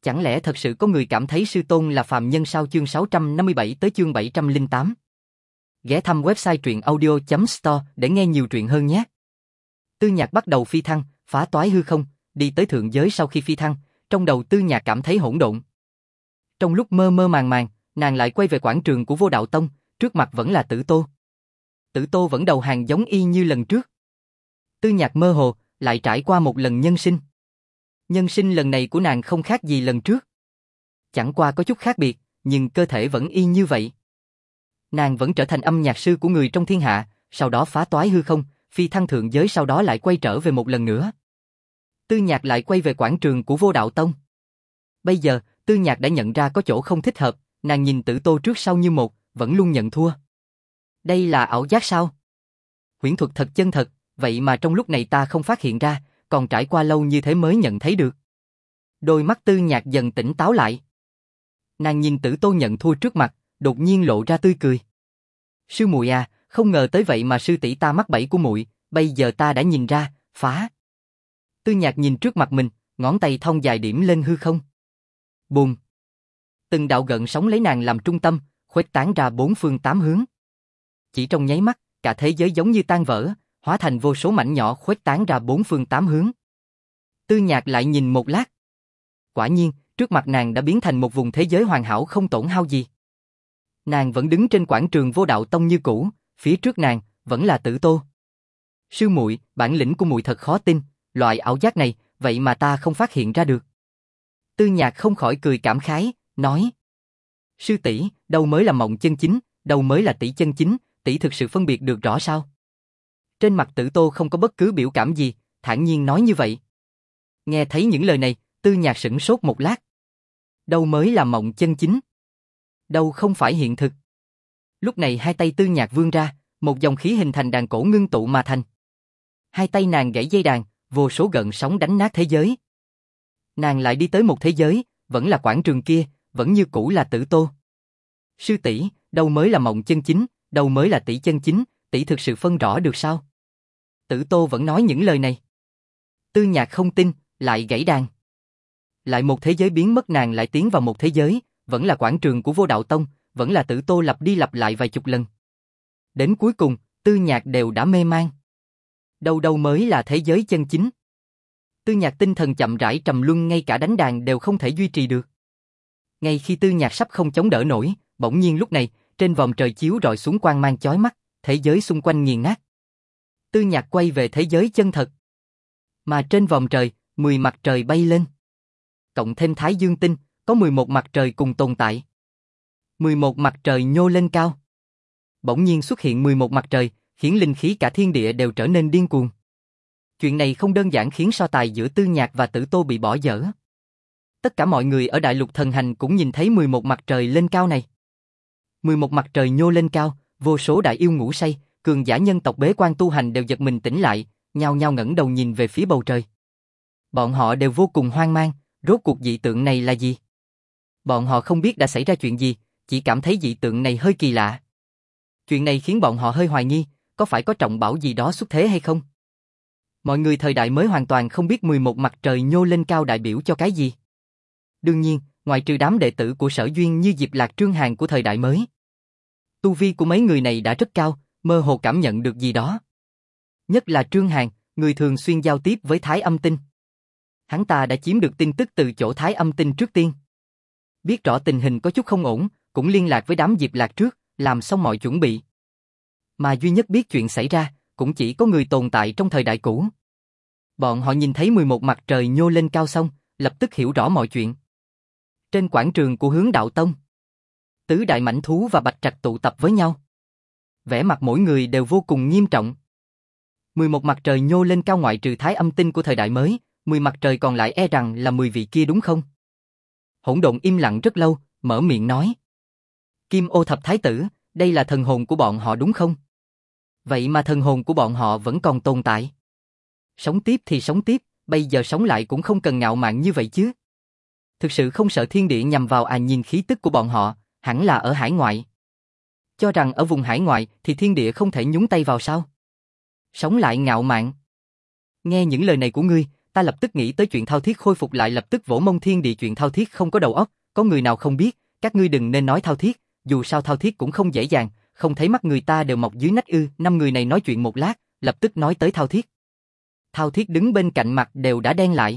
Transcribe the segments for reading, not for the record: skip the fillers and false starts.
Chẳng lẽ thật sự có người cảm thấy sư tôn là phàm nhân sao? Chương 657 tới chương 708. Ghé thăm website truyệnaudio.store để nghe nhiều truyện hơn nhé. Tư Nhạc bắt đầu phi thăng, phá toái hư không, đi tới thượng giới. Sau khi phi thăng, trong đầu Tư Nhạc cảm thấy hỗn độn. Trong lúc mơ mơ màng màng, nàng lại quay về quảng trường của Vô Đạo Tông, trước mặt vẫn là Tử Tô. Tử Tô vẫn đầu hàng giống y như lần trước. Tư Nhạc mơ hồ, lại trải qua một lần nhân sinh. Nhân sinh lần này của nàng không khác gì lần trước. Chẳng qua có chút khác biệt, nhưng cơ thể vẫn y như vậy. Nàng vẫn trở thành âm nhạc sư của người trong thiên hạ, sau đó phá toái hư không, phi thăng thượng giới, sau đó lại quay trở về một lần nữa. Tư Nhạc lại quay về quảng trường của Vô Đạo Tông. Bây giờ, Tư Nhạc đã nhận ra có chỗ không thích hợp, nàng nhìn Tử Tô trước sau như một, vẫn luôn nhận thua. Đây là ảo giác sao? Huyễn thuật thật chân thật, vậy mà trong lúc này ta không phát hiện ra, còn trải qua lâu như thế mới nhận thấy được. Đôi mắt Tư Nhạc dần tỉnh táo lại. Nàng nhìn Tử Tô nhận thua trước mặt, đột nhiên lộ ra tươi cười. Sư muội à, không ngờ tới vậy mà sư tỷ ta mắc bẫy của muội, bây giờ ta đã nhìn ra, phá. Tư Nhạc nhìn trước mặt mình, ngón tay thon dài điểm lên hư không. Bùm. Từng đạo gợn sóng lấy nàng làm trung tâm, khuếch tán ra bốn phương tám hướng. Chỉ trong nháy mắt, cả thế giới giống như tan vỡ, hóa thành vô số mảnh nhỏ khuếch tán ra bốn phương tám hướng. Tư Nhạc lại nhìn một lát. Quả nhiên, trước mặt nàng đã biến thành một vùng thế giới hoàn hảo không tổn hao gì. Nàng vẫn đứng trên quảng trường Vô Đạo Tông như cũ, phía trước nàng vẫn là Tử Tô. Sư muội, bản lĩnh của muội thật khó tin, loại ảo giác này, vậy mà ta không phát hiện ra được. Tư Nhạc không khỏi cười cảm khái, nói: Sư tỷ, đâu mới là mộng chân chính, đâu mới là tỷ chân chính, tỷ thực sự phân biệt được rõ sao? Trên mặt Tử Tô không có bất cứ biểu cảm gì, thản nhiên nói như vậy. Nghe thấy những lời này, Tư Nhạc sửng sốt một lát. Đâu mới là mộng chân chính? Đâu không phải hiện thực? Lúc này hai tay Tư Nhạc vươn ra, một dòng khí hình thành đàn cổ ngưng tụ mà thành. Hai tay nàng gãy dây đàn, vô số gợn sóng đánh nát thế giới. Nàng lại đi tới một thế giới, vẫn là quảng trường kia, vẫn như cũ là Tử Tô. Sư tỷ, đâu mới là mộng chân chính, đâu mới là tỷ chân chính, tỷ thực sự phân rõ được sao? Tử Tô vẫn nói những lời này. Tư Nhạc không tin, lại gãy đàn. Lại một thế giới biến mất, nàng lại tiến vào một thế giới, vẫn là quảng trường của Vô Đạo Tông, vẫn là Tử Tô lặp đi lặp lại vài chục lần. Đến cuối cùng, Tư Nhạc đều đã mê man. Đâu mới là thế giới chân chính? Tư Nhạc tinh thần chậm rãi trầm luân, ngay cả đánh đàn đều không thể duy trì được. Ngay khi Tư Nhạc sắp không chống đỡ nổi, bỗng nhiên lúc này, trên vòm trời chiếu rọi xuống quang mang chói mắt, thế giới xung quanh nghiền nát. Tư Nhạc quay về thế giới chân thật. Mà trên vòm trời, 10 mặt trời bay lên. Cộng thêm Thái Dương tinh, có 11 mặt trời cùng tồn tại. 11 mặt trời nhô lên cao. Bỗng nhiên xuất hiện 11 mặt trời, khiến linh khí cả thiên địa đều trở nên điên cuồng. Chuyện này không đơn giản khiến so tài giữa Tư Nhạc và Tử Tô bị bỏ dở. Tất cả mọi người ở Đại Lục Thần Hành cũng nhìn thấy 11 mặt trời lên cao này. 11 mặt trời nhô lên cao, vô số đại yêu ngủ say, cường giả nhân tộc bế quan tu hành đều giật mình tỉnh lại, nhao nhao ngẩng đầu nhìn về phía bầu trời. Bọn họ đều vô cùng hoang mang, rốt cuộc dị tượng này là gì? Bọn họ không biết đã xảy ra chuyện gì, chỉ cảm thấy dị tượng này hơi kỳ lạ. Chuyện này khiến bọn họ hơi hoài nghi, có phải có trọng bảo gì đó xuất thế hay không? Mọi người thời đại mới hoàn toàn không biết 11 mặt trời nhô lên cao đại biểu cho cái gì. Đương nhiên, ngoại trừ đám đệ tử của Sở Duyên như Diệp Lạc, Trương Hàn của thời đại mới. Tu vi của mấy người này đã rất cao, mơ hồ cảm nhận được gì đó. Nhất là Trương Hàn, người thường xuyên giao tiếp với Thái Âm Tinh. Hắn ta đã chiếm được tin tức từ chỗ Thái Âm Tinh trước tiên. Biết rõ tình hình có chút không ổn, cũng liên lạc với đám Diệp Lạc trước, làm xong mọi chuẩn bị. Mà duy nhất biết chuyện xảy ra, cũng chỉ có người tồn tại trong thời đại cũ. Bọn họ nhìn thấy 11 mặt trời nhô lên cao xong, lập tức hiểu rõ mọi chuyện. Trên quảng trường của Hướng Đạo Tông, tứ đại mãnh thú và Bạch Trạch tụ tập với nhau. Vẻ mặt mỗi người đều vô cùng nghiêm trọng. 11 mặt trời nhô lên cao, ngoại trừ Thái Âm Tinh của thời đại mới, 10 mặt trời còn lại e rằng là 10 vị kia đúng không? Hỗn Độn im lặng rất lâu, mở miệng nói. Kim Ô Thập Thái Tử, đây là thần hồn của bọn họ đúng không? Vậy mà thần hồn của bọn họ vẫn còn tồn tại. Sống tiếp thì sống tiếp, bây giờ sống lại cũng không cần ngạo mạn như vậy chứ. Thực sự không sợ thiên địa nhằm vào à? Nhìn khí tức của bọn họ, hẳn là ở hải ngoại. Cho rằng ở vùng hải ngoại thì thiên địa không thể nhúng tay vào sao? Sống lại ngạo mạn. Nghe những lời này của ngươi, ta lập tức nghĩ tới chuyện thao thiết khôi phục lại, lập tức vỗ mông thiên địa. Chuyện thao thiết không có đầu óc, có người nào không biết, các ngươi đừng nên nói thao thiết, dù sao thao thiết cũng không dễ dàng, không thấy mắt người ta đều mọc dưới nách ư? Năm người này nói chuyện một lát, lập tức nói tới thao thiết. Thao thiết đứng bên cạnh mặt đều đã đen lại.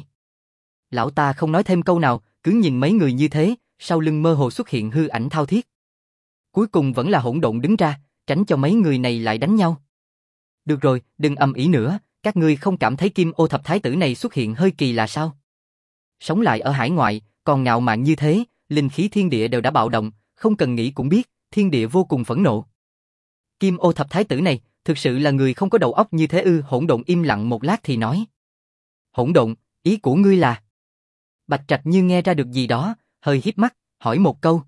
Lão ta không nói thêm câu nào, cứ nhìn mấy người như thế, sau lưng mơ hồ xuất hiện hư ảnh thao thiết. Cuối cùng vẫn là hỗn độn đứng ra, tránh cho mấy người này lại đánh nhau. Được rồi, đừng ầm ĩ nữa, các ngươi không cảm thấy Kim Ô Thập Thái Tử này xuất hiện hơi kỳ lạ sao? Sống lại ở hải ngoại, còn ngạo mạn như thế, linh khí thiên địa đều đã bạo động, không cần nghĩ cũng biết, thiên địa vô cùng phẫn nộ. Kim Ô Thập Thái Tử này, thực sự là người không có đầu óc như thế ư? Hỗn độn im lặng một lát thì nói. Hỗn độn, ý của ngươi là? Bạch Trạch như nghe ra được gì đó, hơi híp mắt, hỏi một câu.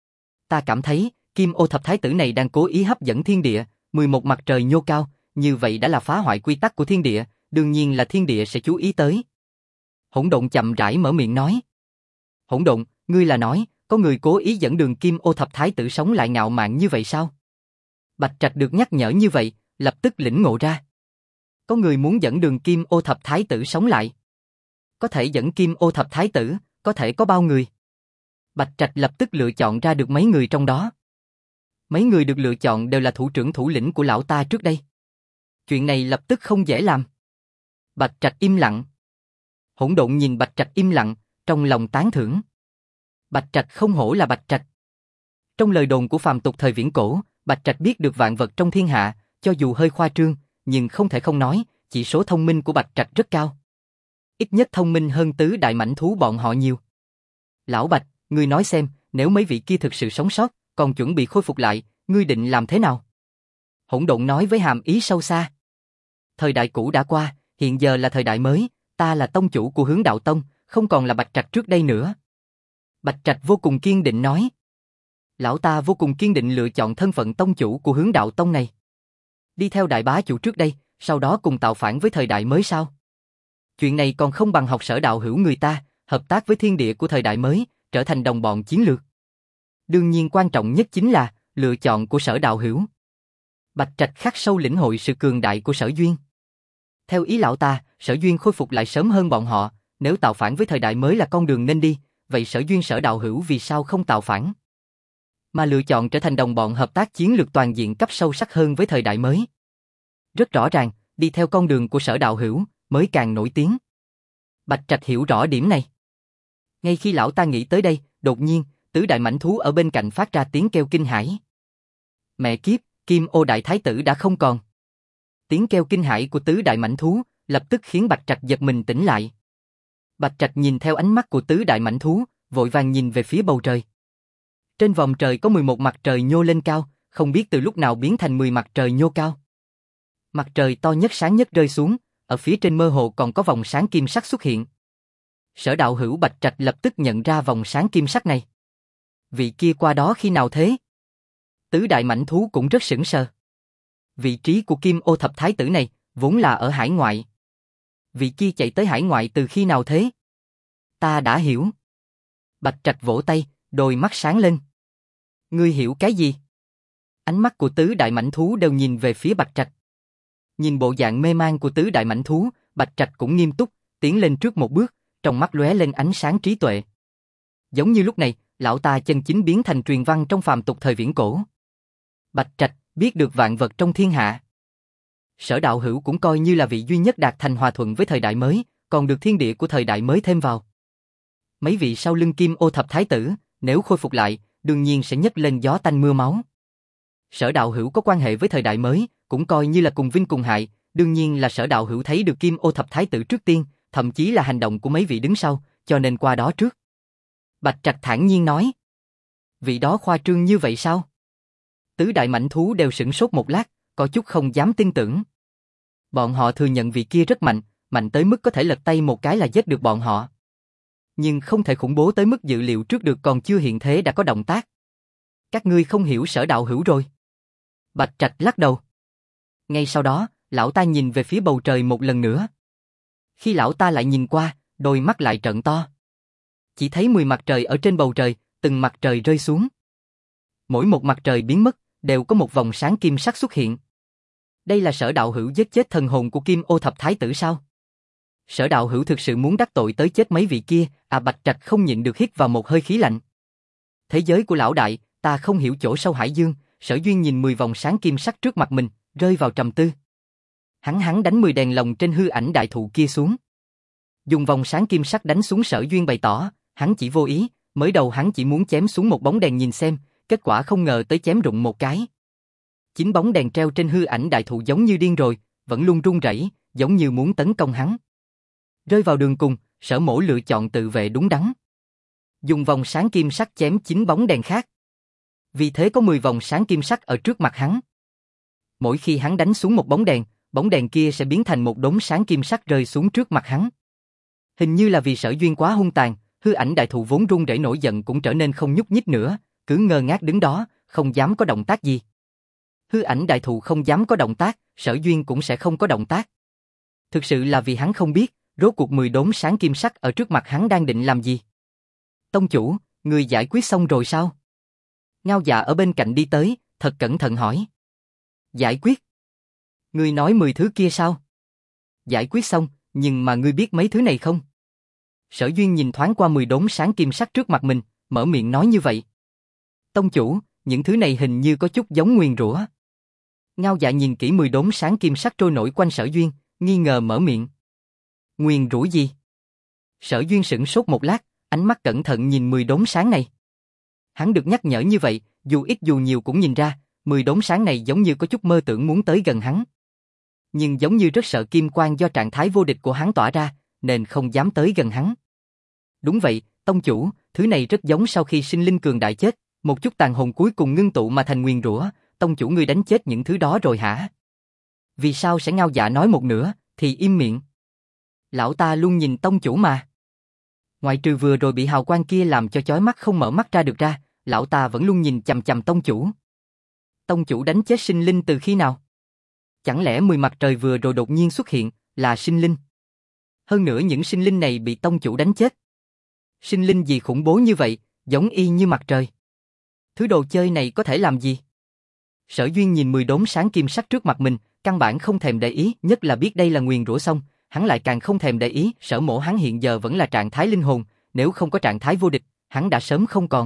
Ta cảm thấy, Kim Ô Thập Thái Tử này đang cố ý hấp dẫn thiên địa, 11 mặt trời nhô cao, như vậy đã là phá hoại quy tắc của thiên địa, đương nhiên là thiên địa sẽ chú ý tới. Hỗn độn chậm rãi mở miệng nói. Hỗn độn, ngươi là nói, có người cố ý dẫn đường Kim Ô Thập Thái Tử sống lại ngạo mạn như vậy sao? Bạch Trạch được nhắc nhở như vậy, lập tức lĩnh ngộ ra. Có người muốn dẫn đường Kim Ô Thập Thái Tử sống lại. Có thể dẫn Kim Ô Thập Thái Tử, có thể có bao người? Bạch Trạch lập tức lựa chọn ra được mấy người trong đó. Mấy người được lựa chọn đều là thủ trưởng thủ lĩnh của lão ta trước đây. Chuyện này lập tức không dễ làm. Bạch Trạch im lặng. Hỗn độn nhìn Bạch Trạch im lặng, trong lòng tán thưởng. Bạch Trạch không hổ là Bạch Trạch. Trong lời đồn của phàm tục thời viễn cổ, Bạch Trạch biết được vạn vật trong thiên hạ, cho dù hơi khoa trương, nhưng không thể không nói, chỉ số thông minh của Bạch Trạch rất cao. Ít nhất thông minh hơn tứ đại mãnh thú bọn họ nhiều. Lão Bạch, ngươi nói xem, nếu mấy vị kia thực sự sống sót, còn chuẩn bị khôi phục lại, ngươi định làm thế nào? Hỗn độn nói với hàm ý sâu xa. Thời đại cũ đã qua, hiện giờ là thời đại mới, ta là tông chủ của Hướng Đạo Tông, không còn là Bạch Trạch trước đây nữa. Bạch Trạch vô cùng kiên định nói. Lão ta vô cùng kiên định lựa chọn thân phận tông chủ của Hướng Đạo Tông này. Đi theo đại bá chủ trước đây, sau đó cùng tạo phản với thời đại mới sao? Chuyện này còn không bằng học Sở Đạo Hữu người ta, hợp tác với thiên địa của thời đại mới, trở thành đồng bọn chiến lược. Đương nhiên quan trọng nhất chính là lựa chọn của Sở Đạo Hữu. Bạch Trạch khắc sâu lĩnh hội sự cường đại của Sở Duyên. Theo ý lão ta, Sở Duyên khôi phục lại sớm hơn bọn họ, nếu tạo phản với thời đại mới là con đường nên đi, vậy Sở Duyên Sở Đạo Hữu vì sao không tạo phản? Mà lựa chọn trở thành đồng bọn hợp tác chiến lược toàn diện cấp sâu sắc hơn với thời đại mới. Rất rõ ràng, đi theo con đường của Sở Đạo Hữu mới càng nổi tiếng. Bạch Trạch hiểu rõ điểm này. Ngay khi lão ta nghĩ tới đây, đột nhiên, tứ đại mãnh thú ở bên cạnh phát ra tiếng kêu kinh hãi. Mẹ kiếp, Kim Ô Đại Thái Tử đã không còn. Tiếng kêu kinh hãi của tứ đại mãnh thú lập tức khiến Bạch Trạch giật mình tỉnh lại. Bạch Trạch nhìn theo ánh mắt của tứ đại mãnh thú, vội vàng nhìn về phía bầu trời. Trên vòm trời có 11 mặt trời nhô lên cao, không biết từ lúc nào biến thành 10 mặt trời nhô cao. Mặt trời to nhất sáng nhất rơi xuống, ở phía trên mơ hồ còn có vòng sáng kim sắc xuất hiện. Sở Đạo Hữu Bạch Trạch lập tức nhận ra vòng sáng kim sắc này. Vị kia qua đó khi nào thế? Tứ đại mãnh thú cũng rất sững sờ. Vị trí của Kim Ô Thập Thái Tử này vốn là ở hải ngoại. Vị kia chạy tới hải ngoại từ khi nào thế? Ta đã hiểu. Bạch Trạch vỗ tay, đôi mắt sáng lên. Ngươi hiểu cái gì? Ánh mắt của tứ đại mãnh thú đều nhìn về phía Bạch Trạch. Nhìn bộ dạng mê man của tứ đại mãnh thú, Bạch Trạch cũng nghiêm túc, tiến lên trước một bước, trong mắt lóe lên ánh sáng trí tuệ. Giống như lúc này, lão ta chân chính biến thành truyền văn trong phàm tục thời viễn cổ. Bạch Trạch biết được vạn vật trong thiên hạ. Sở Đạo Hữu cũng coi như là vị duy nhất đạt thành hòa thuận với thời đại mới, còn được thiên địa của thời đại mới thêm vào. Mấy vị sau lưng Kim Ô Thập Thái Tử, nếu khôi phục lại, đương nhiên sẽ nhấc lên gió tanh mưa máu. Sở Đạo Hữu có quan hệ với thời đại mới, cũng coi như là cùng vinh cùng hại, đương nhiên là Sở Đạo Hữu thấy được Kim Ô Thập Thái Tử trước tiên, thậm chí là hành động của mấy vị đứng sau, cho nên qua đó trước. Bạch Trạch thản nhiên nói. Vị đó khoa trương như vậy sao? Tứ đại mãnh thú đều sửng sốt một lát, có chút không dám tin tưởng. Bọn họ thừa nhận vị kia rất mạnh, mạnh tới mức có thể lật tay một cái là giết được bọn họ. Nhưng không thể khủng bố tới mức dự liệu trước được, còn chưa hiện thế đã có động tác. Các ngươi không hiểu Sở Đạo Hữu rồi. Bạch Trạch lắc đầu. Ngay sau đó, lão ta nhìn về phía bầu trời một lần nữa. Khi lão ta lại nhìn qua, đôi mắt lại trợn to. Chỉ thấy 10 mặt trời ở trên bầu trời, từng mặt trời rơi xuống. Mỗi một mặt trời biến mất, đều có một vòng sáng kim sắc xuất hiện. Đây là Sở Đạo Hữu giết chết thần hồn của Kim Ô Thập Thái Tử sao? Sở đạo hữu thực sự muốn đắc tội tới chết mấy vị kia, Bạch Trạch không nhịn được hít vào một hơi khí lạnh. Thế giới của lão đại, ta không hiểu chỗ sâu hải dương, Sở Duyên nhìn 10 vòng sáng kim sắc trước mặt mình, rơi vào trầm tư. Hắn đánh 10 đèn lồng trên hư ảnh đại thụ kia xuống. Dùng vòng sáng kim sắc đánh xuống Sở Duyên bày tỏ, hắn chỉ vô ý, mới đầu hắn chỉ muốn chém xuống một bóng đèn nhìn xem, kết quả không ngờ tới chém rụng một cái. 9 bóng đèn treo trên hư ảnh đại thụ giống như điên rồi, vẫn luôn run rẩy, giống như muốn tấn công hắn. Rơi vào đường cùng, Sở Mỗ lựa chọn tự vệ đúng đắn. Dùng vòng sáng kim sắc chém 9 bóng đèn khác. Vì thế có 10 vòng sáng kim sắc ở trước mặt hắn. Mỗi khi hắn đánh xuống một bóng đèn kia sẽ biến thành một đốm sáng kim sắc rơi xuống trước mặt hắn. Hình như là vì Sở Duyên quá hung tàn, hư ảnh đại thụ vốn run rẩy nổi giận cũng trở nên không nhúc nhích nữa, cứ ngơ ngác đứng đó, không dám có động tác gì. Hư ảnh đại thụ không dám có động tác, Sở Duyên cũng sẽ không có động tác. Thực sự là vì hắn không biết, rốt cuộc 10 đốm sáng kim sắc ở trước mặt hắn đang định làm gì. Tông chủ, người giải quyết xong rồi sao? Ngao Dạ ở bên cạnh đi tới, thật cẩn thận hỏi. Giải quyết? Ngươi nói 10 thứ kia sao? Giải quyết xong, nhưng mà ngươi biết mấy thứ này không? Sở Duyên nhìn thoáng qua 10 đốm sáng kim sắc trước mặt mình, mở miệng nói như vậy. Tông chủ, những thứ này hình như có chút giống nguyền rủa. Ngao Dạ nhìn kỹ 10 đốm sáng kim sắc trôi nổi quanh Sở Duyên, nghi ngờ mở miệng. Nguyền rủa gì? Sở Duyên sửng sốt một lát, ánh mắt cẩn thận nhìn 10 đốm sáng này. Hắn được nhắc nhở như vậy, dù ít dù nhiều cũng nhìn ra, 10 đốm sáng này giống như có chút mơ tưởng muốn tới gần hắn. Nhưng giống như rất sợ kim quang do trạng thái vô địch của hắn tỏa ra, nên không dám tới gần hắn. Đúng vậy, tông chủ, thứ này rất giống sau khi sinh linh cường đại chết, một chút tàn hồn cuối cùng ngưng tụ mà thành nguyền rủa, tông chủ ngươi đánh chết những thứ đó rồi hả? Vì sao sẽ Ngao Dạ nói một nửa, thì im miệng? Lão ta luôn nhìn tông chủ mà. Ngoại trừ vừa rồi bị hào quang kia làm cho chói mắt không mở mắt ra được ra, lão ta vẫn luôn nhìn chằm chằm tông chủ. Tông chủ đánh chết sinh linh từ khi nào? Chẳng lẽ 10 mặt trời vừa rồi đột nhiên xuất hiện, là sinh linh? Hơn nữa những sinh linh này bị tông chủ đánh chết. Sinh linh gì khủng bố như vậy, giống y như mặt trời. Thứ đồ chơi này có thể làm gì? Sở Duyên nhìn 10 đốm sáng kim sắc trước mặt mình, căn bản không thèm để ý, nhất là biết đây là nguyền rủa xong, hắn lại càng không thèm để ý, Sở Mỗ hắn hiện giờ vẫn là trạng thái linh hồn, nếu không có trạng thái vô địch, hắn đã sớm không còn.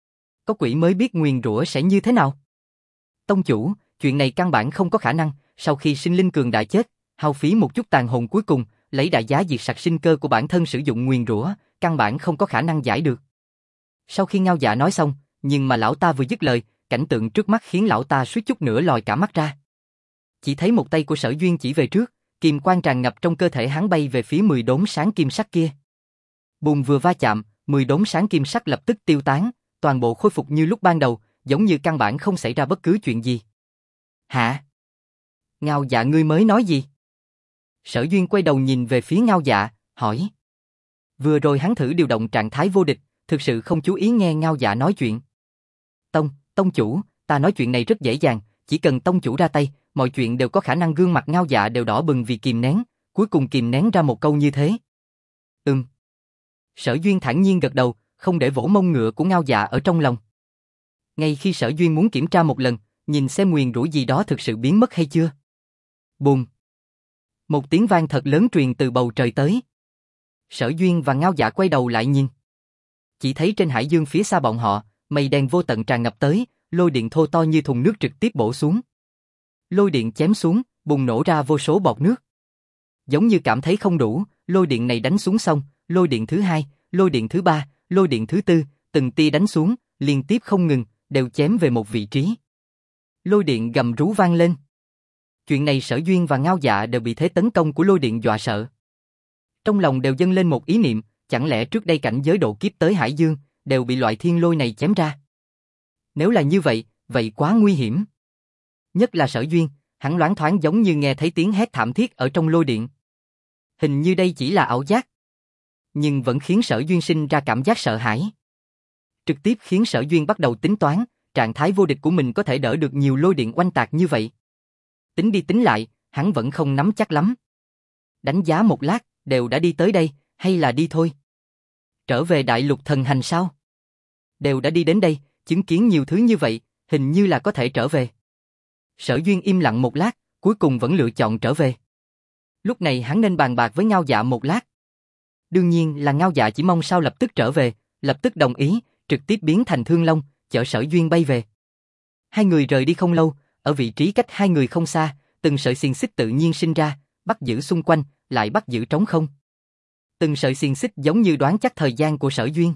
Có quỷ mới biết nguyền rủa sẽ như thế nào. Tông chủ, chuyện này căn bản không có khả năng, sau khi sinh linh cường đại chết, hao phí một chút tàn hồn cuối cùng, lấy đại giá diệt sạch sinh cơ của bản thân sử dụng nguyền rủa, căn bản không có khả năng giải được. Sau khi Ngao Dạ nói xong, nhưng mà lão ta vừa dứt lời, cảnh tượng trước mắt khiến lão ta suýt chút nữa lòi cả mắt ra. Chỉ thấy một tay của Sở Duyên chỉ về trước, kim quang tràn ngập trong cơ thể hắn bay về phía 10 đốm sáng kim sắc kia. Bùm vừa va chạm, 10 đốm sáng kim sắc lập tức tiêu tán, toàn bộ khôi phục như lúc ban đầu, giống như căn bản không xảy ra bất cứ chuyện gì. Hả? Ngao Dạ ngươi mới nói gì? Sở Duyên quay đầu nhìn về phía Ngao Dạ, hỏi. Vừa rồi hắn thử điều động trạng thái vô địch, thực sự không chú ý nghe Ngao Dạ nói chuyện. Tông chủ, ta nói chuyện này rất dễ dàng, chỉ cần tông chủ ra tay, mọi chuyện đều có khả năng. Gương mặt Ngao Dạ đều đỏ bừng vì kìm nén, cuối cùng kìm nén ra một câu như thế. Sở Duyên thản nhiên gật đầu, không để vỗ mông ngựa của Ngao Dạ ở trong lòng. Ngay khi Sở Duyên muốn kiểm tra một lần, nhìn xem nguyền rủa gì đó thực sự biến mất hay chưa. Bùm! Một tiếng vang thật lớn truyền từ bầu trời tới. Sở Duyên và Ngao Dạ quay đầu lại nhìn. Chỉ thấy trên hải dương phía xa bọn họ, mây đen vô tận tràn ngập tới, lôi điện thô to như thùng nước trực tiếp bổ xuống. Lôi điện chém xuống, bùng nổ ra vô số bọt nước. Giống như cảm thấy không đủ, lôi điện này đánh xuống xong, lôi điện thứ hai, lôi điện thứ ba, lôi điện thứ tư, từng tia đánh xuống, liên tiếp không ngừng, đều chém về một vị trí. Lôi điện gầm rú vang lên. Chuyện này Sở Duyên và Ngao Dạ đều bị thế tấn công của lôi điện dọa sợ. Trong lòng đều dâng lên một ý niệm, chẳng lẽ trước đây cảnh giới độ kiếp tới hải dương, đều bị loại thiên lôi này chém ra. Nếu là như vậy, vậy quá nguy hiểm. Nhất là Sở Duyên, hắn loáng thoáng giống như nghe thấy tiếng hét thảm thiết ở trong lôi điện. Hình như đây chỉ là ảo giác. Nhưng vẫn khiến Sở Duyên sinh ra cảm giác sợ hãi. Trực tiếp khiến Sở Duyên bắt đầu tính toán, trạng thái vô địch của mình có thể đỡ được nhiều lôi điện oanh tạc như vậy. Tính đi tính lại, hắn vẫn không nắm chắc lắm. Đánh giá một lát, đều đã đi tới đây, hay là đi thôi? Trở về đại lục thần hành sao? Đều đã đi đến đây, chứng kiến nhiều thứ như vậy, hình như là có thể trở về. Sở Duyên im lặng một lát, cuối cùng vẫn lựa chọn trở về. Lúc này hắn nên bàn bạc với Ngao Dạ một lát. Đương nhiên là Ngao Dạ chỉ mong sao lập tức trở về, lập tức đồng ý, trực tiếp biến thành Thương Long, chở Sở Duyên bay về. Hai người rời đi không lâu, ở vị trí cách hai người không xa, từng sợi xiềng xích tự nhiên sinh ra, bắt giữ xung quanh, lại bắt giữ trống không. Từng sợi xiềng xích giống như đoán chắc thời gian của Sở Duyên.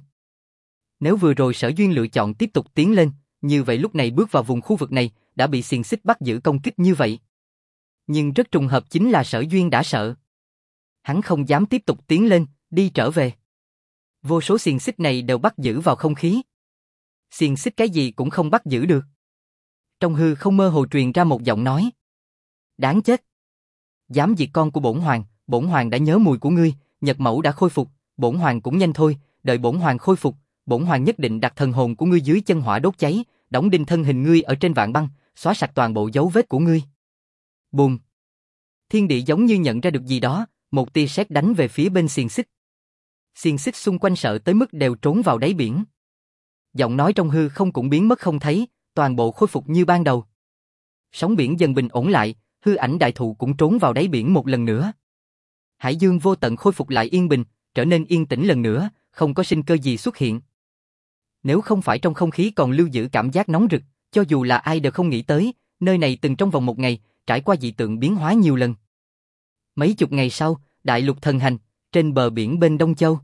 Nếu vừa rồi Sở Duyên lựa chọn tiếp tục tiến lên, như vậy lúc này bước vào vùng khu vực này, đã bị xiềng xích bắt giữ công kích như vậy. Nhưng rất trùng hợp chính là Sở Duyên đã sợ. Hắn không dám tiếp tục tiến lên, đi trở về. Vô số xiềng xích này đều bắt giữ vào không khí. Xiềng xích cái gì cũng không bắt giữ được. Trong hư không mơ hồ truyền ra một giọng nói. Đáng chết. Dám diệt con của bổn hoàng đã nhớ mùi của ngươi, Nhật Mẫu đã khôi phục, bổn hoàng cũng nhanh thôi, đợi bổn hoàng khôi phục, bổn hoàng nhất định đặt thần hồn của ngươi dưới chân hỏa đốt cháy, đóng đinh thân hình ngươi ở trên vạn băng, xóa sạch toàn bộ dấu vết của ngươi. Bùm. Thiên địa giống như nhận ra được gì đó, một tia sét đánh về phía bên xiềng xích. Xiềng xích xung quanh sợ tới mức đều trốn vào đáy biển. Giọng nói trong hư không cũng biến mất không thấy, toàn bộ khôi phục như ban đầu. Sóng biển dần bình ổn lại, hư ảnh đại thụ cũng trốn vào đáy biển một lần nữa. Hải dương vô tận khôi phục lại yên bình, trở nên yên tĩnh lần nữa, không có sinh cơ gì xuất hiện. Nếu không phải trong không khí còn lưu giữ cảm giác nóng rực, cho dù là ai đều không nghĩ tới, nơi này từng trong vòng một ngày, trải qua dị tượng biến hóa nhiều lần. Mấy chục ngày sau, đại lục thần hành, trên bờ biển bên Đông Châu.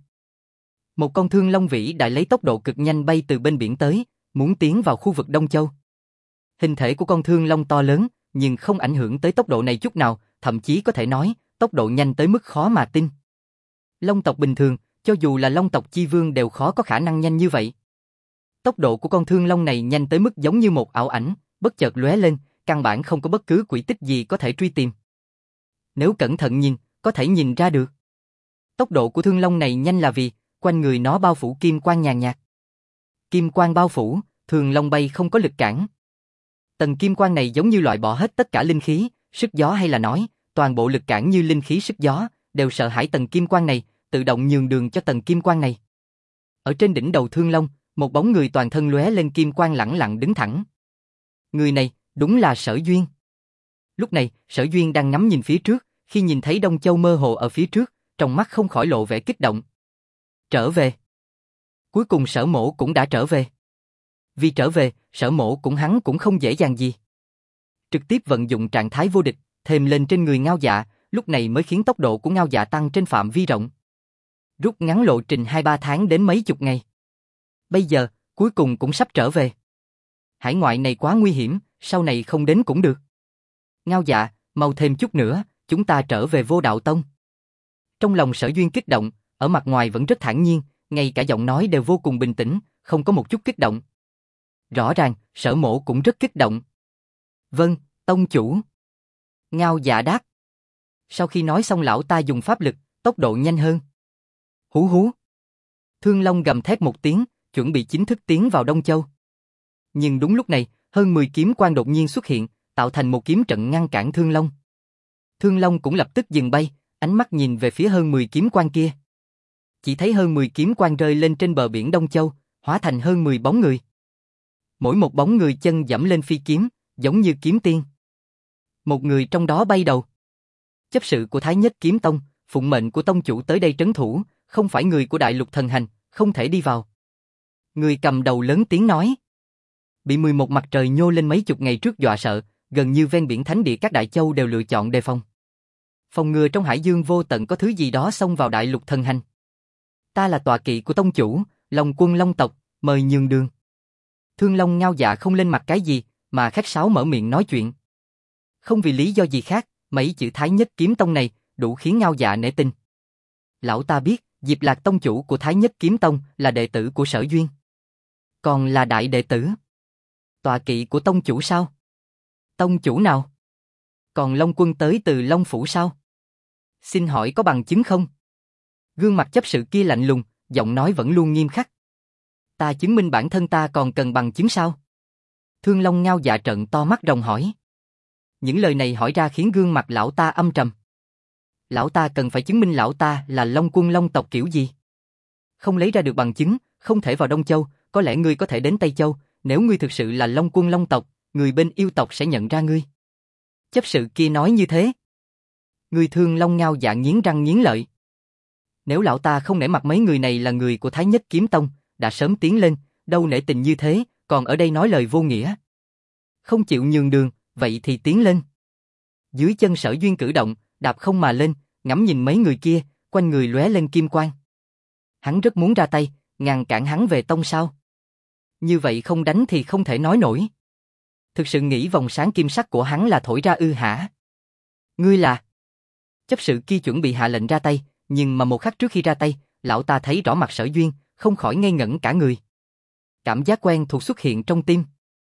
Một con thương long vĩ đại lấy tốc độ cực nhanh bay từ bên biển tới, muốn tiến vào khu vực Đông Châu. Hình thể của con thương long to lớn, nhưng không ảnh hưởng tới tốc độ này chút nào, thậm chí có thể nói, tốc độ nhanh tới mức khó mà tin. Long tộc bình thường, cho dù là long tộc chi vương đều khó có khả năng nhanh như vậy. Tốc độ của con thương long này nhanh tới mức giống như một ảo ảnh, bất chợt lóe lên, căn bản không có bất cứ quỹ tích gì có thể truy tìm. Nếu cẩn thận nhìn, có thể nhìn ra được. Tốc độ của thương long này nhanh là vì, quanh người nó bao phủ kim quang nhàn nhạt. Kim quang bao phủ, thường long bay không có lực cản. Tầng kim quang này giống như loại bỏ hết tất cả linh khí, sức gió hay là nói, toàn bộ lực cản như linh khí sức gió, đều sợ hãi tầng kim quang này, tự động nhường đường cho tầng kim quang này. Ở trên đỉnh đầu thương long, một bóng người toàn thân lóe lên kim quang lẳng lặng đứng thẳng. Người này, đúng là Sở Duyên. Lúc này, Sở Duyên đang ngắm nhìn phía trước, khi nhìn thấy Đông Châu mơ hồ ở phía trước, trong mắt không khỏi lộ vẻ kích động. Trở về. Cuối cùng Sở Mỗ cũng đã trở về. Vì trở về, Sở Mỗ hắn cũng không dễ dàng gì. Trực tiếp vận dụng trạng thái vô địch, thêm lên trên người Ngao Dạ, lúc này mới khiến tốc độ của Ngao Dạ tăng trên phạm vi rộng. Rút ngắn lộ trình 2-3 tháng đến mấy chục ngày. Bây giờ, cuối cùng cũng sắp trở về. Hải ngoại này quá nguy hiểm, sau này không đến cũng được. Ngao Dạ, mau thêm chút nữa, chúng ta trở về Vô Đạo Tông. Trong lòng Sở Duyên kích động, ở mặt ngoài vẫn rất thản nhiên, ngay cả giọng nói đều vô cùng bình tĩnh, không có một chút kích động. Rõ ràng, Sở Mỗ cũng rất kích động. Vâng, tông chủ. Ngao Dạ đáp. Sau khi nói xong lão ta dùng pháp lực, tốc độ nhanh hơn. Hú hú. Thương Long gầm thét một tiếng, chuẩn bị chính thức tiến vào Đông Châu. Nhưng đúng lúc này, hơn 10 kiếm quang đột nhiên xuất hiện, tạo thành một kiếm trận ngăn cản Thương Long. Thương Long cũng lập tức dừng bay, ánh mắt nhìn về phía hơn 10 kiếm quang kia. Chỉ thấy hơn 10 kiếm quang rơi lên trên bờ biển Đông Châu, hóa thành hơn 10 bóng người. Mỗi một bóng người chân dẫm lên phi kiếm, giống như kiếm tiên. Một người trong đó bay đầu. Chấp sự của Thái Nhất Kiếm Tông, phụng mệnh của tông chủ tới đây trấn thủ, không phải người của đại lục thần hành, không thể đi vào. Người cầm đầu lớn tiếng nói. Bị 11 mặt trời nhô lên mấy chục ngày trước dọa sợ, gần như ven biển thánh địa các đại châu đều lựa chọn đề phòng. Phòng ngừa trong hải dương vô tận có thứ gì đó xông vào đại lục thần hành. Ta là tọa kỵ của tông chủ, Long quân Long tộc, mời nhường đường. Thương Long Ngao Dạ không lên mặt cái gì, mà khách sáo mở miệng nói chuyện. Không vì lý do gì khác, mấy chữ Thái Nhất Kiếm Tông này đủ khiến Ngao Dạ nể tình. Lão ta biết, Diệp Lạc tông chủ của Thái Nhất Kiếm Tông là đệ tử của Sở Duyên. Còn là đại đệ tử. Tọa kỵ của tông chủ sao? Tông chủ nào? Còn Long quân tới từ Long Phủ sao? Xin hỏi có bằng chứng không? Gương mặt chấp sự kia lạnh lùng, giọng nói vẫn luôn nghiêm khắc. Ta chứng minh bản thân ta còn cần bằng chứng sao? Thương Long Ngao Dạ trợn to mắt rồng hỏi. Những lời này hỏi ra khiến gương mặt lão ta âm trầm. Lão ta cần phải chứng minh lão ta là Long quân Long tộc kiểu gì? Không lấy ra được bằng chứng, không thể vào Đông Châu, có lẽ ngươi có thể đến Tây Châu, nếu ngươi thực sự là Long quân Long tộc, người bên yêu tộc sẽ nhận ra ngươi. Chấp sự kia nói như thế. Người Thương Long Ngao Dạ nghiến răng nghiến lợi. Nếu lão ta không nể mặt mấy người này là người của Thái Nhất Kiếm Tông, đã sớm tiến lên, đâu nể tình như thế, còn ở đây nói lời vô nghĩa. Không chịu nhường đường, vậy thì tiến lên. Dưới chân Sở Duyên cử động, đạp không mà lên, ngắm nhìn mấy người kia, quanh người lóe lên kim quang. Hắn rất muốn ra tay, ngăn cản hắn về tông sao. Như vậy không đánh thì không thể nói nổi. Thực sự nghĩ vòng sáng kim sắc của hắn là thổi ra ư hả? Ngươi là... Chấp sự kia chuẩn bị hạ lệnh ra tay, nhưng mà một khắc trước khi ra tay, lão ta thấy rõ mặt Sở Duyên, không khỏi ngây ngẩn cả người. Cảm giác quen thuộc xuất hiện trong tim.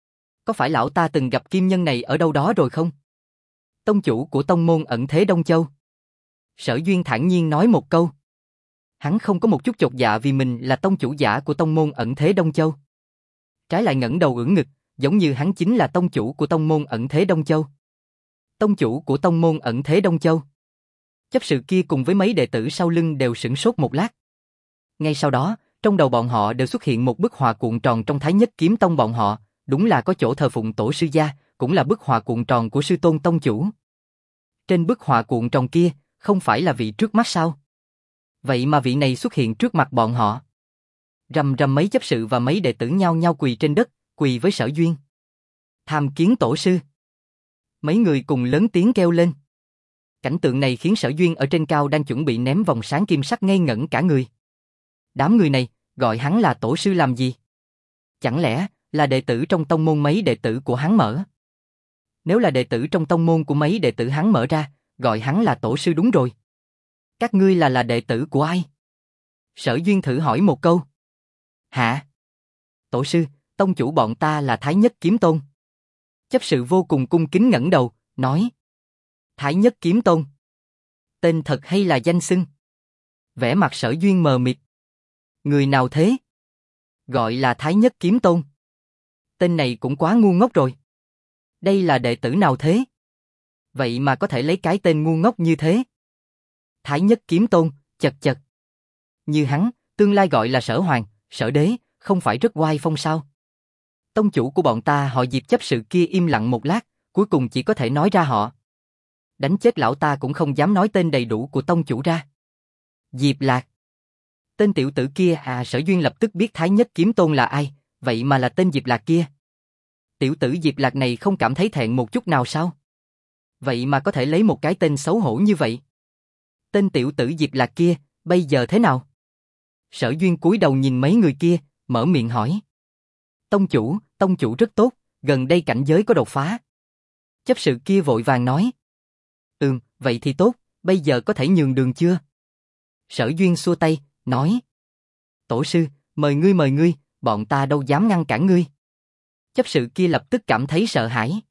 Có phải lão ta từng gặp kim nhân này ở đâu đó rồi không? Tông chủ của tông môn Ẩn Thế Đông Châu. Sở Duyên thản nhiên nói một câu. Hắn không có một chút chột dạ vì mình là tông chủ giả của tông môn Ẩn Thế Đông Châu. Trái lại ngẩng đầu ưỡn ngực, giống như hắn chính là tông chủ của tông môn Ẩn Thế Đông Châu. Tông chủ của tông môn Ẩn Thế Đông Châu. Chấp sự kia cùng với mấy đệ tử sau lưng đều sửng sốt một lát. Ngay sau đó, trong đầu bọn họ đều xuất hiện một bức họa cuộn tròn trong Thái Nhất Kiếm Tông bọn họ, đúng là có chỗ thờ phụng tổ sư gia, cũng là bức họa cuộn tròn của sư tôn tông chủ. Trên bức họa cuộn tròn kia, không phải là vị trước mắt sao? Vậy mà vị này xuất hiện trước mặt bọn họ. Rầm rầm mấy chấp sự và mấy đệ tử nhao nhao quỳ trên đất, quỳ với Sở Duyên. Tham kiến tổ sư. Mấy người cùng lớn tiếng kêu lên. Cảnh tượng này khiến Sở Duyên ở trên cao đang chuẩn bị ném vòng sáng kim sắc ngây ngẩn cả người. Đám người này, gọi hắn là tổ sư làm gì? Chẳng lẽ là đệ tử trong tông môn mấy đệ tử của hắn mở? Nếu là đệ tử trong tông môn của mấy đệ tử hắn mở ra, gọi hắn là tổ sư đúng rồi. Các ngươi là đệ tử của ai? Sở Duyên thử hỏi một câu. Hả? Tổ sư, tông chủ bọn ta là Thái Nhất Kiếm Tôn. Chấp sự vô cùng cung kính ngẩng đầu, nói. Thái Nhất Kiếm Tôn. Tên thật hay là danh xưng? Vẻ mặt Sở Duyên mờ mịt. Người nào thế? Gọi là Thái Nhất Kiếm Tôn. Tên này cũng quá ngu ngốc rồi. Đây là đệ tử nào thế? Vậy mà có thể lấy cái tên ngu ngốc như thế. Thái Nhất Kiếm Tôn, chật chật. Như hắn, tương lai gọi là Sở Hoàng, Sở Đế, không phải rất oai phong sao? Tông chủ của bọn ta họ Diệp chấp sự kia im lặng một lát, cuối cùng chỉ có thể nói ra họ. Đánh chết lão ta cũng không dám nói tên đầy đủ của tông chủ ra. Diệp Lạc. Tên tiểu tử kia Sở Duyên lập tức biết Thái Nhất Kiếm Tôn là ai, vậy mà là tên Diệp Lạc kia. Tiểu tử Diệp Lạc này không cảm thấy thẹn một chút nào sao? Vậy mà có thể lấy một cái tên xấu hổ như vậy. Tên tiểu tử Diệp Lạc kia, bây giờ thế nào? Sở Duyên cúi đầu nhìn mấy người kia, mở miệng hỏi. Tông chủ rất tốt, gần đây cảnh giới có đột phá. Chấp sự kia vội vàng nói. Vậy thì tốt, bây giờ có thể nhường đường chưa? Sở Duyên xua tay, nói. Tổ sư, mời ngươi, bọn ta đâu dám ngăn cản ngươi. Chấp sự kia lập tức cảm thấy sợ hãi.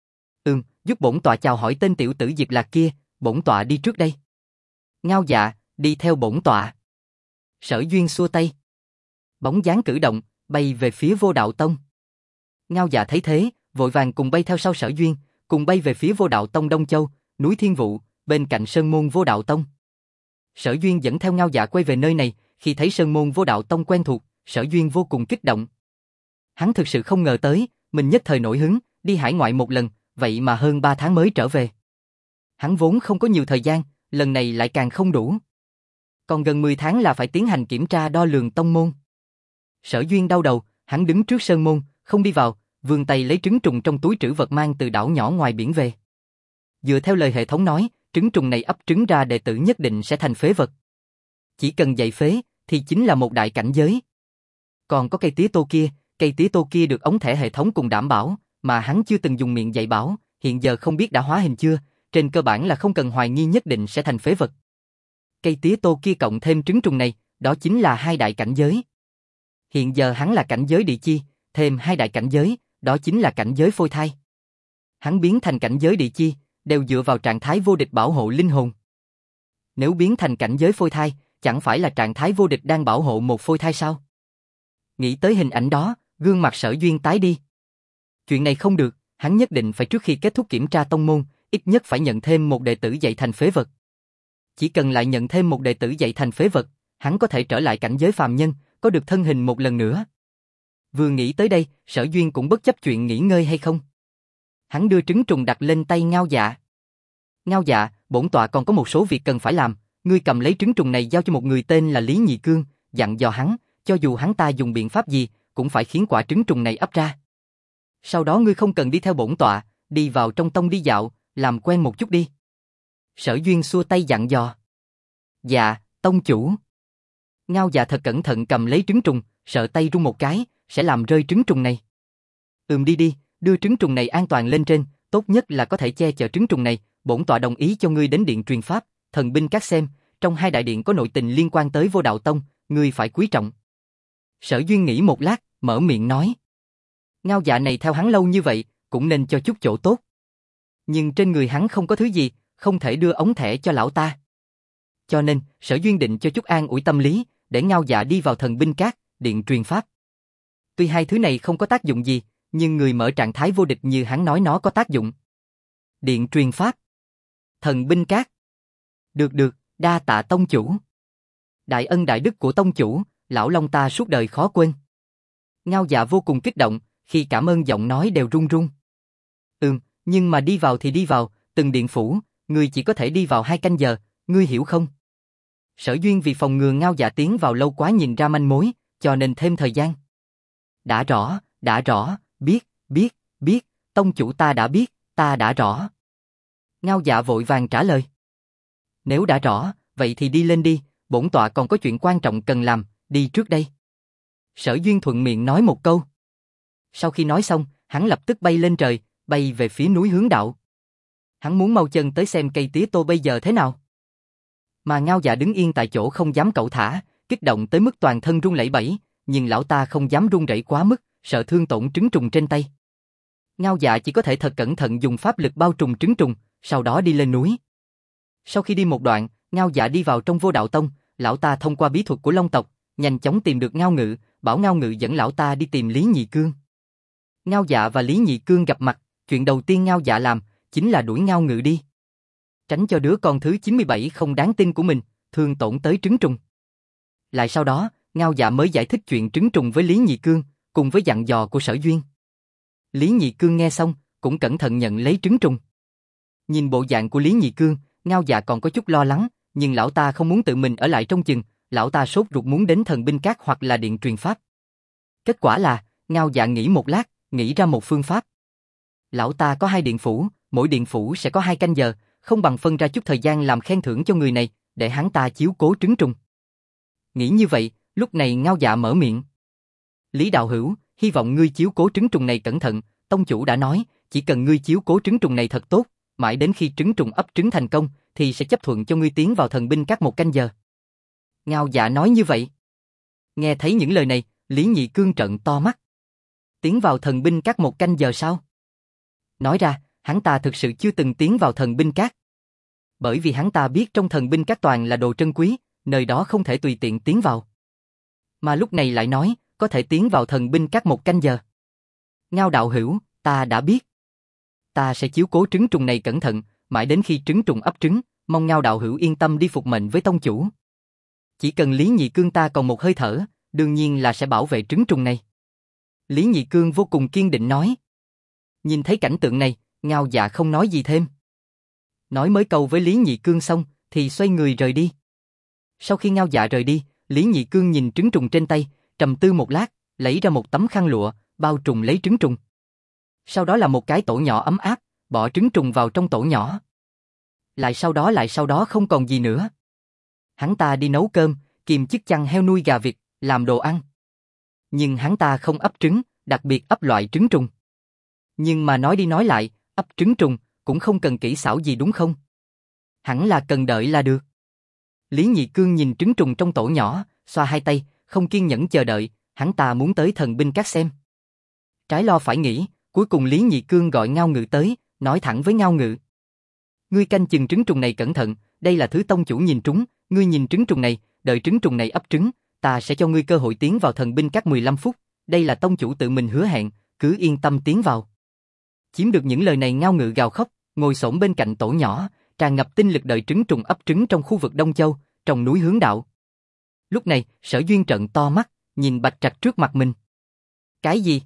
Giúp bổn tọa chào hỏi tên tiểu tử Diệp Lạc kia, bổn tọa đi trước đây. Ngao Dạ, đi theo bổn tọa. Sở Duyên xua tay. Bóng dáng cử động, bay về phía Vô Đạo Tông. Ngao Dạ thấy thế, vội vàng cùng bay theo sau Sở Duyên, cùng bay về phía Vô Đạo Tông Đông Châu, núi Thiên Vụ, bên cạnh Sơn Môn Vô Đạo Tông. Sở Duyên dẫn theo Ngao Dạ quay về nơi này, khi thấy Sơn Môn Vô Đạo Tông quen thuộc, Sở Duyên vô cùng kích động. Hắn thực sự không ngờ tới, mình nhất thời nổi hứng, đi hải ngoại một lần, vậy mà hơn 3 tháng mới trở về. Hắn vốn không có nhiều thời gian, lần này lại càng không đủ. Còn gần 10 tháng là phải tiến hành kiểm tra đo lường tông môn. Sở Duyên đau đầu, hắn đứng trước sơn môn, không đi vào, vươn tay lấy trứng trùng trong túi trữ vật mang từ đảo nhỏ ngoài biển về. Dựa theo lời hệ thống nói, trứng trùng này ấp trứng ra đệ tử nhất định sẽ thành phế vật. Chỉ cần dạy phế, thì chính là một đại cảnh giới. Còn có cây tía tô kia được ống thẻ hệ thống cùng đảm bảo, mà hắn chưa từng dùng miệng dạy bảo, hiện giờ không biết đã hóa hình chưa, trên cơ bản là không cần hoài nghi nhất định sẽ thành phế vật. Cây tía tô kia cộng thêm trứng trùng này, đó chính là 2 đại cảnh giới. Hiện giờ hắn là cảnh giới địa chi, thêm 2 đại cảnh giới, đó chính là cảnh giới phôi thai. Hắn biến thành cảnh giới địa chi, đều dựa vào trạng thái vô địch bảo hộ linh hồn. Nếu biến thành cảnh giới phôi thai, chẳng phải là trạng thái vô địch đang bảo hộ một phôi thai sao? Nghĩ tới hình ảnh đó, gương mặt Sở Duyên tái đi. Chuyện này không được, hắn nhất định phải trước khi kết thúc kiểm tra tông môn, ít nhất phải nhận thêm một đệ tử dạy thành phế vật. Chỉ cần lại nhận thêm một đệ tử dạy thành phế vật, hắn có thể trở lại cảnh giới phàm nhân, có được thân hình một lần nữa. Vừa nghĩ tới đây, Sở Duyên cũng bất chấp chuyện nghỉ ngơi hay không. Hắn đưa trứng trùng đặt lên tay Ngao Dạ. Ngao Dạ, bổn tọa còn có một số việc cần phải làm, ngươi cầm lấy trứng trùng này giao cho một người tên là Lý Nhị Cương, dặn dò hắn, cho dù hắn ta dùng biện pháp gì, cũng phải khiến quả trứng trùng này ấp ra. Sau đó ngươi không cần đi theo bổn tọa, đi vào trong tông đi dạo, làm quen một chút đi. Sở Duyên xua tay dặn dò. Dạ, tông chủ. Ngao Dạ thật cẩn thận cầm lấy trứng trùng, sợ tay rung một cái, sẽ làm rơi trứng trùng này. Đi đi, đưa trứng trùng này an toàn lên trên, tốt nhất là có thể che chở trứng trùng này, bổn tọa đồng ý cho ngươi đến điện truyền pháp, thần binh các xem, trong hai đại điện có nội tình liên quan tới Vô Đạo Tông, ngươi phải quý trọng. Sở Duyên nghĩ một lát, mở miệng nói. Ngao Dạ này theo hắn lâu như vậy, cũng nên cho chút chỗ tốt. Nhưng trên người hắn không có thứ gì, không thể đưa ống thẻ cho lão ta. Cho nên, Sở Duyên định cho chút an ủi tâm lý, để Ngao Dạ đi vào thần binh các, điện truyền pháp. Tuy hai thứ này không có tác dụng gì, nhưng người mở trạng thái vô địch như hắn nói nó có tác dụng. Điện truyền pháp. Thần binh các. Được, đa tạ tông chủ. Đại ân đại đức của tông chủ, lão Long ta suốt đời khó quên. Ngao Dạ vô cùng kích động, khi cảm ơn giọng nói đều run run. Nhưng mà đi vào thì đi vào, từng điện phủ, ngươi chỉ có thể đi vào 2 canh giờ, ngươi hiểu không? Sở Duyên vì phòng ngừa Ngao Dạ tiến vào lâu quá nhìn ra manh mối, cho nên thêm thời gian. Đã rõ, biết, tông chủ ta đã biết, ta đã rõ. Ngao Dạ vội vàng trả lời. Nếu đã rõ, vậy thì đi lên đi, bổn tọa còn có chuyện quan trọng cần làm, đi trước đây. Sở Duyên thuận miệng nói một câu. Sau khi nói xong, hắn lập tức bay lên trời, bay về phía núi Hướng Đạo. Hắn muốn mau chân tới xem cây tía tô bây giờ thế nào. Mà Ngao Dạ đứng yên tại chỗ không dám cẩu thả, kích động tới mức toàn thân run lẩy bẩy, nhưng lão ta không dám run rẩy quá mức, sợ thương tổn trứng trùng trên tay. Ngao Dạ chỉ có thể thật cẩn thận dùng pháp lực bao trùm trứng trùng, sau đó đi lên núi. Sau khi đi một đoạn, Ngao Dạ đi vào trong Vô Đạo Tông, lão ta thông qua bí thuật của Long tộc, nhanh chóng tìm được Ngao Ngự, bảo Ngao Ngự dẫn lão ta đi tìm Lý Nhị Cương. Ngao Dạ và Lý Nhị Cương gặp mặt, chuyện đầu tiên Ngao Dạ làm chính là đuổi Ngao Ngự đi. Tránh cho đứa con thứ 97 không đáng tin của mình, thương tổn tới trứng trùng. Lại sau đó, Ngao Dạ mới giải thích chuyện trứng trùng với Lý Nhị Cương, cùng với dặn dò của Sở Duyên. Lý Nhị Cương nghe xong, cũng cẩn thận nhận lấy trứng trùng. Nhìn bộ dạng của Lý Nhị Cương, Ngao Dạ còn có chút lo lắng, nhưng lão ta không muốn tự mình ở lại trong chừng, lão ta sốt ruột muốn đến thần binh các hoặc là điện truyền pháp. Kết quả là, Ngao Dạ nghĩ một lát, nghĩ ra một phương pháp. Lão ta có 2 điện phủ, mỗi điện phủ sẽ có 2 canh giờ, không bằng phân ra chút thời gian làm khen thưởng cho người này, để hắn ta chiếu cố trứng trùng. Nghĩ như vậy, lúc này Ngao Dạ mở miệng. Lý đạo hữu, hy vọng ngươi chiếu cố trứng trùng này cẩn thận, tông chủ đã nói, chỉ cần ngươi chiếu cố trứng trùng này thật tốt, mãi đến khi trứng trùng ấp trứng thành công, thì sẽ chấp thuận cho ngươi tiến vào thần binh các 1 canh giờ. Ngao Dạ nói như vậy. Nghe thấy những lời này, Lý Nhị Cương trợn to mắt. Tiến vào thần binh các 1 canh giờ sao? Nói ra, hắn ta thực sự chưa từng tiến vào thần binh các. Bởi vì hắn ta biết trong thần binh các toàn là đồ trân quý, nơi đó không thể tùy tiện tiến vào. Mà lúc này lại nói, có thể tiến vào thần binh các 1 canh giờ. Ngao đạo hữu, ta đã biết. Ta sẽ chiếu cố trứng trùng này cẩn thận, mãi đến khi trứng trùng ấp trứng, mong Ngao đạo hữu yên tâm đi phục mệnh với tông chủ. Chỉ cần Lý Nhị Cương ta còn một hơi thở, đương nhiên là sẽ bảo vệ trứng trùng này. Lý Nhị Cương vô cùng kiên định nói. Nhìn thấy cảnh tượng này, Ngao Dạ không nói gì thêm. Nói mới câu với Lý Nhị Cương xong, thì xoay người rời đi. Sau khi Ngao Dạ rời đi, Lý Nhị Cương nhìn trứng trùng trên tay, trầm tư một lát, lấy ra một tấm khăn lụa, bao trùm lấy trứng trùng. Sau đó là một cái tổ nhỏ ấm áp, bỏ trứng trùng vào trong tổ nhỏ. Lại sau đó không còn gì nữa. Hắn ta đi nấu cơm, kiềm chiếc chăn heo nuôi gà vịt, làm đồ ăn. Nhưng hắn ta không ấp trứng, đặc biệt ấp loại trứng trùng. Nhưng mà nói đi nói lại, ấp trứng trùng cũng không cần kỹ xảo gì đúng không? Hẳn là cần đợi là được. Lý Nhị Cương nhìn trứng trùng trong tổ nhỏ, xoa hai tay, không kiên nhẫn chờ đợi, hắn ta muốn tới thần binh các xem. Trái lo phải nghĩ, cuối cùng Lý Nhị Cương gọi Ngao Ngự tới, nói thẳng với Ngao Ngự. Ngươi canh chừng trứng trùng này cẩn thận, đây là thứ tông chủ nhìn trúng, ngươi nhìn trứng trùng này, đợi trứng trùng này ấp trứng, ta sẽ cho ngươi cơ hội tiến vào thần binh các 15 phút, đây là tông chủ tự mình hứa hẹn, cứ yên tâm tiến vào. Chiếm được những lời này Ngao Ngự gào khóc, ngồi xổm bên cạnh tổ nhỏ, tràn ngập tinh lực đợi trứng trùng ấp trứng trong khu vực Đông Châu, trong núi Hướng Đạo. Lúc này, Sở Duyên trợn to mắt, nhìn Bạch Trạch trước mặt mình. Cái gì?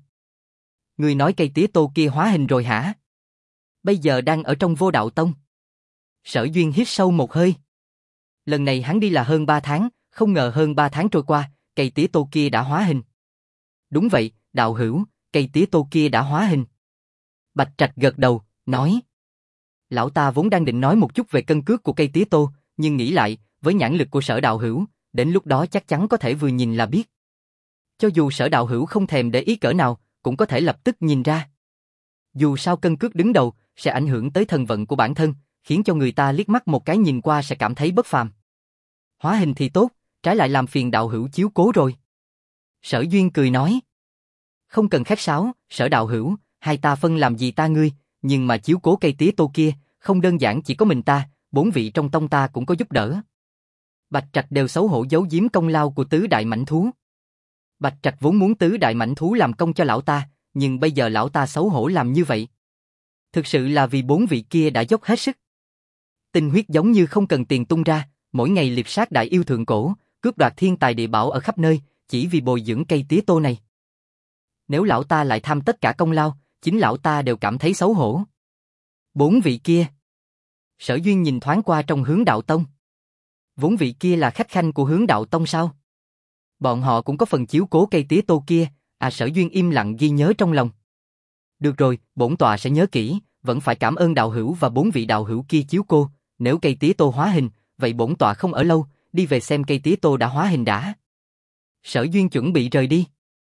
Ngươi nói cây tía tô kia hóa hình rồi hả? Bây giờ đang ở trong Vô Đạo Tông. Sở Duyên hít sâu một hơi. Lần này hắn đi là hơn 3 tháng, không ngờ hơn 3 tháng trôi qua, cây tía tô kia đã hóa hình. Đúng vậy, đạo hữu, cây tía tô kia đã hóa hình. Bạch Trạch gật đầu, nói. Lão ta vốn đang định nói một chút về cân cước của cây tía tô, nhưng nghĩ lại, với nhãn lực của Sở đạo hữu, đến lúc đó chắc chắn có thể vừa nhìn là biết. Cho dù Sở đạo hữu không thèm để ý cỡ nào, cũng có thể lập tức nhìn ra. Dù sao cân cước đứng đầu, sẽ ảnh hưởng tới thần vận của bản thân, khiến cho người ta liếc mắt một cái nhìn qua sẽ cảm thấy bất phàm. Hóa hình thì tốt, trái lại làm phiền đạo hữu chiếu cố rồi. Sở Duyên cười nói. Không cần khách sáo, Sở đạo hữu, hai ta phân làm gì ta ngươi, nhưng mà chiếu cố cây tía tô kia, không đơn giản chỉ có mình ta, 4 vị trong tông ta cũng có giúp đỡ. Bạch Trạch đều xấu hổ giấu giếm công lao của tứ đại mãnh thú. Bạch Trạch vốn muốn tứ đại mãnh thú làm công cho lão ta, nhưng bây giờ lão ta xấu hổ làm như vậy. Thực sự là vì 4 vị kia đã dốc hết sức. Tinh huyết giống như không cần tiền tung ra, mỗi ngày liệp sát đại yêu thượng cổ, cướp đoạt thiên tài địa bảo ở khắp nơi, chỉ vì bồi dưỡng cây tía tô này. Nếu lão ta lại tham tất cả công lao, chính lão ta đều cảm thấy xấu hổ. 4 vị kia. Sở Duyên nhìn thoáng qua trong Hướng Đạo Tông. 4 vị kia là khách khanh của Hướng Đạo Tông sao? Bọn họ cũng có phần chiếu cố cây tía tô kia, Sở Duyên im lặng ghi nhớ trong lòng. Được rồi, bổn tọa sẽ nhớ kỹ, vẫn phải cảm ơn đạo hữu và 4 vị đạo hữu kia chiếu cô, nếu cây tía tô hóa hình, vậy bổn tọa không ở lâu, đi về xem cây tía tô đã hóa hình đã. Sở Duyên chuẩn bị rời đi.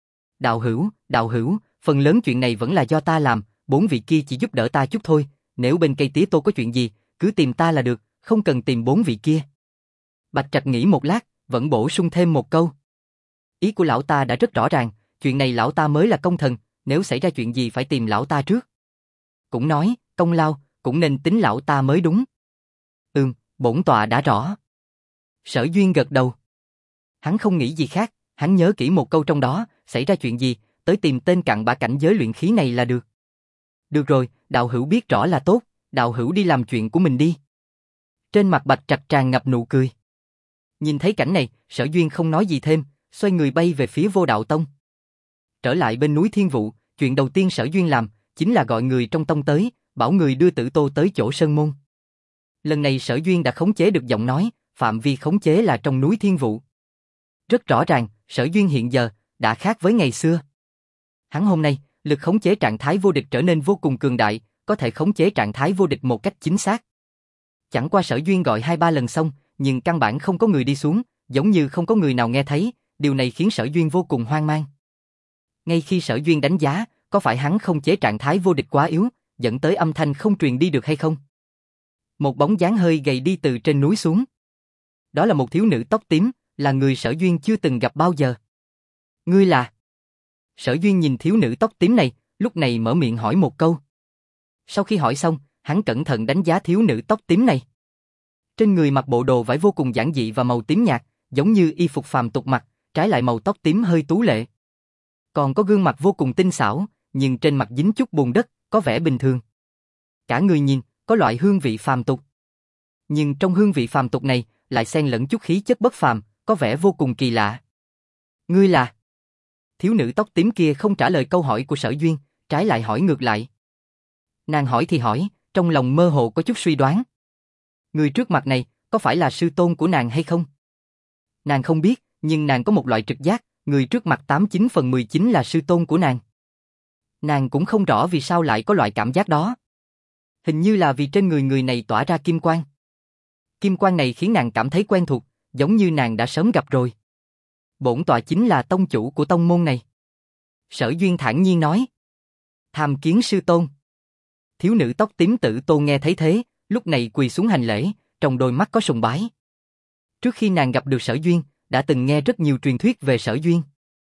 Đạo hữu, phần lớn chuyện này vẫn là do ta làm, 4 vị kia chỉ giúp đỡ ta chút thôi, nếu bên cây tía tô có chuyện gì, cứ tìm ta là được, không cần tìm 4 vị kia. Bạch Trạch nghĩ một lát, vẫn bổ sung thêm một câu. Ý của lão ta đã rất rõ ràng, chuyện này lão ta mới là công thần, nếu xảy ra chuyện gì phải tìm lão ta trước. Cũng nói, công lao, cũng nên tính lão ta mới đúng. Bổn tọa đã rõ. Sở Duyên gật đầu. Hắn không nghĩ gì khác, hắn nhớ kỹ một câu trong đó, xảy ra chuyện gì, tới tìm tên cặn bã cảnh giới luyện khí này là được. Được rồi, đạo hữu biết rõ là tốt, đạo hữu đi làm chuyện của mình đi. Trên mặt Bạch Trạch tràn ngập nụ cười. Nhìn thấy cảnh này, Sở Duyên không nói gì thêm, xoay người bay về phía Vô Đạo Tông. Trở lại bên núi Thiên Vụ, chuyện đầu tiên Sở Duyên làm, chính là gọi người trong tông tới, bảo người đưa Tử Tô tới chỗ Sơn Môn. Lần này Sở Duyên đã khống chế được giọng nói, phạm vi khống chế là trong núi Thiên Vụ. Rất rõ ràng, Sở Duyên hiện giờ đã khác với ngày xưa. Hắn hôm nay, lực khống chế trạng thái vô địch trở nên vô cùng cường đại, có thể khống chế trạng thái vô địch một cách chính xác. Chẳng qua Sở Duyên gọi 2-3 lần xong, nhưng căn bản không có người đi xuống, giống như không có người nào nghe thấy, điều này khiến Sở Duyên vô cùng hoang mang. Ngay khi Sở Duyên đánh giá, có phải hắn khống chế trạng thái vô địch quá yếu, dẫn tới âm thanh không truyền đi được hay không? Một bóng dáng hơi gầy đi từ trên núi xuống. Đó là một thiếu nữ tóc tím, là người Sở Duyên chưa từng gặp bao giờ. Ngươi là? Sở Duyên nhìn thiếu nữ tóc tím này, lúc này mở miệng hỏi một câu. Sau khi hỏi xong, hắn cẩn thận đánh giá thiếu nữ tóc tím này. Trên người mặc bộ đồ vải vô cùng giản dị và màu tím nhạt, giống như y phục phàm tục mặc, trái lại màu tóc tím hơi tú lệ. Còn có gương mặt vô cùng tinh xảo, nhưng trên mặt dính chút bùn đất, có vẻ bình thường. Cả người nhìn, có loại hương vị phàm tục. Nhưng trong hương vị phàm tục này, lại xen lẫn chút khí chất bất phàm, có vẻ vô cùng kỳ lạ. Ngươi là? Thiếu nữ tóc tím kia không trả lời câu hỏi của Sở Duyên, trái lại hỏi ngược lại. Nàng hỏi thì hỏi, trong lòng mơ hồ có chút suy đoán. Người trước mặt này, có phải là sư tôn của nàng hay không? Nàng không biết, nhưng nàng có một loại trực giác, người trước mặt 89 phần 19 là sư tôn của nàng. Nàng cũng không rõ vì sao lại có loại cảm giác đó. Hình như là vì trên người này tỏa ra kim quang. Kim quang này khiến nàng cảm thấy quen thuộc, giống như nàng đã sớm gặp rồi. Bổn tọa chính là tông chủ của tông môn này. Sở Duyên thản nhiên nói. Tham kiến sư tôn. Thiếu nữ tóc tím Tử Tô nghe thấy thế, lúc này quỳ xuống hành lễ, trong đôi mắt có sùng bái. Trước khi nàng gặp được Sở Duyên, đã từng nghe rất nhiều truyền thuyết về Sở Duyên.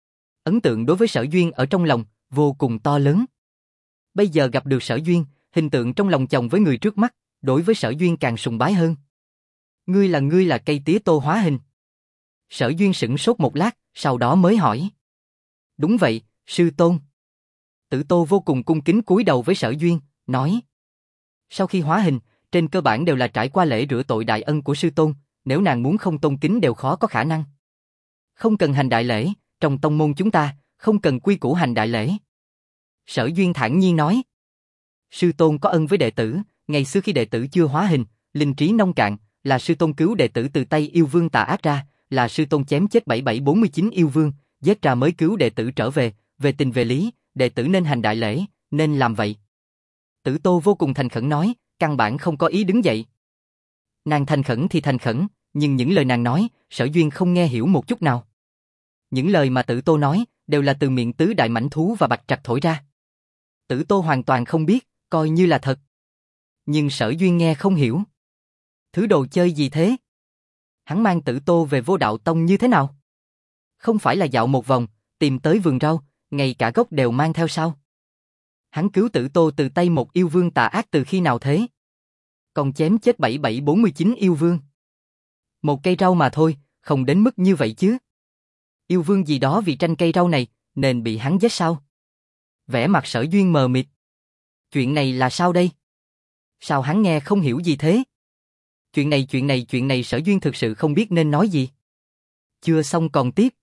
Ấn tượng đối với Sở Duyên ở trong lòng, vô cùng to lớn. Bây giờ gặp được Sở Duyên, hình tượng trong lòng chồng với người trước mắt, đối với Sở Duyên càng sùng bái hơn. Ngươi là cây tía tô hóa hình. Sở Duyên sững sốt một lát, sau đó mới hỏi. Đúng vậy, sư tôn. Tử Tô vô cùng cung kính cúi đầu với Sở Duyên, nói. Sau khi hóa hình, trên cơ bản đều là trải qua lễ rửa tội đại ân của sư tôn, nếu nàng muốn không tôn kính đều khó có khả năng. Không cần hành đại lễ, trong tông môn chúng ta, không cần quy củ hành đại lễ. Sở Duyên thản nhiên nói. Sư tôn có ân với đệ tử, ngày xưa khi đệ tử chưa hóa hình, linh trí nông cạn, là sư tôn cứu đệ tử từ tay yêu vương tà ác ra, là sư tôn chém chết 7749 yêu vương, giết ra mới cứu đệ tử trở về tình về lý, đệ tử nên hành đại lễ, nên làm vậy. Tử Tô vô cùng thành khẩn nói, căn bản không có ý đứng dậy. Nàng thành khẩn thì thành khẩn, nhưng những lời nàng nói, Sở Duyên không nghe hiểu một chút nào. Những lời mà Tử Tô nói, đều là từ miệng tứ đại mãnh thú và bạch trạch thổi ra. Tử Tô hoàn toàn không biết, coi như là thật. Nhưng Sở Duyên nghe không hiểu. Thứ đồ chơi gì thế? Hắn mang Tử Tô về Vô Đạo Tông như thế nào? Không phải là dạo một vòng, tìm tới vườn rau, ngay cả gốc đều mang theo sao? Hắn cứu Tử Tô từ tay một yêu vương tà ác từ khi nào thế? Còn chém chết 7749 yêu vương. Một cây rau mà thôi, không đến mức như vậy chứ. Yêu vương gì đó vì tranh cây rau này, nên bị hắn giết sao? Vẻ mặt Sở Duyên mờ mịt. Chuyện này là sao đây? Sao hắn nghe không hiểu gì thế? Chuyện này Sở Duyên thực sự không biết nên nói gì. Chưa xong còn tiếp.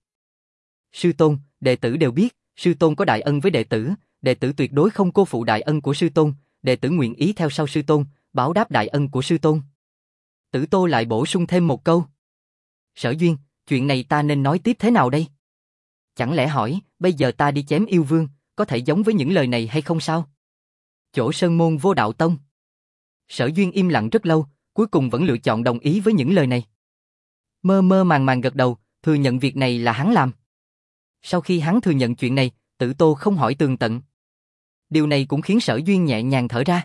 Sư tôn, đệ tử đều biết, sư tôn có đại ân với đệ tử tuyệt đối không cô phụ đại ân của sư tôn, đệ tử nguyện ý theo sau sư tôn, báo đáp đại ân của sư tôn. Tử Tô lại bổ sung thêm một câu. Sở Duyên, chuyện này ta nên nói tiếp thế nào đây? Chẳng lẽ hỏi, bây giờ ta đi chém yêu vương, có thể giống với những lời này hay không sao? Chỗ Sơn Môn Vô Đạo Tông. Sở Duyên im lặng rất lâu, cuối cùng vẫn lựa chọn đồng ý với những lời này. Mơ mơ màng màng gật đầu, thừa nhận việc này là hắn làm. Sau khi hắn thừa nhận chuyện này, Tử Tô không hỏi tường tận. Điều này cũng khiến Sở Duyên nhẹ nhàng thở ra.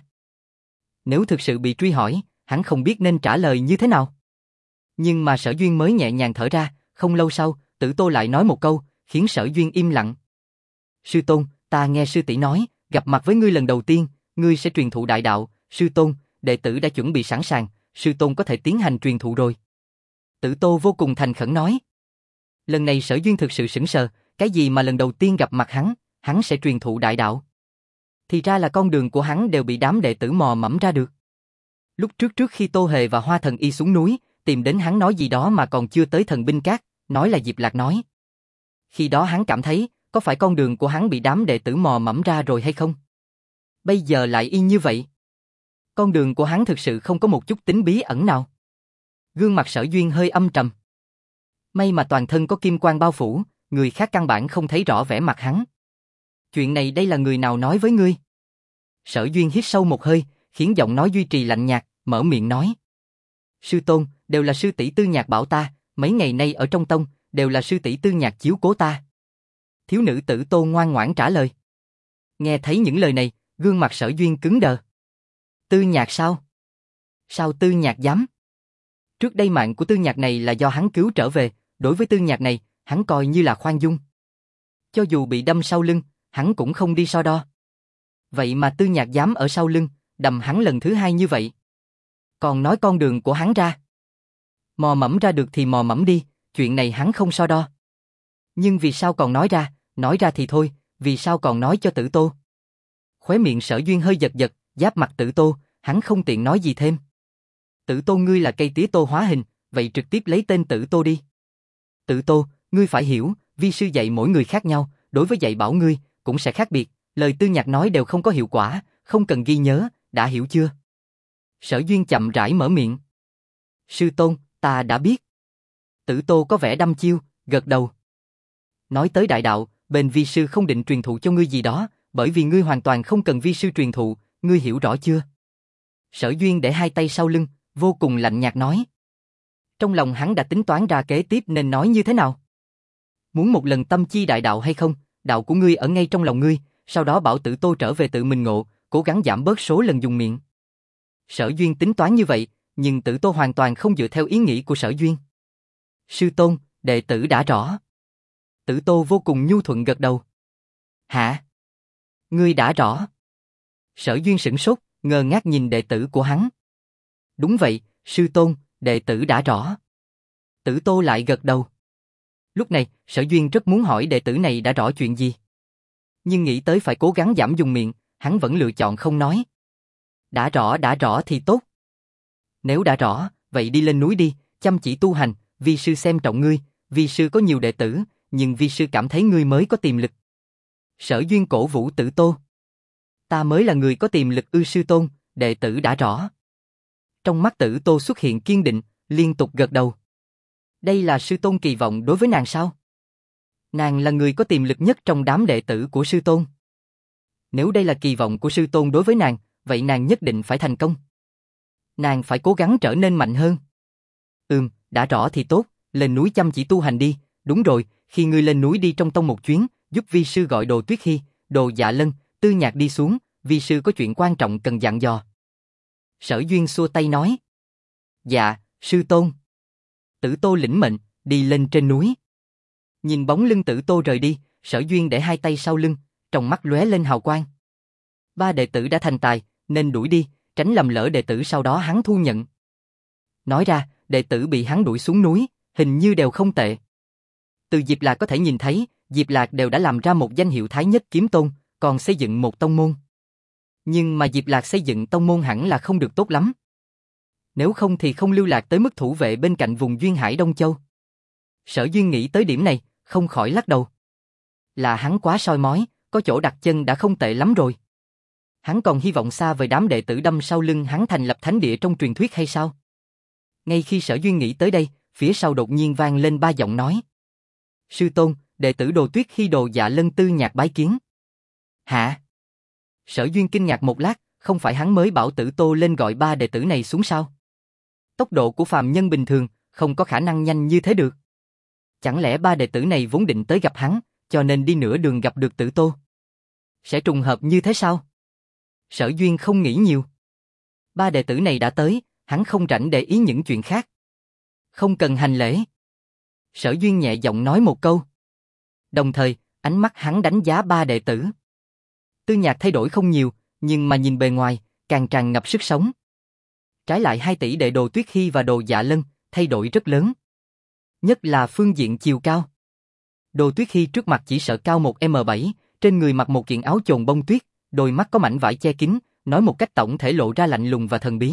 Nếu thực sự bị truy hỏi, hắn không biết nên trả lời như thế nào. Nhưng mà Sở Duyên mới nhẹ nhàng thở ra, không lâu sau, Tử Tô lại nói một câu, khiến Sở Duyên im lặng. Sư tôn, ta nghe sư tỷ nói, gặp mặt với ngươi lần đầu tiên, ngươi sẽ truyền thụ đại đạo, sư tôn, đệ tử đã chuẩn bị sẵn sàng, sư tôn có thể tiến hành truyền thụ rồi. Tử Tô vô cùng thành khẩn nói. Lần này Sở Duyên thực sự sững sờ, cái gì mà lần đầu tiên gặp mặt hắn sẽ truyền thụ đại đạo. Thì ra là con đường của hắn đều bị đám đệ tử mò mẫm ra được. Lúc trước khi Tô Hề và Hoa Thần Y xuống núi, tìm đến hắn nói gì đó mà còn chưa tới Thần Binh Cát, nói là Diệp Lạc nói. Khi đó hắn cảm thấy, có phải con đường của hắn bị đám đệ tử mò mẫm ra rồi hay không? Bây giờ lại y như vậy. Con đường của hắn thực sự không có một chút tính bí ẩn nào. Gương mặt Sở Duyên hơi âm trầm. May mà toàn thân có kim quang bao phủ, người khác căn bản không thấy rõ vẻ mặt hắn. Chuyện này đây là người nào nói với ngươi? Sở Duyên hít sâu một hơi, khiến giọng nói duy trì lạnh nhạt, mở miệng nói. Sư tôn, đều là sư tỷ Tư Nhạc bảo ta, mấy ngày nay ở trong tông, đều là sư tỷ Tư Nhạc chiếu cố ta. Thiếu nữ Tử Tô ngoan ngoãn trả lời. Nghe thấy những lời này, gương mặt Sở Duyên cứng đờ. Tư Nhạc sao? Sao Tư Nhạc dám? Trước đây mạng của Tư Nhạc này là do hắn cứu trở về, đối với Tư Nhạc này, hắn coi như là khoan dung. Cho dù bị đâm sau lưng, hắn cũng không đi so đo. Vậy mà Tư Nhạc dám ở sau lưng, đâm hắn lần thứ hai như vậy. Còn nói con đường của hắn ra. Mò mẫm ra được thì mò mẫm đi, chuyện này hắn không so đo. Nhưng vì sao còn nói ra thì thôi, vì sao còn nói cho Tử Tô? Khóe miệng Sở Duyên hơi giật giật, giáp mặt Tử Tô, hắn không tiện nói gì thêm. Tử Tô ngươi là cây tía tô hóa hình, vậy trực tiếp lấy tên Tử Tô đi. Tử Tô, ngươi phải hiểu, vi sư dạy mỗi người khác nhau, đối với dạy bảo ngươi, cũng sẽ khác biệt, lời Tư Nhạc nói đều không có hiệu quả, không cần ghi nhớ, đã hiểu chưa? Sở Duyên chậm rãi mở miệng. Sư tôn, ta đã biết. Tử Tô có vẻ đăm chiêu, gật đầu. Nói tới đại đạo, bên vi sư không định truyền thụ cho ngươi gì đó, bởi vì ngươi hoàn toàn không cần vi sư truyền thụ, ngươi hiểu rõ chưa? Sở Duyên để hai tay sau lưng, vô cùng lạnh nhạt nói. Trong lòng hắn đã tính toán ra kế tiếp nên nói như thế nào. Muốn một lần tâm chi đại đạo hay không, đạo của ngươi ở ngay trong lòng ngươi, sau đó bảo Tử Tô trở về tự mình ngộ, cố gắng giảm bớt số lần dùng miệng. Sở Duyên tính toán như vậy, nhưng Tử Tô hoàn toàn không dựa theo ý nghĩ của Sở Duyên. Sư tôn, đệ tử đã rõ. Tử Tô vô cùng nhu thuận gật đầu. Hả? Ngươi đã rõ. Sở Duyên sửng sốt, ngơ ngác nhìn đệ tử của hắn. Đúng vậy, sư tôn, đệ tử đã rõ. Tử Tô lại gật đầu. Lúc này, Sở Duyên rất muốn hỏi đệ tử này đã rõ chuyện gì. Nhưng nghĩ tới phải cố gắng giảm dùng miệng, hắn vẫn lựa chọn không nói. Đã rõ thì tốt. Nếu đã rõ, vậy đi lên núi đi, chăm chỉ tu hành, vi sư xem trọng ngươi, vi sư có nhiều đệ tử, nhưng vi sư cảm thấy ngươi mới có tiềm lực. Sở Duyên cổ vũ Tử Tô. Ta mới là người có tiềm lực ư sư tôn, đệ tử đã rõ. Trong mắt Tử Tô xuất hiện kiên định, liên tục gật đầu. Đây là sư tôn kỳ vọng đối với nàng sao? Nàng là người có tiềm lực nhất trong đám đệ tử của sư tôn. Nếu đây là kỳ vọng của sư tôn đối với nàng, vậy nàng nhất định phải thành công. Nàng phải cố gắng trở nên mạnh hơn. Đã rõ thì tốt, lên núi chăm chỉ tu hành đi. Đúng rồi, khi ngươi lên núi đi trong tông một chuyến, giúp vi sư gọi Đồ Tuyết Hy, Đồ Dạ Lân, Tư Nhạc đi xuống, vi sư có chuyện quan trọng cần dặn dò. Sở Duyên xua tay nói. Dạ, sư tôn. Tử Tô lĩnh mệnh, đi lên trên núi. Nhìn bóng lưng Tử Tô rời đi, Sở Duyên để hai tay sau lưng, trong mắt lóe lên hào quang. Ba đệ tử đã thành tài, nên đuổi đi, tránh lầm lỡ đệ tử sau đó hắn thu nhận. Nói ra, đệ tử bị hắn đuổi xuống núi, hình như đều không tệ. Từ Diệp Lạc có thể nhìn thấy, Diệp Lạc đều đã làm ra một danh hiệu Thái Nhất Kiếm Tôn, còn xây dựng một tông môn. Nhưng mà Diệp Lạc xây dựng tông môn hẳn là không được tốt lắm. Nếu không thì không lưu lạc tới mức thủ vệ bên cạnh vùng Duyên Hải Đông Châu. Sở Duyên nghĩ tới điểm này, không khỏi lắc đầu. Là hắn quá soi mói, có chỗ đặt chân đã không tệ lắm rồi. Hắn còn hy vọng xa vời đám đệ tử đâm sau lưng hắn thành lập thánh địa trong truyền thuyết hay sao? Ngay khi Sở Duyên nghĩ tới đây, phía sau đột nhiên vang lên ba giọng nói. Sư tôn, đệ tử Đồ Tuyết Hy, Đồ Dạ Lân, Tư Nhạc bái kiến. Hả? Sở Duyên kinh ngạc một lát, không phải hắn mới bảo Tử Tô lên gọi ba đệ tử này xuống sao? Tốc độ của phàm nhân bình thường, không có khả năng nhanh như thế được. Chẳng lẽ ba đệ tử này vốn định tới gặp hắn, cho nên đi nửa đường gặp được Tử Tô? Sẽ trùng hợp như thế sao? Sở Duyên không nghĩ nhiều. Ba đệ tử này đã tới, hắn không rảnh để ý những chuyện khác. Không cần hành lễ. Sở Duyên nhẹ giọng nói một câu. Đồng thời, ánh mắt hắn đánh giá ba đệ tử. Tư Nhạc thay đổi không nhiều, nhưng mà nhìn bề ngoài, càng tràn ngập sức sống. Trái lại hai tỷ đệ Đồ Tuyết Hy và Đồ Dạ Lân, thay đổi rất lớn. Nhất là phương diện chiều cao. Đồ Tuyết Hy trước mặt chỉ sợ cao 1m7, trên người mặc một kiện áo chồn bông tuyết, đôi mắt có mảnh vải che kín, nói một cách tổng thể lộ ra lạnh lùng và thần bí.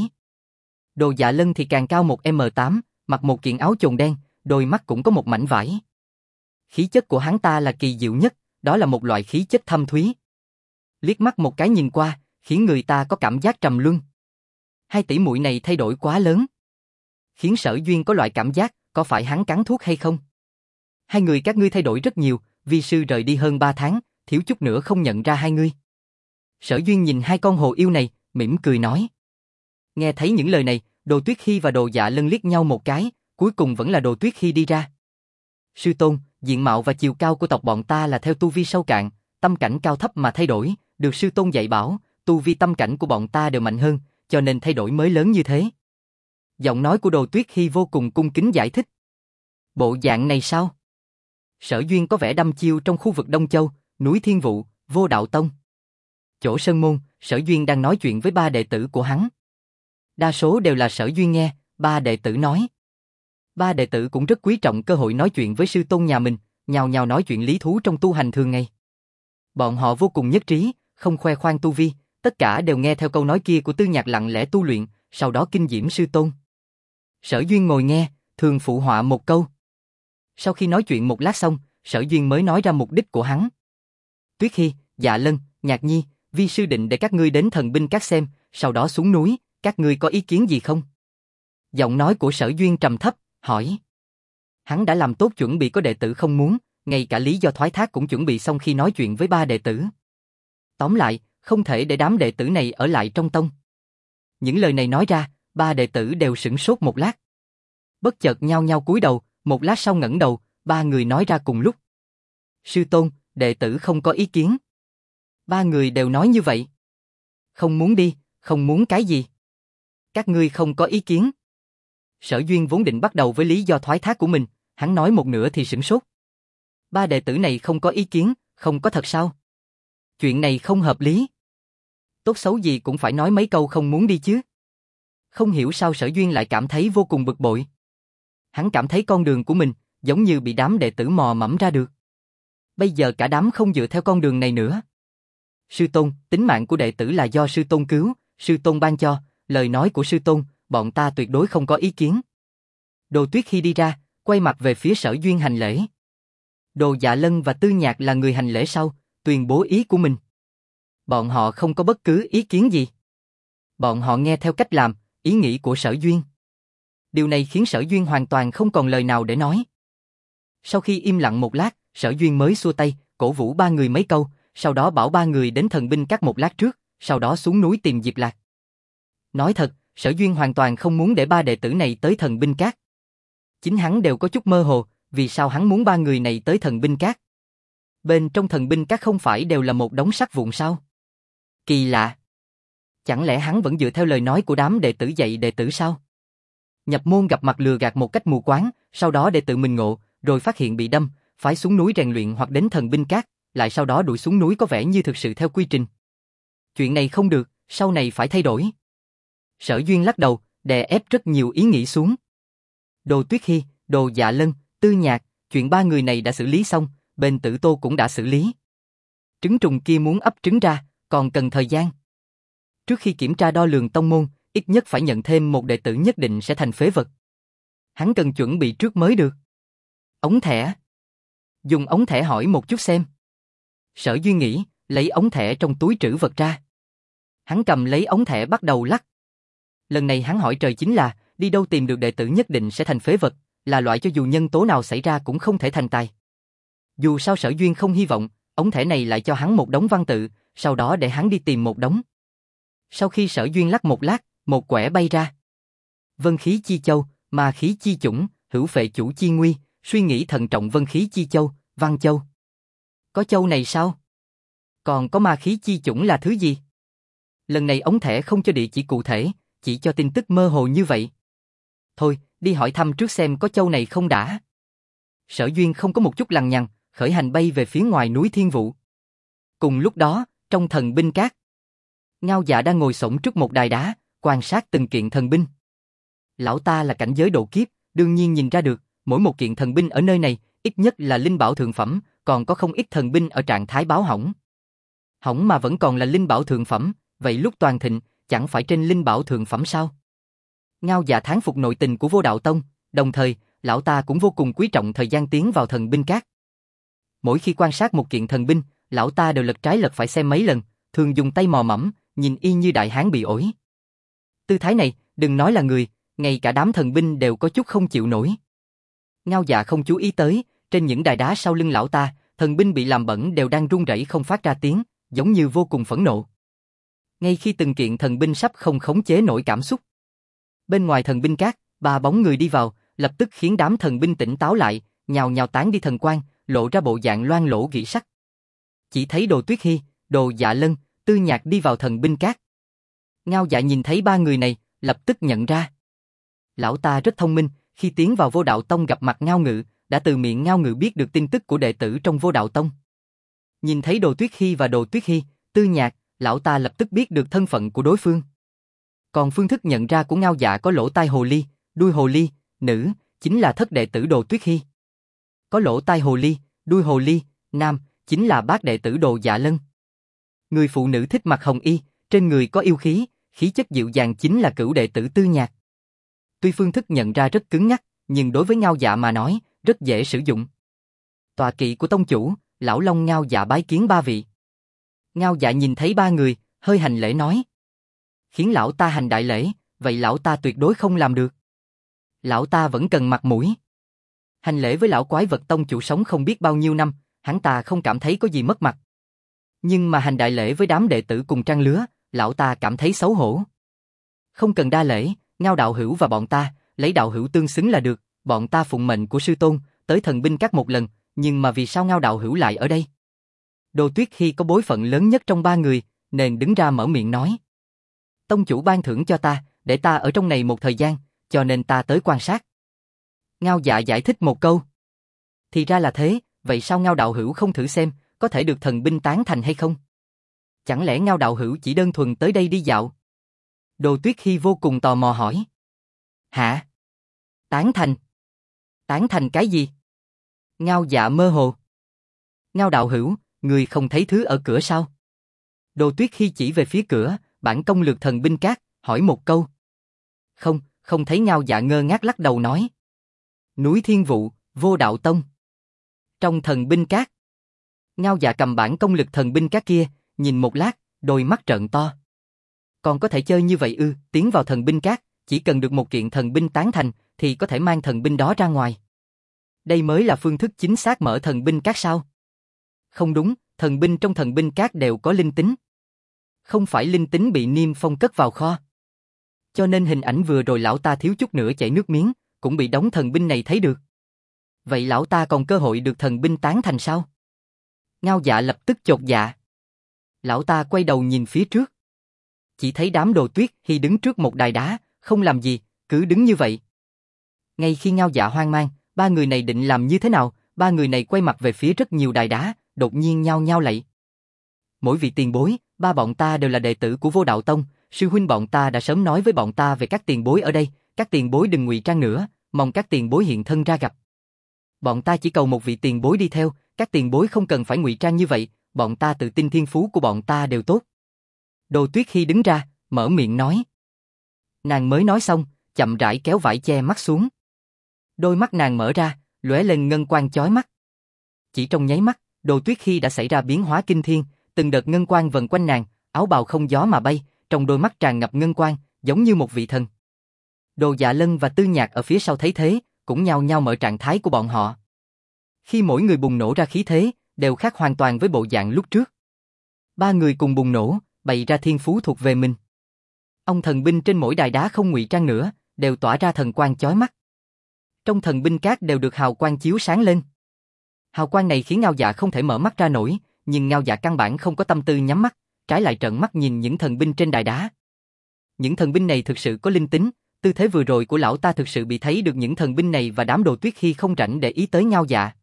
Đồ Dạ Lân thì càng cao 1m8, mặc một kiện áo chồn đen, đôi mắt cũng có một mảnh vải. Khí chất của hắn ta là kỳ diệu nhất, đó là một loại khí chất thâm thúy. Liếc mắt một cái nhìn qua, khiến người ta có cảm giác trầm luân. Hai tỷ muội này thay đổi quá lớn, khiến Sở Duyên có loại cảm giác, có phải hắn cắn thuốc hay không? Hai người các ngươi thay đổi rất nhiều, vi sư rời đi hơn 3 tháng, thiếu chút nữa không nhận ra hai ngươi. Sở Duyên nhìn hai con hồ yêu này, mỉm cười nói. Nghe thấy những lời này, Đồ Tuyết Hy và Đồ Dạ Lân liếc nhau một cái, cuối cùng vẫn là Đồ Tuyết Hy đi ra. Sư tôn, diện mạo và chiều cao của tộc bọn ta là theo tu vi sâu cạn, tâm cảnh cao thấp mà thay đổi, được sư tôn dạy bảo, tu vi tâm cảnh của bọn ta đều mạnh hơn, cho nên thay đổi mới lớn như thế. Giọng nói của Đồ Tuyết Hy vô cùng cung kính giải thích. Bộ dạng này sao? Sở Duyên có vẻ đăm chiêu trong khu vực Đông Châu, núi Thiên Vụ, Vô Đạo Tông. Chỗ Sơn Môn, Sở Duyên đang nói chuyện với ba đệ tử của hắn. Đa số đều là Sở Duyên nghe, ba đệ tử nói. Ba đệ tử cũng rất quý trọng cơ hội nói chuyện với sư tôn nhà mình, nhào nhào nói chuyện lý thú trong tu hành thường ngày. Bọn họ vô cùng nhất trí, không khoe khoang tu vi, tất cả đều nghe theo câu nói kia của Tư Nhạc lặng lẽ tu luyện, sau đó kinh diễm sư tôn. Sở Duyên ngồi nghe, thường phụ họa một câu. Sau khi nói chuyện một lát xong, Sở Duyên mới nói ra mục đích của hắn. Tuyết Hy, Dạ Lân, Nhạc Nhi, vi sư định để các ngươi đến Thần Binh Các xem, sau đó xuống núi, các ngươi có ý kiến gì không? Giọng nói của Sở Duyên trầm thấp, hỏi. Hắn đã làm tốt chuẩn bị có đệ tử không muốn, ngay cả lý do thoái thác cũng chuẩn bị xong khi nói chuyện với ba đệ tử. Tóm lại, không thể để đám đệ tử này ở lại trong tông. Những lời này nói ra, ba đệ tử đều sửng sốt một lát. Bất chợt nhao nhao cúi đầu, một lát sau ngẩng đầu, ba người nói ra cùng lúc. Sư tôn, đệ tử không có ý kiến. Ba người đều nói như vậy. Không muốn đi, không muốn cái gì? Các ngươi không có ý kiến. Sở Duyên vốn định bắt đầu với lý do thoái thác của mình, hắn nói một nửa thì sửng sốt. Ba đệ tử này không có ý kiến, không có thật sao? Chuyện này không hợp lý. Tốt xấu gì cũng phải nói mấy câu không muốn đi chứ. Không hiểu sao Sở Duyên lại cảm thấy vô cùng bực bội. Hắn cảm thấy con đường của mình giống như bị đám đệ tử mò mẫm ra được. Bây giờ cả đám không dựa theo con đường này nữa. Sư tôn, tính mạng của đệ tử là do sư tôn cứu, sư tôn ban cho, lời nói của sư tôn, bọn ta tuyệt đối không có ý kiến. Đồ Tuyết khi đi ra, quay mặt về phía Sở Duyên hành lễ. Đồ Dạ Lân và Tư Nhạc là người hành lễ sau, tuyên bố ý của mình. Bọn họ không có bất cứ ý kiến gì. Bọn họ nghe theo cách làm, ý nghĩ của Sở Duyên. Điều này khiến Sở Duyên hoàn toàn không còn lời nào để nói. Sau khi im lặng một lát, Sở Duyên mới xua tay, cổ vũ ba người mấy câu, sau đó bảo ba người đến thần binh các một lát trước, sau đó xuống núi tìm Diệp Lạc. Nói thật, Sở Duyên hoàn toàn không muốn để ba đệ tử này tới thần binh các. Chính hắn đều có chút mơ hồ, vì sao hắn muốn ba người này tới thần binh các? Bên trong thần binh các không phải đều là một đống sắt vụn sao? Kỳ lạ. Chẳng lẽ hắn vẫn dựa theo lời nói của đám đệ tử dạy đệ tử sao? Nhập môn gặp mặt lừa gạt một cách mù quáng, sau đó đệ tử mình ngộ, rồi phát hiện bị đâm, phải xuống núi rèn luyện hoặc đến thần binh các, lại sau đó đuổi xuống núi có vẻ như thực sự theo quy trình. Chuyện này không được, sau này phải thay đổi. Sở Duyên lắc đầu, đè ép rất nhiều ý nghĩ xuống. Đồ Tuyết Hy, Đồ Dạ Lân, Tư Nhạc, chuyện ba người này đã xử lý xong, bên Tử Tô cũng đã xử lý. Trứng trùng kia muốn ấp trứng ra, còn cần thời gian. Trước khi kiểm tra đo lường tông môn, ít nhất phải nhận thêm một đệ tử nhất định sẽ thành phế vật. Hắn cần chuẩn bị trước mới được. Ống thẻ. Dùng ống thẻ hỏi một chút xem. Sở Duyên nghĩ, lấy ống thẻ trong túi trữ vật ra. Hắn cầm lấy ống thẻ bắt đầu lắc. Lần này hắn hỏi trời chính là, đi đâu tìm được đệ tử nhất định sẽ thành phế vật, là loại cho dù nhân tố nào xảy ra cũng không thể thành tài. Dù sao Sở Duyên không hy vọng, ống thẻ này lại cho hắn một đống văn tự, sau đó để hắn đi tìm một đống. Sau khi Sở Duyên lắc một lát, một quẻ bay ra. Vân khí chi châu, ma khí chi chủng, hữu phệ chủ chi nguy, suy nghĩ thận trọng vân khí chi châu, văn châu. Có châu này sao? Còn có ma khí chi chủng là thứ gì? Lần này ống thẻ không cho địa chỉ cụ thể, chỉ cho tin tức mơ hồ như vậy. Thôi, đi hỏi thăm trước xem có châu này không đã. Sở Duyên không có một chút lằng nhằng, khởi hành bay về phía ngoài núi Thiên Vũ. Cùng lúc đó, trong thần binh các, Ngao Dạ đang ngồi xổm trước một đài đá, quan sát từng kiện thần binh. Lão ta là cảnh giới độ kiếp, đương nhiên nhìn ra được, mỗi một kiện thần binh ở nơi này, ít nhất là linh bảo thượng phẩm, còn có không ít thần binh ở trạng thái báo hỏng. Hỏng mà vẫn còn là linh bảo thượng phẩm, vậy lúc toàn thịnh, chẳng phải trên linh bảo thượng phẩm sao? Ngao Dạ thán phục nội tình của Vô Đạo Tông, đồng thời, lão ta cũng vô cùng quý trọng thời gian tiến vào thần binh các. Mỗi khi quan sát một kiện thần binh, lão ta đều lật trái lật phải xem mấy lần, thường dùng tay mò mẫm, nhìn y như đại hán bị ổi. Tư thái này, đừng nói là người, ngay cả đám thần binh đều có chút không chịu nổi. Ngao Dạ không chú ý tới, trên những đài đá sau lưng lão ta, thần binh bị làm bẩn đều đang run rẩy không phát ra tiếng, giống như vô cùng phẫn nộ. Ngay khi từng kiện thần binh sắp không khống chế nổi cảm xúc, bên ngoài thần binh các, ba bóng người đi vào, lập tức khiến đám thần binh tỉnh táo lại, nhào nhào tán đi thần quang, lộ ra bộ dạng loang lổ gỉ sắc. Chỉ thấy Đồ Tuyết Hy, Đồ Dạ Lân, Tư Nhạc đi vào thần binh các. Ngao Dạ nhìn thấy ba người này, lập tức nhận ra. Lão ta rất thông minh, khi tiến vào Vô Đạo Tông gặp mặt Ngao Ngự, đã từ miệng Ngao Ngự biết được tin tức của đệ tử trong Vô Đạo Tông. Nhìn thấy Đồ Tuyết Hy và Đồ Tuyết Hy, Tư Nhạc, lão ta lập tức biết được thân phận của đối phương. Còn phương thức nhận ra của Ngao Dạ có lỗ tai hồ ly, đuôi hồ ly, nữ, chính là thất đệ tử Đồ Tuyết Hy. Có lỗ tai hồ ly, đuôi hồ ly, nam, chính là bát đệ tử Đồ Dạ Lân. Người phụ nữ thích mặc hồng y, trên người có yêu khí, khí chất dịu dàng chính là cửu đệ tử Tư Nhạc. Tuy phương thức nhận ra rất cứng nhắc, nhưng đối với Ngao Dạ mà nói, rất dễ sử dụng. Tọa kỵ của tông chủ, lão long Ngao Dạ bái kiến ba vị. Ngao Dạ nhìn thấy ba người, hơi hành lễ nói. Khiến lão ta hành đại lễ, vậy lão ta tuyệt đối không làm được. Lão ta vẫn cần mặt mũi. Hành lễ với lão quái vật tông chủ sống không biết bao nhiêu năm, hắn ta không cảm thấy có gì mất mặt. Nhưng mà hành đại lễ với đám đệ tử cùng trang lứa, lão ta cảm thấy xấu hổ. Không cần đa lễ, Ngao đạo hữu và bọn ta, lấy đạo hữu tương xứng là được, bọn ta phụng mệnh của sư tôn, tới thần binh các một lần, nhưng mà vì sao Ngao đạo hữu lại ở đây? Đồ Tuyết Hy có bối phận lớn nhất trong ba người, nên đứng ra mở miệng nói. Tông chủ ban thưởng cho ta, để ta ở trong này một thời gian, cho nên ta tới quan sát. Ngao Dạ giải thích một câu. Thì ra là thế, vậy sao Ngao đạo hữu không thử xem, có thể được thần binh tán thành hay không? Chẳng lẽ Ngao đạo hữu chỉ đơn thuần tới đây đi dạo? Đồ Tuyết Hy vô cùng tò mò hỏi. Hả? Tán thành? Tán thành cái gì? Ngao Dạ mơ hồ. Ngao đạo hữu, người không thấy thứ ở cửa sao? Đồ Tuyết Hy chỉ về phía cửa, bản công lược thần binh các, hỏi một câu. Không, không thấy. Ngao Dạ ngơ ngác lắc đầu nói. Núi Thiên Vụ, Vô Đạo Tông. Trong thần binh các. Ngao Dạ cầm bản công lực thần binh các kia, nhìn một lát, đôi mắt trợn to. Còn có thể chơi như vậy ư? Tiến vào thần binh các, chỉ cần được một kiện thần binh tán thành thì có thể mang thần binh đó ra ngoài. Đây mới là phương thức chính xác mở thần binh các sao? Không đúng, thần binh trong thần binh các đều có linh tính. Không phải linh tính bị niêm phong cất vào kho. Cho nên hình ảnh vừa rồi lão ta thiếu chút nữa chảy nước miếng, cũng bị đống thần binh này thấy được. Vậy lão ta còn cơ hội được thần binh tán thành sao? Ngao Dạ lập tức chột dạ. Lão ta quay đầu nhìn phía trước. Chỉ thấy đám Đồ Tuyết Hi đứng trước một đài đá, không làm gì, cứ đứng như vậy. Ngay khi Ngao Dạ hoang mang, ba người này định làm như thế nào, ba người này quay mặt về phía rất nhiều đài đá, đột nhiên nhao nhao lạy. Mỗi vị tiền bối, ba bọn ta đều là đệ tử của Vô Đạo Tông, sư huynh bọn ta đã sớm nói với bọn ta về các tiền bối ở đây, các tiền bối đừng ngụy trang nữa, mong các tiền bối hiện thân ra gặp. Bọn ta chỉ cầu một vị tiền bối đi theo, các tiền bối không cần phải ngụy trang như vậy, bọn ta tự tin thiên phú của bọn ta đều tốt. Đồ Tuyết Hi đứng ra, mở miệng nói. Nàng mới nói xong, chậm rãi kéo vải che mắt xuống. Đôi mắt nàng mở ra, lóe lên ngân quang chói mắt. Chỉ trong nháy mắt, Đồ Tuyết Hi đã xảy ra biến hóa kinh thiên, từng đợt ngân quang vần quanh nàng, áo bào không gió mà bay, trong đôi mắt tràn ngập ngân quang, giống như một vị thần. Đồ Dạ Lân và Tư Nhạc ở phía sau thấy thế, cũng nhao nhao mở trạng thái của bọn họ. Khi mỗi người bùng nổ ra khí thế, đều khác hoàn toàn với bộ dạng lúc trước. Ba người cùng bùng nổ, bày ra thiên phú thuộc về mình. Ông thần binh trên mỗi đài đá không ngụy trang nữa, đều tỏa ra thần quang chói mắt. Trong thần binh các đều được hào quang chiếu sáng lên. Hào quang này khiến Ngao Dạ không thể mở mắt ra nổi, nhưng Ngao Dạ căn bản không có tâm tư nhắm mắt, trái lại trợn mắt nhìn những thần binh trên đài đá. Những thần binh này thực sự có linh tính, tư thế vừa rồi của lão ta thực sự bị thấy được những thần binh này và đám Đồ Tuyết Hi không rảnh để ý tới Ngao Dạ.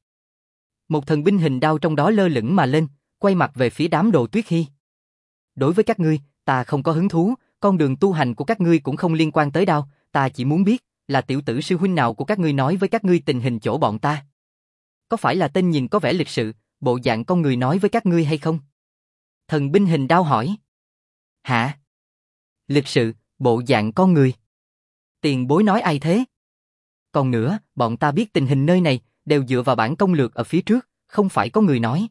Một thần binh hình đao trong đó lơ lửng mà lên, quay mặt về phía đám Đồ Tuyết Hi. Đối với các ngươi, ta không có hứng thú, con đường tu hành của các ngươi cũng không liên quan tới đao, ta chỉ muốn biết, là tiểu tử sư huynh nào của các ngươi nói với các ngươi tình hình chỗ bọn ta. Có phải là tên nhìn có vẻ lịch sự, bộ dạng con người nói với các ngươi hay không? Thần binh hình đao hỏi. Hả? Lịch sự, bộ dạng con người. Tiền bối nói ai thế? Còn nữa, bọn ta biết tình hình nơi này, đều dựa vào bản công lược ở phía trước, không phải có người nói.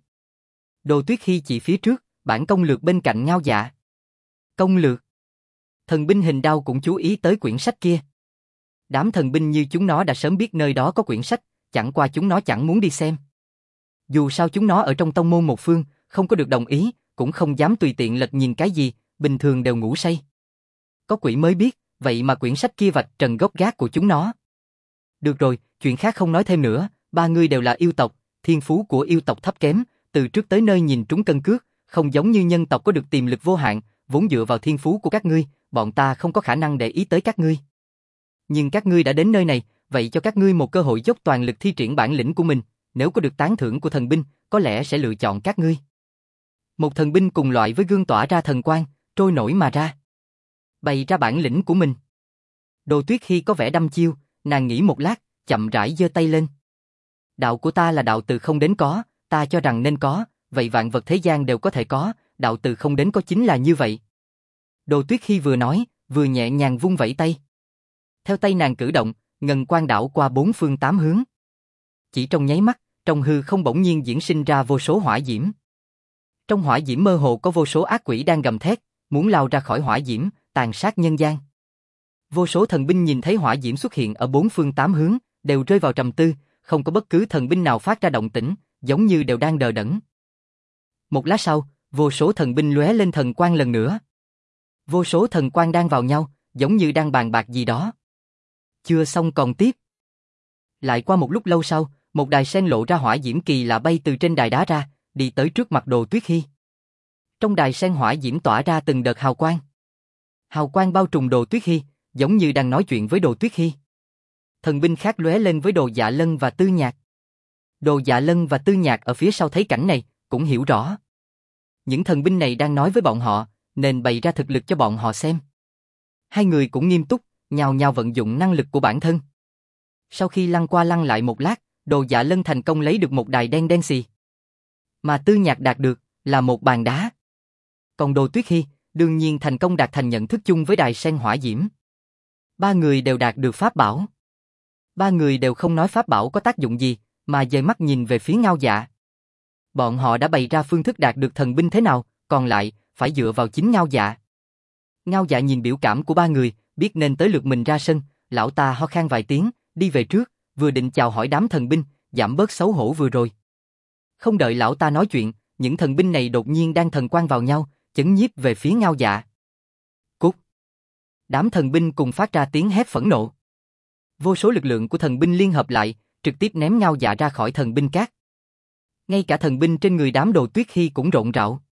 Đồ Tuyết Hi chỉ phía trước, bản công lược bên cạnh Ngao Dạ. Công lược. Thần binh hình đao cũng chú ý tới quyển sách kia. Đám thần binh như chúng nó đã sớm biết nơi đó có quyển sách, chẳng qua chúng nó chẳng muốn đi xem. Dù sao chúng nó ở trong tông môn một phương, không có được đồng ý, cũng không dám tùy tiện lật nhìn cái gì, bình thường đều ngủ say. Có quỷ mới biết, vậy mà quyển sách kia vạch trần gốc gác của chúng nó. Được rồi, chuyện khác không nói thêm nữa, ba người đều là yêu tộc, thiên phú của yêu tộc thấp kém, từ trước tới nơi nhìn trúng cân cước, không giống như nhân tộc có được tiềm lực vô hạn, vốn dựa vào thiên phú của các ngươi, bọn ta không có khả năng để ý tới các ngươi. Nhưng các ngươi đã đến nơi này, vậy cho các ngươi một cơ hội dốc toàn lực thi triển bản lĩnh của mình, nếu có được tán thưởng của thần binh, có lẽ sẽ lựa chọn các ngươi. Một thần binh cùng loại với gương tỏa ra thần quang, trôi nổi mà ra. Bày ra bản lĩnh của mình. Đồ Tuyết Hi có vẻ đăm chiêu, nàng nghĩ một lát, chậm rãi giơ tay lên. Đạo của ta là đạo từ không đến có, ta cho rằng nên có, vậy vạn vật thế gian đều có thể có, đạo từ không đến có chính là như vậy. Đồ Tuyết Hi vừa nói, vừa nhẹ nhàng vung vẩy tay. Theo tay nàng cử động, ngân quang đảo qua bốn phương tám hướng. Chỉ trong nháy mắt, trong hư không bỗng nhiên diễn sinh ra vô số hỏa diễm. Trong hỏa diễm mơ hồ có vô số ác quỷ đang gầm thét, muốn lao ra khỏi hỏa diễm, tàn sát nhân gian. Vô số thần binh nhìn thấy hỏa diễm xuất hiện ở bốn phương tám hướng, đều rơi vào trầm tư, không có bất cứ thần binh nào phát ra động tĩnh, giống như đều đang đờ đẫn. Một lát sau, vô số thần binh lóe lên thần quang lần nữa. Vô số thần quang đang vào nhau, giống như đang bàn bạc gì đó. Chưa xong còn tiếp. Lại qua một lúc lâu sau, một đài sen lộ ra hỏa diễm kỳ lạ bay từ trên đài đá ra, đi tới trước mặt Đồ Tuyết Hi. Trong đài sen hỏa diễm tỏa ra từng đợt hào quang. Hào quang bao trùm Đồ Tuyết Hi, giống như đang nói chuyện với Đồ Tuyết Hi. Thần binh khác lóe lên với Đồ Dạ Lân và Tư Nhạc. Đồ Dạ Lân và Tư Nhạc ở phía sau thấy cảnh này, cũng hiểu rõ. Những thần binh này đang nói với bọn họ, nên bày ra thực lực cho bọn họ xem. Hai người cũng nghiêm túc, nhao nhao vận dụng năng lực của bản thân. Sau khi lăn qua lăn lại một lát, Đồ Dạ Lân thành công lấy được một đài đen đen xì. Mà Tư Nhạc đạt được, là một bàn đá. Còn Đồ Tuyết Hi, đương nhiên thành công đạt thành nhận thức chung với đài sen hỏa diễm. Ba người đều đạt được pháp bảo. Ba người đều không nói pháp bảo có tác dụng gì, mà dời mắt nhìn về phía Ngao Dạ. Bọn họ đã bày ra phương thức đạt được thần binh thế nào, còn lại, phải dựa vào chính Ngao Dạ. Ngao Dạ nhìn biểu cảm của ba người, biết nên tới lượt mình ra sân, lão ta ho khan vài tiếng, đi về trước, vừa định chào hỏi đám thần binh, giảm bớt xấu hổ vừa rồi. Không đợi lão ta nói chuyện, những thần binh này đột nhiên đang thần quang vào nhau, chấn nhiếp về phía Ngao Dạ. Cút! Đám thần binh cùng phát ra tiếng hét phẫn nộ. Vô số lực lượng của thần binh liên hợp lại, trực tiếp ném Ngao Dạ ra khỏi thần binh cát. Ngay cả thần binh trên người đám Đồ Tuyết Hy cũng rộn rạo.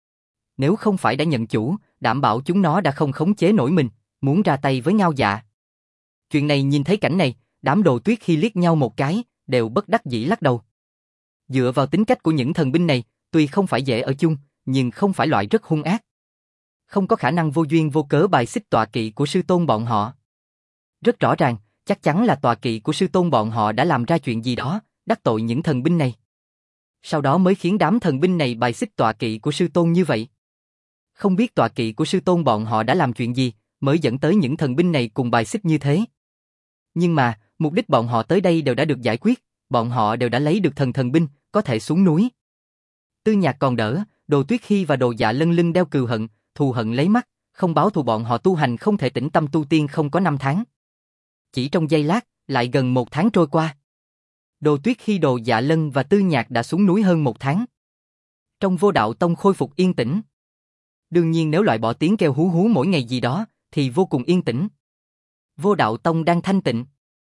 Nếu không phải đã nhận chủ, đảm bảo chúng nó đã không khống chế nổi mình, muốn ra tay với Ngao Dạ. Chuyện này nhìn thấy cảnh này, đám Đồ Tuyết Hy liếc nhau một cái, đều bất đắc dĩ lắc đầu. Dựa vào tính cách của những thần binh này, tuy không phải dễ ở chung, nhưng không phải loại rất hung ác. Không có khả năng vô duyên vô cớ bài xích tọa kỵ của sư tôn bọn họ. Rất rõ ràng, chắc chắn là tọa kỵ của sư tôn bọn họ đã làm ra chuyện gì đó, đắc tội những thần binh này. Sau đó mới khiến đám thần binh này bài xích tọa kỵ của sư tôn như vậy. Không biết tọa kỵ của sư tôn bọn họ đã làm chuyện gì, mới dẫn tới những thần binh này cùng bài xích như thế. Nhưng mà, mục đích bọn họ tới đây đều đã được giải quyết, bọn họ đều đã lấy được thần binh, có thể xuống núi. Tư Nhạc còn đỡ, Đồ Tuyết Hy và Đồ Dạ Lân lưng đeo cừu hận, thù hận lấy mắt, không báo thù bọn họ tu hành không thể tĩnh tâm tu tiên không có 5 tháng. Chỉ trong giây lát, lại gần 1 tháng trôi qua. Đồ Tuyết Hy, Đồ Dạ Lân và Tư Nhạc đã xuống núi hơn 1 tháng. Trong Vô Đạo Tông khôi phục yên tĩnh. Đương nhiên nếu loại bỏ tiếng kêu hú hú mỗi ngày gì đó, thì vô cùng yên tĩnh. Vô Đạo Tông đang thanh tịnh.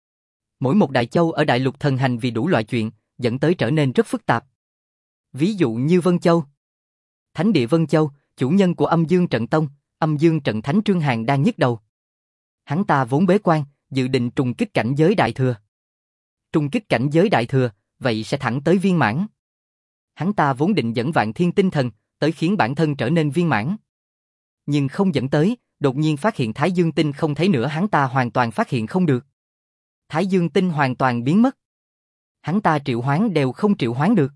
Mỗi một đại châu ở đại lục thần hành vì đủ loại chuyện, dẫn tới trở nên rất phức tạp. Ví dụ như Vân Châu. Thánh địa Vân Châu, chủ nhân của Âm Dương Trận Tông, Âm Dương Trận Thánh Trương Hàn đang nhức đầu. Hắn ta vốn bế quan, dự định trùng kích cảnh giới đại thừa. Trùng kích cảnh giới đại thừa, vậy sẽ thẳng tới viên mãn. Hắn ta vốn định dẫn Vạn Thiên Tinh Thần, tới khiến bản thân trở nên viên mãn. Nhưng không dẫn tới, đột nhiên phát hiện Thái Dương Tinh không thấy nữa, hắn ta hoàn toàn phát hiện không được. Thái Dương Tinh hoàn toàn biến mất. Hắn ta triệu hoán đều không triệu hoán được.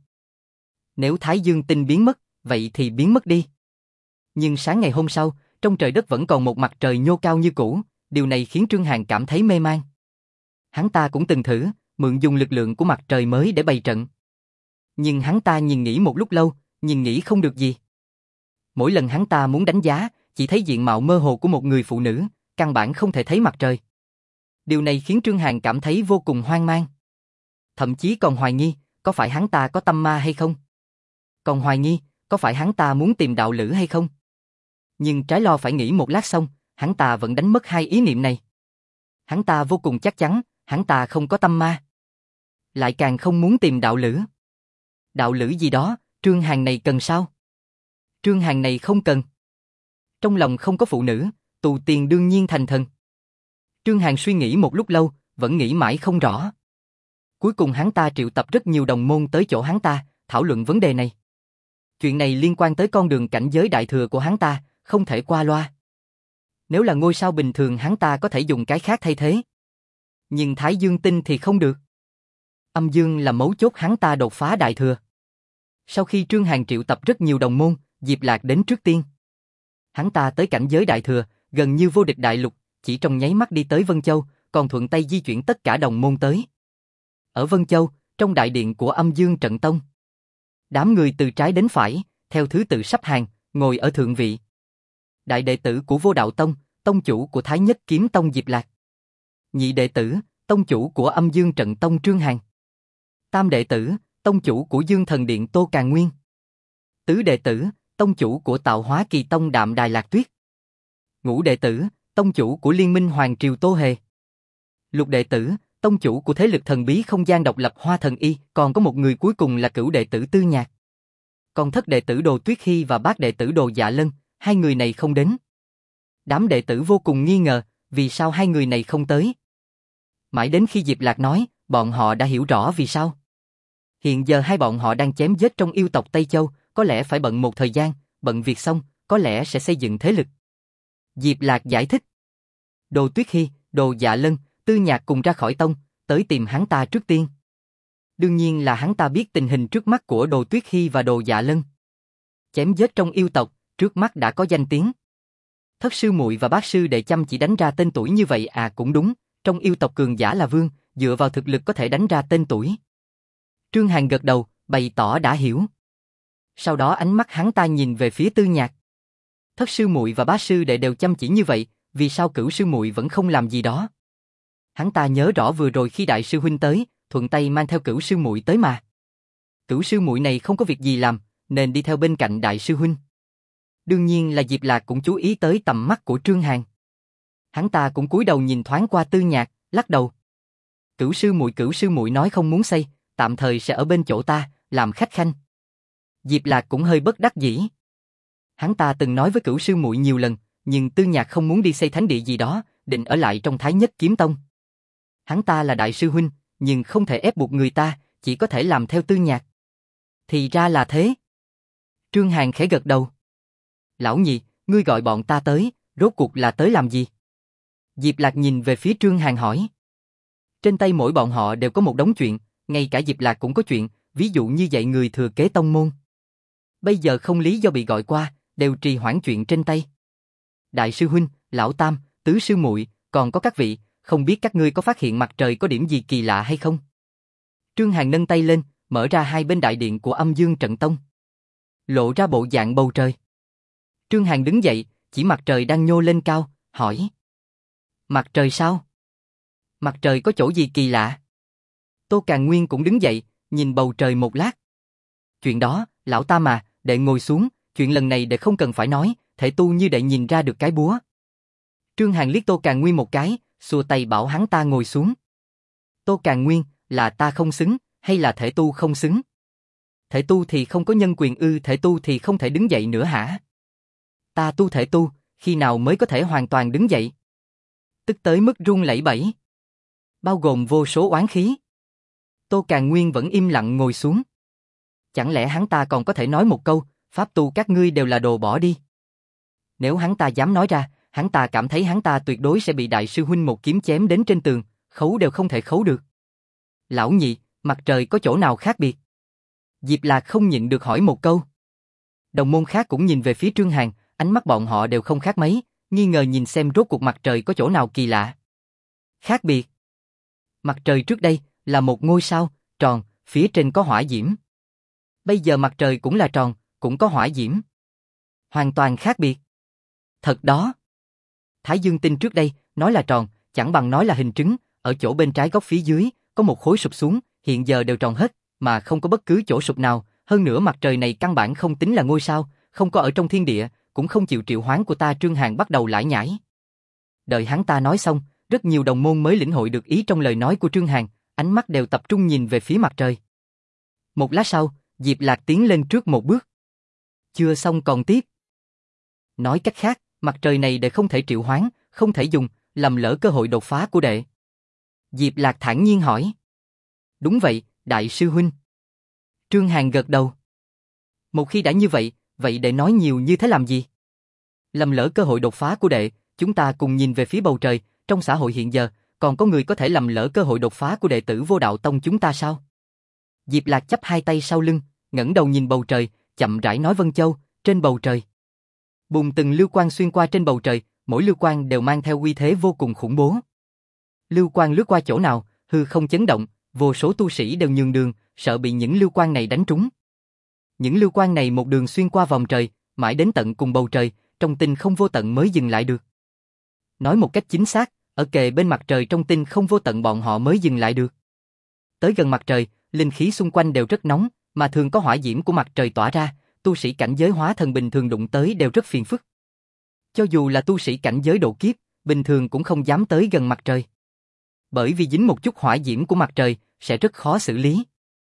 Nếu Thái Dương Tinh biến mất, vậy thì biến mất đi. Nhưng sáng ngày hôm sau, trong trời đất vẫn còn một mặt trời nhô cao như cũ, điều này khiến Trương Hàn cảm thấy mê man. Hắn ta cũng từng thử, mượn dùng lực lượng của mặt trời mới để bày trận. Nhưng hắn ta nhìn nghĩ một lúc lâu, nhìn nghĩ không được gì. Mỗi lần hắn ta muốn đánh giá, chỉ thấy diện mạo mơ hồ của một người phụ nữ, căn bản không thể thấy mặt trời. Điều này khiến Trương Hàn cảm thấy vô cùng hoang mang. Thậm chí còn hoài nghi, có phải hắn ta có tâm ma hay không? Còn hoài nghi, có phải hắn ta muốn tìm đạo lữ hay không? Nhưng trái lo phải nghĩ một lát xong, hắn ta vẫn đánh mất hai ý niệm này. Hắn ta vô cùng chắc chắn, hắn ta không có tâm ma. Lại càng không muốn tìm đạo lữ. Đạo lữ gì đó, Trương Hàn này cần sao? Trương Hàn này không cần. Trong lòng không có phụ nữ, tu tiên đương nhiên thành thần. Trương Hàn suy nghĩ một lúc lâu, vẫn nghĩ mãi không rõ. Cuối cùng hắn ta triệu tập rất nhiều đồng môn tới chỗ hắn ta, thảo luận vấn đề này. Chuyện này liên quan tới con đường cảnh giới đại thừa của hắn ta, không thể qua loa. Nếu là ngôi sao bình thường hắn ta có thể dùng cái khác thay thế. Nhưng Thái Dương Tinh thì không được. Âm Dương là mấu chốt hắn ta đột phá đại thừa. Sau khi Trương Hàn triệu tập rất nhiều đồng môn, Diệp Lạc đến trước tiên. Hắn ta tới cảnh giới đại thừa, gần như vô địch đại lục, chỉ trong nháy mắt đi tới Vân Châu, còn thuận tay di chuyển tất cả đồng môn tới. Ở Vân Châu, trong đại điện của Âm Dương Trận Tông. Đám người từ trái đến phải, theo thứ tự sắp hàng, ngồi ở thượng vị. Đại đệ tử của Vô Đạo Tông, tông chủ của Thái Nhất Kiếm Tông Diệp Lạc. Nhị đệ tử, tông chủ của Âm Dương Trận Tông Trương Hàn. Tam đệ tử, tông chủ của Dương Thần Điện Tô Càn Nguyên. Tứ đệ tử, tông chủ của Tạo Hóa Kỳ Tông Đạm Đài Lạc Tuyết. Ngũ đệ tử, tông chủ của Liên Minh Hoàng Triều Tô Hề. Lục đệ tử, tông chủ của thế lực thần bí không gian độc lập Hoa Thần Y, còn có một người cuối cùng là cửu đệ tử Tư Nhạc. Còn thất đệ tử Đồ Tuyết Hy và bát đệ tử Đồ Dạ Lân, hai người này không đến. Đám đệ tử vô cùng nghi ngờ, vì sao hai người này không tới. Mãi đến khi Diệp Lạc nói, bọn họ đã hiểu rõ vì sao. Hiện giờ hai bọn họ đang chém giết trong yêu tộc Tây Châu, có lẽ phải bận một thời gian, bận việc xong, có lẽ sẽ xây dựng thế lực. Diệp Lạc giải thích. Đồ Tuyết Hy, Đồ Dạ Lân, Tư Nhạc cùng ra khỏi tông, tới tìm hắn ta trước tiên. Đương nhiên là hắn ta biết tình hình trước mắt của Đồ Tuyết Hy và Đồ Dạ Lân. Chém giết trong yêu tộc, trước mắt đã có danh tiếng. Thất sư muội và bát sư đệ chăm chỉ đánh ra tên tuổi như vậy cũng đúng, trong yêu tộc cường giả là vương, dựa vào thực lực có thể đánh ra tên tuổi. Trương Hàn gật đầu, bày tỏ đã hiểu. Sau đó ánh mắt hắn ta nhìn về phía Tư Nhạc. Thất sư muội và bá sư đệ đều chăm chỉ như vậy, vì sao cửu sư muội vẫn không làm gì đó? Hắn ta nhớ rõ vừa rồi khi đại sư huynh tới, thuận tay mang theo cửu sư muội tới mà. Cửu sư muội này không có việc gì làm, nên đi theo bên cạnh đại sư huynh. Đương nhiên là Diệp Lạc cũng chú ý tới tầm mắt của Trương Hàn. Hắn ta cũng cúi đầu nhìn thoáng qua Tư Nhạc, lắc đầu. Cửu sư muội nói không muốn xây, tạm thời sẽ ở bên chỗ ta, làm khách khanh. Diệp Lạc cũng hơi bất đắc dĩ. Hắn ta từng nói với cửu sư muội nhiều lần, nhưng Tư Nhạc không muốn đi xây thánh địa gì đó, định ở lại trong Thái Nhất Kiếm Tông. Hắn ta là đại sư huynh, nhưng không thể ép buộc người ta, chỉ có thể làm theo Tư Nhạc. Thì ra là thế. Trương Hàn khẽ gật đầu. Lão nhị, ngươi gọi bọn ta tới, rốt cuộc là tới làm gì? Diệp Lạc nhìn về phía Trương Hàn hỏi. Trên tay mỗi bọn họ đều có một đống chuyện, ngay cả Diệp Lạc cũng có chuyện, ví dụ như dạy người thừa kế tông môn. Bây giờ không lý do bị gọi qua, đều trì hoãn chuyện trên tay. Đại sư huynh, lão tam, tứ sư muội, còn có các vị, không biết các ngươi có phát hiện mặt trời có điểm gì kỳ lạ hay không? Trương Hàn nâng tay lên, mở ra hai bên đại điện của Âm Dương Trận Tông. Lộ ra bộ dạng bầu trời. Trương Hàn đứng dậy, chỉ mặt trời đang nhô lên cao, hỏi. Mặt trời sao? Mặt trời có chỗ gì kỳ lạ? Tô Càn Nguyên cũng đứng dậy, nhìn bầu trời một lát. Chuyện đó, lão tam mà, đệ ngồi xuống, chuyện lần này đệ không cần phải nói, thể tu như đệ nhìn ra được cái búa. Trương Hàn liếc Tô Càn Nguyên một cái, xua tay bảo hắn ta ngồi xuống. Tô Càn Nguyên, là ta không xứng, hay là thể tu không xứng? Thể tu thì không có nhân quyền ư? Thể tu thì không thể đứng dậy nữa hả? Ta tu thể tu, khi nào mới có thể hoàn toàn đứng dậy? Tức tới mức run lẩy bẩy. Bao gồm vô số oán khí. Tô Càn Nguyên vẫn im lặng ngồi xuống. Chẳng lẽ hắn ta còn có thể nói một câu, pháp tu các ngươi đều là đồ bỏ đi? Nếu hắn ta dám nói ra, hắn ta cảm thấy hắn ta tuyệt đối sẽ bị đại sư huynh một kiếm chém đến trên tường, khấu đều không thể khấu được. Lão nhị, mặt trời có chỗ nào khác biệt? Diệp Lạc không nhịn được hỏi một câu. Đồng môn khác cũng nhìn về phía Trương Hàn, ánh mắt bọn họ đều không khác mấy, nghi ngờ nhìn xem rốt cuộc mặt trời có chỗ nào kỳ lạ. Khác biệt. Mặt trời trước đây là một ngôi sao, tròn, phía trên có hỏa diễm. Bây giờ mặt trời cũng là tròn, cũng có hỏa diễm. Hoàn toàn khác biệt. Thật đó. Thái Dương tinh trước đây, nói là tròn, chẳng bằng nói là hình trứng, ở chỗ bên trái góc phía dưới, có một khối sụp xuống, hiện giờ đều tròn hết, mà không có bất cứ chỗ sụp nào, hơn nữa mặt trời này căn bản không tính là ngôi sao, không có ở trong thiên địa, cũng không chịu triệu hoán của ta. Trương Hàn bắt đầu lải nhải. Đợi hắn ta nói xong, rất nhiều đồng môn mới lĩnh hội được ý trong lời nói của Trương Hàn, ánh mắt đều tập trung nhìn về phía mặt trời. Một lát sau, Diệp Lạc tiến lên trước một bước. Chưa xong còn tiếp. Nói cách khác, mặt trời này đệ không thể triệu hoán, không thể dùng, làm lỡ cơ hội đột phá của đệ. Diệp Lạc thản nhiên hỏi. Đúng vậy, đại sư huynh. Trương Hàn gật đầu. Một khi đã như vậy, vậy đệ nói nhiều như thế làm gì? Làm lỡ cơ hội đột phá của đệ, chúng ta cùng nhìn về phía bầu trời, trong xã hội hiện giờ, còn có người có thể làm lỡ cơ hội đột phá của đệ tử Vô Đạo Tông chúng ta sao? Diệp Lạc chắp hai tay sau lưng, ngẩng đầu nhìn bầu trời, chậm rãi nói Vân Châu, trên bầu trời. Bùng từng lưu quang xuyên qua trên bầu trời, mỗi lưu quang đều mang theo uy thế vô cùng khủng bố. Lưu quang lướt qua chỗ nào, hư không chấn động, vô số tu sĩ đều nhường đường, sợ bị những lưu quang này đánh trúng. Những lưu quang này một đường xuyên qua vòng trời, mãi đến tận cùng bầu trời, trong tinh không vô tận mới dừng lại được. Nói một cách chính xác, ở kề bên mặt trời trong tinh không vô tận bọn họ mới dừng lại được. Tới gần mặt trời, linh khí xung quanh đều rất nóng, mà thường có hỏa diễm của mặt trời tỏa ra, tu sĩ cảnh giới hóa thần bình thường đụng tới đều rất phiền phức. Cho dù là tu sĩ cảnh giới độ kiếp, bình thường cũng không dám tới gần mặt trời. Bởi vì dính một chút hỏa diễm của mặt trời, sẽ rất khó xử lý.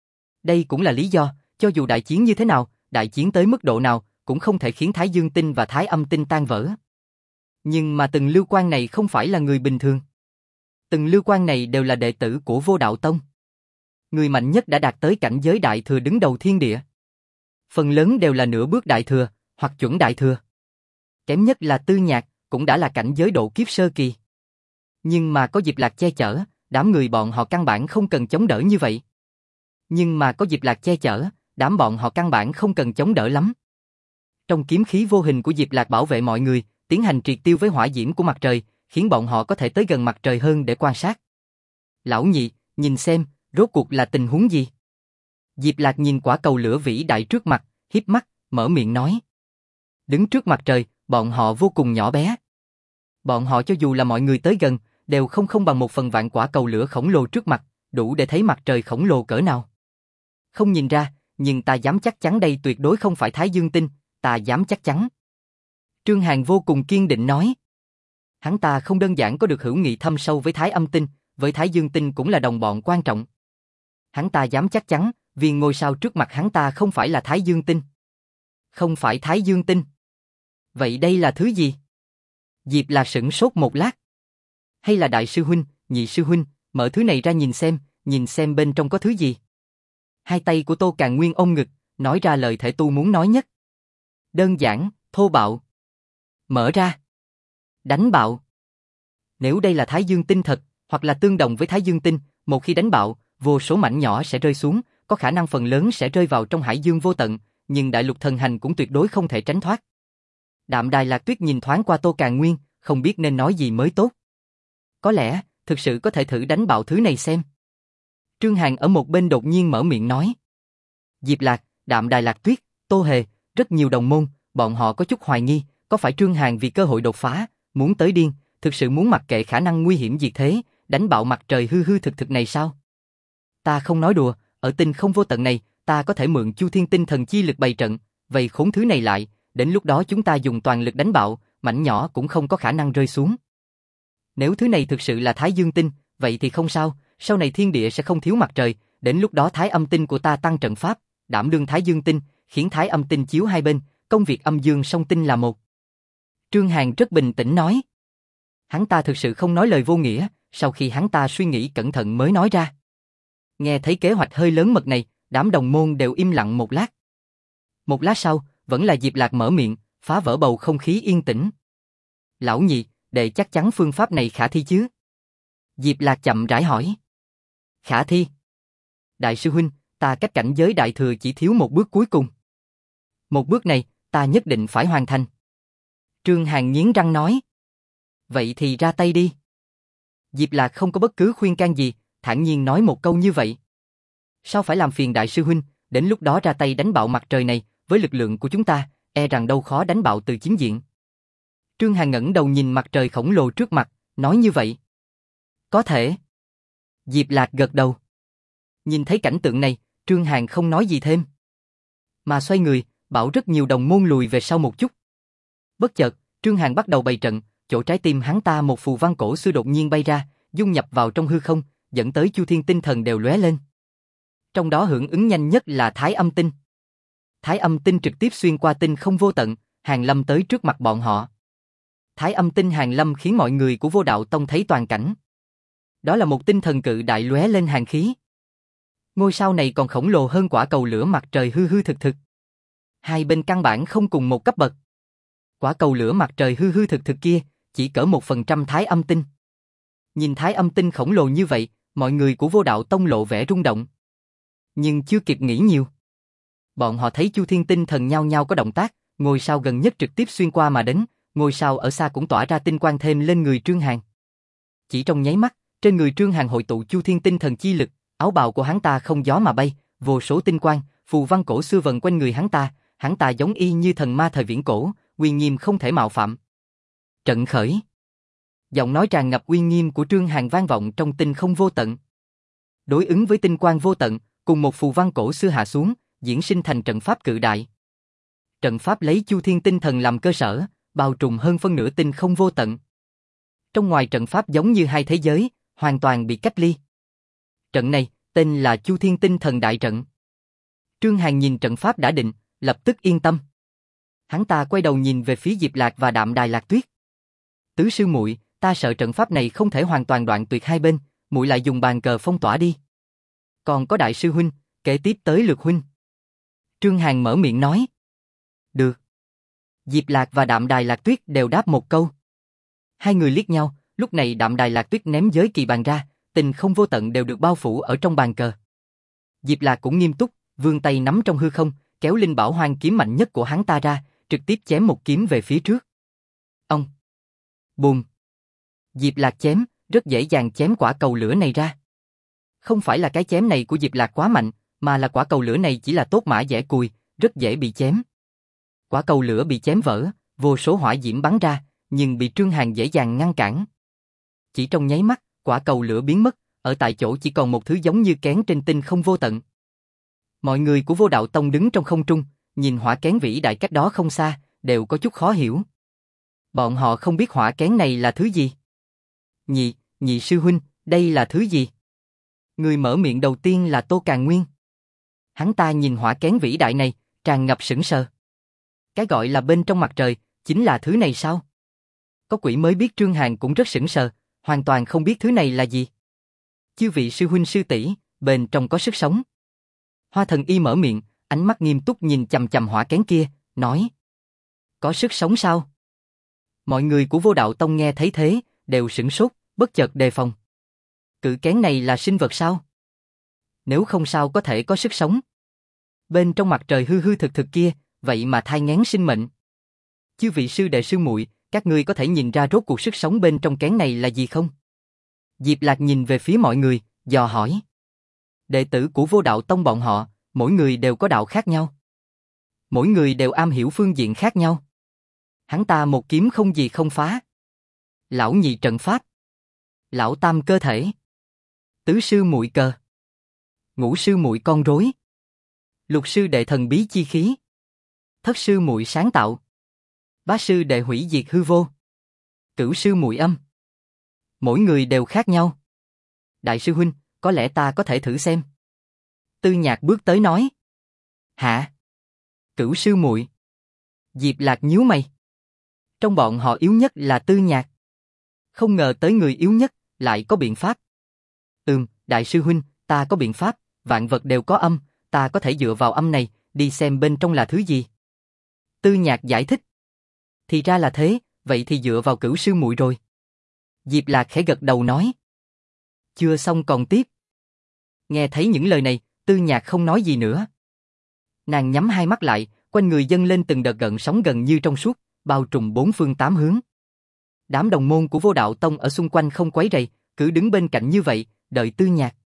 Đây cũng là lý do, cho dù đại chiến như thế nào, đại chiến tới mức độ nào, cũng không thể khiến Thái Dương tinh và Thái Âm tinh tan vỡ. Nhưng mà từng lưu quang này không phải là người bình thường. Từng lưu quang này đều là đệ tử của Vô Đạo Tông. Người mạnh nhất đã đạt tới cảnh giới đại thừa đứng đầu thiên địa. Phần lớn đều là nửa bước đại thừa, hoặc chuẩn đại thừa. Kém nhất là Tư Nhạc, cũng đã là cảnh giới độ kiếp sơ kỳ. Nhưng mà có Diệp Lạc che chở, đám người bọn họ căn bản không cần chống đỡ như vậy. Nhưng mà có Diệp Lạc che chở, đám bọn họ căn bản không cần chống đỡ lắm. Trong kiếm khí vô hình của Diệp Lạc bảo vệ mọi người, tiến hành triệt tiêu với hỏa diễm của mặt trời, khiến bọn họ có thể tới gần mặt trời hơn để quan sát. Lão nhị, nhìn xem, rốt cuộc là tình huống gì? Diệp Lạc nhìn quả cầu lửa vĩ đại trước mặt, híp mắt, mở miệng nói. Đứng trước mặt trời, bọn họ vô cùng nhỏ bé. Bọn họ cho dù là mọi người tới gần, đều không bằng 1/1000 quả cầu lửa khổng lồ trước mặt, đủ để thấy mặt trời khổng lồ cỡ nào. Không nhìn ra, nhưng ta dám chắc chắn đây tuyệt đối không phải Thái Dương tinh, ta dám chắc chắn. Trương Hàn vô cùng kiên định nói. Hắn ta không đơn giản có được hữu nghị thâm sâu với Thái Âm tinh, với Thái Dương tinh cũng là đồng bọn quan trọng. Hắn ta dám chắc chắn, viên ngôi sao trước mặt hắn ta không phải là Thái Dương tinh. Không phải Thái Dương tinh. Vậy đây là thứ gì? Diệp Lạc sửng sốt một lát. Hay là đại sư huynh, nhị sư huynh, mở thứ này ra nhìn xem bên trong có thứ gì. Hai tay của Tô Càn Nguyên ôm ngực, nói ra lời thể tu muốn nói nhất. Đơn giản, thô bạo. Mở ra. Đánh bạo. Nếu đây là Thái Dương tinh thật, hoặc là tương đồng với Thái Dương tinh, một khi đánh bạo, vô số mảnh nhỏ sẽ rơi xuống, có khả năng phần lớn sẽ rơi vào trong hải dương vô tận, nhưng đại lục thần hành cũng tuyệt đối không thể tránh thoát. Đạm Đài Lạc Tuyết nhìn thoáng qua Tô Càn Nguyên, không biết nên nói gì mới tốt. Có lẽ, thực sự có thể thử đánh bạo thứ này xem. Trương Hàn ở một bên đột nhiên mở miệng nói. Diệp Lạc, Đạm Đài Lạc Tuyết, Tô Hề, rất nhiều đồng môn, bọn họ có chút hoài nghi, có phải Trương Hàn vì cơ hội đột phá, muốn tới điên, thực sự muốn mặc kệ khả năng nguy hiểm diệt thế, đánh bạo mặt trời hư hư thực thực này sao? Ta không nói đùa, ở tinh không vô tận này, ta có thể mượn Chu Thiên tinh thần chi lực bày trận, vây khốn thứ này lại, đến lúc đó chúng ta dùng toàn lực đánh bạo, mảnh nhỏ cũng không có khả năng rơi xuống. Nếu thứ này thực sự là Thái Dương tinh, vậy thì không sao, sau này thiên địa sẽ không thiếu mặt trời, đến lúc đó Thái Âm tinh của ta tăng trận pháp, đảm đương Thái Dương tinh, khiến Thái Âm tinh chiếu hai bên, công việc âm dương song tinh là một. Trương Hàn rất bình tĩnh nói. Hắn ta thực sự không nói lời vô nghĩa, sau khi hắn ta suy nghĩ cẩn thận mới nói ra. Nghe thấy kế hoạch hơi lớn mật này, đám đồng môn đều im lặng một lát. Một lát sau, vẫn là Diệp Lạc mở miệng, phá vỡ bầu không khí yên tĩnh. Lão nhị, đệ chắc chắn phương pháp này khả thi chứ? Diệp Lạc chậm rãi hỏi. Khả thi? Đại sư huynh, ta cách cảnh giới đại thừa chỉ thiếu một bước cuối cùng. Một bước này, ta nhất định phải hoàn thành. Trương Hàn nghiến răng nói. Vậy thì ra tay đi. Diệp Lạc không có bất cứ khuyên can gì, thản nhiên nói một câu như vậy. Sao phải làm phiền đại sư huynh, đến lúc đó ra tay đánh bạo mặt trời này, với lực lượng của chúng ta, e rằng đâu khó đánh bạo từ chính diện. Trương Hàn ngẩng đầu nhìn mặt trời khổng lồ trước mặt, nói như vậy. Có thể. Diệp Lạc gật đầu. Nhìn thấy cảnh tượng này, Trương Hàn không nói gì thêm. Mà xoay người, bảo rất nhiều đồng môn lùi về sau một chút. Bất chợt, Trương Hàn bắt đầu bày trận, chỗ trái tim hắn ta một phù văn cổ xưa đột nhiên bay ra, dung nhập vào trong hư không, dẫn tới Chu Thiên tinh thần đều lóe lên. Trong đó hưởng ứng nhanh nhất là Thái Âm tinh. Thái Âm tinh trực tiếp xuyên qua tinh không vô tận, hàng lâm tới trước mặt bọn họ. Thái Âm tinh hàng lâm khiến mọi người của Vô Đạo Tông thấy toàn cảnh. Đó là một tinh thần cự đại lóe lên hàn khí. Ngôi sao này còn khổng lồ hơn quả cầu lửa mặt trời hư hư thực thực. Hai bên căn bản không cùng một cấp bậc. Quả cầu lửa mặt trời hư hư thực thực kia chỉ cỡ 1% Thái Âm tinh. Nhìn Thái Âm tinh khổng lồ như vậy, mọi người của Vô Đạo Tông lộ vẻ rung động. Nhưng chưa kịp nghĩ nhiều. Bọn họ thấy Chu Thiên tinh thần nhao nhao có động tác, ngôi sao gần nhất trực tiếp xuyên qua mà đến, ngôi sao ở xa cũng tỏa ra tinh quang thêm lên người Trương Hàn. Chỉ trong nháy mắt, trên người Trương Hàn hội tụ Chu Thiên tinh thần chi lực, áo bào của hắn ta không gió mà bay, vô số tinh quang, phù văn cổ xưa vần quanh người hắn ta giống y như thần ma thời viễn cổ, uy nghiêm không thể mạo phạm. Trận khởi. Giọng nói tràn ngập uy nghiêm của Trương Hàn vang vọng trong tinh không vô tận. Đối ứng với tinh quang vô tận, cùng một phù văn cổ xưa hạ xuống, diễn sinh thành trận pháp cự đại. Trận pháp lấy Chu Thiên tinh thần làm cơ sở, bao trùm hơn phân nửa tinh không vô tận. Trong ngoài trận pháp giống như hai thế giới, hoàn toàn bị cách ly. Trận này, tên là Chu Thiên tinh thần đại trận. Trương Hàn nhìn trận pháp đã định, lập tức yên tâm. Hắn ta quay đầu nhìn về phía Diệp Lạc và Đạm Đài Lạc Tuyết. Tứ sư muội, ta sợ trận pháp này không thể hoàn toàn đoạn tuyệt hai bên, muội lại dùng bàn cờ phong tỏa đi. Còn có đại sư huynh, kế tiếp tới lượt huynh. Trương Hàn mở miệng nói. Được. Diệp Lạc và Đạm Đài Lạc Tuyết đều đáp một câu. Hai người liếc nhau, lúc này Đạm Đài Lạc Tuyết ném giới kỳ bàn ra, tình không vô tận đều được bao phủ ở trong bàn cờ. Diệp Lạc cũng nghiêm túc, vươn tay nắm trong hư không, kéo linh bảo hoang kiếm mạnh nhất của hắn ta ra, trực tiếp chém một kiếm về phía trước. Ông. Bùm. Diệp Lạc chém, rất dễ dàng chém quả cầu lửa này ra. Không phải là cái chém này của Diệp Lạc quá mạnh, mà là quả cầu lửa này chỉ là tốt mã dẻ cùi, rất dễ bị chém. Quả cầu lửa bị chém vỡ, vô số hỏa diễm bắn ra, nhưng bị Trương Hàn dễ dàng ngăn cản. Chỉ trong nháy mắt, quả cầu lửa biến mất, ở tại chỗ chỉ còn một thứ giống như kén trên tinh không vô tận. Mọi người của Vô Đạo Tông đứng trong không trung, nhìn hỏa kén vĩ đại cách đó không xa, đều có chút khó hiểu. Bọn họ không biết hỏa kén này là thứ gì. Nhị sư huynh, đây là thứ gì? Người mở miệng đầu tiên là Tô Càn Nguyên. Hắn ta nhìn hỏa kén vĩ đại này, tràn ngập sững sờ. Cái gọi là bên trong mặt trời, chính là thứ này sao? Có quỷ mới biết. Trương Hàn cũng rất sững sờ, hoàn toàn không biết thứ này là gì. Chư vị sư huynh sư tỷ, bên trong có sức sống. Hoa Thần Y mở miệng, ánh mắt nghiêm túc nhìn chằm chằm hỏa kén kia, nói. Có sức sống sao? Mọi người của Vô Đạo Tông nghe thấy thế, đều sửng sốt, bất chợt đề phòng. Cự kén này là sinh vật sao? Nếu không sao có thể có sức sống? Bên trong mặt trời hư hư thực thực kia, vậy mà thai nghén sinh mệnh. Chư vị sư đệ sư muội, các ngươi có thể nhìn ra rốt cuộc sức sống bên trong kén này là gì không? Diệp Lạc nhìn về phía mọi người, dò hỏi. Đệ tử của Vô Đạo Tông bọn họ, mỗi người đều có đạo khác nhau. Mỗi người đều am hiểu phương diện khác nhau. Hắn ta một kiếm không gì không phá. Lão nhị trận pháp. Lão tam cơ thể. Tứ sư muội cờ. Ngũ sư muội con rối. Lục sư đệ thần bí chi khí. Thất sư muội sáng tạo. Bá sư đệ hủy diệt hư vô. Cửu sư muội âm. Mỗi người đều khác nhau. Đại sư huynh, có lẽ ta có thể thử xem. Tư Nhạc bước tới nói. Hả? Cửu sư muội. Diệp Lạc nhíu mày. Trong bọn họ yếu nhất là Tư Nhạc. Không ngờ tới người yếu nhất lại có biện pháp. Đại sư huynh, ta có biện pháp, vạn vật đều có âm, ta có thể dựa vào âm này, đi xem bên trong là thứ gì. Tư Nhạc giải thích. Thì ra là thế, vậy thì dựa vào Cửu sư muội rồi. Diệp Lạc khẽ gật đầu nói. Chưa xong còn tiếp. Nghe thấy những lời này, Tư Nhạc không nói gì nữa. Nàng nhắm hai mắt lại, quanh người dâng lên từng đợt gợn sóng gần như trong suốt, bao trùm bốn phương tám hướng. Đám đồng môn của Vô Đạo Tông ở xung quanh không quấy rầy, cứ đứng bên cạnh như vậy, đợi Tư Nhạc.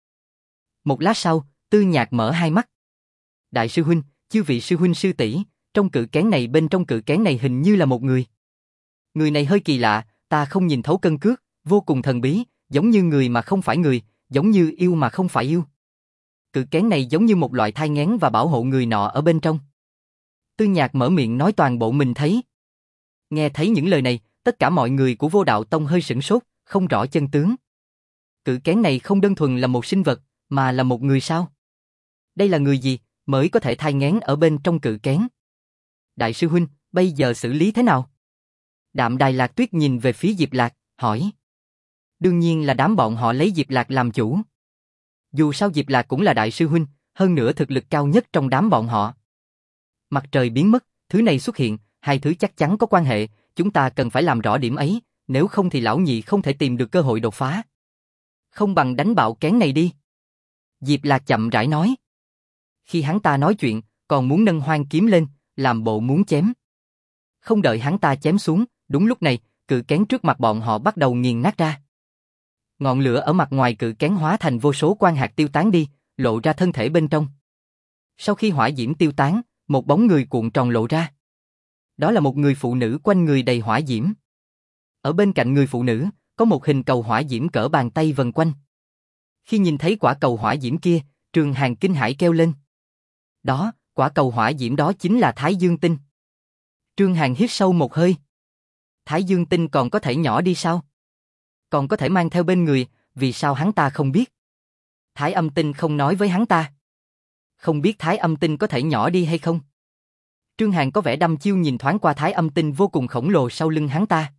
Một lát sau, Tư Nhạc mở hai mắt. Đại sư huynh, chư vị sư huynh sư tỷ, trong cự kén này, bên trong cự kén này hình như là một người. Người này hơi kỳ lạ, ta không nhìn thấu cân cước, vô cùng thần bí, giống như người mà không phải người, giống như yêu mà không phải yêu. Cự kén này giống như một loại thai nghén và bảo hộ người nọ ở bên trong. Tư Nhạc mở miệng nói toàn bộ mình thấy. Nghe thấy những lời này, tất cả mọi người của Vô Đạo Tông hơi sửng sốt, không rõ chân tướng. Cự kén này không đơn thuần là một sinh vật, mà là một người sao? Đây là người gì mới có thể thai nghén ở bên trong cự kén? Đại sư huynh, bây giờ xử lý thế nào? Đạm Đài Lạc Tuyết nhìn về phía Diệp Lạc, hỏi. Đương nhiên là đám bọn họ lấy Diệp Lạc làm chủ. Dù sao Diệp Lạc cũng là đại sư huynh, hơn nữa thực lực cao nhất trong đám bọn họ. Mặt trời biến mất, thứ này xuất hiện, hai thứ chắc chắn có quan hệ, chúng ta cần phải làm rõ điểm ấy, nếu không thì lão nhị không thể tìm được cơ hội đột phá. Không bằng đánh bạo kén này đi. Diệp Lạc chậm rãi nói. Khi hắn ta nói chuyện, còn muốn nâng hoang kiếm lên, làm bộ muốn chém. Không đợi hắn ta chém xuống, đúng lúc này, cự kén trước mặt bọn họ bắt đầu nghiền nát ra. Ngọn lửa ở mặt ngoài cự kén hóa thành vô số quang hạt tiêu tán đi, lộ ra thân thể bên trong. Sau khi hỏa diễm tiêu tán, một bóng người cuộn tròn lộ ra. Đó là một người phụ nữ quanh người đầy hỏa diễm. Ở bên cạnh người phụ nữ, có một hình cầu hỏa diễm cỡ bàn tay vần quanh. Khi nhìn thấy quả cầu hỏa diễm kia, Trương Hàn kinh hãi kêu lên. Đó, quả cầu hỏa diễm đó chính là Thái Dương Tinh. Trương Hàn hít sâu một hơi. Thái Dương Tinh còn có thể nhỏ đi sao? Còn có thể mang theo bên người, vì sao hắn ta không biết? Thái Âm Tinh không nói với hắn ta. Không biết Thái Âm Tinh có thể nhỏ đi hay không? Trương Hàn có vẻ đăm chiêu nhìn thoáng qua Thái Âm Tinh vô cùng khổng lồ sau lưng hắn ta.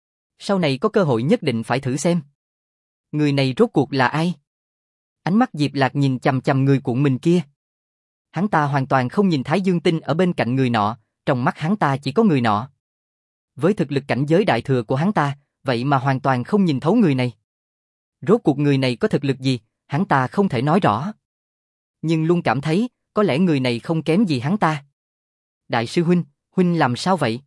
Sau này có cơ hội nhất định phải thử xem. Người này rốt cuộc là ai? Ánh mắt Diệp Lạc nhìn chằm chằm người cuộn mình kia. Hắn ta hoàn toàn không nhìn Thái Dương Tinh ở bên cạnh người nọ, trong mắt hắn ta chỉ có người nọ. Với thực lực cảnh giới đại thừa của hắn ta, vậy mà hoàn toàn không nhìn thấu người này. Rốt cuộc người này có thực lực gì, hắn ta không thể nói rõ. Nhưng luôn cảm thấy, có lẽ người này không kém gì hắn ta. Đại sư huynh, huynh làm sao vậy?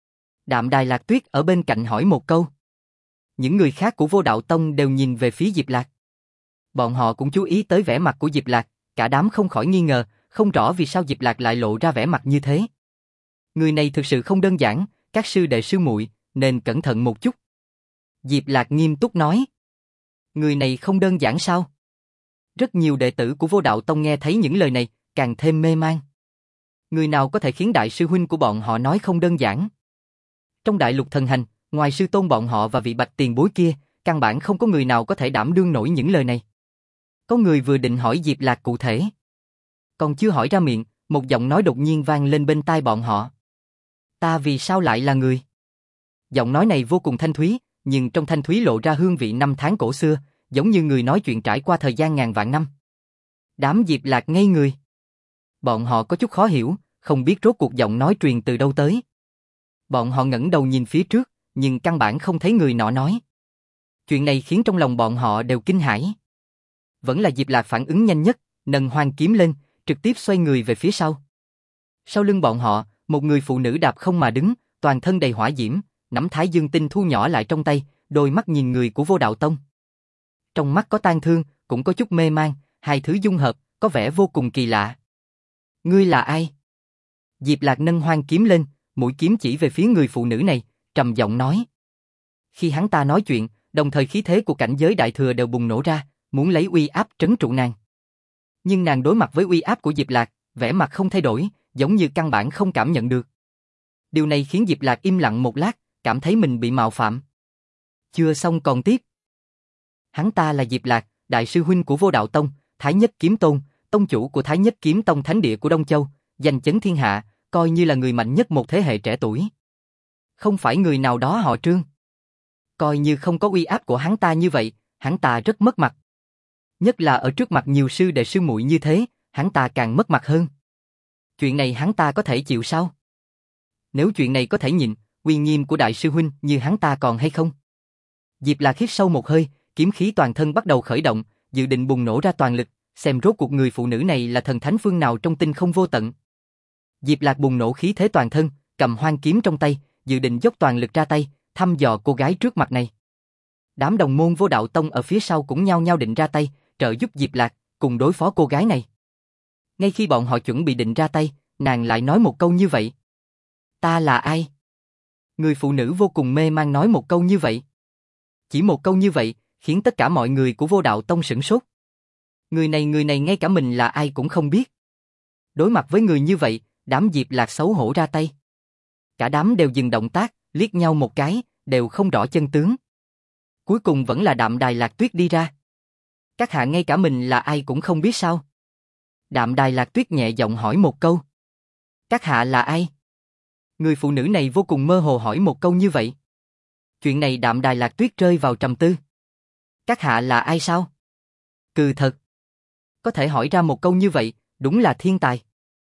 Đạm Đài Lạc Tuyết ở bên cạnh hỏi một câu. Những người khác của Vô Đạo Tông đều nhìn về phía Diệp Lạc. Bọn họ cũng chú ý tới vẻ mặt của Diệp Lạc, cả đám không khỏi nghi ngờ, không rõ vì sao Diệp Lạc lại lộ ra vẻ mặt như thế. Người này thực sự không đơn giản, Các sư đệ sư muội nên cẩn thận một chút. Diệp Lạc nghiêm túc nói. Người này không đơn giản sao? Rất nhiều đệ tử của Vô Đạo Tông nghe thấy những lời này, càng thêm mê man. Người nào có thể khiến đại sư huynh của bọn họ nói không đơn giản? Trong đại lục thần hành, ngoài sư tôn bọn họ và vị bạch tiền bối kia, căn bản không có người nào có thể đảm đương nổi những lời này. Có người vừa định hỏi Diệp Lạc cụ thể. Còn chưa hỏi ra miệng, một giọng nói đột nhiên vang lên bên tai bọn họ. Ta vì sao lại là người? Giọng nói này vô cùng thanh thúy, nhưng trong thanh thúy lộ ra hương vị năm tháng cổ xưa, giống như người nói chuyện trải qua thời gian ngàn vạn năm. Đám Diệp Lạc ngây người. Bọn họ có chút khó hiểu, không biết rốt cuộc giọng nói truyền từ đâu tới. Bọn họ ngẩng đầu nhìn phía trước, nhưng căn bản không thấy người nọ nói. Chuyện này khiến trong lòng bọn họ đều kinh hãi. Vẫn là Diệp Lạc phản ứng nhanh nhất, nâng hoang kiếm lên, trực tiếp xoay người về phía sau. Sau lưng bọn họ, một người phụ nữ đạp không mà đứng, toàn thân đầy hỏa diễm, nắm Thái Dương tinh thu nhỏ lại trong tay, đôi mắt nhìn người của Vô Đạo Tông. Trong mắt có tang thương, cũng có chút mê man, hai thứ dung hợp, có vẻ vô cùng kỳ lạ. Ngươi là ai? Diệp Lạc nâng hoang kiếm lên, mũi kiếm chỉ về phía người phụ nữ này, trầm giọng nói. Khi hắn ta nói chuyện, đồng thời khí thế của cảnh giới đại thừa đều bùng nổ ra, muốn lấy uy áp trấn trụ nàng. Nhưng nàng đối mặt với uy áp của Diệp Lạc, vẻ mặt không thay đổi, giống như căn bản không cảm nhận được. Điều này khiến Diệp Lạc im lặng một lát, cảm thấy mình bị mạo phạm. Chưa xong còn tiếp. Hắn ta là Diệp Lạc, đại sư huynh của Vô Đạo Tông, Thái Nhất Kiếm Tôn, tông chủ của Thái Nhất Kiếm Tông thánh địa của Đông Châu, danh chấn thiên hạ, coi như là người mạnh nhất một thế hệ trẻ tuổi. Không phải người nào đó họ Trương. Coi như không có uy áp của hắn ta như vậy, hắn ta rất mất mặt. Nhất là ở trước mặt nhiều sư đệ sư muội như thế, hắn ta càng mất mặt hơn. Chuyện này hắn ta có thể chịu sao? Nếu chuyện này có thể nhịn, uy nghiêm của đại sư huynh như hắn ta còn hay không? Diệp Lạc hít sâu một hơi, kiếm khí toàn thân bắt đầu khởi động, dự định bùng nổ ra toàn lực, xem rốt cuộc người phụ nữ này là thần thánh phương nào trong tinh không vô tận. Diệp Lạc bùng nổ khí thế toàn thân, cầm hoang kiếm trong tay, dự định dốc toàn lực ra tay, thăm dò cô gái trước mặt này. Đám đồng môn Vô Đạo Tông ở phía sau cũng nhao nhao định ra tay, trợ giúp Diệp Lạc, cùng đối phó cô gái này. Ngay khi bọn họ chuẩn bị định ra tay, nàng lại nói một câu như vậy. Ta là ai? Người phụ nữ vô cùng mê man nói một câu như vậy. Chỉ một câu như vậy, khiến tất cả mọi người của Vô Đạo Tông sửng sốt. Người này ngay cả mình là ai cũng không biết. Đối mặt với người như vậy, đám Diệp Lạc xấu hổ ra tay. Cả đám đều dừng động tác, liếc nhau một cái, đều không rõ chân tướng. Cuối cùng vẫn là Đạm Đài Lạc Tuyết đi ra. Các hạ ngay cả mình là ai cũng không biết sao? Đạm Đài Lạc Tuyết nhẹ giọng hỏi một câu. Các hạ là ai? Người phụ nữ này vô cùng mơ hồ hỏi một câu như vậy. Chuyện này Đạm Đài Lạc Tuyết rơi vào trầm tư. Các hạ là ai sao? Cừ thật. Có thể hỏi ra một câu như vậy, đúng là thiên tài.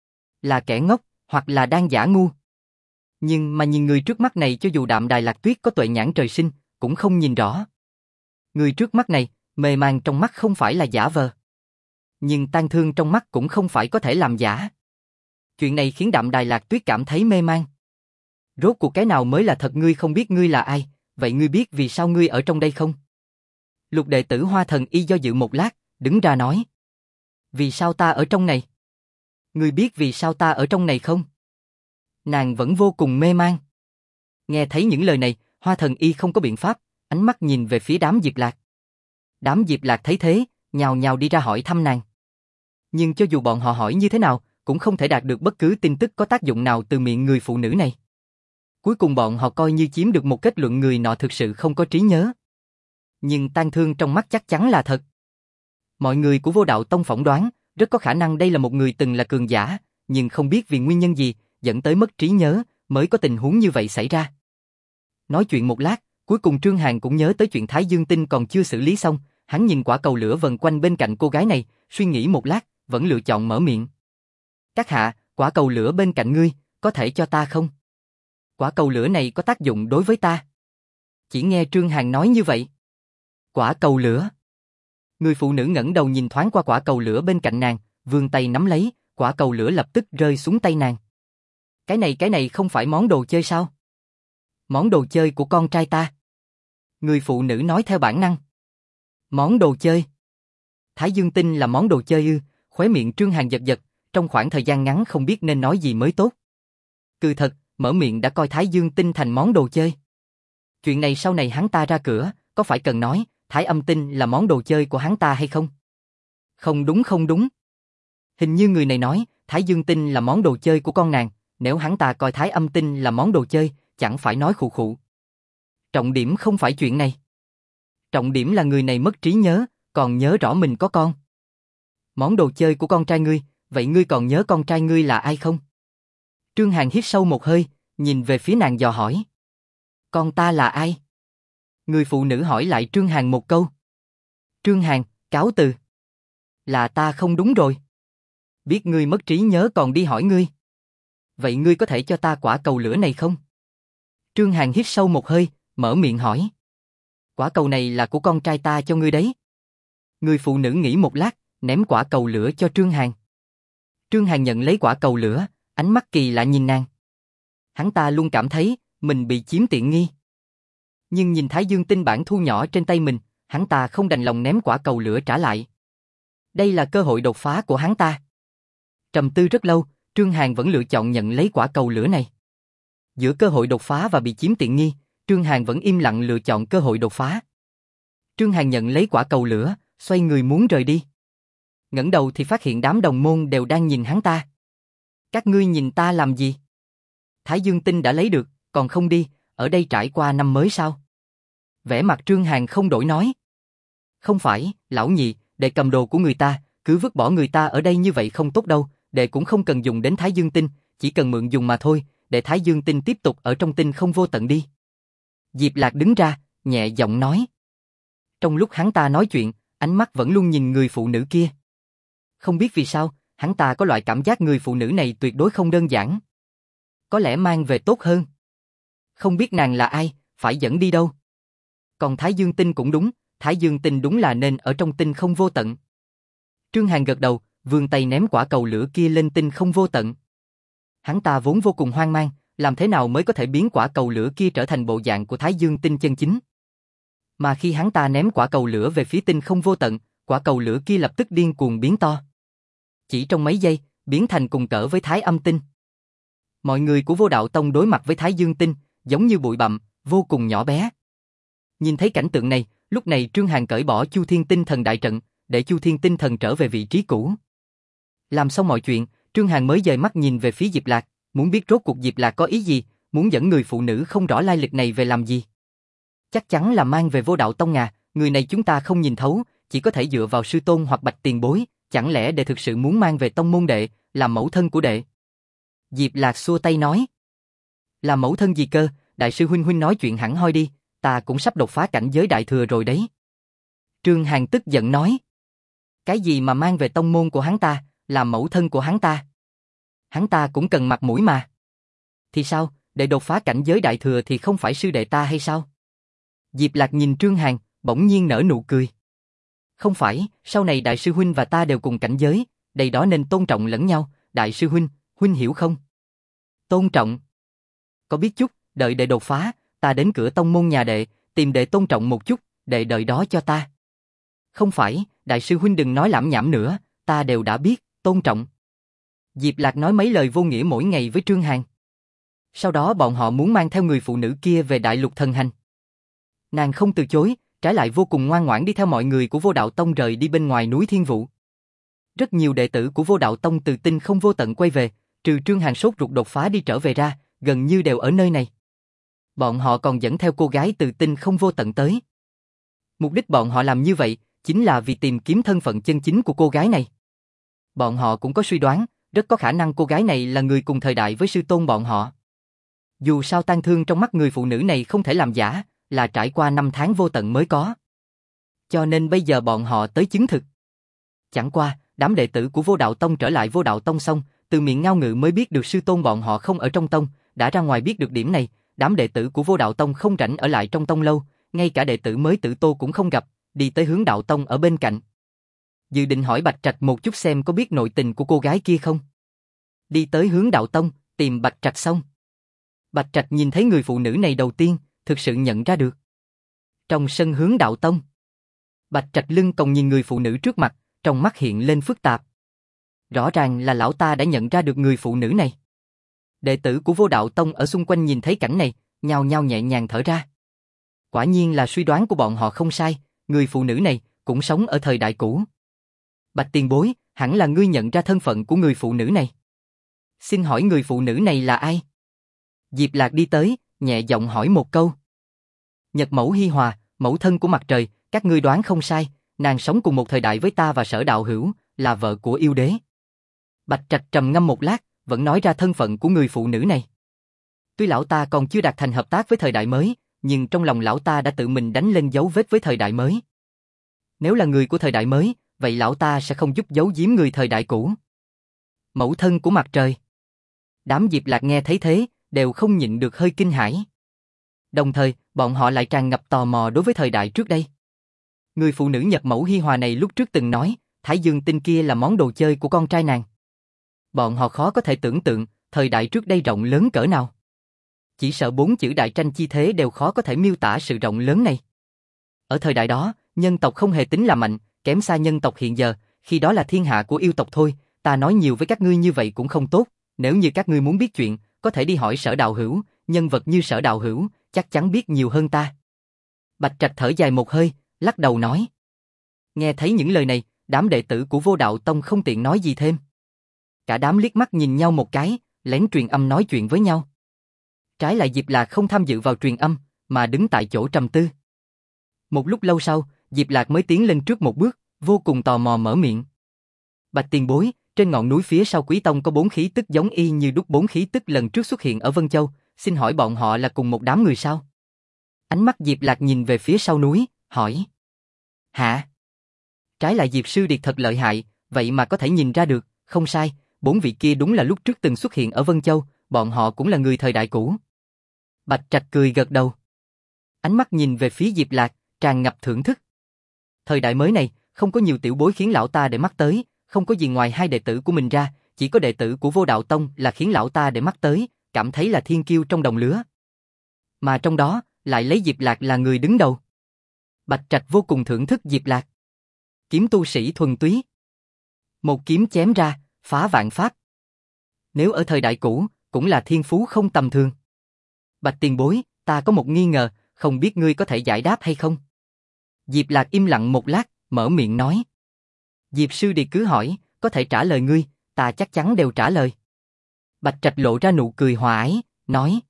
Là kẻ ngốc, hoặc là đang giả ngu. Nhưng mà nhìn người trước mắt này, cho dù Đạm Đài Lạc Tuyết có tuệ nhãn trời sinh, cũng không nhìn rõ. Người trước mắt này, mê man trong mắt không phải là giả vờ. Nhưng tang thương trong mắt cũng không phải có thể làm giả. Chuyện này khiến Đạm Đài Lạc Tuyết cảm thấy mê man. Rốt cuộc cái nào mới là thật? Ngươi không biết ngươi là ai, vậy ngươi biết vì sao ngươi ở trong đây không? Lục đệ tử Hoa Thần Y do dự một lát, đứng ra nói. Vì sao ta ở trong này? Ngươi biết vì sao ta ở trong này không? Nàng vẫn vô cùng mê man. Nghe thấy những lời này, Hoa Thần Y không có biện pháp, ánh mắt nhìn về phía đám Diệp Lạc. Đám Diệp Lạc thấy thế, nhào nhào đi ra hỏi thăm nàng. Nhưng cho dù bọn họ hỏi như thế nào, cũng không thể đạt được bất cứ tin tức có tác dụng nào từ miệng người phụ nữ này. Cuối cùng bọn họ coi như chiếm được một kết luận người nọ thực sự không có trí nhớ. Nhưng tang thương trong mắt chắc chắn là thật. Mọi người của Vô Đạo Tông phỏng đoán, rất có khả năng đây là một người từng là cường giả, nhưng không biết vì nguyên nhân gì, dẫn tới mất trí nhớ, mới có tình huống như vậy xảy ra. Nói chuyện một lát, cuối cùng Trương Hàn cũng nhớ tới chuyện Thái Dương Tinh còn chưa xử lý xong, hắn nhìn quả cầu lửa vần quanh bên cạnh cô gái này, suy nghĩ một lát, vẫn lựa chọn mở miệng. Các hạ, quả cầu lửa bên cạnh ngươi, có thể cho ta không? Quả cầu lửa này có tác dụng đối với ta. Chỉ nghe Trương Hàn nói như vậy. Quả cầu lửa. Người phụ nữ ngẩng đầu nhìn thoáng qua quả cầu lửa bên cạnh nàng, vươn tay nắm lấy, quả cầu lửa lập tức rơi xuống tay nàng. Cái này không phải món đồ chơi sao? Món đồ chơi của con trai ta. Người phụ nữ nói theo bản năng. Món đồ chơi? Thái Dương Tinh là món đồ chơi ư? Khóe miệng Trương Hàn giật giật, trong khoảng thời gian ngắn không biết nên nói gì mới tốt. Cứ thật, mở miệng đã coi Thái Dương Tinh thành món đồ chơi. Chuyện này sau này hắn ta ra cửa, có phải cần nói, Thái Âm Tinh là món đồ chơi của hắn ta hay không? Không đúng không đúng. Hình như người này nói, Thái Dương Tinh là món đồ chơi của con nàng, nếu hắn ta coi Thái Âm Tinh là món đồ chơi, chẳng phải nói khụ khụ. Trọng điểm không phải chuyện này. Trọng điểm là người này mất trí nhớ, còn nhớ rõ mình có con. Món đồ chơi của con trai ngươi, vậy ngươi còn nhớ con trai ngươi là ai không? Trương Hàn hít sâu một hơi, nhìn về phía nàng dò hỏi. Con ta là ai? Người phụ nữ hỏi lại Trương Hàn một câu. Trương Hàn, cáo từ. Là ta không đúng rồi. Biết ngươi mất trí nhớ còn đi hỏi ngươi. Vậy ngươi có thể cho ta quả cầu lửa này không? Trương Hàn hít sâu một hơi, mở miệng hỏi. Quả cầu này là của con trai ta cho ngươi đấy. Người phụ nữ nghĩ một lát, ném quả cầu lửa cho Trương Hàn. Trương Hàn nhận lấy quả cầu lửa, ánh mắt kỳ lạ nhìn nàng. Hắn ta luôn cảm thấy mình bị chiếm tiện nghi. Nhưng nhìn Thái Dương Tinh bản thu nhỏ trên tay mình, hắn ta không đành lòng ném quả cầu lửa trả lại. Đây là cơ hội đột phá của hắn ta. Trầm tư rất lâu, Trương Hàn vẫn lựa chọn nhận lấy quả cầu lửa này. Giữa cơ hội đột phá và bị chiếm tiện nghi, Trương Hàn vẫn im lặng lựa chọn cơ hội đột phá. Trương Hàn nhận lấy quả cầu lửa, xoay người muốn rời đi. Ngẩng đầu thì phát hiện đám đồng môn đều đang nhìn hắn ta. Các ngươi nhìn ta làm gì? Thái Dương Tinh đã lấy được, còn không đi, ở đây trải qua năm mới sao? Vẻ mặt Trương Hàn không đổi nói. Không phải, lão nhị, đệ cầm đồ của người ta, cứ vứt bỏ người ta ở đây như vậy không tốt đâu, đệ cũng không cần dùng đến Thái Dương Tinh, chỉ cần mượn dùng mà thôi, để Thái Dương Tinh tiếp tục ở trong tinh không vô tận đi. Diệp Lạc đứng ra, nhẹ giọng nói. Trong lúc hắn ta nói chuyện, ánh mắt vẫn luôn nhìn người phụ nữ kia. Không biết vì sao, hắn ta có loại cảm giác người phụ nữ này tuyệt đối không đơn giản. Có lẽ mang về tốt hơn. Không biết nàng là ai, phải dẫn đi đâu. Còn Thái Dương Tinh cũng đúng, Thái Dương Tinh đúng là nên ở trong tinh không vô tận. Trương Hàn gật đầu, vươn tay ném quả cầu lửa kia lên tinh không vô tận. Hắn ta vốn vô cùng hoang mang, làm thế nào mới có thể biến quả cầu lửa kia trở thành bộ dạng của Thái Dương Tinh chân chính. Mà khi hắn ta ném quả cầu lửa về phía tinh không vô tận, quả cầu lửa kia lập tức điên cuồng biến to. Chỉ trong mấy giây, biến thành cùng cỡ với Thái Âm Tinh. Mọi người của Vô Đạo Tông đối mặt với Thái Dương Tinh, giống như bụi bặm, vô cùng nhỏ bé. Nhìn thấy cảnh tượng này, lúc này Trương Hàn cởi bỏ Chu Thiên Tinh Thần đại trận, để Chu Thiên Tinh Thần trở về vị trí cũ. Làm xong mọi chuyện, Trương Hàn mới dời mắt nhìn về phía Diệp Lạc, muốn biết rốt cuộc Diệp Lạc có ý gì, muốn dẫn người phụ nữ không rõ lai lịch này về làm gì. Chắc chắn là mang về Vô Đạo Tông à, người này chúng ta không nhìn thấu, chỉ có thể dựa vào sư tôn hoặc Bạch tiền bối, chẳng lẽ đệ thực sự muốn mang về tông môn đệ, làm mẫu thân của đệ? Diệp Lạc xua tay nói. Là mẫu thân gì cơ, đại sư huynh nói chuyện hẳn hoi đi, ta cũng sắp đột phá cảnh giới đại thừa rồi đấy. Trương Hàn tức giận nói. Cái gì mà mang về tông môn của hắn ta, làm mẫu thân của hắn ta? Hắn ta cũng cần mặt mũi mà. Thì sao, để đột phá cảnh giới đại thừa thì không phải sư đệ ta hay sao? Diệp Lạc nhìn Trương Hàn, bỗng nhiên nở nụ cười. Không phải, sau này đại sư huynh và ta đều cùng cảnh giới, đây đó nên tôn trọng lẫn nhau, đại sư huynh, huynh hiểu không? Tôn trọng. Có biết chút, đợi đệ đột phá, ta đến cửa tông môn nhà đệ, tìm đệ tôn trọng một chút, đệ đợi đó cho ta. Không phải, đại sư huynh đừng nói lảm nhảm nữa, ta đều đã biết, tôn trọng. Diệp Lạc nói mấy lời vô nghĩa mỗi ngày với Trương Hàn. Sau đó bọn họ muốn mang theo người phụ nữ kia về Đại Lục Thần Hành. Nàng không từ chối, trái lại vô cùng ngoan ngoãn đi theo mọi người của Vô Đạo Tông rời đi bên ngoài núi Thiên Vũ. Rất nhiều đệ tử của Vô Đạo Tông từ tinh không vô tận quay về, trừ Trương Hàn sốt ruột đột phá đi trở về ra, gần như đều ở nơi này. Bọn họ còn dẫn theo cô gái từ tinh không vô tận tới. Mục đích bọn họ làm như vậy, chính là vì tìm kiếm thân phận chân chính của cô gái này. Bọn họ cũng có suy đoán, rất có khả năng cô gái này là người cùng thời đại với sư tôn bọn họ. Dù sao tang thương trong mắt người phụ nữ này không thể làm giả, là trải qua 5 tháng vô tận mới có. Cho nên bây giờ bọn họ tới chứng thực. Chẳng qua, đám đệ tử của Vô Đạo Tông trở lại Vô Đạo Tông xong, từ miệng Ngao Ngự mới biết được sư tôn bọn họ không ở trong tông, đã ra ngoài biết được điểm này, đám đệ tử của Vô Đạo Tông không rảnh ở lại trong tông lâu, ngay cả đệ tử mới Tử Tô cũng không gặp, đi tới Hướng Đạo Tông ở bên cạnh. Dự định hỏi Bạch Trạch một chút xem có biết nội tình của cô gái kia không. Đi tới Hướng Đạo Tông, tìm Bạch Trạch xong. Bạch Trạch nhìn thấy người phụ nữ này đầu tiên, thực sự nhận ra được. Trong sân Hướng Đạo Tông, Bạch Trạch lưng còng nhìn người phụ nữ trước mặt, trong mắt hiện lên phức tạp. Rõ ràng là lão ta đã nhận ra được người phụ nữ này. Đệ tử của Vô Đạo Tông ở xung quanh nhìn thấy cảnh này, nhao nhao nhẹ nhàng thở ra. Quả nhiên là suy đoán của bọn họ không sai, người phụ nữ này cũng sống ở thời đại cũ. Bạch tiền bối, hẳn là ngươi nhận ra thân phận của người phụ nữ này. Xin hỏi người phụ nữ này là ai? Diệp Lạc đi tới, nhẹ giọng hỏi một câu. Nhật mẫu Hi Hòa, mẫu thân của mặt trời, các ngươi đoán không sai, nàng sống cùng một thời đại với ta và Sở Đạo Hữu, là vợ của yêu đế. Bạch Trạch trầm ngâm một lát, vẫn nói ra thân phận của người phụ nữ này. Tuy lão ta còn chưa đạt thành hợp tác với thời đại mới, nhưng trong lòng lão ta đã tự mình đánh lên dấu vết với thời đại mới. Nếu là người của thời đại mới, vậy lão ta sẽ không giúp giấu giếm người thời đại cũ. Mẫu thân của mặt trời. Đám Diệp Lạc nghe thấy thế, đều không nhịn được hơi kinh hãi. Đồng thời, bọn họ lại tràn ngập tò mò đối với thời đại trước đây. Người phụ nữ Nhật mẫu Hi Hòa này lúc trước từng nói, Thái Dương tinh kia là món đồ chơi của con trai nàng. Bọn họ khó có thể tưởng tượng, thời đại trước đây rộng lớn cỡ nào. Chỉ sợ 4 chữ đại tranh chi thế đều khó có thể miêu tả sự rộng lớn này. Ở thời đại đó, nhân tộc không hề tính là mạnh, kém xa nhân tộc hiện giờ, khi đó là thiên hạ của yêu tộc thôi, ta nói nhiều với các ngươi như vậy cũng không tốt, nếu như các ngươi muốn biết chuyện, có thể đi hỏi Sở Đạo Hữu, nhân vật như Sở Đạo Hữu, chắc chắn biết nhiều hơn ta. Bạch Trạch thở dài một hơi, lắc đầu nói. Nghe thấy những lời này, đám đệ tử của Vô Đạo Tông không tiện nói gì thêm. Cả đám liếc mắt nhìn nhau một cái, lén truyền âm nói chuyện với nhau. Trái lại Diệp Lạc không tham dự vào truyền âm, mà đứng tại chỗ trầm tư. Một lúc lâu sau, Diệp Lạc mới tiến lên trước một bước, vô cùng tò mò mở miệng. Bạch tiền bối, trên ngọn núi phía sau Quý Tông có 4 khí tức giống y như đúc 4 khí tức lần trước xuất hiện ở Vân Châu, xin hỏi bọn họ là cùng một đám người sao? Ánh mắt Diệp Lạc nhìn về phía sau núi, hỏi. Hả? Trái lại Diệp Sư Điệt thật lợi hại, vậy mà có thể nhìn ra được, không sai, 4 vị kia đúng là lúc trước từng xuất hiện ở Vân Châu, bọn họ cũng là người thời đại cũ. Bạch Trạch cười gật đầu. Ánh mắt nhìn về phía Diệp Lạc, tràn ngập thưởng thức. Thời đại mới này, không có nhiều tiểu bối khiến lão ta để mắt tới, không có gì ngoài 2 đệ tử của mình ra, chỉ có đệ tử của Vô Đạo Tông là khiến lão ta để mắt tới, cảm thấy là thiên kiêu trong đồng lứa. Mà trong đó, lại lấy Diệp Lạc là người đứng đầu. Bạch Trạch vô cùng thưởng thức Diệp Lạc. Kiếm tu sĩ thuần túy. Một kiếm chém ra, phá vạn pháp. Nếu ở thời đại cũ, cũng là thiên phú không tầm thường. Bạch tiền bối, ta có một nghi ngờ, không biết ngươi có thể giải đáp hay không? Diệp Lạc im lặng một lát, mở miệng nói. Diệp Sư Điệt cứ hỏi, có thể trả lời ngươi, ta chắc chắn đều trả lời. Bạch Trạch lộ ra nụ cười hòa ái, nói.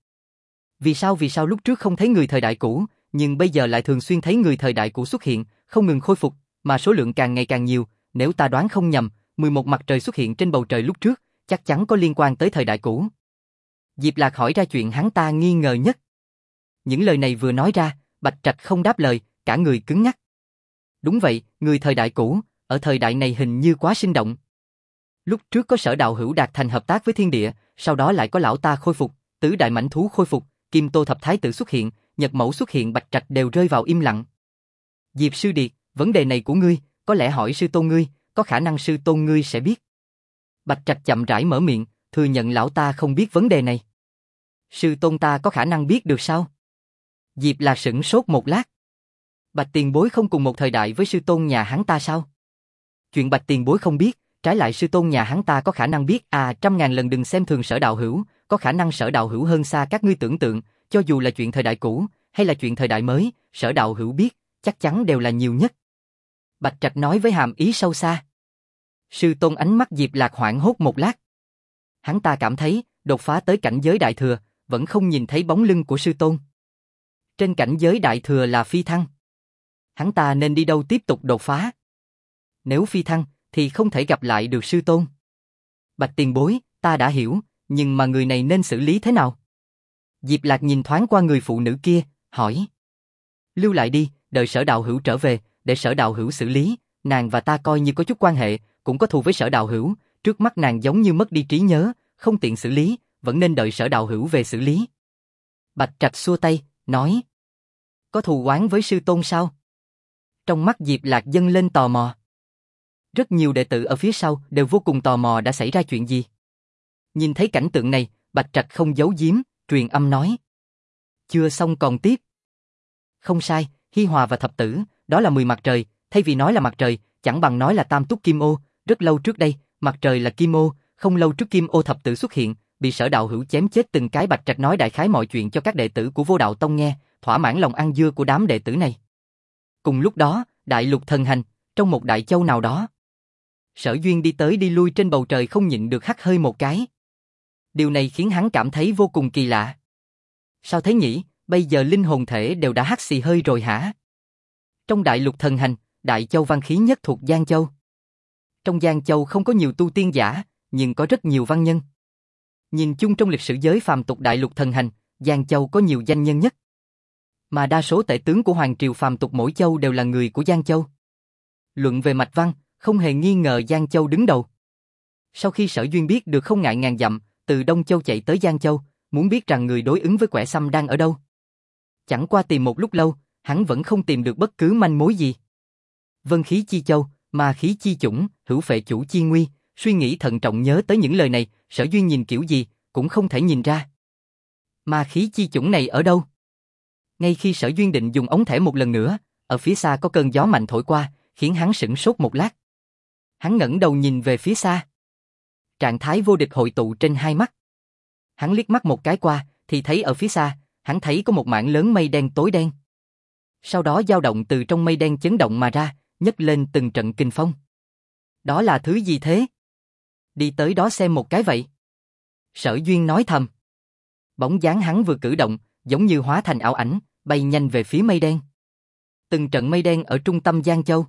Vì sao lúc trước không thấy người thời đại cũ, nhưng bây giờ lại thường xuyên thấy người thời đại cũ xuất hiện, không ngừng khôi phục, mà số lượng càng ngày càng nhiều, nếu ta đoán không nhầm, 11 mặt trời xuất hiện trên bầu trời lúc trước, chắc chắn có liên quan tới thời đại cũ. Diệp Lạc hỏi ra chuyện hắn ta nghi ngờ nhất. Những lời này vừa nói ra, Bạch Trạch không đáp lời, cả người cứng ngắc. Đúng vậy, người thời đại cũ, ở thời đại này hình như quá sinh động. Lúc trước có Sở Đạo Hữu đạt thành hợp tác với thiên địa, sau đó lại có lão ta khôi phục, tứ đại mãnh thú khôi phục, Kim Tô Thập Thái Tử xuất hiện, Nhật Mẫu xuất hiện, Bạch Trạch đều rơi vào im lặng. Diệp Sư Điệt, vấn đề này của ngươi, có lẽ hỏi sư tôn ngươi, có khả năng sư tôn ngươi sẽ biết. Bạch Trạch chậm rãi mở miệng, thừa nhận lão ta không biết vấn đề này. Sư tôn ta có khả năng biết được sao? Diệp Lạc sửng sốt một lát. Bạch tiền bối không cùng một thời đại với sư tôn nhà hắn ta sao? Chuyện Bạch tiền bối không biết, trái lại sư tôn nhà hắn ta có khả năng biết, 100.000 lần đừng xem thường Sở Đạo Hữu, có khả năng Sở Đạo Hữu hơn xa các ngươi tưởng tượng, cho dù là chuyện thời đại cũ, hay là chuyện thời đại mới, Sở Đạo Hữu biết, chắc chắn đều là nhiều nhất. Bạch Trạch nói với hàm ý sâu xa. Sư tôn ánh mắt Diệp Lạc hoảng hốt một lát. Hắn ta cảm thấy, đột phá tới cảnh giới đại thừa, vẫn không nhìn thấy bóng lưng của sư tôn. Trên cảnh giới đại thừa là phi thăng. Hắn ta nên đi đâu tiếp tục đột phá? Nếu phi thăng, thì không thể gặp lại được sư tôn. Bạch tiền bối, ta đã hiểu, nhưng mà người này nên xử lý thế nào? Diệp Lạc nhìn thoáng qua người phụ nữ kia, hỏi. Lưu lại đi, đợi Sở Đạo Hữu trở về, để Sở Đạo Hữu xử lý, nàng và ta coi như có chút quan hệ, cũng có thù với Sở Đạo Hữu, trước mắt nàng giống như mất đi trí nhớ, không tiện xử lý, vẫn nên đợi Sở Đạo Hữu về xử lý. Bạch Trạch xua tay, nói. Có thù oán với sư tôn sao? Trong mắt Diệp Lạc dâng lên tò mò. Rất nhiều đệ tử ở phía sau đều vô cùng tò mò đã xảy ra chuyện gì. Nhìn thấy cảnh tượng này, Bạch Trạch không giấu giếm, truyền âm nói. Chưa xong còn tiếp. Không sai, Hi Hòa và thập tử, đó là 10 mặt trời, thay vì nói là mặt trời, chẳng bằng nói là tam túc kim ô, rất lâu trước đây, mặt trời là kim ô, không lâu trước kim ô thập tử xuất hiện, bị Sở đạo hữu chém chết từng cái. Bạch Trạch nói đại khái mọi chuyện cho các đệ tử của Vô Đạo Tông nghe, thỏa mãn lòng ăn dưa của đám đệ tử này. Cùng lúc đó, đại lục thần hành, trong một đại châu nào đó. Sở Duyên đi tới đi lui trên bầu trời không nhịn được hắt hơi một cái. Điều này khiến hắn cảm thấy vô cùng kỳ lạ. Sao thế nhỉ, bây giờ linh hồn thể đều đã hắt xì hơi rồi hả? Trong đại lục thần hành, đại châu văn khí nhất thuộc Giang Châu. Trong Giang Châu không có nhiều tu tiên giả, nhưng có rất nhiều văn nhân. Nhìn chung trong lịch sử giới phàm tục đại lục thần hành, Giang Châu có nhiều danh nhân nhất. Mà đa số tể tướng của Hoàng triều phàm tục mỗi châu đều là người của Giang Châu. Luận về mạch văn, không hề nghi ngờ Giang Châu đứng đầu. Sau khi Sở Duyên biết được không ngại ngàn dặm, từ Đông Châu chạy tới Giang Châu, muốn biết rằng người đối ứng với Quẻ Xăm đang ở đâu. Chẳng qua tìm một lúc lâu, hắn vẫn không tìm được bất cứ manh mối gì. Vân khí chi châu, ma khí chi chủng, hữu phệ chủ chi nguy, suy nghĩ thận trọng nhớ tới những lời này, Sở Duyên nhìn kiểu gì, cũng không thể nhìn ra. Ma khí chi chủng này ở đâu? Ngay khi Sở Duyên định dùng ống thẻ một lần nữa, ở phía xa có cơn gió mạnh thổi qua, khiến hắn sửng sốt một lát. Hắn ngẩng đầu nhìn về phía xa. Trạng thái vô địch hội tụ trên hai mắt. Hắn liếc mắt một cái qua, thì thấy ở phía xa, hắn thấy có một mảng lớn mây đen tối đen. Sau đó dao động từ trong mây đen chấn động mà ra, nhấc lên từng trận kình phong. Đó là thứ gì thế? Đi tới đó xem một cái vậy. Sở Duyên nói thầm. Bóng dáng hắn vừa cử động, giống như hóa thành ảo ảnh, bay nhanh về phía mây đen. Từng trận mây đen ở trung tâm Giang Châu.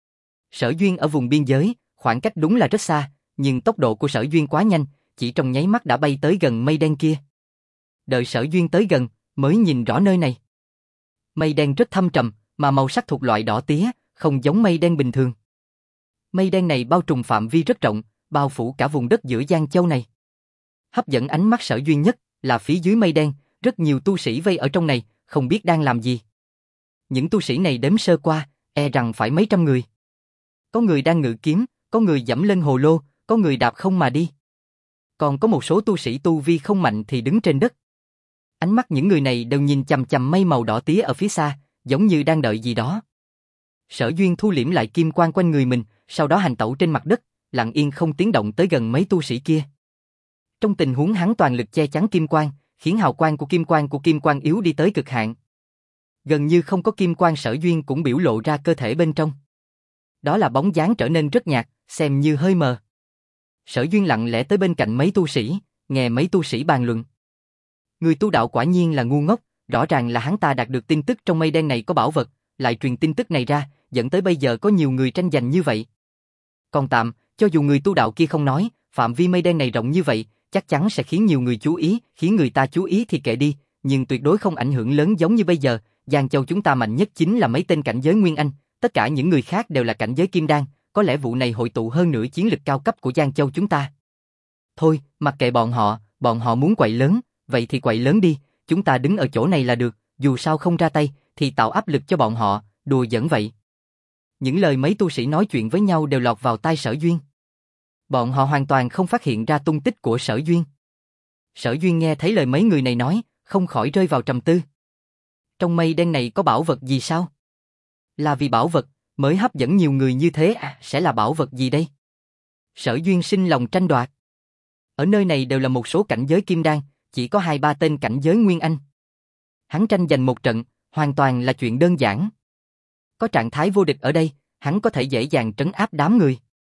Sở Duyên ở vùng biên giới, khoảng cách đúng là rất xa, nhưng tốc độ của Sở Duyên quá nhanh, chỉ trong nháy mắt đã bay tới gần mây đen kia. Đợi Sở Duyên tới gần, mới nhìn rõ nơi này. Mây đen rất thâm trầm, mà màu sắc thuộc loại đỏ tía, không giống mây đen bình thường. Mây đen này bao trùm phạm vi rất rộng, bao phủ cả vùng đất giữa Giang Châu này. Hấp dẫn ánh mắt Sở Duyên nhất là phía dưới mây đen, rất nhiều tu sĩ vây ở trong này, không biết đang làm gì. Những tu sĩ này đếm sơ qua, e rằng phải mấy trăm người. Có người đang ngự kiếm, có người giẫm lên hồ lô, có người đạp không mà đi. Còn có một số tu sĩ tu vi không mạnh thì đứng trên đất. Ánh mắt những người này đều nhìn chằm chằm mây màu đỏ tía ở phía xa, giống như đang đợi gì đó. Sở Duyên thu liễm lại kim quang quanh người mình, sau đó hành tẩu trên mặt đất, lặng yên không tiếng động tới gần mấy tu sĩ kia. Trong tình huống hắn toàn lực che chắn kim quang, khiến hào quang của kim quang yếu đi tới cực hạn. Gần như không có kim quang, Sở Duyên cũng biểu lộ ra cơ thể bên trong. Đó là bóng dáng trở nên rất nhạt, xem như hơi mờ. Sở Duyên lặng lẽ tới bên cạnh mấy tu sĩ, nghe mấy tu sĩ bàn luận. Người tu đạo quả nhiên là ngu ngốc, rõ ràng là hắn ta đạt được tin tức trong mây đen này có bảo vật, lại truyền tin tức này ra, dẫn tới bây giờ có nhiều người tranh giành như vậy. Còn tạm, cho dù người tu đạo kia không nói, phạm vi mây đen này rộng như vậy, chắc chắn sẽ khiến nhiều người chú ý, khiến người ta chú ý thì kệ đi, nhưng tuyệt đối không ảnh hưởng lớn giống như bây giờ. Giang Châu chúng ta mạnh nhất chính là mấy tên cảnh giới Nguyên Anh, tất cả những người khác đều là cảnh giới Kim Đan, có lẽ vụ này hội tụ hơn nữa chiến lực cao cấp của Giang Châu chúng ta. Thôi, mặc kệ bọn họ muốn quậy lớn, vậy thì quậy lớn đi, chúng ta đứng ở chỗ này là được, dù sao không ra tay, thì tạo áp lực cho bọn họ, đùa giỡn vậy. Những lời mấy tu sĩ nói chuyện với nhau đều lọt vào tai Sở Duyên. Bọn họ hoàn toàn không phát hiện ra tung tích của Sở Duyên. Sở Duyên nghe thấy lời mấy người này nói, không khỏi rơi vào trầm tư. Trong mây đen này có bảo vật gì sao? Là vì bảo vật mới hấp dẫn nhiều người như thế à, sẽ là bảo vật gì đây? Sở Duyên sinh lòng tranh đoạt. Ở nơi này đều là một số cảnh giới Kim Đan, chỉ có 2-3 tên cảnh giới Nguyên Anh. Hắn tranh giành một trận, hoàn toàn là chuyện đơn giản. Có trạng thái vô địch ở đây, hắn có thể dễ dàng trấn áp đám người.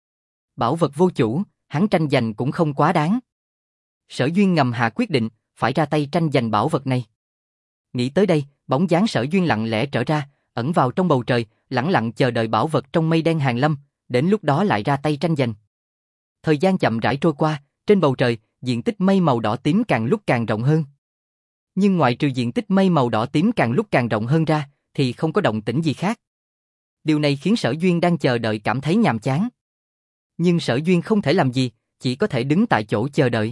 Bảo vật vô chủ, hắn tranh giành cũng không quá đáng. Sở Duyên ngầm hạ quyết định, phải ra tay tranh giành bảo vật này. Nghĩ tới đây, bóng dáng Sở Duyên lặng lẽ trở ra, ẩn vào trong bầu trời, lẳng lặng chờ đợi bảo vật trong mây đen hàng lâm, đến lúc đó lại ra tay tranh giành. Thời gian chậm rãi trôi qua, trên bầu trời, diện tích mây màu đỏ tím càng lúc càng rộng hơn. Nhưng ngoại trừ diện tích mây màu đỏ tím càng lúc càng rộng hơn ra, thì không có động tĩnh gì khác. Điều này khiến Sở Duyên đang chờ đợi cảm thấy nhàm chán. Nhưng Sở Duyên không thể làm gì, chỉ có thể đứng tại chỗ chờ đợi.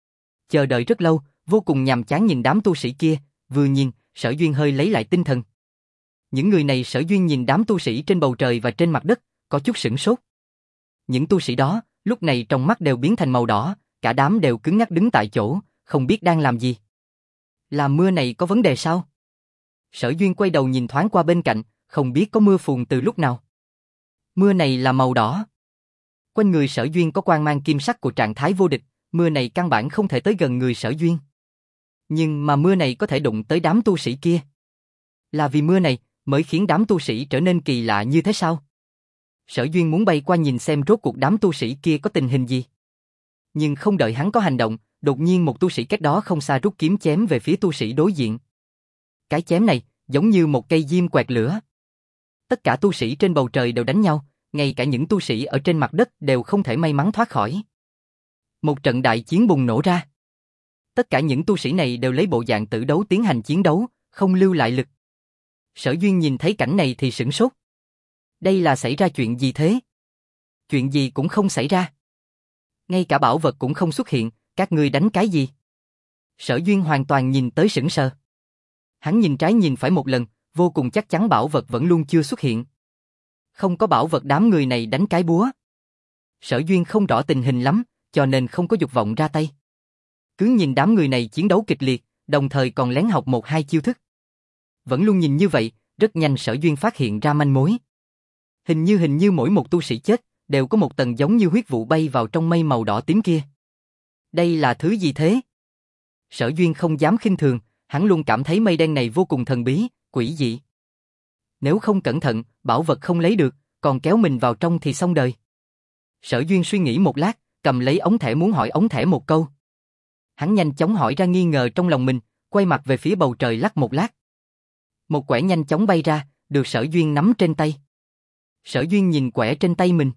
Chờ đợi rất lâu, vô cùng nhàm chán nhìn đám tu sĩ kia, vừa nhìn, Sở Duyên hơi lấy lại tinh thần. Những người này Sở Duyên nhìn đám tu sĩ trên bầu trời và trên mặt đất, có chút sửng sốt. Những tu sĩ đó, lúc này trong mắt đều biến thành màu đỏ, cả đám đều cứng ngắc đứng tại chỗ, không biết đang làm gì. Là mưa này có vấn đề sao? Sở Duyên quay đầu nhìn thoáng qua bên cạnh, không biết có mưa phùn từ lúc nào. Mưa này là màu đỏ. Quanh người Sở Duyên có quang mang kim sắc của trạng thái vô địch, mưa này căn bản không thể tới gần người Sở Duyên. Nhưng mà mưa này có thể đụng tới đám tu sĩ kia. Là vì mưa này mới khiến đám tu sĩ trở nên kỳ lạ như thế sao? Sở Duyên muốn bay qua nhìn xem rốt cuộc đám tu sĩ kia có tình hình gì. Nhưng không đợi hắn có hành động, đột nhiên một tu sĩ cách đó không xa rút kiếm chém về phía tu sĩ đối diện. Cái chém này giống như một cây diêm quẹt lửa. Tất cả tu sĩ trên bầu trời đều đánh nhau, ngay cả những tu sĩ ở trên mặt đất đều không thể may mắn thoát khỏi. Một trận đại chiến bùng nổ ra. Tất cả những tu sĩ này đều lấy bộ dạng tử đấu tiến hành chiến đấu, không lưu lại lực. Sở Duyên nhìn thấy cảnh này thì sửng sốt. Đây là xảy ra chuyện gì thế? Chuyện gì cũng không xảy ra. Ngay cả bảo vật cũng không xuất hiện, các ngươi đánh cái gì? Sở Duyên hoàn toàn nhìn tới sững sờ. Hắn nhìn trái nhìn phải một lần, vô cùng chắc chắn bảo vật vẫn luôn chưa xuất hiện. Không có bảo vật đám người này đánh cái búa. Sở Duyên không rõ tình hình lắm, cho nên không có dục vọng ra tay. Cứ nhìn đám người này chiến đấu kịch liệt, đồng thời còn lén học một hai chiêu thức. Vẫn luôn nhìn như vậy, rất nhanh Sở Duyên phát hiện ra manh mối. Hình như mỗi một tu sĩ chết, đều có một tầng giống như huyết vụ bay vào trong mây màu đỏ tím kia. Đây là thứ gì thế? Sở Duyên không dám khinh thường, hắn luôn cảm thấy mây đen này vô cùng thần bí, quỷ dị. Nếu không cẩn thận, bảo vật không lấy được, còn kéo mình vào trong thì xong đời. Sở Duyên suy nghĩ một lát, cầm lấy ống thẻ muốn hỏi ống thẻ một câu. Hắn nhanh chóng hỏi ra nghi ngờ trong lòng mình, quay mặt về phía bầu trời lắc một lát. Một quẻ nhanh chóng bay ra, được Sở Duyên nắm trên tay. Sở Duyên nhìn quẻ trên tay mình.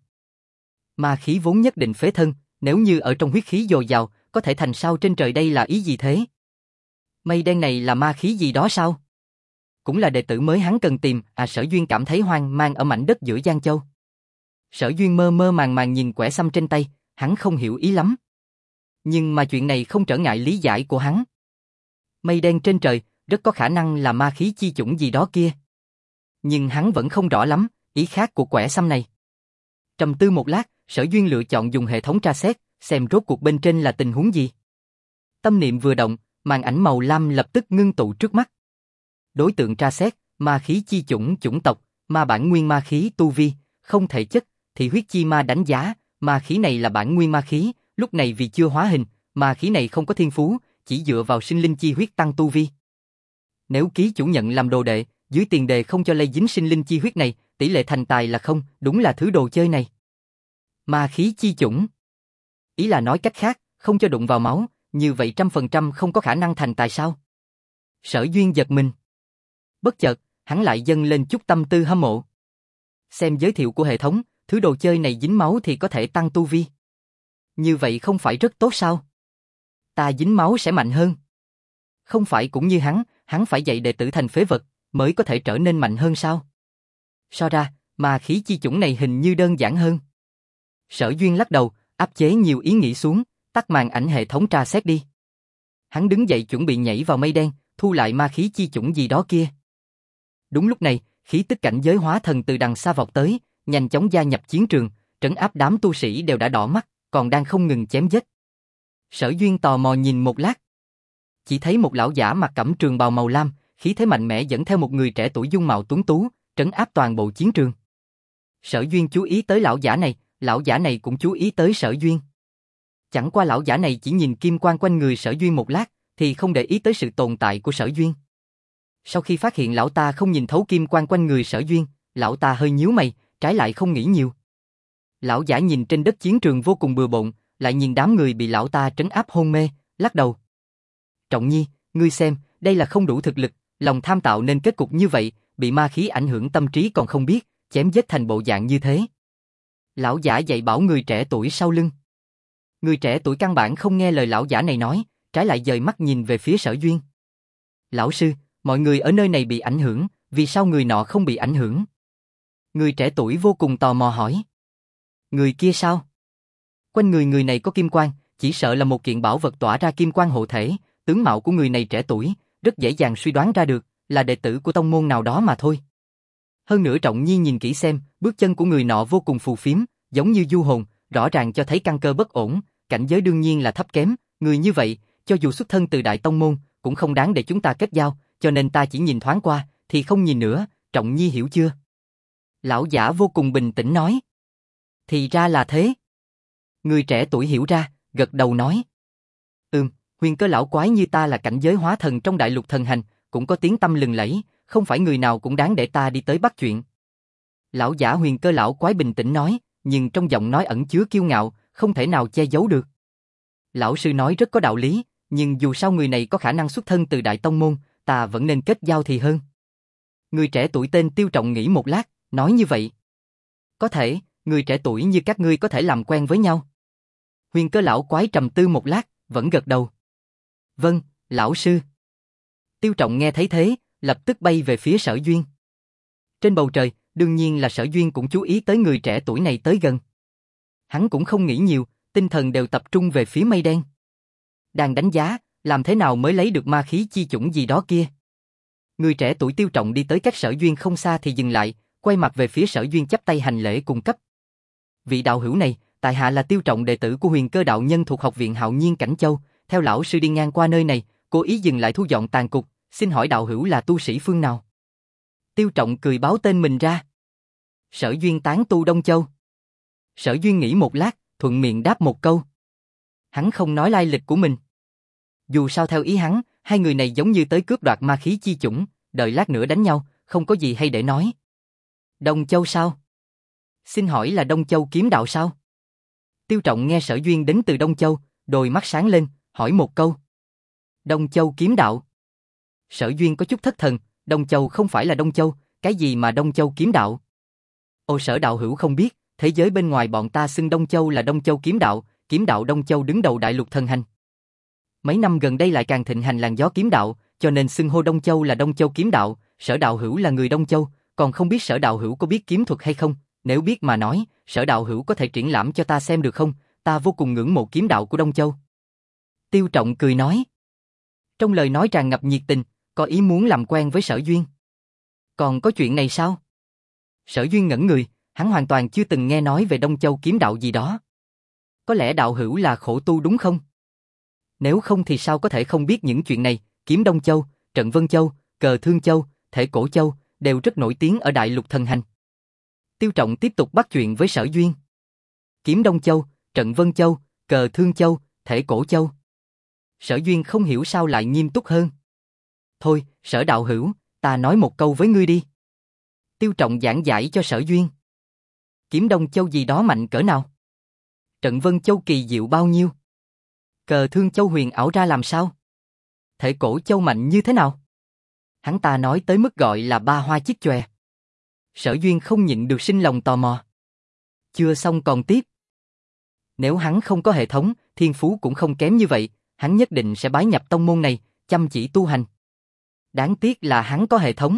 Ma khí vốn nhất định phế thân, nếu như ở trong huyết khí dồi dào, có thể thành sao trên trời, đây là ý gì thế? Mây đen này là ma khí gì đó sao? Cũng là đệ tử mới hắn cần tìm, Sở Duyên cảm thấy hoang mang ở mảnh đất giữa Giang Châu. Sở Duyên mơ mơ màng màng nhìn quẻ xăm trên tay, hắn không hiểu ý lắm. Nhưng mà chuyện này không trở ngại lý giải của hắn. Mây đen trên trời, rất có khả năng là ma khí chi chủng gì đó kia. Nhưng hắn vẫn không rõ lắm, ý khác của quẻ xăm này. Trầm tư một lát, Sở Duyên lựa chọn dùng hệ thống tra xét, xem rốt cuộc bên trên là tình huống gì. Tâm niệm vừa động, màn ảnh màu lam lập tức ngưng tụ trước mắt. Đối tượng tra xét, ma khí chi chủng chủng tộc, ma bản nguyên ma khí tu vi, không thể chất, thị huyết chi ma đánh giá, ma khí này là bản nguyên ma khí, lúc này vì chưa hóa hình, ma khí này không có thiên phú, chỉ dựa vào sinh linh chi huyết tăng tu vi. Nếu ký chủ nhận làm đồ đệ, dưới tiền đề không cho lây dính sinh linh chi huyết này, tỷ lệ thành tài là không, đúng là thứ đồ chơi này. Ma khí chi chủng. Ý là nói cách khác, không cho đụng vào máu, như vậy 100% không có khả năng thành tài sao? Sở Duyên giật mình. Bất chợt, hắn lại dâng lên chút tâm tư hâm mộ. Xem giới thiệu của hệ thống, thứ đồ chơi này dính máu thì có thể tăng tu vi. Như vậy không phải rất tốt sao? Ta dính máu sẽ mạnh hơn. Không phải cũng như hắn phải dạy đệ tử thành phế vật, mới có thể trở nên mạnh hơn sao? So ra, ma khí chi chủng này hình như đơn giản hơn. Sở Duyên lắc đầu, áp chế nhiều ý nghĩ xuống, tắt màn ảnh hệ thống tra xét đi. Hắn đứng dậy chuẩn bị nhảy vào mây đen, thu lại ma khí chi chủng gì đó kia. Đúng lúc này, khí tức cảnh giới hóa thần từ đằng xa vọt tới, nhanh chóng gia nhập chiến trường, trấn áp đám tu sĩ đều đã đỏ mắt, còn đang không ngừng chém giết. Sở Duyên tò mò nhìn một lát. Chỉ thấy một lão giả mặc cẩm trường bào màu lam, khí thế mạnh mẽ dẫn theo một người trẻ tuổi dung mạo tuấn tú, trấn áp toàn bộ chiến trường. Sở Duyên chú ý tới lão giả này cũng chú ý tới Sở Duyên. Chẳng qua lão giả này chỉ nhìn kim quang quanh người Sở Duyên một lát, thì không để ý tới sự tồn tại của Sở Duyên. Sau khi phát hiện lão ta không nhìn thấu kim quang quanh người Sở Duyên, lão ta hơi nhíu mày, trái lại không nghĩ nhiều. Lão giả nhìn trên đất chiến trường vô cùng bừa bộn, lại nhìn đám người bị lão ta trấn áp hôn mê, lắc đầu. Trọng Nhi, ngươi xem, đây là không đủ thực lực, lòng tham tạo nên kết cục như vậy, bị ma khí ảnh hưởng tâm trí còn không biết, chém giết thành bộ dạng như thế. Lão giả dạy bảo người trẻ tuổi sau lưng. Người trẻ tuổi căn bản không nghe lời lão giả này nói, trái lại dời mắt nhìn về phía Sở Duyên. Lão sư, mọi người ở nơi này bị ảnh hưởng, vì sao người nọ không bị ảnh hưởng? Người trẻ tuổi vô cùng tò mò hỏi. Người kia sao? Quanh người này có kim quang, chỉ sợ là một kiện bảo vật tỏa ra kim quang hộ thể, tướng mạo của người này trẻ tuổi, rất dễ dàng suy đoán ra được, là đệ tử của tông môn nào đó mà thôi. Hơn nữa Trọng Nhi nhìn kỹ xem, bước chân của người nọ vô cùng phù phiếm, giống như du hồn, rõ ràng cho thấy căn cơ bất ổn, cảnh giới đương nhiên là thấp kém, người như vậy, cho dù xuất thân từ đại tông môn, cũng không đáng để chúng ta kết giao, cho nên ta chỉ nhìn thoáng qua, thì không nhìn nữa, Trọng Nhi hiểu chưa? Lão giả vô cùng bình tĩnh nói. Thì ra là thế. Người trẻ tuổi hiểu ra, gật đầu nói. Huyền Cơ lão quái như ta là cảnh giới hóa thần trong đại lục thần hành, cũng có tiếng tăm lừng lẫy, không phải người nào cũng đáng để ta đi tới bắt chuyện. Lão giả Huyền Cơ lão quái bình tĩnh nói, nhưng trong giọng nói ẩn chứa kiêu ngạo, không thể nào che giấu được. Lão sư nói rất có đạo lý, nhưng dù sao người này có khả năng xuất thân từ đại tông môn, ta vẫn nên kết giao thì hơn. Người trẻ tuổi tên Tiêu Trọng nghĩ một lát, nói như vậy. Có thể, người trẻ tuổi như các ngươi có thể làm quen với nhau. Huyền Cơ lão quái trầm tư một lát, vẫn gật đầu. Vâng, lão sư. Tiêu Trọng nghe thấy thế, lập tức bay về phía Sở Duyên. Trên bầu trời, đương nhiên là Sở Duyên cũng chú ý tới người trẻ tuổi này tới gần. Hắn cũng không nghĩ nhiều, tinh thần đều tập trung về phía mây đen. Đang đánh giá, làm thế nào mới lấy được ma khí chi chủng gì đó kia. Người trẻ tuổi Tiêu Trọng đi tới cách Sở Duyên không xa thì dừng lại, quay mặt về phía Sở Duyên chắp tay hành lễ cung cấp. Vị đạo hữu này, tại hạ là Tiêu Trọng, đệ tử của Huyền Cơ đạo nhân thuộc học viện Hạo Nhiên Cảnh Châu, theo lão sư đi ngang qua nơi này, cố ý dừng lại thu dọn tàn cục, xin hỏi đạo hữu là tu sĩ phương nào? Tiêu Trọng cười báo tên mình ra. Sở Duyên tán tu Đông Châu. Sở Duyên nghĩ một lát, thuận miệng đáp một câu. Hắn không nói lai lịch của mình. Dù sao theo ý hắn, hai người này giống như tới cướp đoạt ma khí chi chủng, đợi lát nữa đánh nhau, không có gì hay để nói. Đông Châu sao? Xin hỏi là Đông Châu kiếm đạo sao? Tiêu Trọng nghe Sở Duyên đến từ Đông Châu, đôi mắt sáng lên, hỏi một câu. Đông Châu kiếm đạo. Sở Duyên có chút thất thần, Đông Châu không phải là Đông Châu, cái gì mà Đông Châu kiếm đạo? Ồ, Sở đạo hữu không biết, thế giới bên ngoài bọn ta xưng Đông Châu là Đông Châu kiếm đạo Đông Châu đứng đầu đại lục thần hành. Mấy năm gần đây lại càng thịnh hành làn gió kiếm đạo, cho nên xưng hô Đông Châu là Đông Châu kiếm đạo, Sở đạo hữu là người Đông Châu, còn không biết Sở đạo hữu có biết kiếm thuật hay không, nếu biết mà nói, Sở đạo hữu có thể triển lãm cho ta xem được không, ta vô cùng ngưỡng mộ kiếm đạo của Đông Châu. Tiêu Trọng cười nói. Trong lời nói tràn ngập nhiệt tình, có ý muốn làm quen với Sở Duyên. Còn có chuyện này sao? Sở Duyên ngẩn người, hắn hoàn toàn chưa từng nghe nói về Đông Châu kiếm đạo gì đó. Có lẽ đạo hữu là khổ tu đúng không? Nếu không thì sao có thể không biết những chuyện này, kiếm Đông Châu, trận Vân Châu, cờ Thương Châu, thể Cổ Châu, đều rất nổi tiếng ở đại lục thần hành. Tiêu Trọng tiếp tục bắt chuyện với Sở Duyên. Kiếm Đông Châu, trận Vân Châu, cờ Thương Châu, thể Cổ Châu. Sở Duyên không hiểu sao lại nghiêm túc hơn. Thôi, Sở đạo hữu, ta nói một câu với ngươi đi. Tiêu Trọng giảng giải cho Sở Duyên. Kiếm Đông Châu gì đó mạnh cỡ nào? Trận Vân Châu kỳ diệu bao nhiêu? Cờ Thương Châu huyền ảo ra làm sao? Thể Cổ Châu mạnh như thế nào? Hắn ta nói tới mức gọi là ba hoa chiếc chòe. Sở Duyên không nhịn được sinh lòng tò mò. Chưa xong còn tiếp. Nếu hắn không có hệ thống, thiên phú cũng không kém như vậy, hắn nhất định sẽ bái nhập tông môn này, chăm chỉ tu hành. Đáng tiếc là hắn có hệ thống.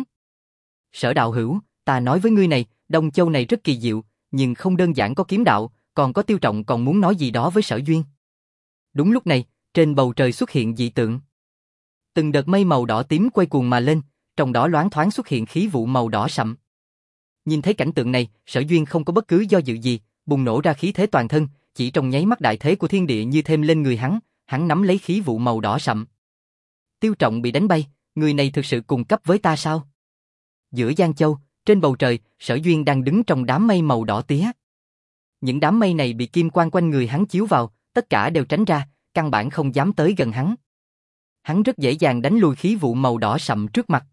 Sở đạo hữu, ta nói với ngươi này, Đông Châu này rất kỳ diệu, nhưng không đơn giản có kiếm đạo, còn có Tiêu Trọng còn muốn nói gì đó với Sở Duyên. Đúng lúc này, trên bầu trời xuất hiện dị tượng. Từng đợt mây màu đỏ tím quay cuồng mà lên, trong đó loáng thoáng xuất hiện khí vụ màu đỏ sậm. Nhìn thấy cảnh tượng này, Sở Duyên không có bất cứ do dự gì, bùng nổ ra khí thế toàn thân, chỉ trong nháy mắt đại thế của thiên địa như thêm lên người hắn nắm lấy khí vụ màu đỏ sậm. Tiêu Trọng bị đánh bay, người này thực sự cùng cấp với ta sao? Giữa Giang Châu, trên bầu trời, Sở Duyên đang đứng trong đám mây màu đỏ tía. Những đám mây này bị kim quang quanh người hắn chiếu vào, tất cả đều tránh ra, căn bản không dám tới gần hắn. Hắn rất dễ dàng đánh lùi khí vụ màu đỏ sậm trước mặt.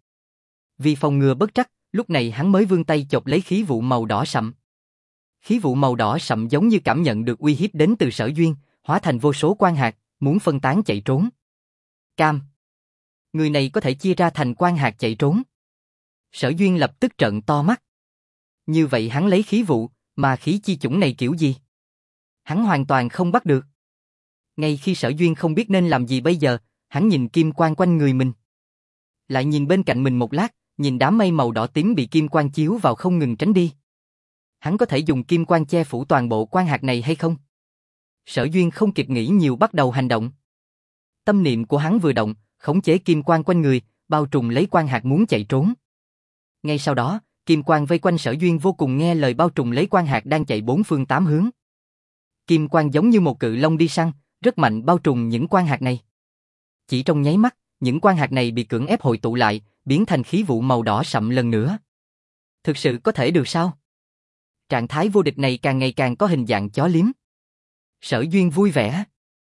Vì phòng ngừa bất trắc, lúc này hắn mới vươn tay chộp lấy khí vụ màu đỏ sậm. Khí vụ màu đỏ sậm giống như cảm nhận được uy hiếp đến từ Sở Duyên, hóa thành vô số quang hạt, muốn phân tán chạy trốn. Cam. Người này có thể chia ra thành quang hạt chạy trốn. Sở Duyên lập tức trợn to mắt. Như vậy hắn lấy khí vụ, mà khí chi chủng này kiểu gì? Hắn hoàn toàn không bắt được. Ngay khi Sở Duyên không biết nên làm gì bây giờ, hắn nhìn kim quang quanh người mình. Lại nhìn bên cạnh mình một lát, nhìn đám mây màu đỏ tím bị kim quang chiếu vào không ngừng tránh đi. Hắn có thể dùng kim quang che phủ toàn bộ quang hạt này hay không? Sở Duyên không kịp nghĩ nhiều bắt đầu hành động. Tâm niệm của hắn vừa động, khống chế kim quang quanh người, bao trùm lấy quang hạt muốn chạy trốn. Ngay sau đó, kim quang vây quanh Sở Duyên vô cùng nghe lời bao trùm lấy quang hạt đang chạy bốn phương tám hướng. Kim quang giống như một cự long đi săn, rất mạnh bao trùm những quang hạt này. Chỉ trong nháy mắt, những quang hạt này bị cưỡng ép hội tụ lại, biến thành khí vụ màu đỏ sậm lần nữa. Thực sự có thể được sao? Trạng thái vô địch này càng ngày càng có hình dạng chó liếm. Sở Duyên vui vẻ.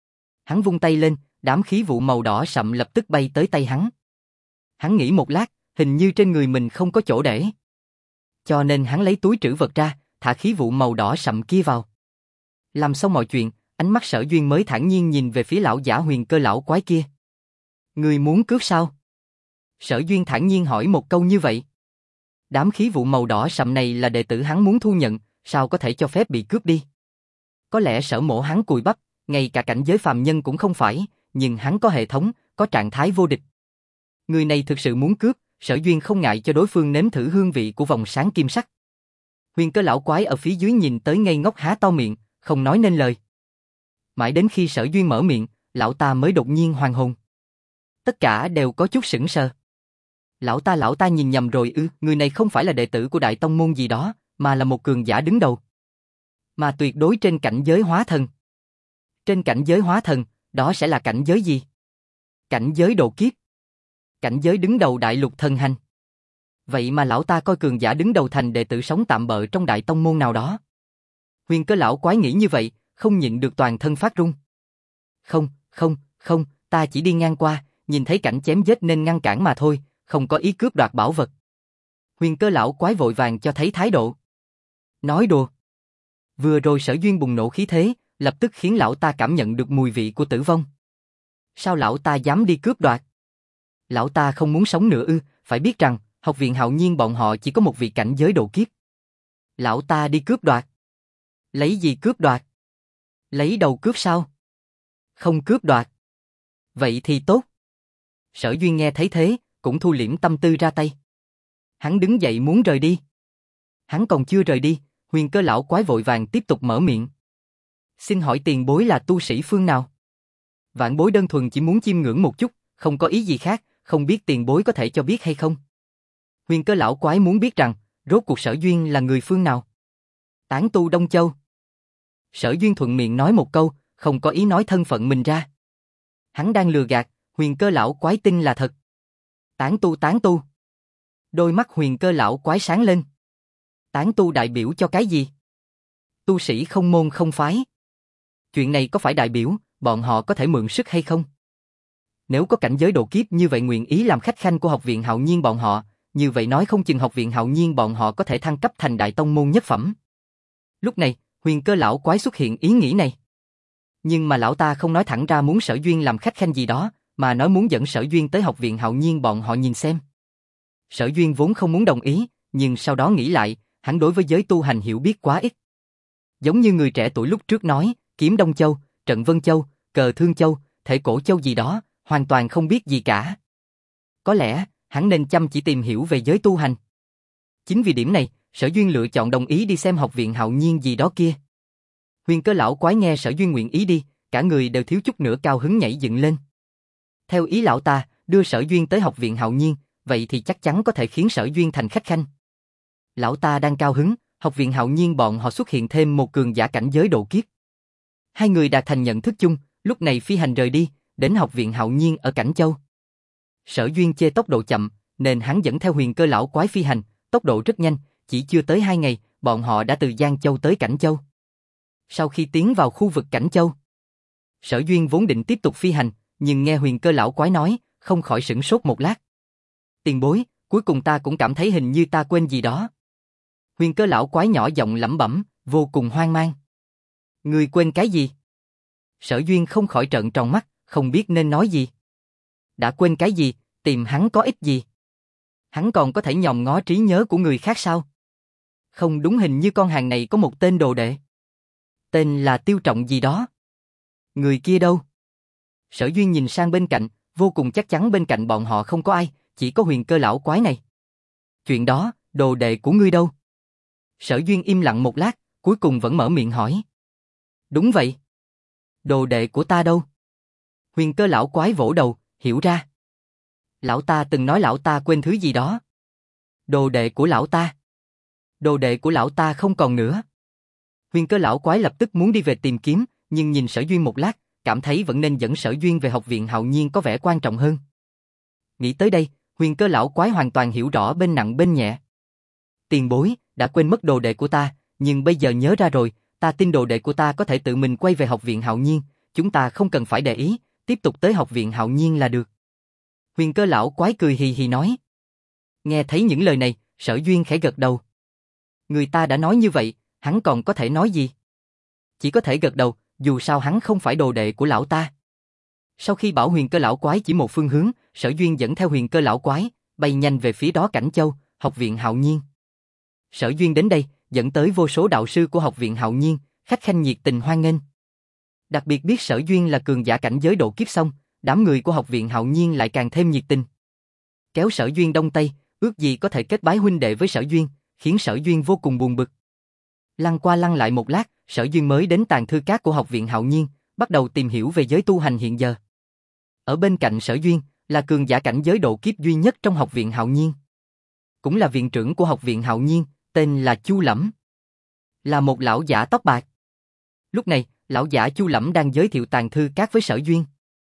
Hắn vung tay lên, đám khí vụ màu đỏ sậm lập tức bay tới tay hắn. Hắn nghĩ một lát, hình như trên người mình không có chỗ để. Cho nên hắn lấy túi trữ vật ra, thả khí vụ màu đỏ sậm kia vào. Làm xong mọi chuyện, ánh mắt Sở Duyên mới thản nhiên nhìn về phía lão giả Huyền Cơ lão quái kia. Người muốn cướp sao? Sở Duyên thản nhiên hỏi một câu như vậy. Đám khí vụ màu đỏ sậm này là đệ tử hắn muốn thu nhận, sao có thể cho phép bị cướp đi? Có lẽ Sở Mộ hắn cùi bắp, ngay cả cảnh giới phàm nhân cũng không phải, nhưng hắn có hệ thống, có trạng thái vô địch. Người này thực sự muốn cướp, Sở Duyên không ngại cho đối phương nếm thử hương vị của vòng sáng kim sắc. Huyền Cơ lão quái ở phía dưới nhìn tới ngây ngốc há to miệng, không nói nên lời. Mãi đến khi Sở Duyên mở miệng, lão ta mới đột nhiên hoàn hồn. Tất cả đều có chút sững sờ. Lão ta nhìn nhầm rồi ư? Người này không phải là đệ tử của đại tông môn gì đó, mà là một cường giả đứng đầu. Mà tuyệt đối trên cảnh giới hóa thần. Trên cảnh giới hóa thần, đó sẽ là cảnh giới gì? Cảnh giới độ kiếp. Cảnh giới đứng đầu đại lục thần hành. Vậy mà lão ta coi cường giả đứng đầu thành đệ tử sống tạm bợ trong đại tông môn nào đó. Huyền Cơ lão quái nghĩ như vậy, không nhịn được toàn thân phát run. Không, ta chỉ đi ngang qua, nhìn thấy cảnh chém giết nên ngăn cản mà thôi, không có ý cướp đoạt bảo vật. Huyền Cơ lão quái vội vàng cho thấy thái độ. Nói đùa. Vừa rồi Sở Duyên bùng nổ khí thế, lập tức khiến lão ta cảm nhận được mùi vị của tử vong. Sao lão ta dám đi cướp đoạt? Lão ta không muốn sống nữa ư? Phải biết rằng, học viện Hạo Nhiên bọn họ chỉ có một vị cảnh giới độ kiếp. Lão ta đi cướp đoạt. Lấy gì cướp đoạt? Lấy đầu cướp sao? Không cướp đoạt. Vậy thì tốt. Sở Duyên nghe thấy thế, cũng thu liễm tâm tư ra tay. Hắn đứng dậy muốn rời đi. Hắn còn chưa rời đi, Huyền Cơ lão quái vội vàng tiếp tục mở miệng. Xin hỏi tiền bối là tu sĩ phương nào? Vạn bối đơn thuần chỉ muốn chiêm ngưỡng một chút, không có ý gì khác, không biết tiền bối có thể cho biết hay không? Huyền Cơ lão quái muốn biết rằng, rốt cuộc Sở Duyên là người phương nào? Tán tu Đông Châu. Sở Duyên thuận miệng nói một câu, không có ý nói thân phận mình ra. Hắn đang lừa gạt, Huyền Cơ lão quái tin là thật. Tán tu. Đôi mắt Huyền Cơ lão quái sáng lên. Tán tu đại biểu cho cái gì? Tu sĩ không môn không phái. Chuyện này có phải đại biểu, bọn họ có thể mượn sức hay không? Nếu có cảnh giới độ kiếp như vậy nguyện ý làm khách khanh của học viện Hạo Nhiên bọn họ, như vậy nói không chừng học viện Hạo Nhiên bọn họ có thể thăng cấp thành đại tông môn nhất phẩm. Lúc này, Huyền Cơ lão quái xuất hiện ý nghĩ này. Nhưng mà lão ta không nói thẳng ra muốn Sở Duyên làm khách khanh gì đó, mà nói muốn dẫn Sở Duyên tới học viện Hạo Nhiên bọn họ nhìn xem. Sở Duyên vốn không muốn đồng ý, nhưng sau đó nghĩ lại, hắn đối với giới tu hành hiểu biết quá ít. Giống như người trẻ tuổi lúc trước nói, kiếm Đông Châu, trận Vân Châu, cờ Thương Châu, thể Cổ Châu gì đó, hoàn toàn không biết gì cả. Có lẽ, hắn nên chăm chỉ tìm hiểu về giới tu hành. Chính vì điểm này, Sở Duyên lựa chọn đồng ý đi xem học viện Hạo Nhiên gì đó kia. Huyền Cơ lão quái nghe Sở Duyên nguyện ý đi, cả người đều thiếu chút nữa cao hứng nhảy dựng lên. Theo ý lão ta, đưa Sở Duyên tới học viện Hạo Nhiên, vậy thì chắc chắn có thể khiến Sở Duyên thành khách khanh. Lão ta đang cao hứng, học viện Hạo Nhiên bọn họ xuất hiện thêm một cường giả cảnh giới độ kiếp. Hai người đạt thành nhận thức chung, lúc này phi hành rời đi, đến học viện Hạo Nhiên ở Cảnh Châu. Sở Duyên chê tốc độ chậm, nên hắn dẫn theo Huyền Cơ lão quái phi hành, tốc độ rất nhanh, chỉ chưa tới 2 ngày, bọn họ đã từ Giang Châu tới Cảnh Châu. Sau khi tiến vào khu vực Cảnh Châu, Sở Duyên vốn định tiếp tục phi hành, nhưng nghe Huyền Cơ lão quái nói, không khỏi sửng sốt một lát. Tiền bối, cuối cùng ta cũng cảm thấy hình như ta quên gì đó. Huyền Cơ lão quái nhỏ giọng lẩm bẩm, vô cùng hoang mang. Ngươi quên cái gì? Sở Duyên không khỏi trợn tròn mắt, không biết nên nói gì. Đã quên cái gì, tìm hắn có ích gì? Hắn còn có thể nhòm ngó trí nhớ của người khác sao? Không đúng, hình như con hàng này có một tên đồ đệ. Tên là Tiêu Trọng gì đó. Người kia đâu? Sở Duyên nhìn sang bên cạnh, vô cùng chắc chắn bên cạnh bọn họ không có ai, chỉ có Huyền Cơ lão quái này. Chuyện đó, đồ đệ của ngươi đâu? Sở Duyên im lặng một lát, cuối cùng vẫn mở miệng hỏi. Đúng vậy. Đồ đệ của ta đâu? Huyền Cơ lão quái vỗ đầu, hiểu ra. Lão ta từng nói lão ta quên thứ gì đó. Đồ đệ của lão ta. Đồ đệ của lão ta không còn nữa. Huyền Cơ lão quái lập tức muốn đi về tìm kiếm, nhưng nhìn Sở Duyên một lát, cảm thấy vẫn nên dẫn Sở Duyên về học viện Hạo Nhiên có vẻ quan trọng hơn. Nghĩ tới đây, Huyền Cơ lão quái hoàn toàn hiểu rõ bên nặng bên nhẹ. Tiền bối, đã quên mất đồ đệ của ta, nhưng bây giờ nhớ ra rồi, ta tin đồ đệ của ta có thể tự mình quay về học viện Hạo Nhiên, chúng ta không cần phải để ý, tiếp tục tới học viện Hạo Nhiên là được. Huyền Cơ lão quái cười hì hì nói. Nghe thấy những lời này, Sở Duyên khẽ gật đầu. Người ta đã nói như vậy, hắn còn có thể nói gì? Chỉ có thể gật đầu, dù sao hắn không phải đồ đệ của lão ta. Sau khi bảo Huyền Cơ lão quái chỉ một phương hướng, Sở Duyên dẫn theo Huyền Cơ lão quái, bay nhanh về phía đó Cảnh Châu, học viện Hạo Nhiên. Sở Duyên đến đây, dẫn tới vô số đạo sư của học viện Hạo Nhiên, khách khanh nhiệt tình hoan nghênh. Đặc biệt biết Sở Duyên là cường giả cảnh giới độ kiếp xong, đám người của học viện Hạo Nhiên lại càng thêm nhiệt tình. Kéo Sở Duyên đông tây, ước gì có thể kết bái huynh đệ với Sở Duyên, khiến Sở Duyên vô cùng buồn bực. Lăn qua lăn lại một lát, Sở Duyên mới đến tàng thư các của học viện Hạo Nhiên, bắt đầu tìm hiểu về giới tu hành hiện giờ. Ở bên cạnh Sở Duyên, là cường giả cảnh giới độ kiếp duy nhất trong học viện Hạo Nhiên. Cũng là viện trưởng của học viện Hạo Nhiên, tên là Chu Lẫm. Là một lão giả tóc bạc. Lúc này, lão giả Chu Lẫm đang giới thiệu tàng thư các với Sở Duyên.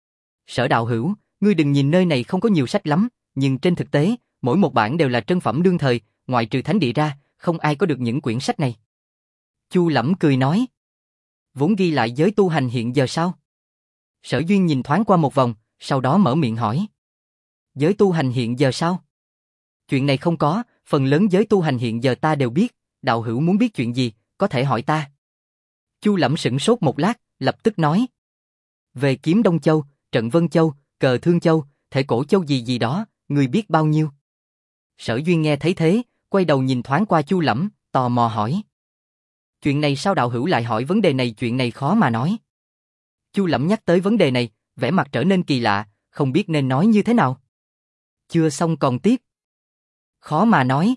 Sở đạo hữu, ngươi đừng nhìn nơi này không có nhiều sách lắm, nhưng trên thực tế, mỗi một bản đều là trân phẩm đương thời, ngoại trừ thánh địa ra, không ai có được những quyển sách này. Chu Lẫm cười nói. Vốn ghi lại giới tu hành hiện giờ sao? Sở Duyên nhìn thoáng qua một vòng, sau đó mở miệng hỏi. Giới tu hành hiện giờ sao? Chuyện này không có, phần lớn giới tu hành hiện giờ ta đều biết, đạo hữu muốn biết chuyện gì, có thể hỏi ta. Chu Lẫm sửng sốt một lát, lập tức nói. Về Kiếm Đông Châu, Trận Vân Châu, Cờ Thương Châu, Thể Cổ Châu gì gì đó, ngươi biết bao nhiêu? Sở Duyên nghe thấy thế, quay đầu nhìn thoáng qua Chu Lẫm, tò mò hỏi. Chuyện này sao đạo hữu lại hỏi vấn đề này, chuyện này khó mà nói. Chu Lẫm nhắc tới vấn đề này, vẻ mặt trở nên kỳ lạ, không biết nên nói như thế nào. Chưa xong còn tiếp. Khó mà nói.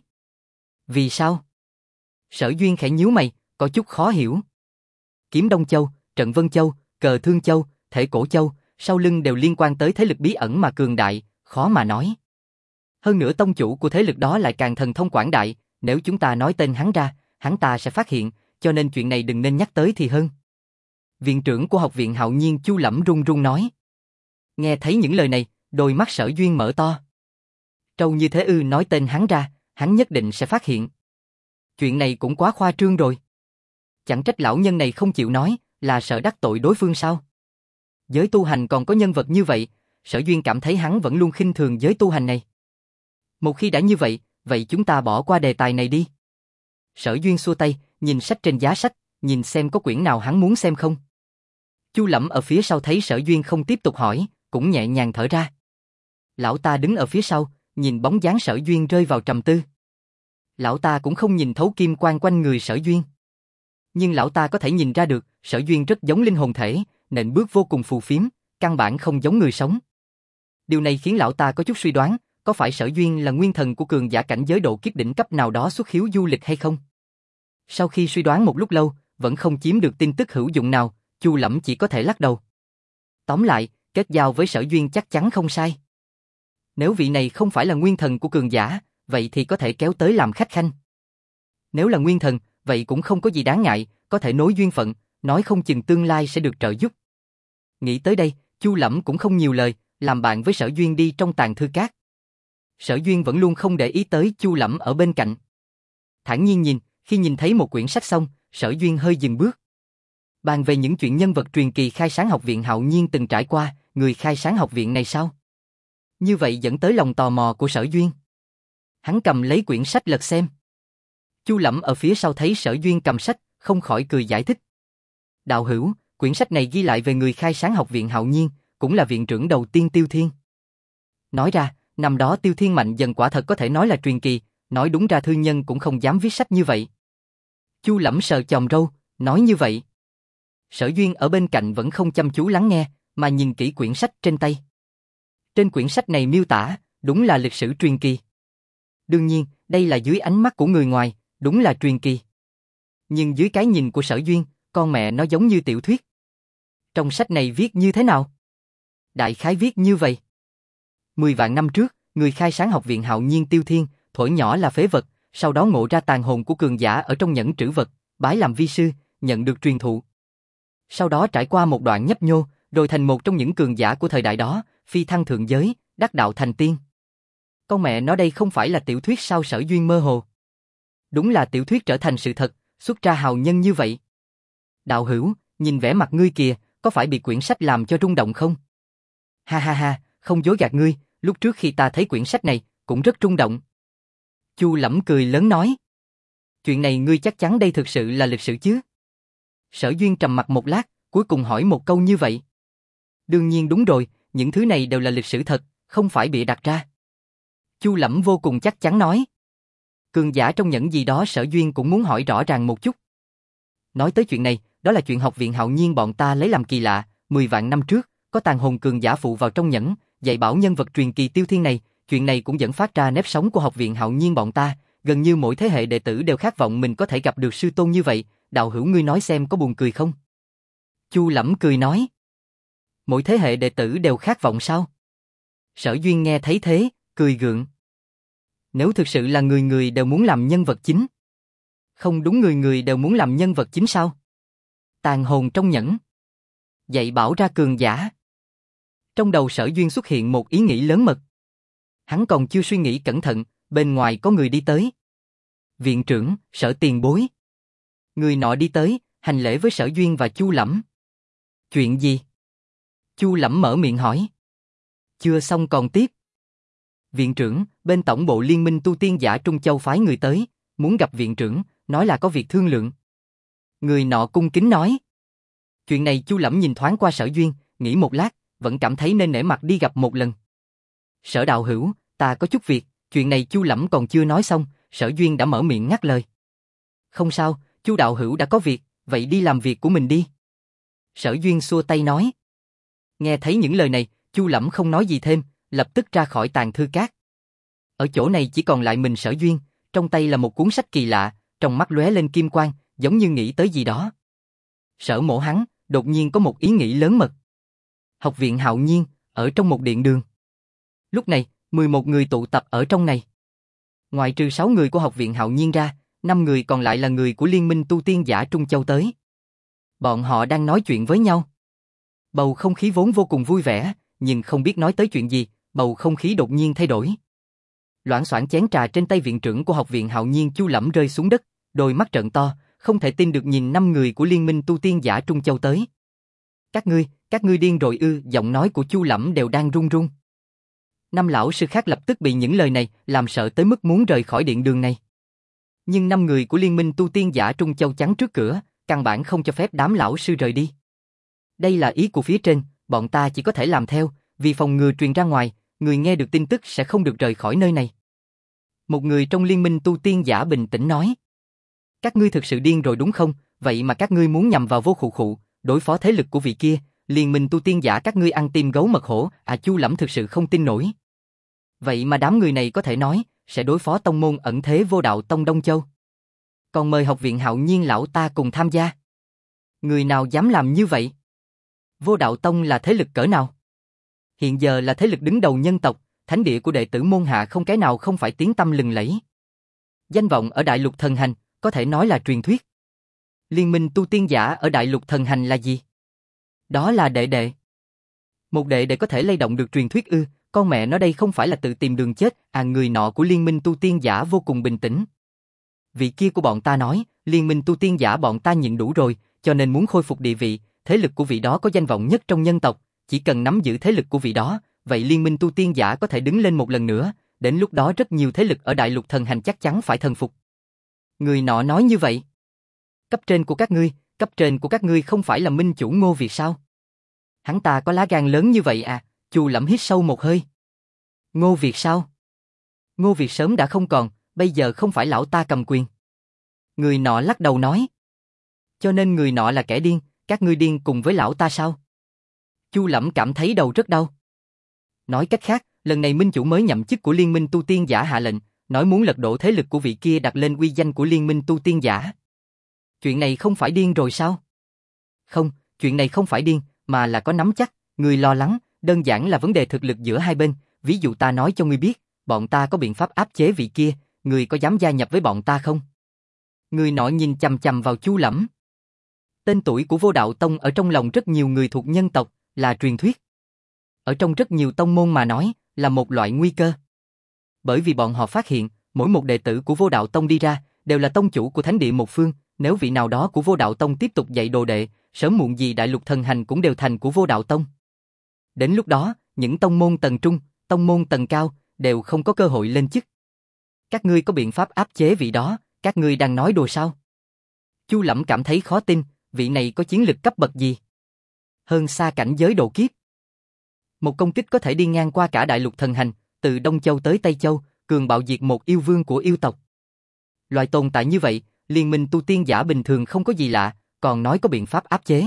Vì sao? Sở Duyên khẽ nhíu mày, có chút khó hiểu. Kiếm Đông Châu, Trận Vân Châu, Cờ Thương Châu, Thể Cổ Châu, sau lưng đều liên quan tới thế lực bí ẩn mà cường đại, khó mà nói. Hơn nữa tông chủ của thế lực đó lại càng thần thông quảng đại, nếu chúng ta nói tên hắn ra, hắn ta sẽ phát hiện, cho nên chuyện này đừng nên nhắc tới thì hơn. Viện trưởng của học viện Hạo Nhiên Chu Lẫm run run nói. Nghe thấy những lời này, đôi mắt Sở Duyên mở to. Trâu như thế ư, nói tên hắn ra, hắn nhất định sẽ phát hiện. Chuyện này cũng quá khoa trương rồi. Chẳng trách lão nhân này không chịu nói, là sợ đắc tội đối phương sao? Giới tu hành còn có nhân vật như vậy, Sở Duyên cảm thấy hắn vẫn luôn khinh thường giới tu hành này. Một khi đã như vậy, vậy chúng ta bỏ qua đề tài này đi. Sở Duyên xua tay, nhìn sách trên giá sách, nhìn xem có quyển nào hắn muốn xem không. Chu Lẫm ở phía sau thấy Sở Duyên không tiếp tục hỏi, cũng nhẹ nhàng thở ra. Lão ta đứng ở phía sau, nhìn bóng dáng Sở Duyên rơi vào trầm tư. Lão ta cũng không nhìn thấu kim quang quanh người Sở Duyên. Nhưng lão ta có thể nhìn ra được, Sở Duyên rất giống linh hồn thể, nện bước vô cùng phù phiếm, căn bản không giống người sống. Điều này khiến lão ta có chút suy đoán, có phải Sở Duyên là nguyên thần của cường giả cảnh giới độ kiếp đỉnh cấp nào đó xuất khiếu du lịch hay không? Sau khi suy đoán một lúc lâu, vẫn không chiếm được tin tức hữu dụng nào, Chu Lẫm chỉ có thể lắc đầu. Tóm lại, kết giao với Sở Duyên chắc chắn không sai. Nếu vị này không phải là nguyên thần của cường giả, vậy thì có thể kéo tới làm khách khanh. Nếu là nguyên thần, vậy cũng không có gì đáng ngại, có thể nối duyên phận, nói không chừng tương lai sẽ được trợ giúp. Nghĩ tới đây, Chu Lẫm cũng không nhiều lời, làm bạn với Sở Duyên đi trong tàng thư các. Sở Duyên vẫn luôn không để ý tới Chu Lẫm ở bên cạnh. Thản nhiên nhìn, khi nhìn thấy một quyển sách xong, Sở Duyên hơi dừng bước. Bàn về những chuyện nhân vật truyền kỳ khai sáng học viện Hạo Nhiên từng trải qua, người khai sáng học viện này sao? Như vậy dẫn tới lòng tò mò của Sở Duyên. Hắn cầm lấy quyển sách lật xem. Chu Lẫm ở phía sau thấy Sở Duyên cầm sách, không khỏi cười giải thích. Đạo hữu, quyển sách này ghi lại về người khai sáng học viện Hạo Nhiên, cũng là viện trưởng đầu tiên Tiêu Thiên. Nói ra, năm đó Tiêu Thiên mạnh dần quả thật có thể nói là truyền kỳ, nói đúng ra thư nhân cũng không dám viết sách như vậy. Chu Lẫm sờ chòm râu, nói như vậy. Sở Duyên ở bên cạnh vẫn không chăm chú lắng nghe, mà nhìn kỹ quyển sách trên tay. Trên quyển sách này miêu tả, đúng là lịch sử truyền kỳ. Đương nhiên, đây là dưới ánh mắt của người ngoài, đúng là truyền kỳ. Nhưng dưới cái nhìn của Sở Duyên, con mẹ nó giống như tiểu thuyết. Trong sách này viết như thế nào? Đại khái viết như vậy. 10 vạn năm trước, người khai sáng học viện Hạo Nhiên Tiêu Thiên, thuở nhỏ là phế vật, sau đó ngộ ra tàn hồn của cường giả ở trong nhẫn trữ vật, bái làm vi sư, nhận được truyền thụ. Sau đó trải qua một đoạn nhấp nhô, rồi thành một trong những cường giả của thời đại đó, phi thăng thượng giới, đắc đạo thành tiên. Con mẹ nó đây không phải là tiểu thuyết sao? Sở Duyên mơ hồ. Đúng là tiểu thuyết trở thành sự thật, xuất ra hào nhân như vậy. Đạo hữu, nhìn vẻ mặt ngươi kìa, có phải bị quyển sách làm cho rung động không? Ha ha ha, không dối gạt ngươi, lúc trước khi ta thấy quyển sách này, cũng rất rung động. Chu Lẫm cười lớn nói. Chuyện này ngươi chắc chắn đây thực sự là lịch sử chứ? Sở Duyên trầm mặt một lát, cuối cùng hỏi một câu như vậy. Đương nhiên đúng rồi, những thứ này đều là lịch sử thật, không phải bịa đặt ra. Chu Lẫm vô cùng chắc chắn nói. Cường giả trong nhẫn gì đó Sở Duyên cũng muốn hỏi rõ ràng một chút. Nói tới chuyện này, đó là chuyện học viện Hạo Nhiên bọn ta lấy làm kỳ lạ, 10 vạn năm trước, có tàn hồn cường giả phụ vào trong nhẫn, dạy bảo nhân vật truyền kỳ Tiêu Thiên này, chuyện này cũng dẫn phát ra nếp sống của học viện Hạo Nhiên bọn ta, gần như mỗi thế hệ đệ tử đều khát vọng mình có thể gặp được sư tôn như vậy, đạo hữu ngươi nói xem có buồn cười không? Chu Lẫm cười nói. Mỗi thế hệ đệ tử đều khát vọng sao? Sở Duyên nghe thấy thế, cười gượng. Nếu thực sự là người người đều muốn làm nhân vật chính. Không đúng người người đều muốn làm nhân vật chính sao? Tàn hồn trong nhẫn. Dạy bảo ra cường giả. Trong đầu Sở Duyên xuất hiện một ý nghĩ lớn mật. Hắn còn chưa suy nghĩ cẩn thận, bên ngoài có người đi tới. Viện trưởng, Sở tiền bối. Người nọ đi tới, hành lễ với Sở Duyên và Chu Lẫm. Chuyện gì? Chu Lẫm mở miệng hỏi. Chưa xong còn tiếp. Viện trưởng, bên tổng bộ liên minh tu tiên giả Trung Châu phái người tới, muốn gặp viện trưởng, nói là có việc thương lượng. Người nọ cung kính nói. Chuyện này Chu Lẫm nhìn thoáng qua Sở Duyên, nghĩ một lát, vẫn cảm thấy nên nể mặt đi gặp một lần. Sở đạo hữu, ta có chút việc, chuyện này Chu Lẫm còn chưa nói xong, Sở Duyên đã mở miệng ngắt lời. Không sao, Chu đạo hữu đã có việc, vậy đi làm việc của mình đi. Sở Duyên xua tay nói. Nghe thấy những lời này, Chu Lẫm không nói gì thêm, lập tức ra khỏi tàng thư cát. Ở chỗ này chỉ còn lại mình Sở Duyên, trong tay là một cuốn sách kỳ lạ, trong mắt lóe lên kim quang, giống như nghĩ tới gì đó. Sở Mộ hắn, đột nhiên có một ý nghĩ lớn mật. Học viện Hạo Nhiên, ở trong một điện đường. Lúc này, 11 người tụ tập ở trong này. Ngoại trừ 6 người của học viện Hạo Nhiên ra, 5 người còn lại là người của Liên minh tu tiên giả Trung Châu tới. Bọn họ đang nói chuyện với nhau. Bầu không khí vốn vô cùng vui vẻ, nhưng không biết nói tới chuyện gì, bầu không khí đột nhiên thay đổi. Loảng xoảng chén trà trên tay viện trưởng của học viện Hạo Nhiên Chu Lẫm rơi xuống đất, đôi mắt trợn to, không thể tin được nhìn 5 người của Liên minh tu tiên giả Trung Châu tới. Các ngươi điên rồi ư? Giọng nói của Chu Lẫm đều đang run run. 5 lão sư khác lập tức bị những lời này làm sợ tới mức muốn rời khỏi điện đường này. Nhưng 5 người của Liên minh tu tiên giả Trung Châu chắn trước cửa, căn bản không cho phép đám lão sư rời đi. Đây là ý của phía trên, bọn ta chỉ có thể làm theo, vì phòng ngừa truyền ra ngoài, người nghe được tin tức sẽ không được rời khỏi nơi này. Một người trong Liên minh tu tiên giả bình tĩnh nói. Các ngươi thực sự điên rồi đúng không? Vậy mà các ngươi muốn nhằm vào Vô Khụ Khụ, đối phó thế lực của vị kia, Liên minh tu tiên giả các ngươi ăn tim gấu mật hổ, Chu Lẫm thực sự không tin nổi. Vậy mà đám người này có thể nói, sẽ đối phó tông môn ẩn thế Vô Đạo Tông Đông Châu. Còn mời học viện Hạo Nhiên lão ta cùng tham gia. Người nào dám làm như vậy? Vô Đạo Tông là thế lực cỡ nào? Hiện giờ là thế lực đứng đầu nhân tộc, thánh địa của đệ tử môn hạ không cái nào không phải tiếng tăm lừng lẫy. Danh vọng ở Đại Lục Thần Hành, có thể nói là truyền thuyết. Liên minh tu tiên giả ở Đại Lục Thần Hành là gì? Đó là đệ đệ. Một đệ đệ có thể lay động được truyền thuyết ư? Con mẹ nó đây không phải là tự tìm đường chết, người nọ của Liên minh tu tiên giả vô cùng bình tĩnh. Vị kia của bọn ta nói, Liên minh tu tiên giả bọn ta nhịn đủ rồi, cho nên muốn khôi phục địa vị, thế lực của vị đó có danh vọng nhất trong nhân tộc, chỉ cần nắm giữ thế lực của vị đó, vậy Liên minh tu tiên giả có thể đứng lên một lần nữa, đến lúc đó rất nhiều thế lực ở Đại Lục Thần Hành chắc chắn phải thần phục. Người nọ nói như vậy. Cấp trên của các ngươi không phải là minh chủ Ngô Việt sao? Hắn ta có lá gan lớn như vậy à? Chu Lẫm hít sâu một hơi. Ngô Việt sao? Ngô Việt sớm đã không còn, bây giờ không phải lão ta cầm quyền. Người nọ lắc đầu nói. Cho nên người nọ là kẻ điên, các ngươi điên cùng với lão ta sao? Chu Lẫm cảm thấy đầu rất đau. Nói cách khác, lần này minh chủ mới nhậm chức của Liên minh tu tiên giả hạ lệnh, nói muốn lật đổ thế lực của vị kia đặt lên uy danh của Liên minh tu tiên giả. Chuyện này không phải điên rồi sao? Không, chuyện này không phải điên, mà là có nắm chắc, người lo lắng, đơn giản là vấn đề thực lực giữa hai bên, ví dụ ta nói cho ngươi biết, bọn ta có biện pháp áp chế vị kia, ngươi có dám gia nhập với bọn ta không? Người nọ nhìn chằm chằm vào Chu Lẫm. Tên tuổi của Vô Đạo Tông ở trong lòng rất nhiều người thuộc nhân tộc, là truyền thuyết. Ở trong rất nhiều tông môn mà nói, là một loại nguy cơ. Bởi vì bọn họ phát hiện, mỗi một đệ tử của Vô Đạo Tông đi ra, đều là tông chủ của thánh địa một phương, nếu vị nào đó của Vô Đạo Tông tiếp tục dạy đồ đệ, sớm muộn gì Đại Lục Thần Hành cũng đều thành của Vô Đạo Tông. Đến lúc đó, những tông môn tầng trung, tông môn tầng cao, đều không có cơ hội lên chức. Các ngươi có biện pháp áp chế vị đó, các ngươi đang nói đùa sao? Chu Lẫm cảm thấy khó tin, vị này có chiến lực cấp bậc gì? Hơn xa cảnh giới độ kiếp. Một công kích có thể đi ngang qua cả Đại Lục Thần Hành, từ Đông Châu tới Tây Châu, cường bạo diệt một yêu vương của yêu tộc. Loại tồn tại như vậy, liên minh tu tiên giả bình thường không có gì lạ, còn nói có biện pháp áp chế.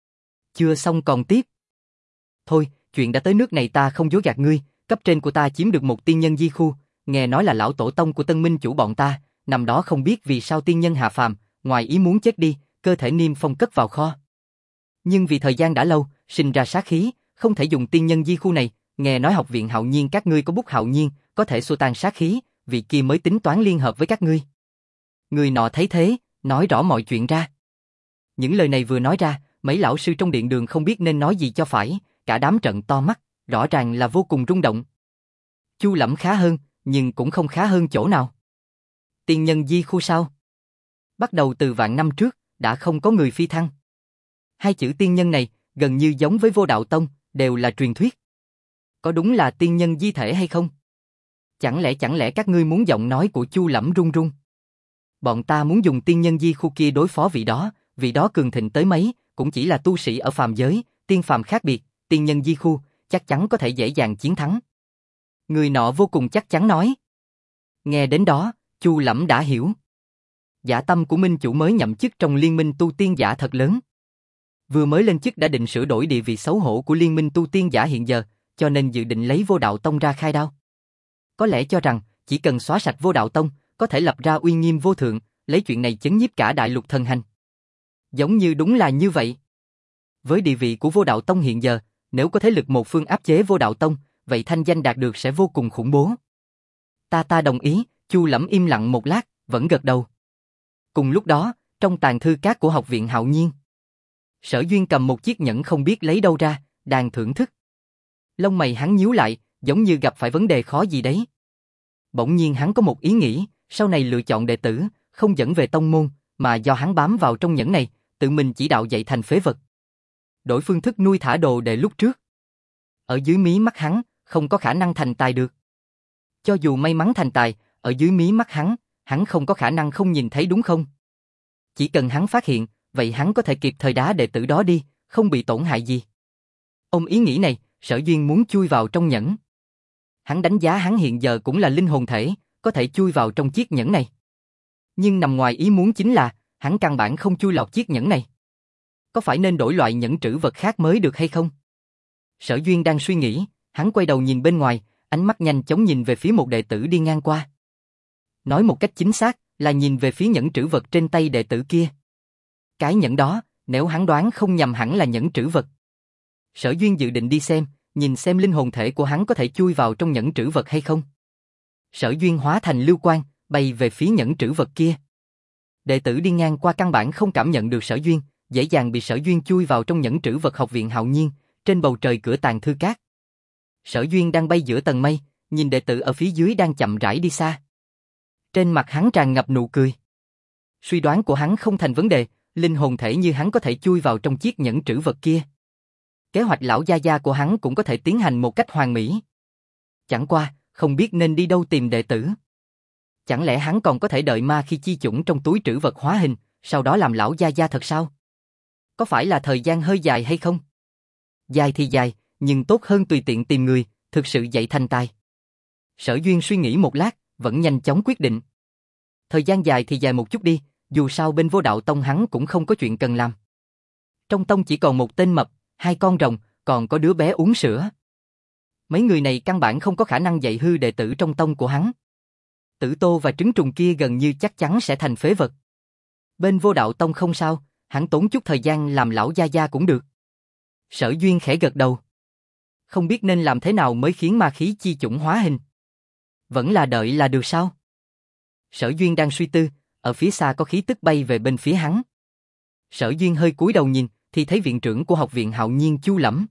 Chưa xong còn tiếp. Thôi, chuyện đã tới nước này ta không dối gạt ngươi, cấp trên của ta chiếm được một tiên nhân di khu, nghe nói là lão tổ tông của Tân Minh chủ bọn ta, năm đó không biết vì sao tiên nhân hạ phàm, ngoài ý muốn chết đi, cơ thể niêm phong cất vào kho. Nhưng vì thời gian đã lâu, sinh ra sát khí, không thể dùng tiên nhân di khu này, nghe nói học viện Hạo Nhiên các ngươi có bút Hạo Nhiên, có thể xua tan sát khí, vị kia mới tính toán liên hợp với các ngươi. Người nọ thấy thế, nói rõ mọi chuyện ra. Những lời này vừa nói ra, mấy lão sư trong điện đường không biết nên nói gì cho phải, cả đám trợn to mắt, rõ ràng là vô cùng rung động. Chu Lẫm khá hơn, nhưng cũng không khá hơn chỗ nào. Tiên nhân di khu sao? Bắt đầu từ vạn năm trước, đã không có người phi thăng. Hai chữ tiên nhân này, gần như giống với Vô Đạo Tông, đều là truyền thuyết. Có đúng là tiên nhân di thể hay không? Chẳng lẽ các ngươi muốn giọng nói của Chu Lẫm run run? Bọn ta muốn dùng tiên nhân di khu kia đối phó vị đó cường thịnh tới mấy, cũng chỉ là tu sĩ ở phàm giới, tiên phàm khác biệt, tiên nhân di khu, chắc chắn có thể dễ dàng chiến thắng. Người nọ vô cùng chắc chắn nói. Nghe đến đó, Chu Lẫm đã hiểu. Dạ tâm của minh chủ mới nhậm chức trong liên minh tu tiên giả thật lớn. Vừa mới lên chức đã định sửa đổi địa vị xấu hổ của liên minh tu tiên giả hiện giờ, cho nên dự định lấy Vô Đạo Tông ra khai đao. Có lẽ cho rằng, chỉ cần xóa sạch Vô Đạo Tông, có thể lập ra uy nghiêm vô thượng, lấy chuyện này chấn nhiếp cả Đại Lục Thần Hành. Giống như đúng là như vậy. Với địa vị của Vô Đạo Tông hiện giờ, nếu có thế lực một phương áp chế Vô Đạo Tông, vậy thanh danh đạt được sẽ vô cùng khủng bố. Ta đồng ý, Chu Lẫm im lặng một lát, vẫn gật đầu. Cùng lúc đó, trong tàng thư các của học viện Hạo Nhiên, Sở Duyên cầm một chiếc nhẫn không biết lấy đâu ra, đang thưởng thức. Lông mày hắn nhíu lại, giống như gặp phải vấn đề khó gì đấy. Bỗng nhiên hắn có một ý nghĩ, sau này lựa chọn đệ tử, không dẫn về tông môn, mà do hắn bám vào trong nhẫn này, tự mình chỉ đạo dạy thành phế vật. Đổi phương thức nuôi thả đồ đệ lúc trước. Ở dưới mí mắt hắn, không có khả năng thành tài được. Cho dù may mắn thành tài, ở dưới mí mắt hắn không có khả năng không nhìn thấy đúng không? Chỉ cần hắn phát hiện, vậy hắn có thể kịp thời đá đệ tử đó đi, không bị tổn hại gì. Ông ý nghĩ này, Sở Duyên muốn chui vào trong nhẫn. Hắn đánh giá hắn hiện giờ cũng là linh hồn thể, có thể chui vào trong chiếc nhẫn này. Nhưng nằm ngoài ý muốn chính là, hắn căn bản không chui lọt chiếc nhẫn này. Có phải nên đổi loại nhẫn trữ vật khác mới được hay không? Sở Duyên đang suy nghĩ, hắn quay đầu nhìn bên ngoài, ánh mắt nhanh chóng nhìn về phía một đệ tử đi ngang qua. Nói một cách chính xác, là nhìn về phía nhẫn trữ vật trên tay đệ tử kia. Cái nhẫn đó, nếu hắn đoán không nhầm hẳn là nhẫn trữ vật. Sở Duyên dự định đi xem, nhìn xem linh hồn thể của hắn có thể chui vào trong nhẫn trữ vật hay không. Sở Duyên hóa thành lưu quang, bay về phía nhẫn trữ vật kia. Đệ tử đi ngang qua căn bản không cảm nhận được Sở Duyên, dễ dàng bị Sở Duyên chui vào trong nhẫn trữ vật học viện Hạo Nhiên, trên bầu trời cửa tàng thư các. Sở Duyên đang bay giữa tầng mây, nhìn đệ tử ở phía dưới đang chậm rãi đi xa. Trên mặt hắn tràn ngập nụ cười. Suy đoán của hắn không thành vấn đề, linh hồn thể như hắn có thể chui vào trong chiếc nhẫn trữ vật kia. Kế hoạch lão gia gia của hắn cũng có thể tiến hành một cách hoàn mỹ. Chẳng qua, không biết nên đi đâu tìm đệ tử. Chẳng lẽ hắn còn có thể đợi ma khi chi chủng trong túi trữ vật hóa hình, sau đó làm lão gia gia thật sao? Có phải là thời gian hơi dài hay không? Dài thì dài, nhưng tốt hơn tùy tiện tìm người, thực sự dạy thành tài. Sở Duyên suy nghĩ một lát, vẫn nhanh chóng quyết định. Thời gian dài thì dài một chút đi, dù sao bên Vô Đạo Tông hắn cũng không có chuyện cần làm. Trong tông chỉ còn một tên mập, 2 con rồng, còn có đứa bé uống sữa. Mấy người này căn bản không có khả năng dạy hư đệ tử trong tông của hắn. Tử Tô và trứng trùng kia gần như chắc chắn sẽ thành phế vật. Bên Vô Đạo Tông không sao, hắn tốn chút thời gian làm lão gia gia cũng được. Sở Duyên khẽ gật đầu. Không biết nên làm thế nào mới khiến ma khí chi chủng hóa hình. Vẫn là đợi là được sao? Sở Duyên đang suy tư, ở phía xa có khí tức bay về bên phía hắn. Sở Duyên hơi cúi đầu nhìn, thì thấy viện trưởng của học viện Hạo Nhiên Chu Lẫm.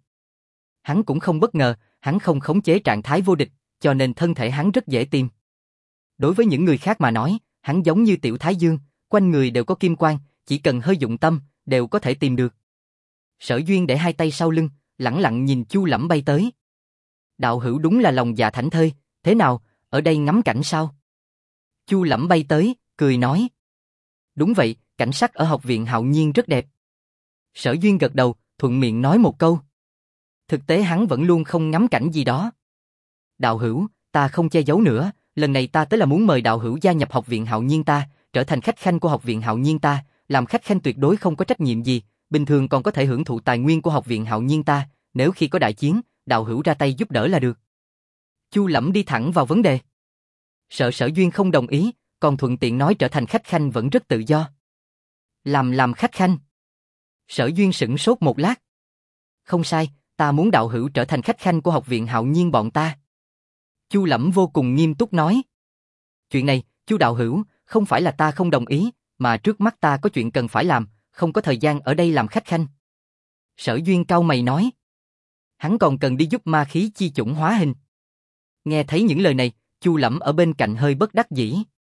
Hắn cũng không bất ngờ, hắn không khống chế trạng thái vô địch, cho nên thân thể hắn rất dễ tìm. Đối với những người khác mà nói, hắn giống như Tiểu Thái Dương, quanh người đều có kim quang, chỉ cần hơi dụng tâm, đều có thể tìm được. Sở Duyên để hai tay sau lưng, lẳng lặng nhìn Chu Lẫm bay tới. Đạo hữu đúng là lòng dạ thảnh thơi, thế nào, ở đây ngắm cảnh sao? Chu Lẫm bay tới, cười nói. Đúng vậy, cảnh sắc ở học viện Hạo Nhiên rất đẹp. Sở Duyên gật đầu, thuận miệng nói một câu. Thực tế hắn vẫn luôn không ngắm cảnh gì đó. Đạo hữu, ta không che giấu nữa, lần này ta tới là muốn mời đạo hữu gia nhập học viện Hạo Nhiên ta, trở thành khách khanh của học viện Hạo Nhiên ta, làm khách khanh tuyệt đối không có trách nhiệm gì, bình thường còn có thể hưởng thụ tài nguyên của học viện Hạo Nhiên ta, nếu khi có đại chiến, đạo hữu ra tay giúp đỡ là được. Chu Lẫm đi thẳng vào vấn đề. Sợ Sở Duyên không đồng ý, còn thuận tiện nói trở thành khách khanh vẫn rất tự do. Làm khách khanh. Sở Duyên sửng sốt một lát. Không sai, ta muốn đạo hữu trở thành khách khanh của học viện Hạo Nhiên bọn ta. Chu Lẫm vô cùng nghiêm túc nói. Chuyện này, Chu đạo hữu, không phải là ta không đồng ý, mà trước mắt ta có chuyện cần phải làm, không có thời gian ở đây làm khách khanh. Sở Duyên cau mày nói. Hắn còn cần đi giúp ma khí chi chủng hóa hình. Nghe thấy những lời này, Chu Lẫm ở bên cạnh hơi bất đắc dĩ.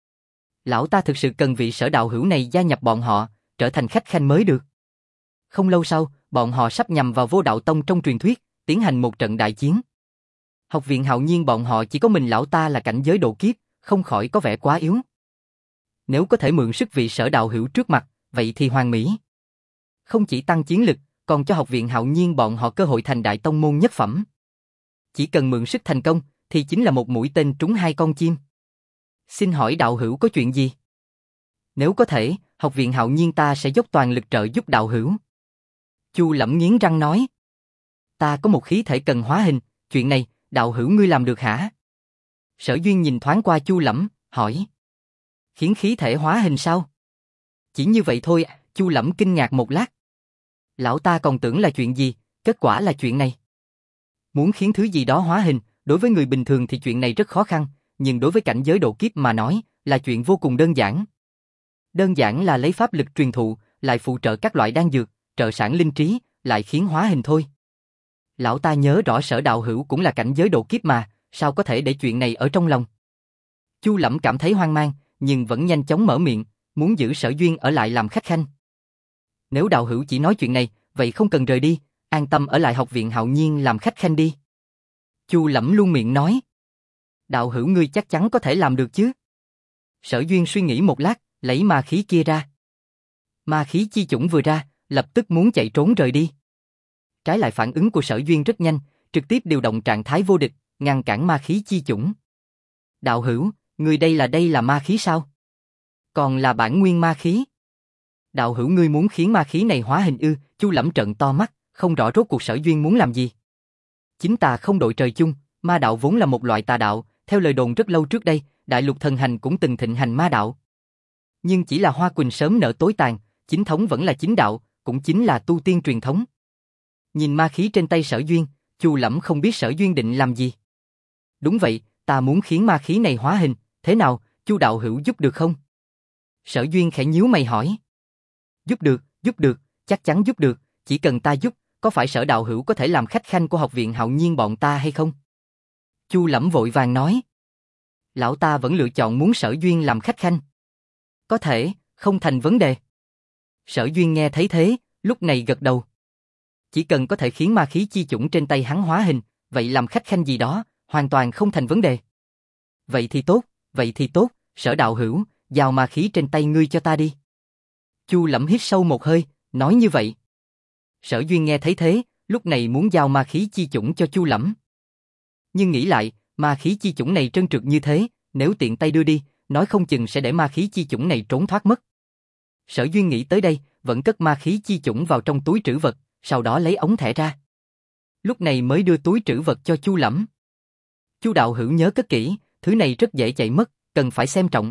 Lão ta thực sự cần vị Sở đạo hữu này gia nhập bọn họ, trở thành khách khanh mới được. Không lâu sau, bọn họ sắp nhằm vào Vô Đạo Tông trong truyền thuyết, tiến hành một trận đại chiến. Học viện Hạo Nhiên bọn họ chỉ có mình lão ta là cảnh giới độ kiếp, không khỏi có vẻ quá yếu. Nếu có thể mượn sức vị Sở đạo hữu trước mặt, vậy thì hoàn mỹ. Không chỉ tăng chiến lực, còn cho học viện Hạo Nhiên bọn họ cơ hội thành đại tông môn nhất phẩm. Chỉ cần mượn sức thành công, thì chính là một mũi tên trúng hai con chim. Xin hỏi đạo hữu có chuyện gì? Nếu có thể, học viện Hạo Nhiên ta sẽ dốc toàn lực trợ giúp đạo hữu. Chu Lẫm nghiến răng nói. Ta có một khí thể cần hóa hình, chuyện này, đạo hữu ngươi làm được hả? Sở Duyên nhìn thoáng qua Chu Lẫm, hỏi. Khiến khí thể hóa hình sao? Chỉ như vậy thôi, Chu Lẫm kinh ngạc một lát. Lão ta còn tưởng là chuyện gì, kết quả là chuyện này. Muốn khiến thứ gì đó hóa hình, đối với người bình thường thì chuyện này rất khó khăn, nhưng đối với cảnh giới độ kiếp mà nói, là chuyện vô cùng đơn giản. Đơn giản là lấy pháp lực truyền thụ, lại phụ trợ các loại đan dược, trợ sản linh trí, lại khiến hóa hình thôi. Lão ta nhớ rõ Sở đạo hữu cũng là cảnh giới độ kiếp mà, sao có thể để chuyện này ở trong lòng. Chu Lẫm cảm thấy hoang mang, nhưng vẫn nhanh chóng mở miệng, muốn giữ Sở Duyên ở lại làm khách khanh. Nếu đạo hữu chỉ nói chuyện này, vậy không cần rời đi, an tâm ở lại học viện Hạo Nhiên làm khách khanh đi. Chu Lẫm luôn miệng nói. Đạo hữu ngươi chắc chắn có thể làm được chứ? Sở Duyên suy nghĩ một lát, lấy ma khí kia ra. Ma khí chi chủng vừa ra, lập tức muốn chạy trốn rời đi. Trái lại phản ứng của Sở Duyên rất nhanh, trực tiếp điều động trạng thái vô địch, ngăn cản ma khí chi chủng. Đạo hữu, ngươi đây là ma khí sao? Còn là bản nguyên ma khí. Đạo hữu ngươi muốn khiến ma khí này hóa hình ư? Chu Lẫm trợn to mắt, không rõ rốt cuộc Sở Duyên muốn làm gì. Chính tà không đội trời chung, ma đạo vốn là một loại tà đạo, theo lời đồn rất lâu trước đây, đại lục thần hành cũng từng thịnh hành ma đạo. Nhưng chỉ là hoa quỳnh sớm nở tối tàn, chính thống vẫn là chính đạo, cũng chính là tu tiên truyền thống. Nhìn ma khí trên tay Sở Duyên, Chu Lẫm không biết Sở Duyên định làm gì. Đúng vậy, ta muốn khiến ma khí này hóa hình, thế nào, Chu đạo hữu giúp được không? Sở Duyên khẽ nhíu mày hỏi. Giúp được, chắc chắn giúp được, chỉ cần ta giúp, có phải Sở đạo hữu có thể làm khách khanh của học viện Hạo Nhiên bọn ta hay không? Chu Lẫm vội vàng nói. Lão ta vẫn lựa chọn muốn Sở Duyên làm khách khanh. Có thể, không thành vấn đề. Sở Duyên nghe thấy thế, lúc này gật đầu. Chỉ cần có thể khiến ma khí chi chủng trên tay hắn hóa hình, vậy làm khách khanh gì đó, hoàn toàn không thành vấn đề. Vậy thì tốt, Sở đạo hữu, giao ma khí trên tay ngươi cho ta đi. Chu Lẫm hít sâu một hơi, nói như vậy. Sở Duyên nghe thấy thế, lúc này muốn giao ma khí chi chủng cho Chu Lẫm. Nhưng nghĩ lại, ma khí chi chủng này trơn trượt như thế, nếu tiện tay đưa đi, nói không chừng sẽ để ma khí chi chủng này trốn thoát mất. Sở Duyên nghĩ tới đây, vẫn cất ma khí chi chủng vào trong túi trữ vật, sau đó lấy ống thẻ ra. Lúc này mới đưa túi trữ vật cho Chu Lẫm. Chu đạo hữu nhớ cất kỹ, thứ này rất dễ chạy mất, cần phải xem trọng.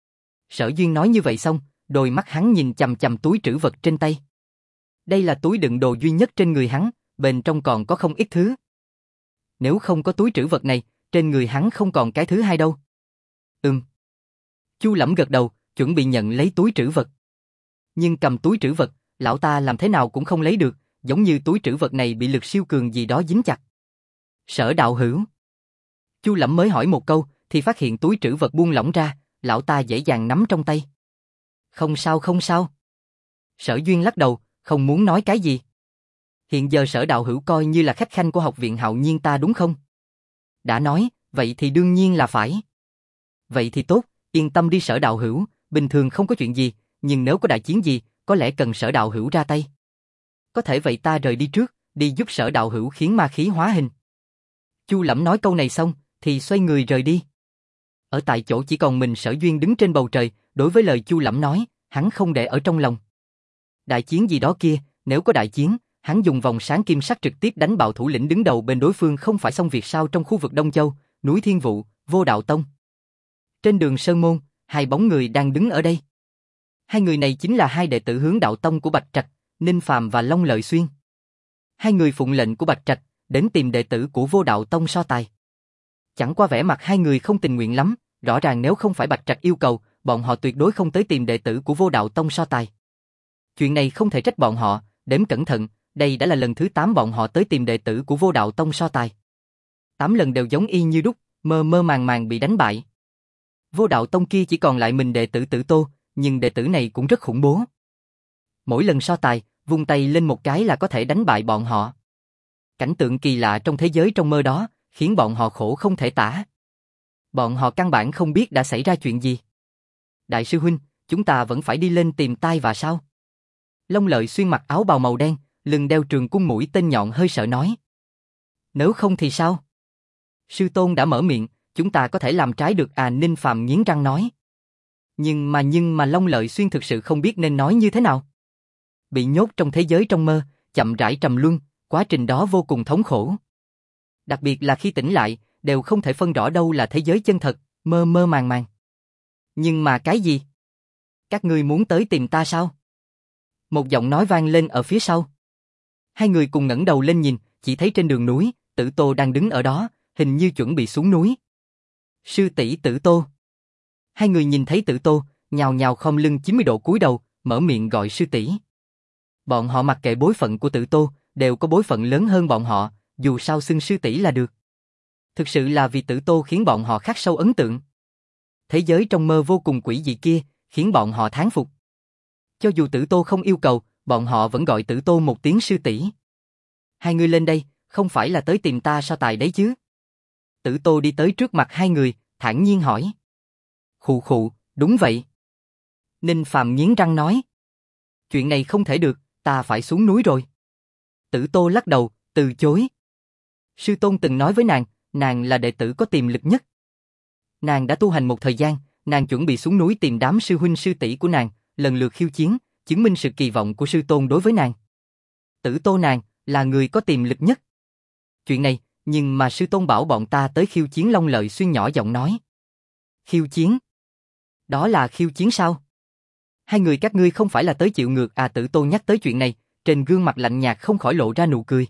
Sở Duyên nói như vậy xong, đôi mắt hắn nhìn chằm chằm túi trữ vật trên tay. Đây là túi đựng đồ duy nhất trên người hắn, bên trong còn có không ít thứ. Nếu không có túi trữ vật này, trên người hắn không còn cái thứ hai đâu. Chu Lẫm gật đầu, chuẩn bị nhận lấy túi trữ vật. Nhưng cầm túi trữ vật, lão ta làm thế nào cũng không lấy được, giống như túi trữ vật này bị lực siêu cường gì đó dính chặt. Sở đạo hữu. Chu Lẫm mới hỏi một câu, thì phát hiện túi trữ vật buông lỏng ra, lão ta dễ dàng nắm trong tay. Không sao. Sở Duyên lắc đầu, không muốn nói cái gì. Hiện giờ Sở đạo hữu coi như là khách khanh của học viện Hạo Nhiên ta đúng không? Đã nói, vậy thì đương nhiên là phải. Vậy thì tốt, yên tâm đi Sở đạo hữu, bình thường không có chuyện gì, nhưng nếu có đại chiến gì, có lẽ cần Sở đạo hữu ra tay. Có thể vậy ta rời đi trước, đi giúp Sở đạo hữu khiến ma khí hóa hình. Chu Lẫm nói câu này xong, thì xoay người rời đi. Ở tại chỗ chỉ còn mình Sở Duyên đứng trên bầu trời, đối với lời Chu Lẫm nói, hắn không để ở trong lòng. Đại chiến gì đó kia, nếu có đại chiến, hắn dùng vòng sáng kim sắc trực tiếp đánh bạo thủ lĩnh đứng đầu bên đối phương không phải xong việc sao trong khu vực Đông Châu, núi Thiên Vụ, Vô Đạo Tông. Trên đường Sơn Môn, hai bóng người đang đứng ở đây. Hai người này chính là hai đệ tử Hướng Đạo Tông của Bạch Trạch, Ninh Phàm và Long Lợi Xuyên. Hai người phụng lệnh của Bạch Trạch, đến tìm đệ tử của Vô Đạo Tông so tài. Chẳng qua vẻ mặt hai người không tình nguyện lắm, rõ ràng nếu không phải Bạch Trạch yêu cầu, bọn họ tuyệt đối không tới tìm đệ tử của Vô Đạo Tông so tài. Chuyện này không thể trách bọn họ, đếm cẩn thận, đây đã là lần thứ 8 bọn họ tới tìm đệ tử của Vô Đạo Tông so tài. 8 lần đều giống y như đúc, mơ mơ màng màng bị đánh bại. Vô Đạo Tông kia chỉ còn lại mình đệ tử Tử Tô, nhưng đệ tử này cũng rất khủng bố. Mỗi lần so tài, vung tay lên một cái là có thể đánh bại bọn họ. Cảnh tượng kỳ lạ trong thế giới trong mơ đó, khiến bọn họ khổ không thể tả. Bọn họ căn bản không biết đã xảy ra chuyện gì. Đại sư huynh, chúng ta vẫn phải đi lên tìm tai và sao? Long Lợi Xuyên mặc áo bào màu đen, lưng đeo trường cung mũi tên nhọn hơi sợ nói. Nếu không thì sao? Sư tôn đã mở miệng, chúng ta có thể làm trái được à, Ninh Phàm nghiến răng nói. Nhưng mà Long Lợi Xuyên thực sự không biết nên nói như thế nào. Bị nhốt trong thế giới trong mơ, chậm rãi trầm luân, quá trình đó vô cùng thống khổ. Đặc biệt là khi tỉnh lại, đều không thể phân rõ đâu là thế giới chân thật, mơ mơ màng màng. Nhưng mà cái gì? Các ngươi muốn tới tìm ta sao? Một giọng nói vang lên ở phía sau. Hai người cùng ngẩng đầu lên nhìn, chỉ thấy trên đường núi, Tử Tô đang đứng ở đó, hình như chuẩn bị xuống núi. Sư tỷ Tử Tô. Hai người nhìn thấy Tử Tô, nhào nhào khom lưng 90 độ cúi đầu, mở miệng gọi sư tỷ. Bọn họ mặc kệ bối phận của Tử Tô, đều có bối phận lớn hơn bọn họ, dù sao xưng sư tỷ là được. Thực sự là vì Tử Tô khiến bọn họ khắc sâu ấn tượng. Thế giới trong mơ vô cùng quỷ dị kia, khiến bọn họ thán phục. Cho dù Tử Tô không yêu cầu, bọn họ vẫn gọi Tử Tô một tiếng sư tỷ. Hai người lên đây, không phải là tới tìm ta so tài đấy chứ? Tử Tô đi tới trước mặt hai người, thản nhiên hỏi. Khụ khụ, đúng vậy. Ninh Phàm nghiến răng nói. Chuyện này không thể được, ta phải xuống núi rồi. Tử Tô lắc đầu, từ chối. Sư tôn từng nói với nàng là đệ tử có tiềm lực nhất. Nàng đã tu hành một thời gian, nàng chuẩn bị xuống núi tìm đám sư huynh sư tỷ của nàng, lần lượt khiêu chiến, chứng minh sự kỳ vọng của sư tôn đối với nàng. Tử Tô nàng là người có tiềm lực nhất. Chuyện này, nhưng mà sư tôn bảo bọn ta tới khiêu chiến. Long Lợi Xuyên nhỏ giọng nói. Khiêu chiến? Đó là khiêu chiến sao? Hai người các ngươi không phải là tới chịu ngược à? Tử Tô nhắc tới chuyện này, trên gương mặt lạnh nhạt không khỏi lộ ra nụ cười.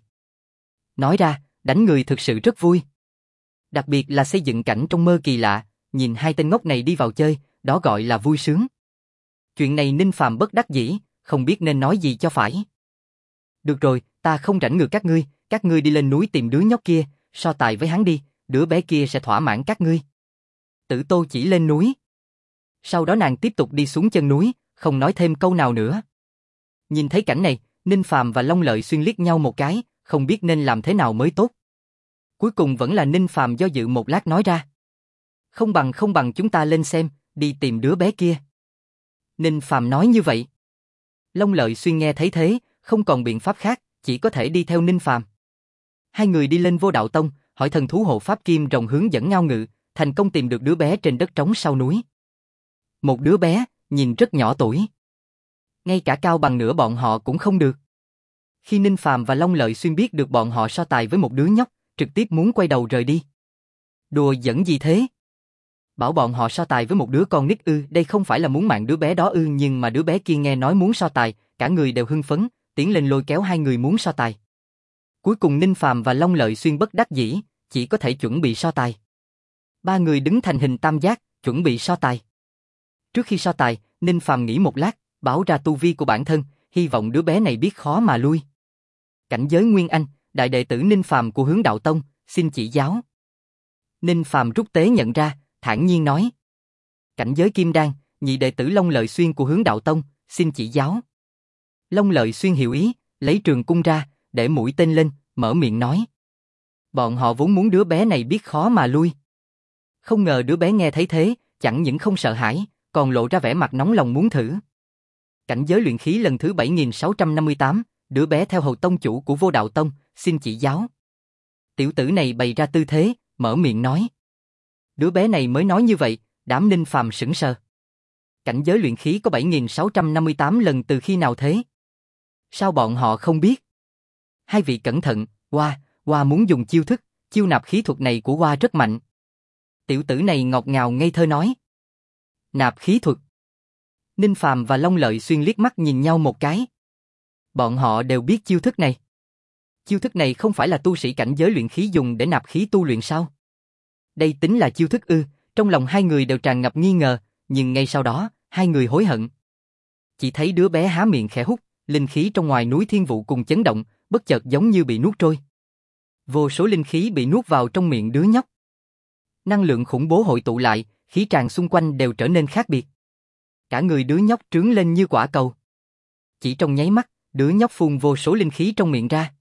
Nói ra, đánh người thực sự rất vui. Đặc biệt là xây dựng cảnh trong mơ kỳ lạ, nhìn hai tên ngốc này đi vào chơi, đó gọi là vui sướng. Chuyện này Ninh Phàm bất đắc dĩ, không biết nên nói gì cho phải. Được rồi, ta không rảnh ngược các ngươi đi lên núi tìm đứa nhóc kia, so tài với hắn đi, đứa bé kia sẽ thỏa mãn các ngươi. Tử Tô chỉ lên núi. Sau đó nàng tiếp tục đi xuống chân núi, không nói thêm câu nào nữa. Nhìn thấy cảnh này, Ninh Phàm và Long Lợi Xuyên liếc nhau một cái, không biết nên làm thế nào mới tốt. Cuối cùng vẫn là Ninh Phàm do dự một lát nói ra. Không bằng chúng ta lên xem, đi tìm đứa bé kia. Ninh Phàm nói như vậy. Long Lợi Xuyên nghe thấy thế, không còn biện pháp khác, chỉ có thể đi theo Ninh Phàm. Hai người đi lên Vô Đạo Tông, hỏi thần thú hộ pháp Kim Rồng hướng dẫn Ngao Ngự, thành công tìm được đứa bé trên đất trống sau núi. Một đứa bé, nhìn rất nhỏ tuổi. Ngay cả cao bằng nửa bọn họ cũng không được. Khi Ninh Phàm và Long Lợi Xuyên biết được bọn họ so tài với một đứa nhóc, trực tiếp muốn quay đầu rời đi. Đùa giỡn gì thế? Bảo bọn họ so tài với một đứa con nít ư? Đây không phải là muốn mạng đứa bé đó ư? Nhưng mà đứa bé kia nghe nói muốn so tài, cả người đều hưng phấn, tiến lên lôi kéo hai người muốn so tài. Cuối cùng Ninh Phàm và Long Lợi Xuyên bất đắc dĩ, chỉ có thể chuẩn bị so tài. Ba người đứng thành hình tam giác, chuẩn bị so tài. Trước khi so tài, Ninh Phàm nghĩ một lát, bảo ra tu vi của bản thân, hy vọng đứa bé này biết khó mà lui. Cảnh giới Nguyên Anh, đại đệ tử Ninh Phàm của Hướng Đạo Tông, xin chỉ giáo. Ninh Phàm rút tế nhận ra, thản nhiên nói. Cảnh giới Kim Đan, nhị đệ tử Long Lợi Xuyên của Hướng Đạo Tông, xin chỉ giáo. Long Lợi Xuyên hiểu ý, lấy trường cung ra, để mũi tên lên, mở miệng nói. Bọn họ vốn muốn đứa bé này biết khó mà lui. Không ngờ đứa bé nghe thấy thế, chẳng những không sợ hãi, còn lộ ra vẻ mặt nóng lòng muốn thử. Cảnh giới luyện khí lần thứ 7658, đứa bé theo hầu tông chủ của Vô Đạo Tông, xin chỉ giáo. Tiểu tử này bày ra tư thế, mở miệng nói. Đứa bé này mới nói như vậy, đám Ninh Phàm sững sờ. Cảnh giới luyện khí có 7658 lần từ khi nào thế? Sao bọn họ không biết? Hai vị cẩn thận, Hoa muốn dùng chiêu thức, chiêu nạp khí thuật này của Hoa rất mạnh. Tiểu tử này ngọt ngào ngây thơ nói. Nạp khí thuật. Ninh Phàm và Long Lợi Xuyên liếc mắt nhìn nhau một cái. Bọn họ đều biết chiêu thức này. Chiêu thức này không phải là tu sĩ cảnh giới luyện khí dùng để nạp khí tu luyện sao? Đây tính là chiêu thức ư? Trong lòng hai người đều tràn ngập nghi ngờ, nhưng ngay sau đó, hai người hối hận. Chỉ thấy đứa bé há miệng khẽ hút, linh khí trong ngoài núi Thiên Vụ cùng chấn động, bất chợt giống như bị nuốt trôi. Vô số linh khí bị nuốt vào trong miệng đứa nhóc. Năng lượng khủng bố hội tụ lại, khí tràng xung quanh đều trở nên khác biệt. Cả người đứa nhóc trướng lên như quả cầu. Chỉ trong nháy mắt, đứa nhóc phun vô số linh khí trong miệng ra.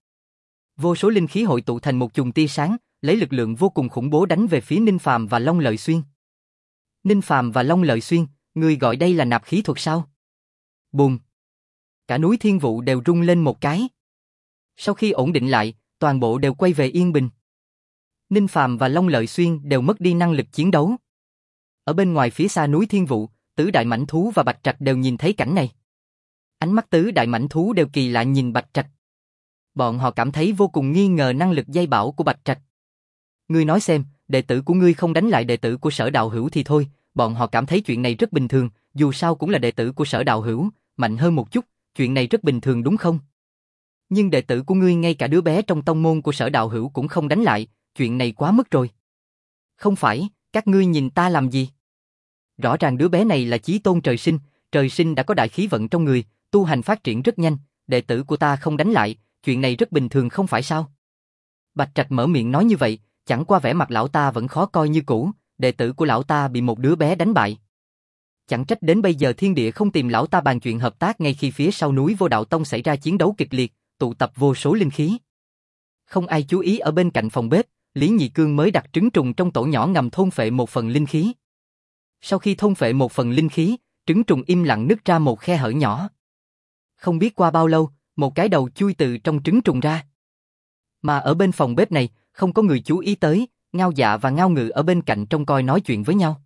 Vô số linh khí hội tụ thành một chùm tia sáng, lấy lực lượng vô cùng khủng bố đánh về phía Ninh Phàm và Long Lợi Xuyên. Ninh Phàm và Long Lợi Xuyên, người gọi đây là nạp khí thuật sao? Bùm! Cả núi Thiên Vụ đều rung lên một cái. Sau khi ổn định lại, toàn bộ đều quay về yên bình. Ninh Phàm và Long Lợi Xuyên đều mất đi năng lực chiến đấu. Ở bên ngoài phía xa núi Thiên Vụ, Tứ Đại Mãnh Thú và Bạch Trạch đều nhìn thấy cảnh này. Ánh mắt Tứ Đại Mãnh Thú đều kỳ lạ nhìn Bạch Trạch. Bọn họ cảm thấy vô cùng nghi ngờ năng lực dây bảo của Bạch Trạch. Ngươi nói xem, đệ tử của ngươi không đánh lại đệ tử của Sở Đạo Hữu thì thôi, bọn họ cảm thấy chuyện này rất bình thường, dù sao cũng là đệ tử của Sở Đạo Hữu, mạnh hơn một chút, chuyện này rất bình thường đúng không? Nhưng đệ tử của ngươi ngay cả đứa bé trong tông môn của Sở Đạo Hữu cũng không đánh lại, chuyện này quá mức rồi. Không phải, các ngươi nhìn ta làm gì? Rõ ràng đứa bé này là chí tôn trời sinh đã có đại khí vận trong người, tu hành phát triển rất nhanh, đệ tử của ta không đánh lại, chuyện này rất bình thường không phải sao? Bạch Trạch mở miệng nói như vậy, chẳng qua vẻ mặt lão ta vẫn khó coi như cũ, đệ tử của lão ta bị một đứa bé đánh bại. Chẳng trách đến bây giờ thiên địa không tìm lão ta bàn chuyện hợp tác ngay khi phía sau núi Vô Đạo Tông xảy ra chiến đấu kịch liệt, tụ tập vô số linh khí. Không ai chú ý ở bên cạnh phòng bếp, Lý Nhị Cương mới đặt trứng trùng trong tổ nhỏ ngầm thôn phệ một phần linh khí. Sau khi thôn phệ một phần linh khí, trứng trùng im lặng nứt ra một khe hở nhỏ. Không biết qua bao lâu, một cái đầu chui từ trong trứng trùng ra. Mà ở bên phòng bếp này, không có người chú ý tới, Ngao Dạ và Ngao Ngự ở bên cạnh trông coi nói chuyện với nhau.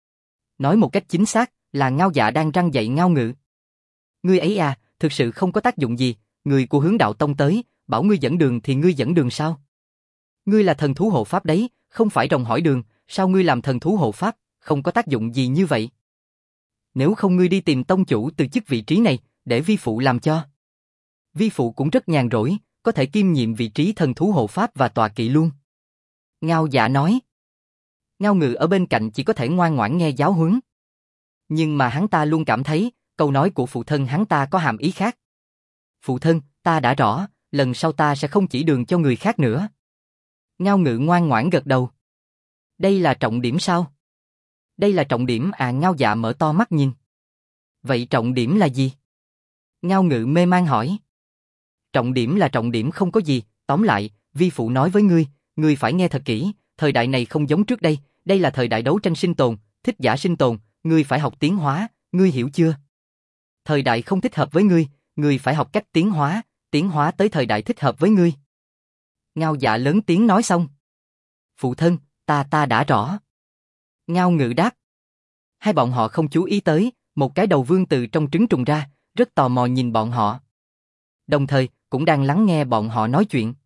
Nói một cách chính xác, là Ngao Dạ đang răn dạy Ngao Ngự. Ngươi ấy à, thực sự không có tác dụng gì, người của Hướng Đạo Tông tới, bảo ngươi dẫn đường thì ngươi dẫn đường sao? Ngươi là thần thú hộ pháp đấy, không phải rồng hỏi đường, sao ngươi làm thần thú hộ pháp, không có tác dụng gì như vậy? Nếu không ngươi đi tìm tông chủ từ chức vị trí này, để vi phụ làm cho. Vi phụ cũng rất nhàn rỗi, có thể kiêm nhiệm vị trí thần thú hộ pháp và tọa kỵ luôn. Ngao Dạ nói. Ngao Ngự ở bên cạnh chỉ có thể ngoan ngoãn nghe giáo huấn. Nhưng mà hắn ta luôn cảm thấy, câu nói của phụ thân hắn ta có hàm ý khác. Phụ thân, ta đã rõ, lần sau ta sẽ không chỉ đường cho người khác nữa. Ngao Ngự ngoan ngoãn gật đầu. Đây là trọng điểm sao? Đây là trọng điểm à? Ngao Dạ mở to mắt nhìn. Vậy trọng điểm là gì? Ngao Ngự mê man hỏi. Trọng điểm là trọng điểm không có gì, tóm lại, vi phụ nói với ngươi phải nghe thật kỹ, thời đại này không giống trước đây, đây là thời đại đấu tranh sinh tồn, thích giả sinh tồn, ngươi phải học tiến hóa, ngươi hiểu chưa? Thời đại không thích hợp với ngươi phải học cách tiến hóa tới thời đại thích hợp với ngươi. Ngao Dạ lớn tiếng nói xong. Phụ thân, ta đã rõ. Ngao Ngự đáp. Hai bọn họ không chú ý tới, một cái đầu vươn từ trong trứng trùng ra, rất tò mò nhìn bọn họ. Đồng thời, cũng đang lắng nghe bọn họ nói chuyện.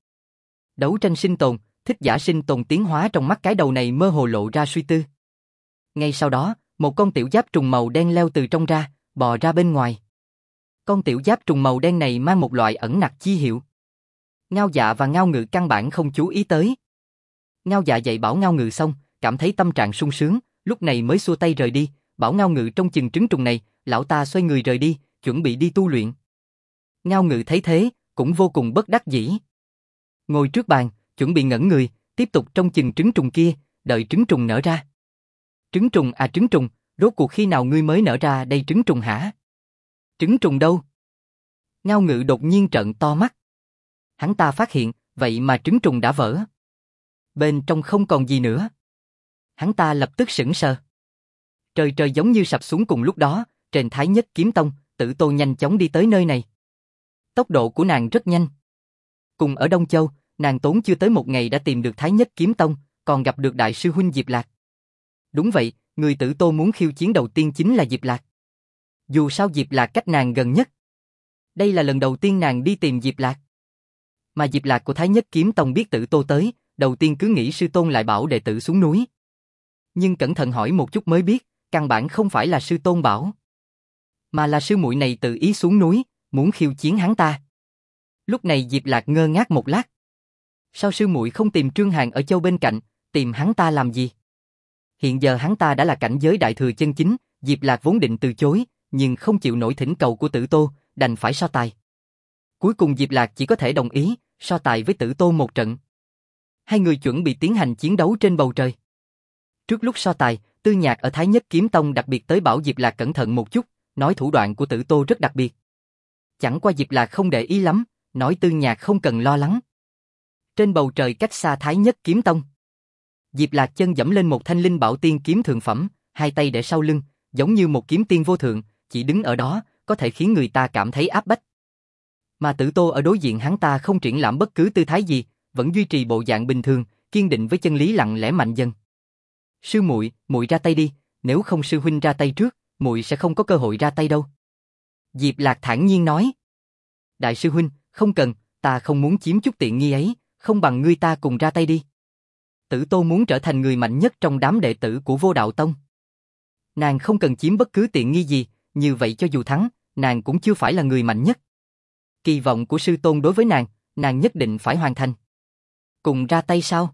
Đấu tranh sinh tồn, thích giả sinh tồn tiến hóa trong mắt cái đầu này mơ hồ lộ ra suy tư. Ngay sau đó, một con tiểu giáp trùng màu đen leo từ trong ra, bò ra bên ngoài. Con tiểu giáp trùng màu đen này mang một loại ẩn nặc chi hiệu. Ngao Dạ và Ngao Ngự căn bản không chú ý tới. Ngao Dạ dạy bảo Ngao Ngự xong, cảm thấy tâm trạng sung sướng, lúc này mới xua tay rời đi, bảo Ngao Ngự trong chừng trứng trùng này, lão ta xoay người rời đi, chuẩn bị đi tu luyện. Ngao Ngự thấy thế, cũng vô cùng bất đắc dĩ. Ngồi trước bàn, chuẩn bị ngẩn người, tiếp tục trông chừng trứng trùng kia, đợi trứng trùng nở ra. Trứng trùng à trứng trùng, rốt cuộc khi nào ngươi mới nở ra đây trứng trùng hả? Trứng trùng đâu? Ngao Ngự đột nhiên trợn to mắt. Hắn ta phát hiện, vậy mà trứng trùng đã vỡ. Bên trong không còn gì nữa. Hắn ta lập tức sững sờ. Trời trời giống như sập xuống cùng lúc đó, trên Thái Nhất Kiếm Tông, Tử Tô nhanh chóng đi tới nơi này. Tốc độ của nàng rất nhanh. Cùng ở Đông Châu, nàng tốn chưa tới một ngày đã tìm được Thái Nhất Kiếm Tông, còn gặp được đại sư huynh Diệp Lạc. Đúng vậy, người Tử Tô muốn khiêu chiến đầu tiên chính là Diệp Lạc. Dù sao Diệp Lạc cách nàng gần nhất. Đây là lần đầu tiên nàng đi tìm Diệp Lạc. Mà Diệp Lạc của Thái Nhất Kiếm Tông biết Tử Tô tới, đầu tiên cứ nghĩ sư tôn lại bảo đệ tử xuống núi. Nhưng cẩn thận hỏi một chút mới biết, căn bản không phải là sư tôn bảo, mà là sư muội này tự ý xuống núi, muốn khiêu chiến hắn ta. Lúc này Diệp Lạc ngơ ngác một lát. Sao sư muội không tìm Trương Hàn ở châu bên cạnh, tìm hắn ta làm gì? Hiện giờ hắn ta đã là cảnh giới đại thừa chân chính, Diệp Lạc vốn định từ chối, nhưng không chịu nổi thỉnh cầu của Tử Tô, đành phải so tài. Cuối cùng Diệp Lạc chỉ có thể đồng ý, so tài với Tử Tô một trận. Hai người chuẩn bị tiến hành chiến đấu trên bầu trời. Trước lúc so tài, Tư Nhạc ở Thái Nhất Kiếm Tông đặc biệt tới bảo Diệp Lạc cẩn thận một chút, nói thủ đoạn của Tử Tô rất đặc biệt. Chẳng qua Diệp Lạc không để ý lắm, nói Tư Nhạc không cần lo lắng. Trên bầu trời cách xa Thái Nhất Kiếm Tông, Diệp Lạc chân dẫm lên một thanh linh bảo tiên kiếm thượng phẩm, hai tay để sau lưng, giống như một kiếm tiên vô thượng, chỉ đứng ở đó, có thể khiến người ta cảm thấy áp bách. Mà Tử Tô ở đối diện hắn ta không triển lãm bất cứ tư thái gì, vẫn duy trì bộ dạng bình thường, kiên định với chân lý lặng lẽ mạnh dần. Sư muội, muội ra tay đi, nếu không sư huynh ra tay trước, muội sẽ không có cơ hội ra tay đâu. Diệp Lạc thản nhiên nói. Đại sư huynh, không cần, ta không muốn chiếm chút tiện nghi ấy, không bằng ngươi ta cùng ra tay đi. Tử Tô muốn trở thành người mạnh nhất trong đám đệ tử của Vô Đạo Tông. Nàng không cần chiếm bất cứ tiện nghi gì, như vậy cho dù thắng, nàng cũng chưa phải là người mạnh nhất. Kỳ vọng của sư tôn đối với nàng nhất định phải hoàn thành. Cùng ra tay sao?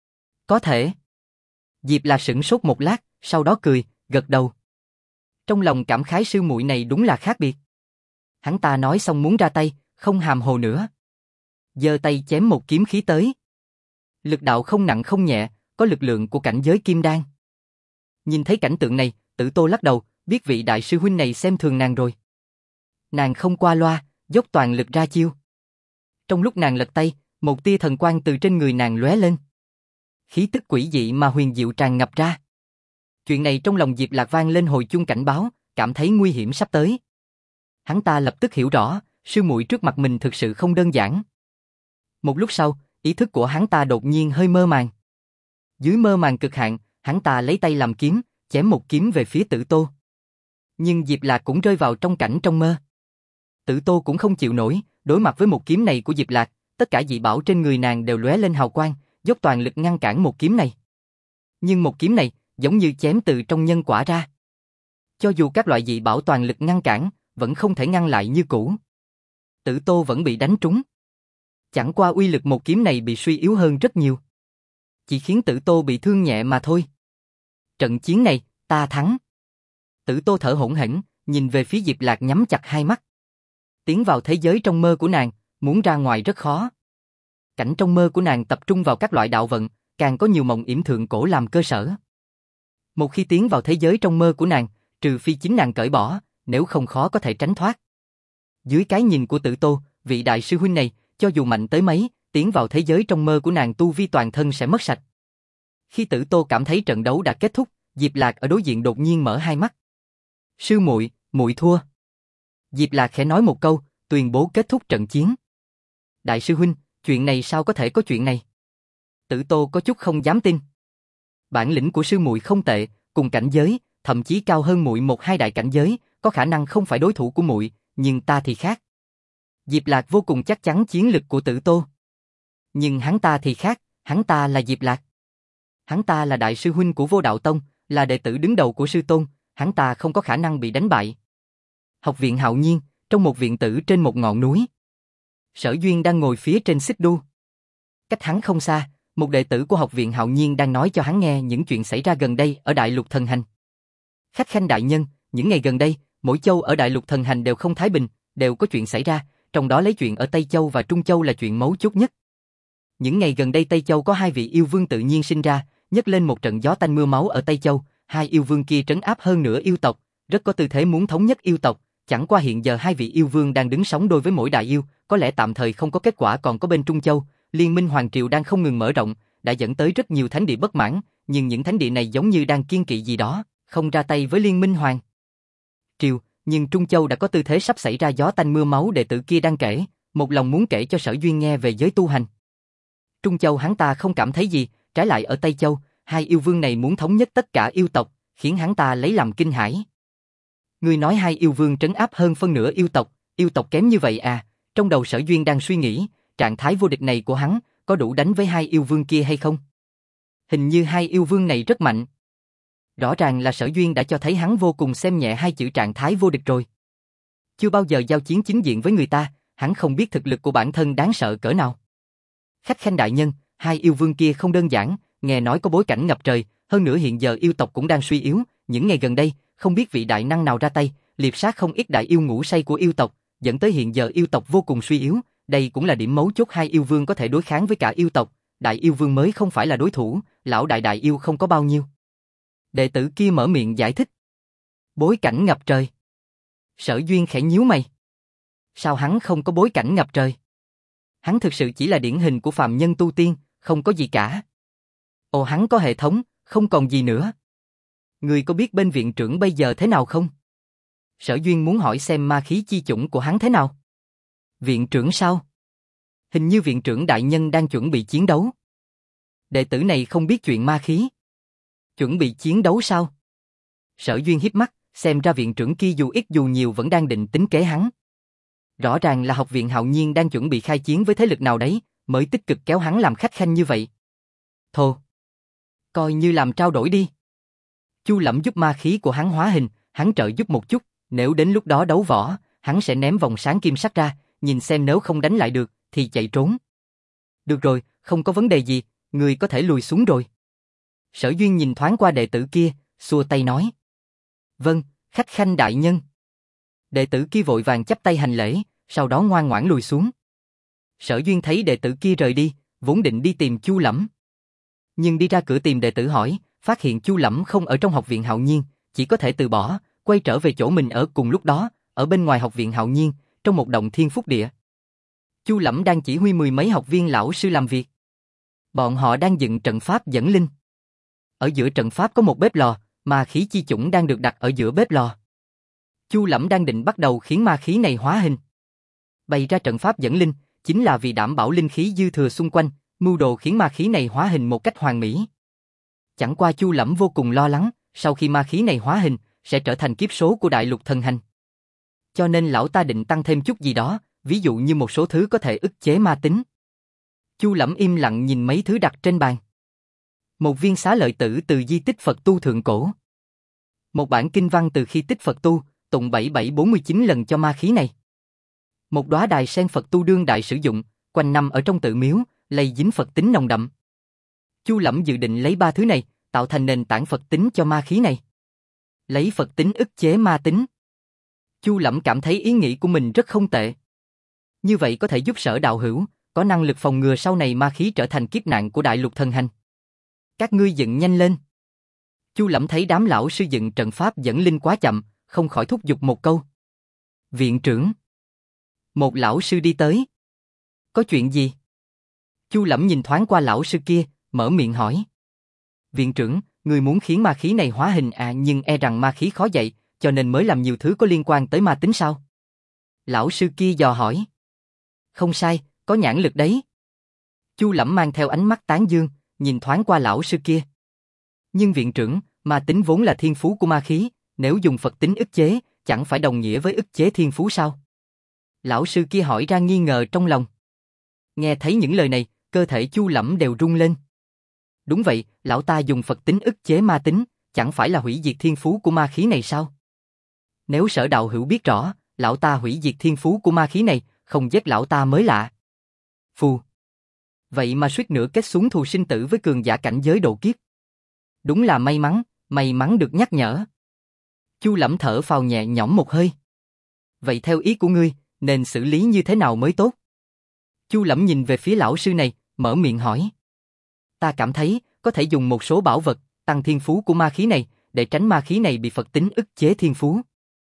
Có thể. Diệp Lạc sửng sốt một lát, sau đó cười, gật đầu. Trong lòng cảm khái sư muội này đúng là khác biệt. Hắn ta nói xong muốn ra tay, không hàm hồ nữa. Giơ tay chém một kiếm khí tới. Lực đạo không nặng không nhẹ, có lực lượng của cảnh giới kim đan. Nhìn thấy cảnh tượng này, Tử Tô lắc đầu, biết vị đại sư huynh này xem thường nàng rồi. Nàng không qua loa, dốc toàn lực ra chiêu. Trong lúc nàng lật tay, một tia thần quang từ trên người nàng lóe lên. Khí tức quỷ dị mà huyền diệu tràn ngập ra. Chuyện này trong lòng Diệp Lạc vang lên hồi chuông cảnh báo, cảm thấy nguy hiểm sắp tới. Hắn ta lập tức hiểu rõ, sư muội trước mặt mình thực sự không đơn giản. Một lúc sau, ý thức của hắn ta đột nhiên hơi mơ màng. Dưới mơ màng cực hạn, hắn ta lấy tay làm kiếm, chém một kiếm về phía Tử Tô. Nhưng Diệp Lạc cũng rơi vào trong cảnh trong mơ. Tử Tô cũng không chịu nổi, đối mặt với một kiếm này của Diệp Lạc, tất cả dị bảo trên người nàng đều lóe lên hào quang, dốc toàn lực ngăn cản một kiếm này. Nhưng một kiếm này, giống như chém từ trong nhân quả ra. Cho dù các loại dị bảo toàn lực ngăn cản, vẫn không thể ngăn lại như cũ. Tử Tô vẫn bị đánh trúng. Chẳng qua uy lực một kiếm này bị suy yếu hơn rất nhiều. Chỉ khiến Tử Tô bị thương nhẹ mà thôi. Trận chiến này, ta thắng. Tử Tô thở hổn hển, nhìn về phía Diệp Lạc nhắm chặt hai mắt. Tiến vào thế giới trong mơ của nàng, muốn ra ngoài rất khó. Cảnh trong mơ của nàng tập trung vào các loại đạo vận, càng có nhiều mộng yểm thượng cổ làm cơ sở. Một khi tiến vào thế giới trong mơ của nàng, trừ phi chính nàng cởi bỏ, nếu không khó có thể tránh thoát. Dưới cái nhìn của Tử Tô, vị đại sư huynh này, cho dù mạnh tới mấy, tiến vào thế giới trong mơ của nàng tu vi toàn thân sẽ mất sạch. Khi Tử Tô cảm thấy trận đấu đã kết thúc, Diệp Lạc ở đối diện đột nhiên mở hai mắt. Sư muội, muội thua. Diệp Lạc khẽ nói một câu, tuyên bố kết thúc trận chiến. Đại sư huynh, chuyện này sao có thể có chuyện này? Tử Tô có chút không dám tin. Bản lĩnh của sư muội không tệ, cùng cảnh giới, thậm chí cao hơn muội một hai đại cảnh giới, có khả năng không phải đối thủ của muội, nhưng ta thì khác. Diệp Lạc vô cùng chắc chắn chiến lực của Tử Tô. Nhưng hắn ta thì khác, hắn ta là Diệp Lạc. Hắn ta là đại sư huynh của Vô Đạo Tông, là đệ tử đứng đầu của sư tôn, hắn ta không có khả năng bị đánh bại. Học viện Hạo Nhiên, trong một viện tử trên một ngọn núi. Sở Duyên đang ngồi phía trên xích đu. Cách hắn không xa, một đệ tử của học viện Hạo Nhiên đang nói cho hắn nghe những chuyện xảy ra gần đây ở Đại Lục Thần Hành. Khách khanh đại nhân, những ngày gần đây, mỗi châu ở Đại Lục Thần Hành đều không thái bình, đều có chuyện xảy ra, trong đó lấy chuyện ở Tây Châu và Trung Châu là chuyện mấu chốt nhất. Những ngày gần đây Tây Châu có hai vị yêu vương tự nhiên sinh ra, nhấc lên một trận gió tanh mưa máu ở Tây Châu, hai yêu vương kia trấn áp hơn nửa yêu tộc, rất có tư thế muốn thống nhất yêu tộc, Chẳng qua hiện giờ hai vị yêu vương đang đứng sóng đôi với mỗi đại yêu, có lẽ tạm thời không có kết quả, còn có bên Trung Châu, Liên minh Hoàng Triều đang không ngừng mở rộng, đã dẫn tới rất nhiều thánh địa bất mãn, nhưng những thánh địa này giống như đang kiên kỵ gì đó, không ra tay với Liên minh Hoàng Triều, nhưng Trung Châu đã có tư thế sắp xảy ra gió tanh mưa máu. Đệ tử kia đang kể, một lòng muốn kể cho Sở Duyên nghe về giới tu hành. Trung Châu hắn ta không cảm thấy gì, trái lại ở Tây Châu, hai yêu vương này muốn thống nhất tất cả yêu tộc, khiến hắn ta lấy làm kinh hãi. Ngươi nói hai yêu vương trấn áp hơn phân nửa yêu tộc kém như vậy à? Trong đầu Sở Duyên đang suy nghĩ, trạng thái vô địch này của hắn, có đủ đánh với hai yêu vương kia hay không? Hình như hai yêu vương này rất mạnh. Rõ ràng là Sở Duyên đã cho thấy hắn vô cùng xem nhẹ hai chữ trạng thái vô địch rồi. Chưa bao giờ giao chiến chính diện với người ta, hắn không biết thực lực của bản thân đáng sợ cỡ nào. Khách khanh đại nhân, hai yêu vương kia không đơn giản, nghe nói có bối cảnh ngập trời, hơn nữa hiện giờ yêu tộc cũng đang suy yếu, những ngày gần đây, không biết vị đại năng nào ra tay, liệp sát không ít đại yêu ngủ say của yêu tộc, dẫn tới hiện giờ yêu tộc vô cùng suy yếu, đây cũng là điểm mấu chốt hai yêu vương có thể đối kháng với cả yêu tộc, đại yêu vương mới không phải là đối thủ, lão đại yêu không có bao nhiêu. Đệ tử kia mở miệng giải thích. Bối cảnh ngập trời. Sở Duyên khẽ nhíu mày. Sao hắn không có bối cảnh ngập trời? Hắn thực sự chỉ là điển hình của phàm nhân tu tiên, không có gì cả. Ồ, hắn có hệ thống, không còn gì nữa. Người có biết bên viện trưởng bây giờ thế nào không? Sở Duyên muốn hỏi xem ma khí chi chủng của hắn thế nào. Viện trưởng sao? Hình như viện trưởng đại nhân đang chuẩn bị chiến đấu. Đệ tử này không biết chuyện ma khí. Chuẩn bị chiến đấu sao? Sở Duyên híp mắt, xem ra viện trưởng kia dù ít dù nhiều vẫn đang định tính kế hắn. Rõ ràng là học viện Hạo Nhiên đang chuẩn bị khai chiến với thế lực nào đấy, mới tích cực kéo hắn làm khách khanh như vậy. Thô, coi như làm trao đổi đi. Chu Lẫm giúp ma khí của hắn hóa hình, hắn trợ giúp một chút, nếu đến lúc đó đấu võ, hắn sẽ ném vòng sáng kim sắc ra, nhìn xem nếu không đánh lại được, thì chạy trốn. Được rồi, không có vấn đề gì, người có thể lùi xuống rồi. Sở Duyên nhìn thoáng qua đệ tử kia, xua tay nói. Vâng, khách khanh đại nhân. Đệ tử kia vội vàng chắp tay hành lễ, sau đó ngoan ngoãn lùi xuống. Sở Duyên thấy đệ tử kia rời đi, vốn định đi tìm Chu Lẫm. Nhưng đi ra cửa tìm đệ tử hỏi, phát hiện Chu Lẫm không ở trong học viện Hạo Nhiên, chỉ có thể từ bỏ, quay trở về chỗ mình ở. Cùng lúc đó, ở bên ngoài học viện Hạo Nhiên, trong một động thiên phúc địa. Chu Lẫm đang chỉ huy mười mấy học viên lão sư làm việc. Bọn họ đang dựng trận pháp dẫn linh. Ở giữa trận pháp có một bếp lò, ma khí chi chủng đang được đặt ở giữa bếp lò. Chu Lẫm đang định bắt đầu khiến ma khí này hóa hình. Bày ra trận pháp dẫn linh, chính là vì đảm bảo linh khí dư thừa xung quanh, mưu đồ khiến ma khí này hóa hình một cách hoàn mỹ. Chẳng qua Chu Lẫm vô cùng lo lắng, sau khi ma khí này hóa hình, sẽ trở thành kiếp số của đại lục thần hành. Cho nên lão ta định tăng thêm chút gì đó, ví dụ như một số thứ có thể ức chế ma tính. Chu Lẫm im lặng nhìn mấy thứ đặt trên bàn. Một viên xá lợi tử từ di tích Phật tu thượng cổ. Một bản kinh văn từ khi tích Phật tu, tụng 7749 lần cho ma khí này. Một đóa đài sen Phật tu đương đại sử dụng, quanh năm ở trong tự miếu, lây dính Phật tính nồng đậm. Chu Lẫm dự định lấy ba thứ này, tạo thành nền tảng Phật tính cho ma khí này. Lấy Phật tính ức chế ma tính. Chu Lẫm cảm thấy ý nghĩ của mình rất không tệ. Như vậy có thể giúp Sở đạo hữu, có năng lực phòng ngừa sau này ma khí trở thành kiếp nạn của đại lục thần hành. Các ngươi dựng nhanh lên. Chu Lẫm thấy đám lão sư dựng trận pháp dẫn linh quá chậm, không khỏi thúc giục một câu. Viện trưởng. Một lão sư đi tới. Có chuyện gì? Chu Lẫm nhìn thoáng qua lão sư kia, mở miệng hỏi. Viện trưởng, người muốn khiến ma khí này hóa hình à, nhưng e rằng ma khí khó dạy, cho nên mới làm nhiều thứ có liên quan tới ma tính sao? Lão sư kia dò hỏi. Không sai, có nhãn lực đấy. Chu Lẫm mang theo ánh mắt tán dương, nhìn thoáng qua lão sư kia. Nhưng viện trưởng, ma tính vốn là thiên phú của ma khí, nếu dùng Phật tính ức chế, chẳng phải đồng nghĩa với ức chế thiên phú sao? Lão sư kia hỏi ra nghi ngờ trong lòng. Nghe thấy những lời này, cơ thể Chu Lẫm đều rung lên. Đúng vậy, lão ta dùng Phật tính ức chế ma tính, chẳng phải là hủy diệt thiên phú của ma khí này sao? Nếu Sở đạo hữu biết rõ, lão ta hủy diệt thiên phú của ma khí này, không giết lão ta mới lạ. Phù. Vậy mà suýt nữa kết xuống thù sinh tử với cường giả cảnh giới độ kiếp. Đúng là may mắn được nhắc nhở. Chu Lẫm thở phào nhẹ nhõm một hơi. Vậy theo ý của ngươi, nên xử lý như thế nào mới tốt? Chu Lẫm nhìn về phía lão sư này, mở miệng hỏi. Ta cảm thấy, có thể dùng một số bảo vật, tăng thiên phú của ma khí này, để tránh ma khí này bị Phật tính ức chế thiên phú.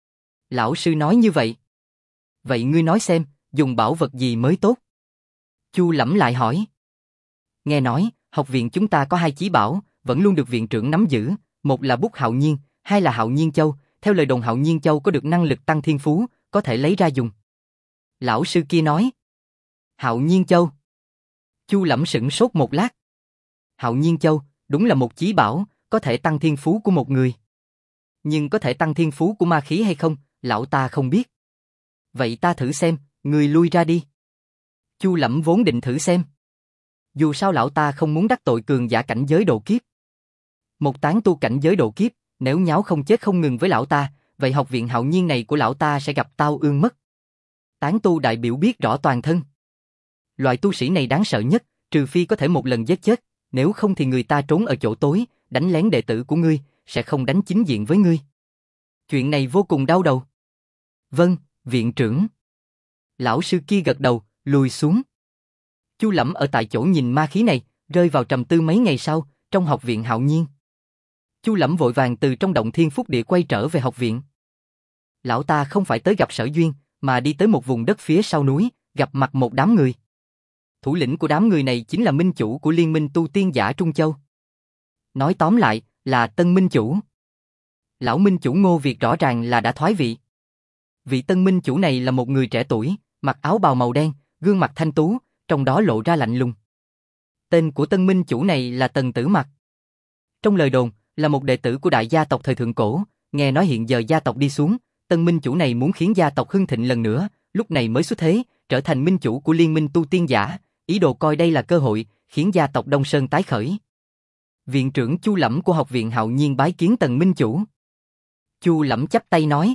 Lão sư nói như vậy. Vậy ngươi nói xem, dùng bảo vật gì mới tốt? Chu Lẫm lại hỏi. Nghe nói, học viện chúng ta có 2 chí bảo, vẫn luôn được viện trưởng nắm giữ, một là bút Hạo Nhiên, hai là Hạo Nhiên Châu, theo lời đồn Hạo Nhiên Châu có được năng lực tăng thiên phú, có thể lấy ra dùng. Lão sư kia nói. Hạo Nhiên Châu. Chu Lẫm sững sốt một lát. Hạo Nhiên Châu, đúng là một chí bảo, có thể tăng thiên phú của một người. Nhưng có thể tăng thiên phú của ma khí hay không, lão ta không biết. Vậy ta thử xem, người lui ra đi. Chu Lẫm vốn định thử xem. Dù sao lão ta không muốn đắc tội cường giả cảnh giới độ kiếp. Một tán tu cảnh giới độ kiếp, nếu nháo không chết không ngừng với lão ta, vậy học viện Hạo Nhiên này của lão ta sẽ gặp tao ương mất. Tán tu đại biểu biết rõ toàn thân. Loại tu sĩ này đáng sợ nhất, trừ phi có thể một lần giết chết, nếu không thì người ta trốn ở chỗ tối, đánh lén đệ tử của ngươi, sẽ không đánh chính diện với ngươi. Chuyện này vô cùng đau đầu. Vâng, viện trưởng. Lão sư kia gật đầu, lùi xuống. Chu Lẫm ở tại chỗ nhìn ma khí này, rơi vào trầm tư mấy ngày sau, trong học viện Hạo Nhiên. Chu Lẫm vội vàng từ trong động thiên phúc địa quay trở về học viện. Lão ta không phải tới gặp Sở Duyên, mà đi tới một vùng đất phía sau núi, gặp mặt một đám người. Thủ lĩnh của đám người này chính là minh chủ của Liên minh tu tiên giả Trung Châu. Nói tóm lại, là tân minh chủ. Lão minh chủ Ngô Việt rõ ràng là đã thoái vị. Vị tân minh chủ này là một người trẻ tuổi, mặc áo bào màu đen, gương mặt thanh tú, trong đó lộ ra lạnh lùng. Tên của tân minh chủ này là Tần Tử Mặc. Trong lời đồn, là một đệ tử của đại gia tộc thời thượng cổ, nghe nói hiện giờ gia tộc đi xuống, tân minh chủ này muốn khiến gia tộc hưng thịnh lần nữa, lúc này mới xuất thế, trở thành minh chủ của Liên minh tu tiên giả, ý đồ coi đây là cơ hội, khiến gia tộc Đông Sơn tái khởi. Viện trưởng Chu Lẫm của học viện Hạo Nhiên bái kiến Tần minh chủ. Chu Lẫm chắp tay nói.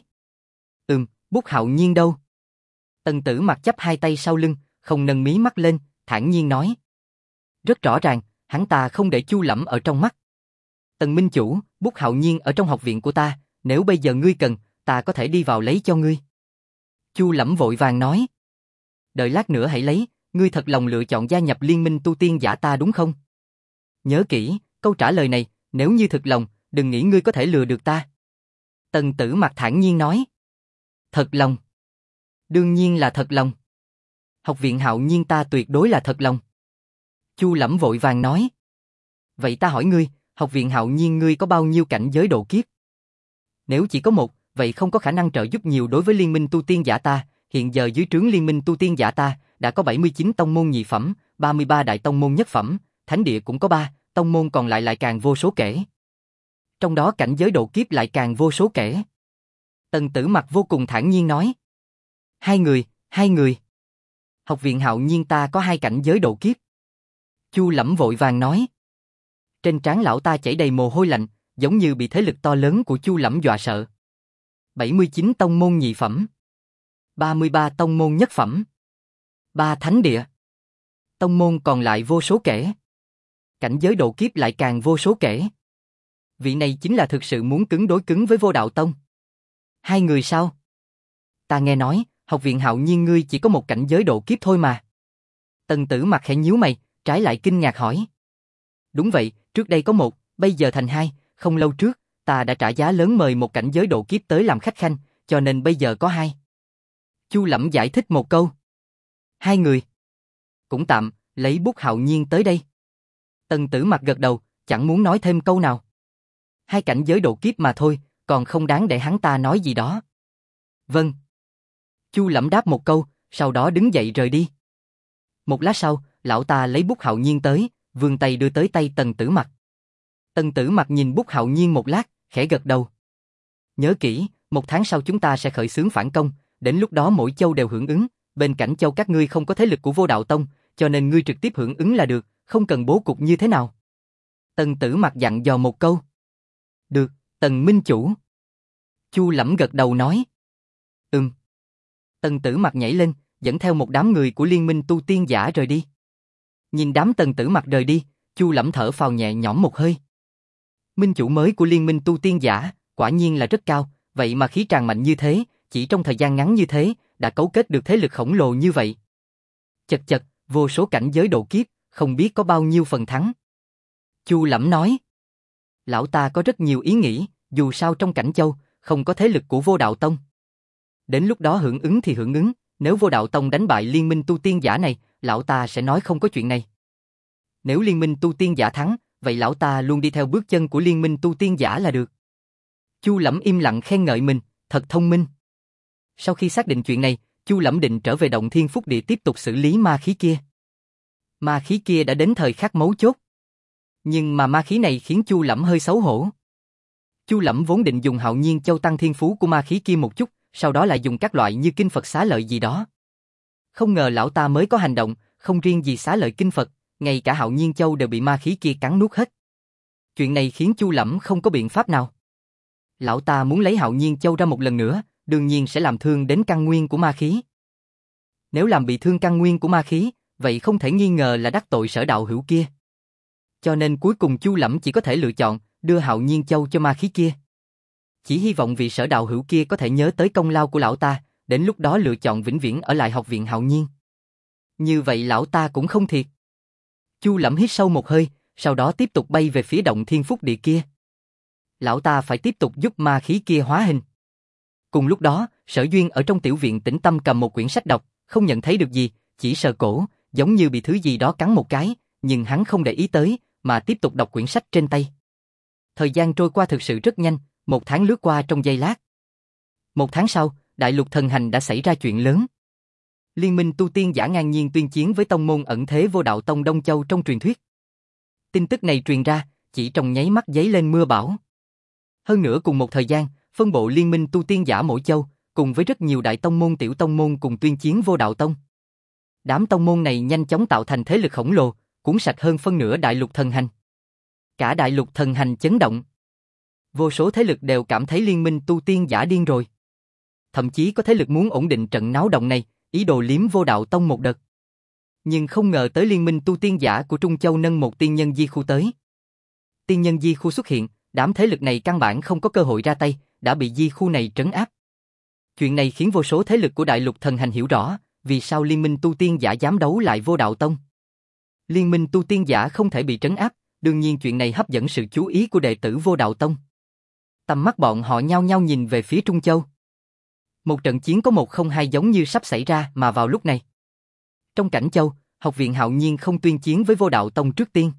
Bút Hạo Nhiên đâu? Tần Tử Mặc chắp hai tay sau lưng, không nâng mí mắt lên, thản nhiên nói. Rất rõ ràng, hắn ta không để Chu Lẫm ở trong mắt. Tần minh chủ, Bút Hạo Nhiên ở trong học viện của ta, nếu bây giờ ngươi cần, ta có thể đi vào lấy cho ngươi. Chu Lẫm vội vàng nói. Đợi lát nữa hãy lấy, ngươi thật lòng lựa chọn gia nhập liên minh tu tiên giả ta đúng không? Nhớ kỹ, câu trả lời này, nếu như thực lòng, đừng nghĩ ngươi có thể lừa được ta. Tần Tử Mặc thản nhiên nói. Thật lòng. Đương nhiên là thật lòng. Học viện Hạo Nhiên ta tuyệt đối là thật lòng. Chu Lẫm vội vàng nói. Vậy ta hỏi ngươi, học viện Hạo Nhiên ngươi có bao nhiêu cảnh giới độ kiếp? Nếu chỉ có một, vậy không có khả năng trợ giúp nhiều đối với liên minh tu tiên giả ta. Hiện giờ dưới trướng liên minh tu tiên giả ta, đã có 79 tông môn nhị phẩm, 33 đại tông môn nhất phẩm, thánh địa cũng có 3, tông môn còn lại càng vô số kể. Trong đó cảnh giới độ kiếp lại càng vô số kể. Tần Tử Mặc vô cùng thản nhiên nói. Hai người. Học viện Hạo Nhiên ta có 2 cảnh giới độ kiếp. Chu Lẫm vội vàng nói. Trên trán lão ta chảy đầy mồ hôi lạnh, giống như bị thế lực to lớn của Chu Lẫm dọa sợ. 79 tông môn nhị phẩm, 33 tông môn nhất phẩm, 3 thánh địa. Tông môn còn lại vô số kể. Cảnh giới độ kiếp lại càng vô số kể. Vị này chính là thực sự muốn cứng đối cứng với Vô Đạo Tông. 2 người sao? Ta nghe nói, học viện Hạo Nhiên ngươi chỉ có một cảnh giới độ kiếp thôi mà. Tần Tử Mặc khẽ nhíu mày, trái lại kinh ngạc hỏi. Đúng vậy, trước đây có 1, bây giờ thành 2, không lâu trước, ta đã trả giá lớn mời một cảnh giới độ kiếp tới làm khách khanh, cho nên bây giờ có 2. Chu Lẫm giải thích một câu. 2 người. Cũng tạm, lấy Bút Hạo Nhiên tới đây. Tần Tử Mặc gật đầu, chẳng muốn nói thêm câu nào. 2 cảnh giới độ kiếp mà thôi, còn không đáng để hắn ta nói gì đó. Vâng. Chu Lẫm đáp một câu, sau đó đứng dậy rời đi. Một lát sau, lão ta lấy Bút Hạo Nhiên tới, vươn tay đưa tới tay Tần Tử Mặc. Tần Tử Mặc nhìn Bút Hạo Nhiên một lát, khẽ gật đầu. Nhớ kỹ, 1 tháng sau chúng ta sẽ khởi xướng phản công, đến lúc đó mỗi châu đều hưởng ứng, bên cạnh châu các ngươi không có thế lực của Vô Đạo Tông, cho nên ngươi trực tiếp hưởng ứng là được, không cần bố cục như thế nào. Tần Tử Mặc dặn dò một câu. Được, Tần minh chủ. Chu Lẫm gật đầu nói. Tần Tử Mặc nhảy lên, dẫn theo một đám người của liên minh tu tiên giả rời đi. Nhìn đám Tần Tử Mặc rời đi, Chu Lẫm thở phào nhẹ nhõm một hơi. Minh chủ mới của liên minh tu tiên giả, quả nhiên là rất cao, vậy mà khí tràn mạnh như thế, chỉ trong thời gian ngắn như thế, đã cấu kết được thế lực khổng lồ như vậy. Chật chật, vô số cảnh giới độ kiếp, không biết có bao nhiêu phần thắng. Chu Lẫm nói. Lão ta có rất nhiều ý nghĩ, dù sao trong Cảnh Châu, không có thế lực của Vô Đạo Tông. Đến lúc đó hưởng ứng thì hưởng ứng, nếu Vô Đạo Tông đánh bại liên minh tu tiên giả này, lão ta sẽ nói không có chuyện này. Nếu liên minh tu tiên giả thắng, vậy lão ta luôn đi theo bước chân của liên minh tu tiên giả là được. Chu Lẫm im lặng khen ngợi mình, thật thông minh. Sau khi xác định chuyện này, Chu Lẫm định trở về Động Thiên Phúc Địa tiếp tục xử lý ma khí kia. Ma khí kia đã đến thời khắc mấu chốt. Nhưng mà ma khí này khiến Chu Lẫm hơi xấu hổ. Chu Lẫm vốn định dùng Hạo Nhiên Châu tăng thiên phú của ma khí kia một chút, sau đó lại dùng các loại như kinh Phật xá lợi gì đó. Không ngờ lão ta mới có hành động, không riêng gì xá lợi kinh Phật, ngay cả Hạo Nhiên Châu đều bị ma khí kia cắn nuốt hết. Chuyện này khiến Chu Lẫm không có biện pháp nào. Lão ta muốn lấy Hạo Nhiên Châu ra một lần nữa, đương nhiên sẽ làm thương đến căn nguyên của ma khí. Nếu làm bị thương căn nguyên của ma khí, vậy không thể nghi ngờ là đắc tội Sở Đạo Hữu kia. Cho nên cuối cùng Chu Lẫm chỉ có thể lựa chọn đưa Hạo Nhiên Châu cho ma khí kia. Chỉ hy vọng vị Sở Đạo Hữu kia có thể nhớ tới công lao của lão ta, đến lúc đó lựa chọn vĩnh viễn ở lại học viện Hạo Nhiên. Như vậy lão ta cũng không thiệt. Chu Lẫm hít sâu một hơi, sau đó tiếp tục bay về phía Động Thiên Phúc Địa kia. Lão ta phải tiếp tục giúp ma khí kia hóa hình. Cùng lúc đó, Sở Duyên ở trong tiểu viện tĩnh tâm cầm một quyển sách đọc, không nhận thấy được gì, chỉ sờ cổ, giống như bị thứ gì đó cắn một cái, nhưng hắn không để ý tới, mà tiếp tục đọc quyển sách trên tay. Thời gian trôi qua thực sự rất nhanh, 1 tháng lướt qua trong giây lát. 1 tháng sau, Đại Lục Thần Hành đã xảy ra chuyện lớn. Liên minh tu tiên giả ngang nhiên tuyên chiến với tông môn ẩn thế Vô Đạo Tông Đông Châu trong truyền thuyết. Tin tức này truyền ra, chỉ trong nháy mắt giấy lên mưa bão. Hơn nữa cùng một thời gian, phân bộ liên minh tu tiên giả mỗi châu, cùng với rất nhiều đại tông môn tiểu tông môn cùng tuyên chiến Vô Đạo Tông. Đám tông môn này nhanh chóng tạo thành thế lực khổng lồ, cuốn sạch hơn phân nửa Đại Lục Thần Hành. Cả Đại Lục Thần Hành chấn động. Vô số thế lực đều cảm thấy liên minh tu tiên giả điên rồi. Thậm chí có thế lực muốn ổn định trận náo động này, ý đồ liếm Vô Đạo Tông một đợt. Nhưng không ngờ tới liên minh tu tiên giả của Trung Châu nâng một tiên nhân di khu tới. Tiên nhân di khu xuất hiện, đám thế lực này căn bản không có cơ hội ra tay, đã bị di khu này trấn áp. Chuyện này khiến vô số thế lực của Đại Lục Thần Hành hiểu rõ, vì sao liên minh tu tiên giả dám đấu lại Vô Đạo Tông. Liên minh tu tiên giả không thể bị trấn áp, đương nhiên chuyện này hấp dẫn sự chú ý của đệ tử Vô Đạo Tông. Tầm mắt bọn họ nhao nhao nhìn về phía Trung Châu. Một trận chiến có 1-0-2 giống như sắp xảy ra mà vào lúc này. Trong Cảnh Châu, học viện Hạo Nhiên không tuyên chiến với Vô Đạo Tông trước tiên.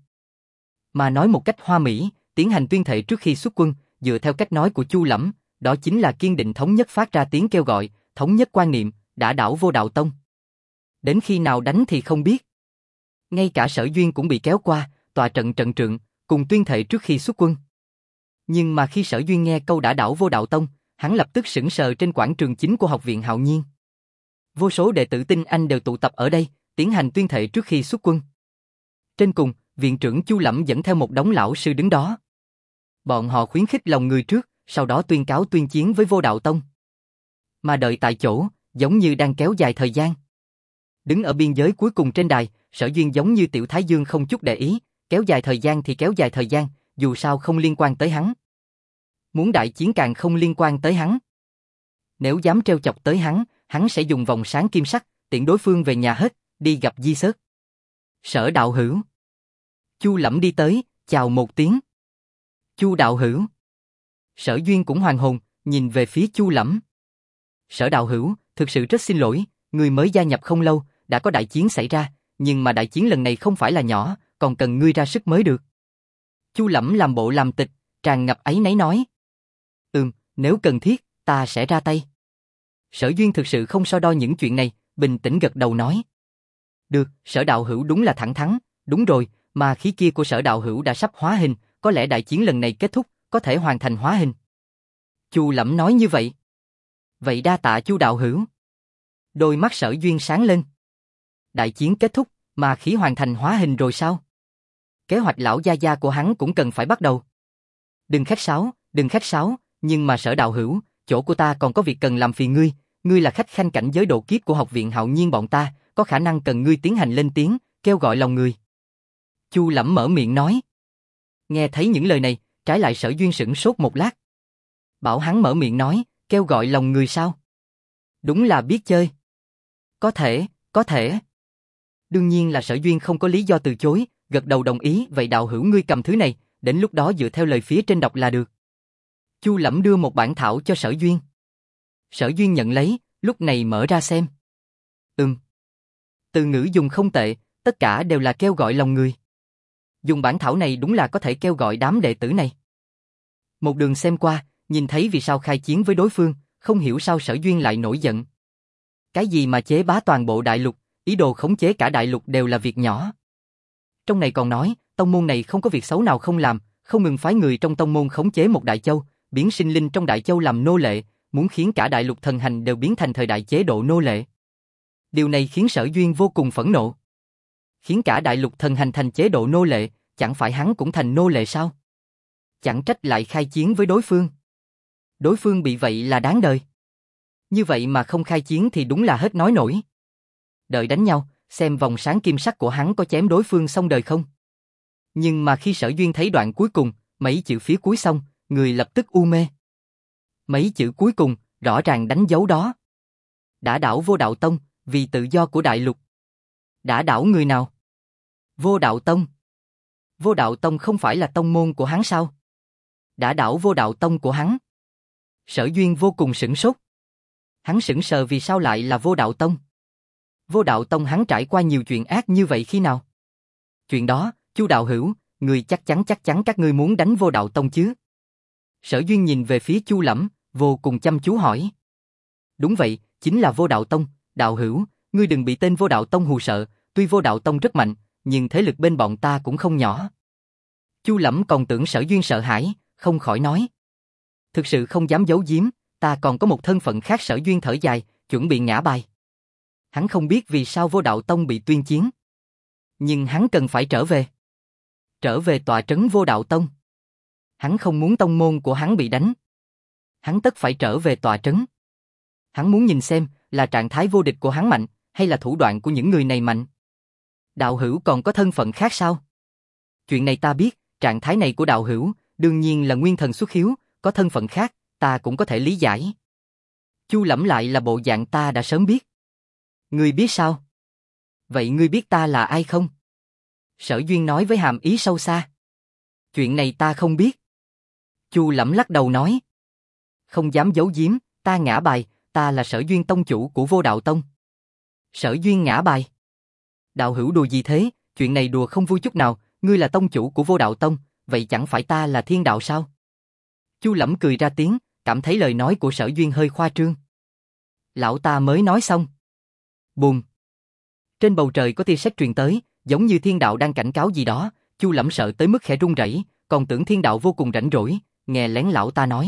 Mà nói một cách hoa mỹ, tiến hành tuyên thệ trước khi xuất quân, dựa theo cách nói của Chu Lẫm, đó chính là kiên định thống nhất phát ra tiếng kêu gọi, thống nhất quan niệm, đả đảo Vô Đạo Tông. Đến khi nào đánh thì không biết. Ngay cả Sở Duyên cũng bị kéo qua, tọa trận trận trượng, cùng tuyên thệ trước khi xuất quân. Nhưng mà khi Sở Duyên nghe câu đả đảo Vô Đạo Tông, hắn lập tức sững sờ trên quảng trường chính của học viện Hạo Nhiên. Vô số đệ tử tinh anh đều tụ tập ở đây, tiến hành tuyên thệ trước khi xuất quân. Trên cùng, viện trưởng Chu Lẫm dẫn theo một đống lão sư đứng đó. Bọn họ khuyến khích lòng người trước, sau đó tuyên cáo tuyên chiến với Vô Đạo Tông. Mà đợi tại chỗ, giống như đang kéo dài thời gian. Đứng ở biên giới cuối cùng trên đài, Sở Duyên giống như Tiểu Thái Dương không chút để ý, kéo dài thời gian thì kéo dài thời gian, dù sao không liên quan tới hắn. Muốn đại chiến càng không liên quan tới hắn. Nếu dám trêu chọc tới hắn sẽ dùng vòng sáng kim sắc, tiễn đối phương về nhà hết, đi gặp Di Sớt. Sở Đạo Hữu. Chu Lẫm đi tới, chào một tiếng. Chu Đạo Hữu. Sở Duyên cũng hoàn hồn, nhìn về phía Chu Lẫm. Sở Đạo Hữu, thực sự rất xin lỗi, người mới gia nhập không lâu, đã có đại chiến xảy ra, nhưng mà đại chiến lần này không phải là nhỏ, còn cần ngươi ra sức mới được. Chu Lẫm làm bộ làm tịch, tràn ngập áy náy nói. Nếu cần thiết, ta sẽ ra tay. Sở Duyên thực sự không so đo những chuyện này, bình tĩnh gật đầu nói. Được, Sở Đạo Hữu đúng là thẳng thắn, đúng rồi, mà khí kia của Sở Đạo Hữu đã sắp hóa hình, có lẽ đại chiến lần này kết thúc, có thể hoàn thành hóa hình. Chu Lẫm nói như vậy. Vậy đa tạ Chu Đạo Hữu. Đôi mắt Sở Duyên sáng lên. Đại chiến kết thúc, mà khí hoàn thành hóa hình rồi sao? Kế hoạch lão gia gia của hắn cũng cần phải bắt đầu. Đừng khách sáo, nhưng mà Sở Đạo Hữu, chỗ của ta còn có việc cần làm phiền ngươi là khách khanh cảnh giới độ kiếp của học viện Hạo Nhiên bọn ta, có khả năng cần ngươi tiến hành lên tiếng, kêu gọi lòng người. Chu Lẫm mở miệng nói. Nghe thấy những lời này, trái lại Sở Duyên sửng sốt một lát. Bảo hắn mở miệng nói, kêu gọi lòng người sao? Đúng là biết chơi. Có thể. Đương nhiên là Sở Duyên không có lý do từ chối, gật đầu đồng ý, vậy Đạo Hữu ngươi cầm thứ này, đến lúc đó dựa theo lời phía trên đọc là được. Chu Lẫm đưa một bản thảo cho Sở Duyên. Sở Duyên nhận lấy, lúc này mở ra xem. Từ ngữ dùng không tệ, tất cả đều là kêu gọi lòng người. Dùng bản thảo này đúng là có thể kêu gọi đám đệ tử này. Một đường xem qua, nhìn thấy vì sao khai chiến với đối phương, không hiểu sao Sở Duyên lại nổi giận. Cái gì mà chế bá toàn bộ đại lục, ý đồ khống chế cả đại lục đều là việc nhỏ. Trong này còn nói, tông môn này không có việc xấu nào không làm, không ngừng phái người trong tông môn khống chế một đại châu, biến sinh linh trong đại châu làm nô lệ, muốn khiến cả đại lục thần hành đều biến thành thời đại chế độ nô lệ. Điều này khiến Sở Duyên vô cùng phẫn nộ. Khiến cả đại lục thần hành thành chế độ nô lệ, chẳng phải hắn cũng thành nô lệ sao? Chẳng trách lại khai chiến với đối phương. Đối phương bị vậy là đáng đời. Như vậy mà không khai chiến thì đúng là hết nói nổi. Đợi đánh nhau, xem vòng sáng kim sắc của hắn có chém đối phương xong đời không. Nhưng mà khi Sở Duyên thấy đoạn cuối cùng, mấy chữ phía cuối xong, người lập tức u mê. Mấy chữ cuối cùng, rõ ràng đánh dấu đó. Đã đảo Vô Đạo Tông, vì tự do của đại lục. Đã đảo người nào? Vô Đạo Tông. Vô Đạo Tông không phải là tông môn của hắn sao? Đã đảo Vô Đạo Tông của hắn. Sở Duyên vô cùng sửng sốt. Hắn sững sờ vì sao lại là Vô Đạo Tông. Vô Đạo Tông hắn trải qua nhiều chuyện ác như vậy khi nào? Chuyện đó, Chu đạo hữu, người chắc chắn các ngươi muốn đánh Vô Đạo Tông chứ? Sở Duyên nhìn về phía Chu Lẫm, vô cùng chăm chú hỏi. Đúng vậy, chính là Vô Đạo Tông, đạo hữu, ngươi đừng bị tên Vô Đạo Tông hù sợ, tuy Vô Đạo Tông rất mạnh, nhưng thế lực bên bọn ta cũng không nhỏ. Chu Lẫm còn tưởng Sở Duyên sợ hãi, không khỏi nói. Thực sự không dám giấu giếm, ta còn có một thân phận khác. Sở Duyên thở dài, chuẩn bị ngã bài. Hắn không biết vì sao Vô Đạo Tông bị tuyên chiến. Nhưng hắn cần phải trở về. Trở về tọa trấn Vô Đạo Tông. Hắn không muốn tông môn của hắn bị đánh. Hắn tất phải trở về tọa trấn. Hắn muốn nhìn xem là trạng thái vô địch của hắn mạnh, hay là thủ đoạn của những người này mạnh. Đạo hữu còn có thân phận khác sao? Chuyện này ta biết, trạng thái này của đạo hữu, đương nhiên là nguyên thần xuất hiếu, có thân phận khác, ta cũng có thể lý giải. Chu Lẫm lại là bộ dạng ta đã sớm biết. Ngươi biết sao? Vậy ngươi biết ta là ai không? Sở Duyên nói với hàm ý sâu xa. Chuyện này ta không biết. Chu Lẫm lắc đầu nói. Không dám giấu giếm, ta ngã bài, ta là Sở Duyên tông chủ của Vô Đạo Tông. Sở Duyên ngã bài. Đạo hữu đùa gì thế, chuyện này đùa không vui chút nào, ngươi là tông chủ của Vô Đạo Tông, vậy chẳng phải ta là thiên đạo sao? Chu Lẫm cười ra tiếng, cảm thấy lời nói của Sở Duyên hơi khoa trương. Lão ta mới nói xong. Bùm. Trên bầu trời có tia sét truyền tới, giống như thiên đạo đang cảnh cáo gì đó, Chu Lẫm sợ tới mức khẽ run rẩy, còn tưởng thiên đạo vô cùng rảnh rỗi, nghe lén lão ta nói.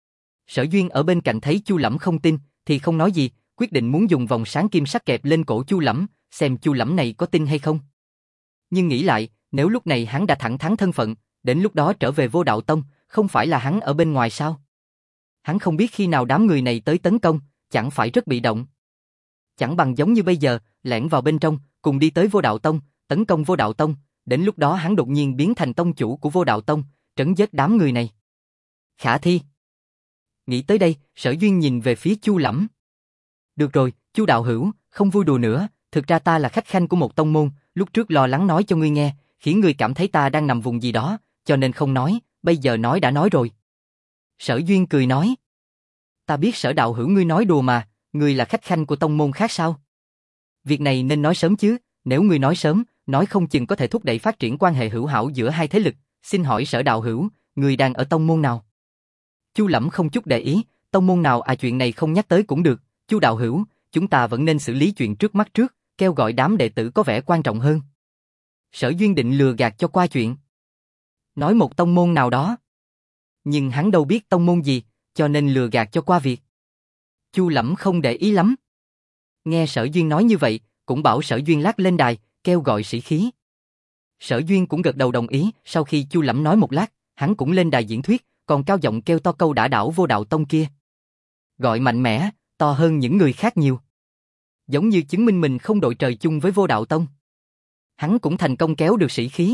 Sở Duyên ở bên cạnh thấy Chu Lẫm không tin, thì không nói gì, quyết định muốn dùng vòng sáng kim sắc kẹp lên cổ Chu Lẫm, xem Chu Lẫm này có tin hay không. Nhưng nghĩ lại, nếu lúc này hắn đã thẳng thắn thân phận, đến lúc đó trở về Vô Đạo Tông, không phải là hắn ở bên ngoài sao? Hắn không biết khi nào đám người này tới tấn công, chẳng phải rất bị động. Chẳng bằng giống như bây giờ, lẻn vào bên trong, cùng đi tới Vô Đạo Tông, tấn công Vô Đạo Tông, đến lúc đó hắn đột nhiên biến thành tông chủ của Vô Đạo Tông, trấn giết đám người này. Khả thi. Nghĩ tới đây, Sở Duyên nhìn về phía Chu Lẫm. Được rồi, Chu đạo hữu, không vui đùa nữa, thực ra ta là khách khanh của một tông môn, lúc trước lo lắng nói cho ngươi nghe, khiến ngươi cảm thấy ta đang nằm vùng gì đó, cho nên không nói, bây giờ nói đã nói rồi. Sở Duyên cười nói. Ta biết Sở đạo hữu ngươi nói đùa mà, ngươi là khách khanh của tông môn khác sao? Việc này nên nói sớm chứ, nếu ngươi nói sớm, nói không chừng có thể thúc đẩy phát triển quan hệ hữu hảo giữa hai thế lực, xin hỏi Sở đạo hữu, ngươi đang ở tông môn nào? Chu Lẫm không chút để ý, tông môn nào chuyện này không nhắc tới cũng được, Chu đạo hữu, chúng ta vẫn nên xử lý chuyện trước mắt trước, kêu gọi đám đệ tử có vẻ quan trọng hơn. Sở Duyên định lừa gạt cho qua chuyện. Nói một tông môn nào đó. Nhưng hắn đâu biết tông môn gì, cho nên lừa gạt cho qua việc. Chu Lẫm không để ý lắm. Nghe Sở Duyên nói như vậy, cũng bảo Sở Duyên lát lên đài, kêu gọi sĩ khí. Sở Duyên cũng gật đầu đồng ý, sau khi Chu Lẫm nói một lát, hắn cũng lên đài diễn thuyết, còn cao giọng kêu to câu đã đảo Vô Đạo Tông kia. Gọi mạnh mẽ, to hơn những người khác nhiều. Giống như chứng minh mình không đội trời chung với Vô Đạo Tông. Hắn cũng thành công kéo được sĩ khí.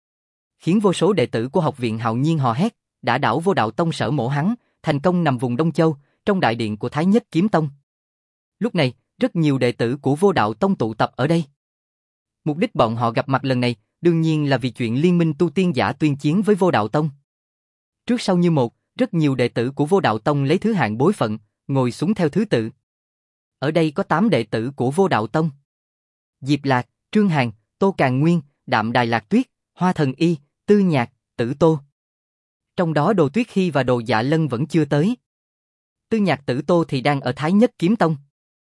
Khiến vô số đệ tử của học viện hạo nhiên hò hét, đã đảo Vô Đạo Tông Sở mộ hắn, thành công nằm vùng Đông Châu, trong đại điện của Thái Nhất Kiếm Tông. Lúc này, rất nhiều đệ tử của Vô Đạo Tông tụ tập ở đây. Mục đích bọn họ gặp mặt lần này, đương nhiên là vì chuyện liên minh tu tiên giả tuyên chiến với Vô Đạo Tông. Trước sau như một, rất nhiều đệ tử của Vô Đạo Tông lấy thứ hạng bối phận, ngồi xuống theo thứ tự. Ở đây có 8 đệ tử của Vô Đạo Tông. Diệp Lạc, Trương Hàn, Tô Càn Nguyên, Đạm Đài Lạc Tuyết, Hoa Thần Y, Tư Nhạc, Tử Tô. Trong đó Đồ Tuyết Hy và Đồ Dạ Lân vẫn chưa tới. Tư Nhạc Tử Tô thì đang ở Thái Nhất Kiếm Tông.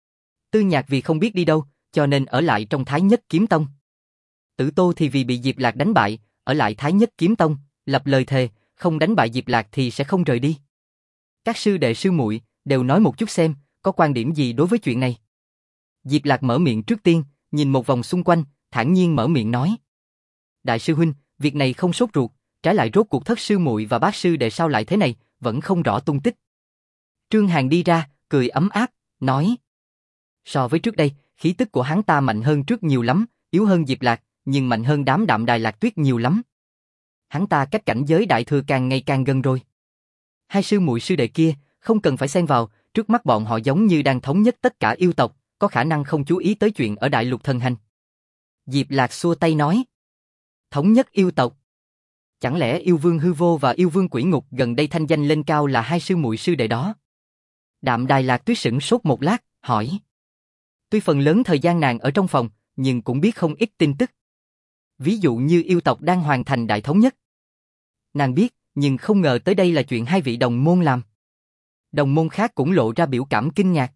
Tư Nhạc vì không biết đi đâu, cho nên ở lại trong Thái Nhất Kiếm Tông. Tử Tô thì vì bị Diệp Lạc đánh bại, ở lại Thái Nhất Kiếm Tông, lập lời thề, không đánh bại Diệp Lạc thì sẽ không rời đi. Các sư đệ sư muội đều nói một chút xem, có quan điểm gì đối với chuyện này. Diệp Lạc mở miệng trước tiên, nhìn một vòng xung quanh, thản nhiên mở miệng nói. Đại sư huynh, việc này không sốt ruột, trái lại rốt cuộc thất sư muội và bác sư đệ sao lại thế này, vẫn không rõ tung tích. Trương Hàn đi ra, cười ấm áp, nói. So với trước đây, khí tức của hắn ta mạnh hơn trước nhiều lắm, yếu hơn Diệp Lạc, nhưng mạnh hơn đám Đạm Đài Lạc Tuyết nhiều lắm. Hắn ta cách cảnh giới đại thừa càng ngày càng gần rồi. Hai sư muội sư đệ kia, không cần phải xen vào, trước mắt bọn họ giống như đang thống nhất tất cả yêu tộc, có khả năng không chú ý tới chuyện ở Đại Lục Thần Hành. Diệp Lạc xua tay nói. Thống nhất yêu tộc. Chẳng lẽ yêu vương hư vô và yêu vương quỷ ngục gần đây thanh danh lên cao là hai sư muội sư đệ đó? Đạm Đài Lạc Tuyết sững sốt một lát, hỏi. Tuy phần lớn thời gian nàng ở trong phòng, nhưng cũng biết không ít tin tức. Ví dụ như yêu tộc đang hoàn thành đại thống nhất. Nàng biết, nhưng không ngờ tới đây là chuyện hai vị đồng môn làm. Đồng môn khác cũng lộ ra biểu cảm kinh ngạc.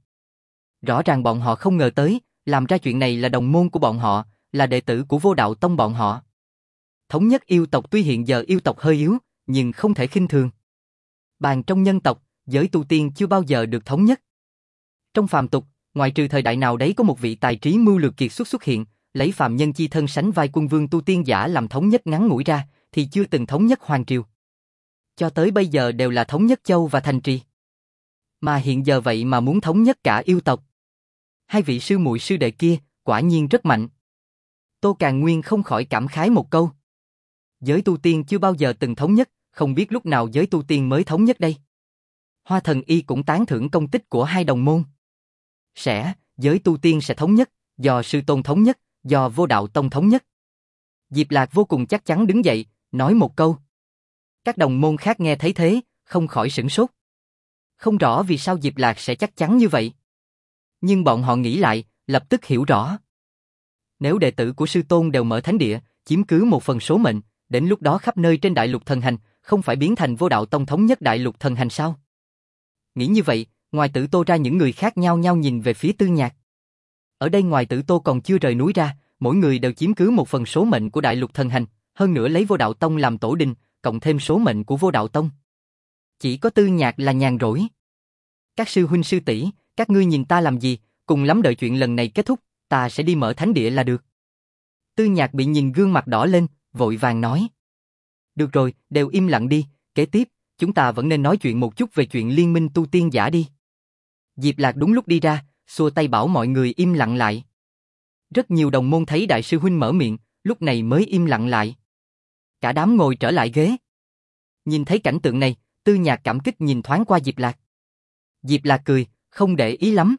Rõ ràng bọn họ không ngờ tới, làm ra chuyện này là đồng môn của bọn họ, là đệ tử của Vô Đạo Tông bọn họ. Thống nhất yêu tộc tuy hiện giờ yêu tộc hơi yếu, nhưng không thể khinh thường. Bàn trong nhân tộc, giới tu tiên chưa bao giờ được thống nhất. Trong phàm tục, ngoại trừ thời đại nào đấy có một vị tài trí mưu lược kiệt xuất hiện, lấy phàm nhân chi thân sánh vai quân vương tu tiên giả làm thống nhất ngắn ngủi ra, thì chưa từng thống nhất hoàng triều. Cho tới bây giờ đều là thống nhất châu và thành trì. Mà hiện giờ vậy mà muốn thống nhất cả yêu tộc. Hai vị sư muội sư đệ kia, quả nhiên rất mạnh. Tô Càn Nguyên không khỏi cảm khái một câu. Giới tu tiên chưa bao giờ từng thống nhất, không biết lúc nào giới tu tiên mới thống nhất đây. Hoa Thần Y cũng tán thưởng công tích của hai đồng môn. Giới tu tiên sẽ thống nhất, do sư tôn thống nhất, do Vô Đạo Tông thống nhất. Diệp Lạc vô cùng chắc chắn đứng dậy, nói một câu. Các đồng môn khác nghe thấy thế, không khỏi sửng sốt. Không rõ vì sao Diệp Lạc sẽ chắc chắn như vậy. Nhưng bọn họ nghĩ lại, lập tức hiểu rõ. Nếu đệ tử của sư tôn đều mở thánh địa, chiếm cứ một phần số mệnh, đến lúc đó khắp nơi trên Đại Lục Thần Hành, không phải biến thành Vô Đạo Tông thống nhất Đại Lục Thần Hành sao? Nghĩ như vậy, ngoài Tử Tô ra những người khác nhao nhao nhìn về phía Tư Nhạc. Ở đây ngoài Tử Tô còn chưa rời núi ra, mỗi người đều chiếm cứ một phần số mệnh của Đại Lục Thần Hành, hơn nữa lấy Vô Đạo Tông làm tổ đình, cộng thêm số mệnh của Vô Đạo Tông. Chỉ có Tư Nhạc là nhàn rỗi. Các sư huynh sư tỷ, các ngươi nhìn ta làm gì, cùng lắm đợi chuyện lần này kết thúc, ta sẽ đi mở thánh địa là được. Tư Nhạc bị nhìn gương mặt đỏ lên, vội vàng nói. Được rồi, đều im lặng đi, kế tiếp, chúng ta vẫn nên nói chuyện một chút về chuyện liên minh tu tiên giả đi. Diệp Lạc đúng lúc đi ra, xua tay bảo mọi người im lặng lại. Rất nhiều đồng môn thấy đại sư huynh mở miệng, lúc này mới im lặng lại. Cả đám ngồi trở lại ghế. Nhìn thấy cảnh tượng này, Tư Nhạc cảm kích nhìn thoáng qua Diệp Lạc. Diệp Lạc cười, không để ý lắm.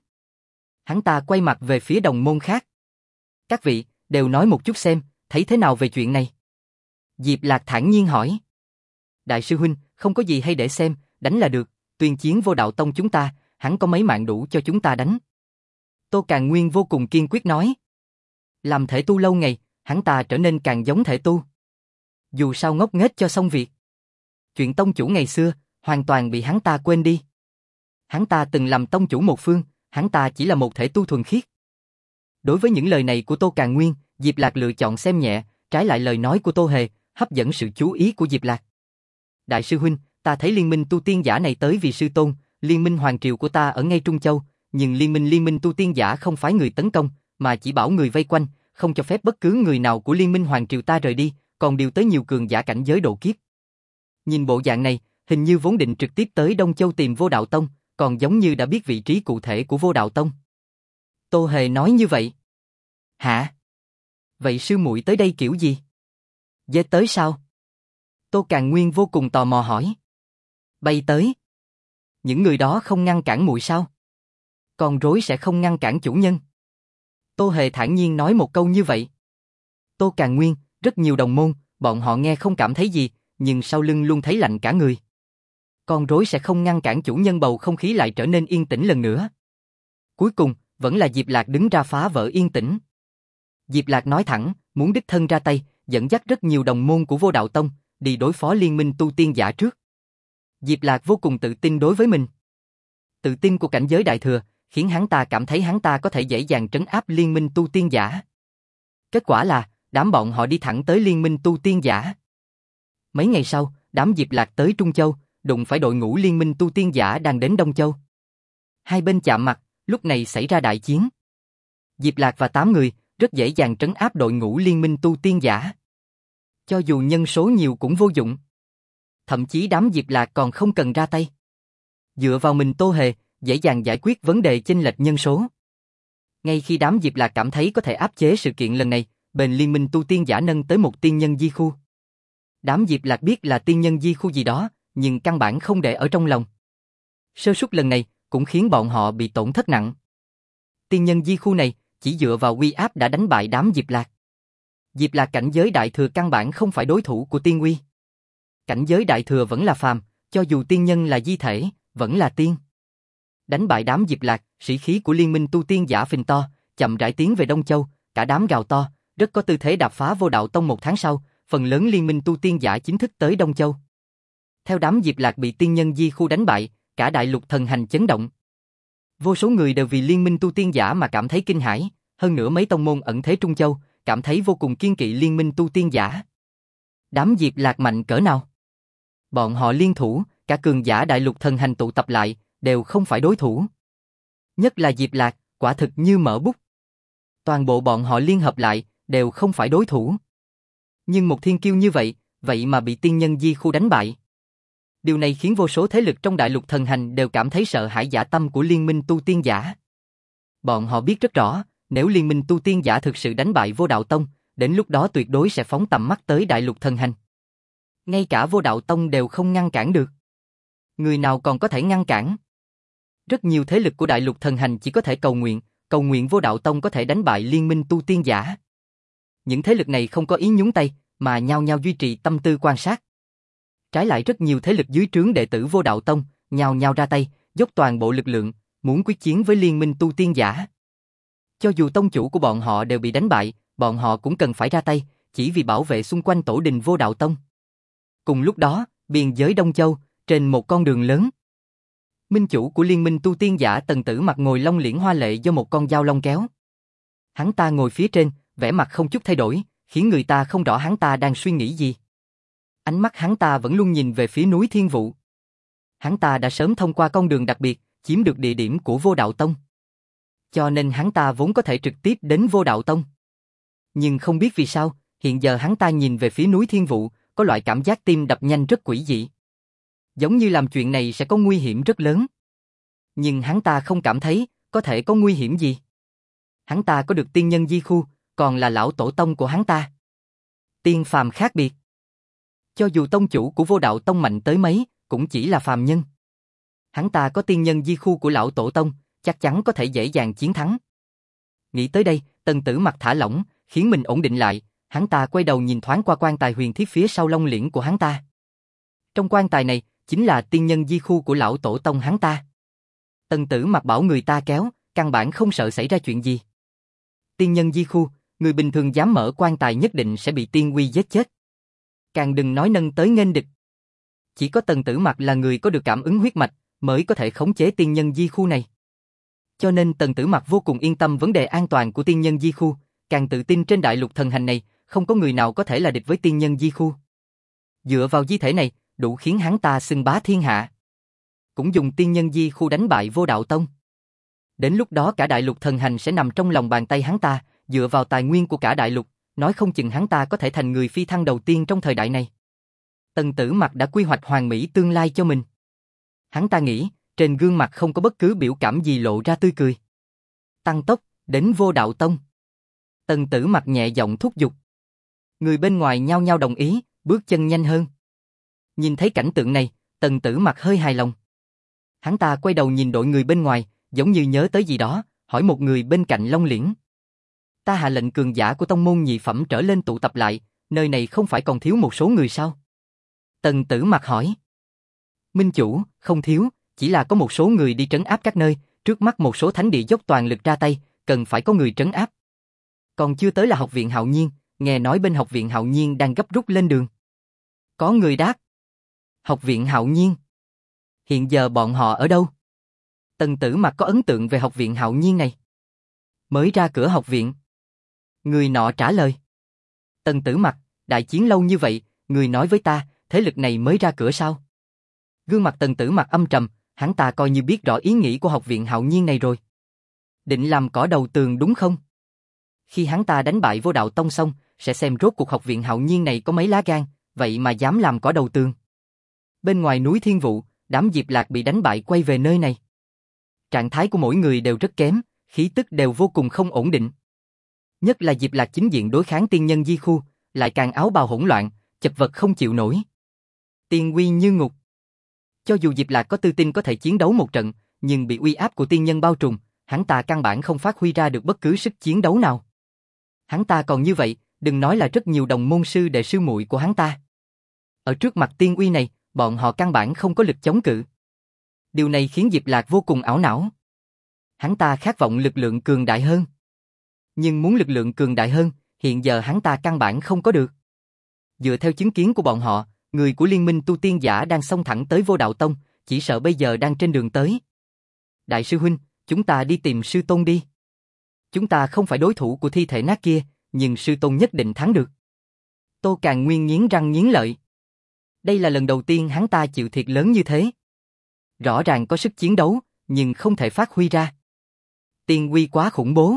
Hắn ta quay mặt về phía đồng môn khác. Các vị, đều nói một chút xem, thấy thế nào về chuyện này? Diệp Lạc thản nhiên hỏi. Đại sư huynh, không có gì hay để xem, đánh là được, tuyên chiến Vô Đạo Tông chúng ta, hắn có mấy mạng đủ cho chúng ta đánh. Tô Càn Nguyên vô cùng kiên quyết nói. Làm thể tu lâu ngày, hắn ta trở nên càng giống thể tu. Dù sao ngốc nghếch cho xong việc. Chuyện tông chủ ngày xưa, hoàn toàn bị hắn ta quên đi. Hắn ta từng làm tông chủ một phương, hắn ta chỉ là một thể tu thuần khiết. Đối với những lời này của Tô Càn Nguyên, Diệp Lạc lựa chọn xem nhẹ, trái lại lời nói của Tô Hề, hấp dẫn sự chú ý của Diệp Lạc. Đại sư huynh, ta thấy liên minh tu tiên giả này tới vì sư tôn, liên minh hoàng triều của ta ở ngay Trung Châu, nhưng liên minh tu tiên giả không phái người tấn công, mà chỉ bảo người vây quanh, không cho phép bất cứ người nào của liên minh hoàng triều ta rời đi, còn điều tới nhiều cường giả cảnh giới độ kiếp. Nhìn bộ dạng này, hình như vốn định trực tiếp tới Đông Châu tìm Vô Đạo Tông, còn giống như đã biết vị trí cụ thể của Vô Đạo Tông. Tô Hề nói như vậy. Hả? Vậy sư muội tới đây kiểu gì? Dê tới sao? Tô Càn Nguyên vô cùng tò mò hỏi. Bay tới. Những người đó không ngăn cản muội sao? Con rối sẽ không ngăn cản chủ nhân. Tô Hề thản nhiên nói một câu như vậy. Tô Càn Nguyên, rất nhiều đồng môn, bọn họ nghe không cảm thấy gì, nhưng sau lưng luôn thấy lạnh cả người. con rối sẽ không ngăn cản chủ nhân, bầu không khí lại trở nên yên tĩnh lần nữa. Cuối cùng, vẫn là Diệp Lạc đứng ra phá vỡ yên tĩnh. Diệp Lạc nói thẳng, muốn đích thân ra tay, dẫn dắt rất nhiều đồng môn của Vô Đạo Tông, đi đối phó liên minh tu tiên giả trước. Diệp Lạc vô cùng tự tin đối với mình. Tự tin của cảnh giới đại thừa, khiến hắn ta cảm thấy hắn ta có thể dễ dàng trấn áp liên minh tu tiên giả. Kết quả là, đám bọn họ đi thẳng tới liên minh tu tiên giả. Mấy ngày sau, đám Diệp Lạc tới Trung Châu, đụng phải đội ngũ liên minh tu tiên giả đang đến Đông Châu. Hai bên chạm mặt, lúc này xảy ra đại chiến. Diệp Lạc và 8 người, rất dễ dàng trấn áp đội ngũ liên minh tu tiên giả. Cho dù nhân số nhiều cũng vô dụng. Thậm chí đám Diệp Lạc còn không cần ra tay. Dựa vào mình Tô Hề, dễ dàng giải quyết vấn đề chênh lệch nhân số. Ngay khi đám Diệp Lạc cảm thấy có thể áp chế sự kiện lần này, bền liên minh tu tiên giả nâng tới một tiên nhân di khu. Đám Diệp Lạc biết là tiên nhân di khu gì đó, nhưng căn bản không để ở trong lòng. Sơ suất lần này cũng khiến bọn họ bị tổn thất nặng. Tiên nhân di khu này chỉ dựa vào uy áp đã đánh bại đám Diệp Lạc. Diệp Lạc cảnh giới đại thừa căn bản không phải đối thủ của tiên uy. Cảnh giới đại thừa vẫn là phàm, cho dù tiên nhân là di thể, vẫn là tiên. Đánh bại đám Diệp Lạc, sĩ khí của liên minh tu tiên giả phình to, chậm rãi tiến về Đông Châu, cả đám gào to, rất có tư thế đạp phá Vô Đạo Tông. 1 tháng sau, phần lớn liên minh tu tiên giả chính thức tới Đông Châu. Theo đám Diệp Lạc bị tiên nhân di khu đánh bại, cả đại lục thần hành chấn động. Vô số người đều vì liên minh tu tiên giả mà cảm thấy kinh hãi, hơn nữa mấy tông môn ẩn thế Trung Châu, cảm thấy vô cùng kiêng kỵ liên minh tu tiên giả. Đám Diệp Lạc mạnh cỡ nào? Bọn họ liên thủ, cả cường giả đại lục thần hành tụ tập lại, đều không phải đối thủ. Nhất là Diệp Lạc, quả thực như mở bút. Toàn bộ bọn họ liên hợp lại, đều không phải đối thủ. Nhưng một thiên kiêu như vậy, vậy mà bị tiên nhân di khu đánh bại. Điều này khiến vô số thế lực trong đại lục thần hành đều cảm thấy sợ hãi dạ tâm của liên minh tu tiên giả. Bọn họ biết rất rõ, nếu liên minh tu tiên giả thực sự đánh bại Vô Đạo Tông, đến lúc đó tuyệt đối sẽ phóng tầm mắt tới đại lục thần hành. Ngay cả Vô Đạo Tông đều không ngăn cản được. Người nào còn có thể ngăn cản? Rất nhiều thế lực của đại lục thần hành chỉ có thể cầu nguyện Vô Đạo Tông có thể đánh bại liên minh tu tiên giả. Những thế lực này không có ý nhúng tay, mà nhao nhao duy trì tâm tư quan sát. Trái lại rất nhiều thế lực dưới trướng đệ tử Vô Đạo Tông, nhao nhao ra tay, dốc toàn bộ lực lượng, muốn quyết chiến với liên minh tu tiên giả. Cho dù tông chủ của bọn họ đều bị đánh bại, bọn họ cũng cần phải ra tay, chỉ vì bảo vệ xung quanh tổ đình Vô Đạo Tông. Cùng lúc đó, biên giới Đông Châu, trên một con đường lớn. Minh chủ của liên minh tu tiên giả Tần Tử Mặc ngồi long liễn hoa lệ do một con dao long kéo. Hắn ta ngồi phía trên, vẻ mặt không chút thay đổi, khiến người ta không rõ hắn ta đang suy nghĩ gì. Ánh mắt hắn ta vẫn luôn nhìn về phía núi Thiên Vụ. Hắn ta đã sớm thông qua con đường đặc biệt, chiếm được địa điểm của Vô Đạo Tông. Cho nên hắn ta vốn có thể trực tiếp đến Vô Đạo Tông. Nhưng không biết vì sao, hiện giờ hắn ta nhìn về phía núi Thiên Vụ, có loại cảm giác tim đập nhanh rất quỷ dị. Giống như làm chuyện này sẽ có nguy hiểm rất lớn. Nhưng hắn ta không cảm thấy có thể có nguy hiểm gì. Hắn ta có được tiên nhân di khu, còn là lão tổ tông của hắn ta. Tiên phàm khác biệt. Cho dù tông chủ của Vô Đạo Tông mạnh tới mấy, cũng chỉ là phàm nhân. Hắn ta có tiên nhân di khu của lão tổ tông, chắc chắn có thể dễ dàng chiến thắng. Nghĩ tới đây, Tần Tử Mặc thả lỏng, khiến mình ổn định lại, hắn ta quay đầu nhìn thoáng qua quan tài huyền thiết phía sau long liễn của hắn ta. Trong quan tài này, chính là tiên nhân di khu của lão tổ tông hắn ta. Tần Tử Mặc bảo người ta kéo, căn bản không sợ xảy ra chuyện gì. Tiên nhân di khu, người bình thường dám mở quan tài nhất định sẽ bị tiên uy giết chết. Càng đừng nói nâng tới nghênh địch. Chỉ có Tần Tử Mặc là người có được cảm ứng huyết mạch, mới có thể khống chế tiên nhân di khu này. Cho nên Tần Tử Mặc vô cùng yên tâm vấn đề an toàn của tiên nhân di khu, càng tự tin trên đại lục thần hành này, không có người nào có thể là địch với tiên nhân di khu. Dựa vào di thể này, đủ khiến hắn ta xưng bá thiên hạ. Cũng dùng tiên nhân di khu đánh bại Vô Đạo Tông. Đến lúc đó cả đại lục thần hành sẽ nằm trong lòng bàn tay hắn ta, dựa vào tài nguyên của cả đại lục, nói không chừng hắn ta có thể thành người phi thăng đầu tiên trong thời đại này. Tần Tử Mặc đã quy hoạch hoàn mỹ tương lai cho mình. Hắn ta nghĩ, trên gương mặt không có bất cứ biểu cảm gì lộ ra tươi cười. Tăng tốc, đến Vô Đạo Tông. Tần Tử Mặc nhẹ giọng thúc giục. Người bên ngoài nhao nhao đồng ý, bước chân nhanh hơn. Nhìn thấy cảnh tượng này, Tần Tử Mặc hơi hài lòng. Hắn ta quay đầu nhìn đội người bên ngoài, giống như nhớ tới gì đó, hỏi một người bên cạnh long liễn. Ta hạ lệnh cường giả của tông môn nhị phẩm trở lên tụ tập lại, nơi này không phải còn thiếu một số người sao? Tần Tử Mặc hỏi. Minh chủ, không thiếu, chỉ là có một số người đi trấn áp các nơi, trước mắt một số thánh địa dốc toàn lực ra tay, cần phải có người trấn áp. Còn chưa tới là học viện Hạo Nhiên, nghe nói bên học viện Hạo Nhiên đang gấp rút lên đường. Có người đáp. Học viện Hạo Nhiên? Hiện giờ bọn họ ở đâu? Tần Tử Mặc có ấn tượng về học viện Hạo Nhiên này. Mới ra cửa học viện. Người nọ trả lời. Tần Tử Mặc, đại chiến lâu như vậy, người nói với ta, thế lực này mới ra cửa sao? Gương mặt Tần Tử Mặc âm trầm, hắn ta coi như biết rõ ý nghĩ của học viện Hạo Nhiên này rồi. Định làm cỏ đầu tường đúng không? Khi hắn ta đánh bại Vô Đạo Tông xong, sẽ xem rốt cuộc học viện Hạo Nhiên này có mấy lá gan, vậy mà dám làm cỏ đầu tường. Bên ngoài núi Thiên Vụ, đám Diệp Lạc bị đánh bại quay về nơi này. Trạng thái của mỗi người đều rất kém, khí tức đều vô cùng không ổn định. Nhất là Diệp Lạc chính diện đối kháng tiên nhân Di Khu, lại càng áo bào hỗn loạn, chật vật không chịu nổi. Tiên uy như ngục. Cho dù Diệp Lạc có tự tin có thể chiến đấu một trận, nhưng bị uy áp của tiên nhân bao trùm, hắn ta căn bản không phát huy ra được bất cứ sức chiến đấu nào. Hắn ta còn như vậy, đừng nói là rất nhiều đồng môn sư đệ sư muội của hắn ta. Ở trước mặt tiên uy này, bọn họ căn bản không có lực chống cự. Điều này khiến Diệp Lạc vô cùng ảo não. Hắn ta khát vọng lực lượng cường đại hơn. Nhưng muốn lực lượng cường đại hơn, hiện giờ hắn ta căn bản không có được. Dựa theo chứng kiến của bọn họ, người của Liên minh tu tiên giả đang xông thẳng tới Vô Đạo Tông, chỉ sợ bây giờ đang trên đường tới. Đại sư huynh, chúng ta đi tìm sư tôn đi. Chúng ta không phải đối thủ của thi thể nát kia, nhưng sư tôn nhất định thắng được. Tô Càn Nguyên nghiến răng nghiến lợi. Đây là lần đầu tiên hắn ta chịu thiệt lớn như thế. Rõ ràng có sức chiến đấu, nhưng không thể phát huy ra. Tiên uy quá khủng bố.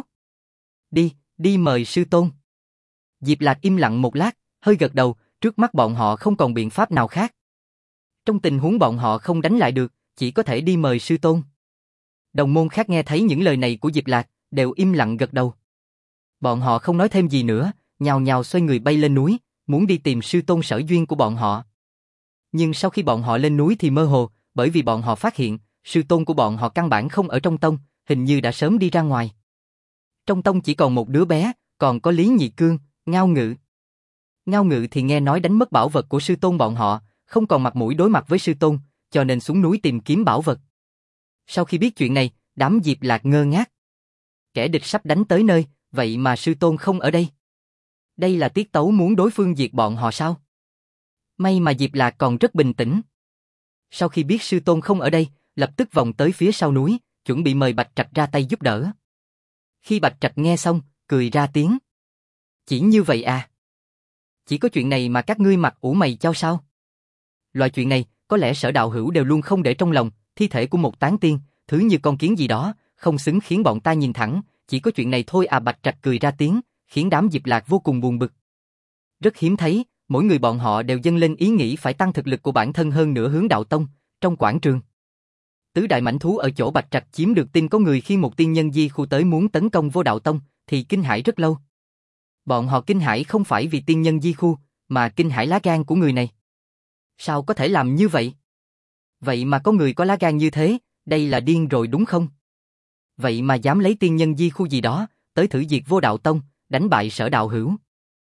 Đi mời sư tôn. Diệp Lạc im lặng một lát, hơi gật đầu, trước mắt bọn họ không còn biện pháp nào khác. Trong tình huống bọn họ không đánh lại được, chỉ có thể đi mời sư tôn. Đồng môn khác nghe thấy những lời này của Diệp Lạc, đều im lặng gật đầu. Bọn họ không nói thêm gì nữa, nhào nhào xoay người bay lên núi, muốn đi tìm sư tôn sở duyên của bọn họ. Nhưng sau khi bọn họ lên núi thì mơ hồ, bởi vì bọn họ phát hiện, sư tôn của bọn họ căn bản không ở trong tông, hình như đã sớm đi ra ngoài. Trong tông chỉ còn một đứa bé, còn có Lý Nhị Cương, Ngao Ngự. Ngao Ngự thì nghe nói đánh mất bảo vật của sư tôn bọn họ, không còn mặt mũi đối mặt với sư tôn, cho nên xuống núi tìm kiếm bảo vật. Sau khi biết chuyện này, đám Diệp Lạc ngơ ngác. Kẻ địch sắp đánh tới nơi, vậy mà sư tôn không ở đây. Đây là tiết tấu muốn đối phương diệt bọn họ sao? May mà Diệp Lạc còn rất bình tĩnh. Sau khi biết sư tôn không ở đây, lập tức vòng tới phía sau núi, chuẩn bị mời Bạch Trạch ra tay giúp đỡ. Khi Bạch Trạch nghe xong, cười ra tiếng. Chỉ như vậy à? Chỉ có chuyện này mà các ngươi mặt ủ mày chau sao? Loại chuyện này, có lẽ Sở đạo hữu đều luôn không để trong lòng, thi thể của một tán tiên, thứ như con kiến gì đó, không xứng khiến bọn ta nhìn thẳng, chỉ có chuyện này thôi à. Bạch Trạch cười ra tiếng, khiến đám Diệp Lạc vô cùng buồn bực. Rất hiếm thấy, mỗi người bọn họ đều dâng lên ý nghĩ phải tăng thực lực của bản thân hơn nữa hướng đạo tông, trong quảng trường. Tứ đại mãnh thú ở chỗ Bạch Trạch chiếm được tin có người khi một tiên nhân Di Khu tới muốn tấn công Vô Đạo Tông, thì kinh hãi rất lâu. Bọn họ kinh hãi không phải vì tiên nhân Di Khu, mà kinh hãi lá gan của người này. Sao có thể làm như vậy? Vậy mà có người có lá gan như thế, đây là điên rồi đúng không? Vậy mà dám lấy tiên nhân Di Khu gì đó, tới thử diệt Vô Đạo Tông, đánh bại Sở đạo hữu.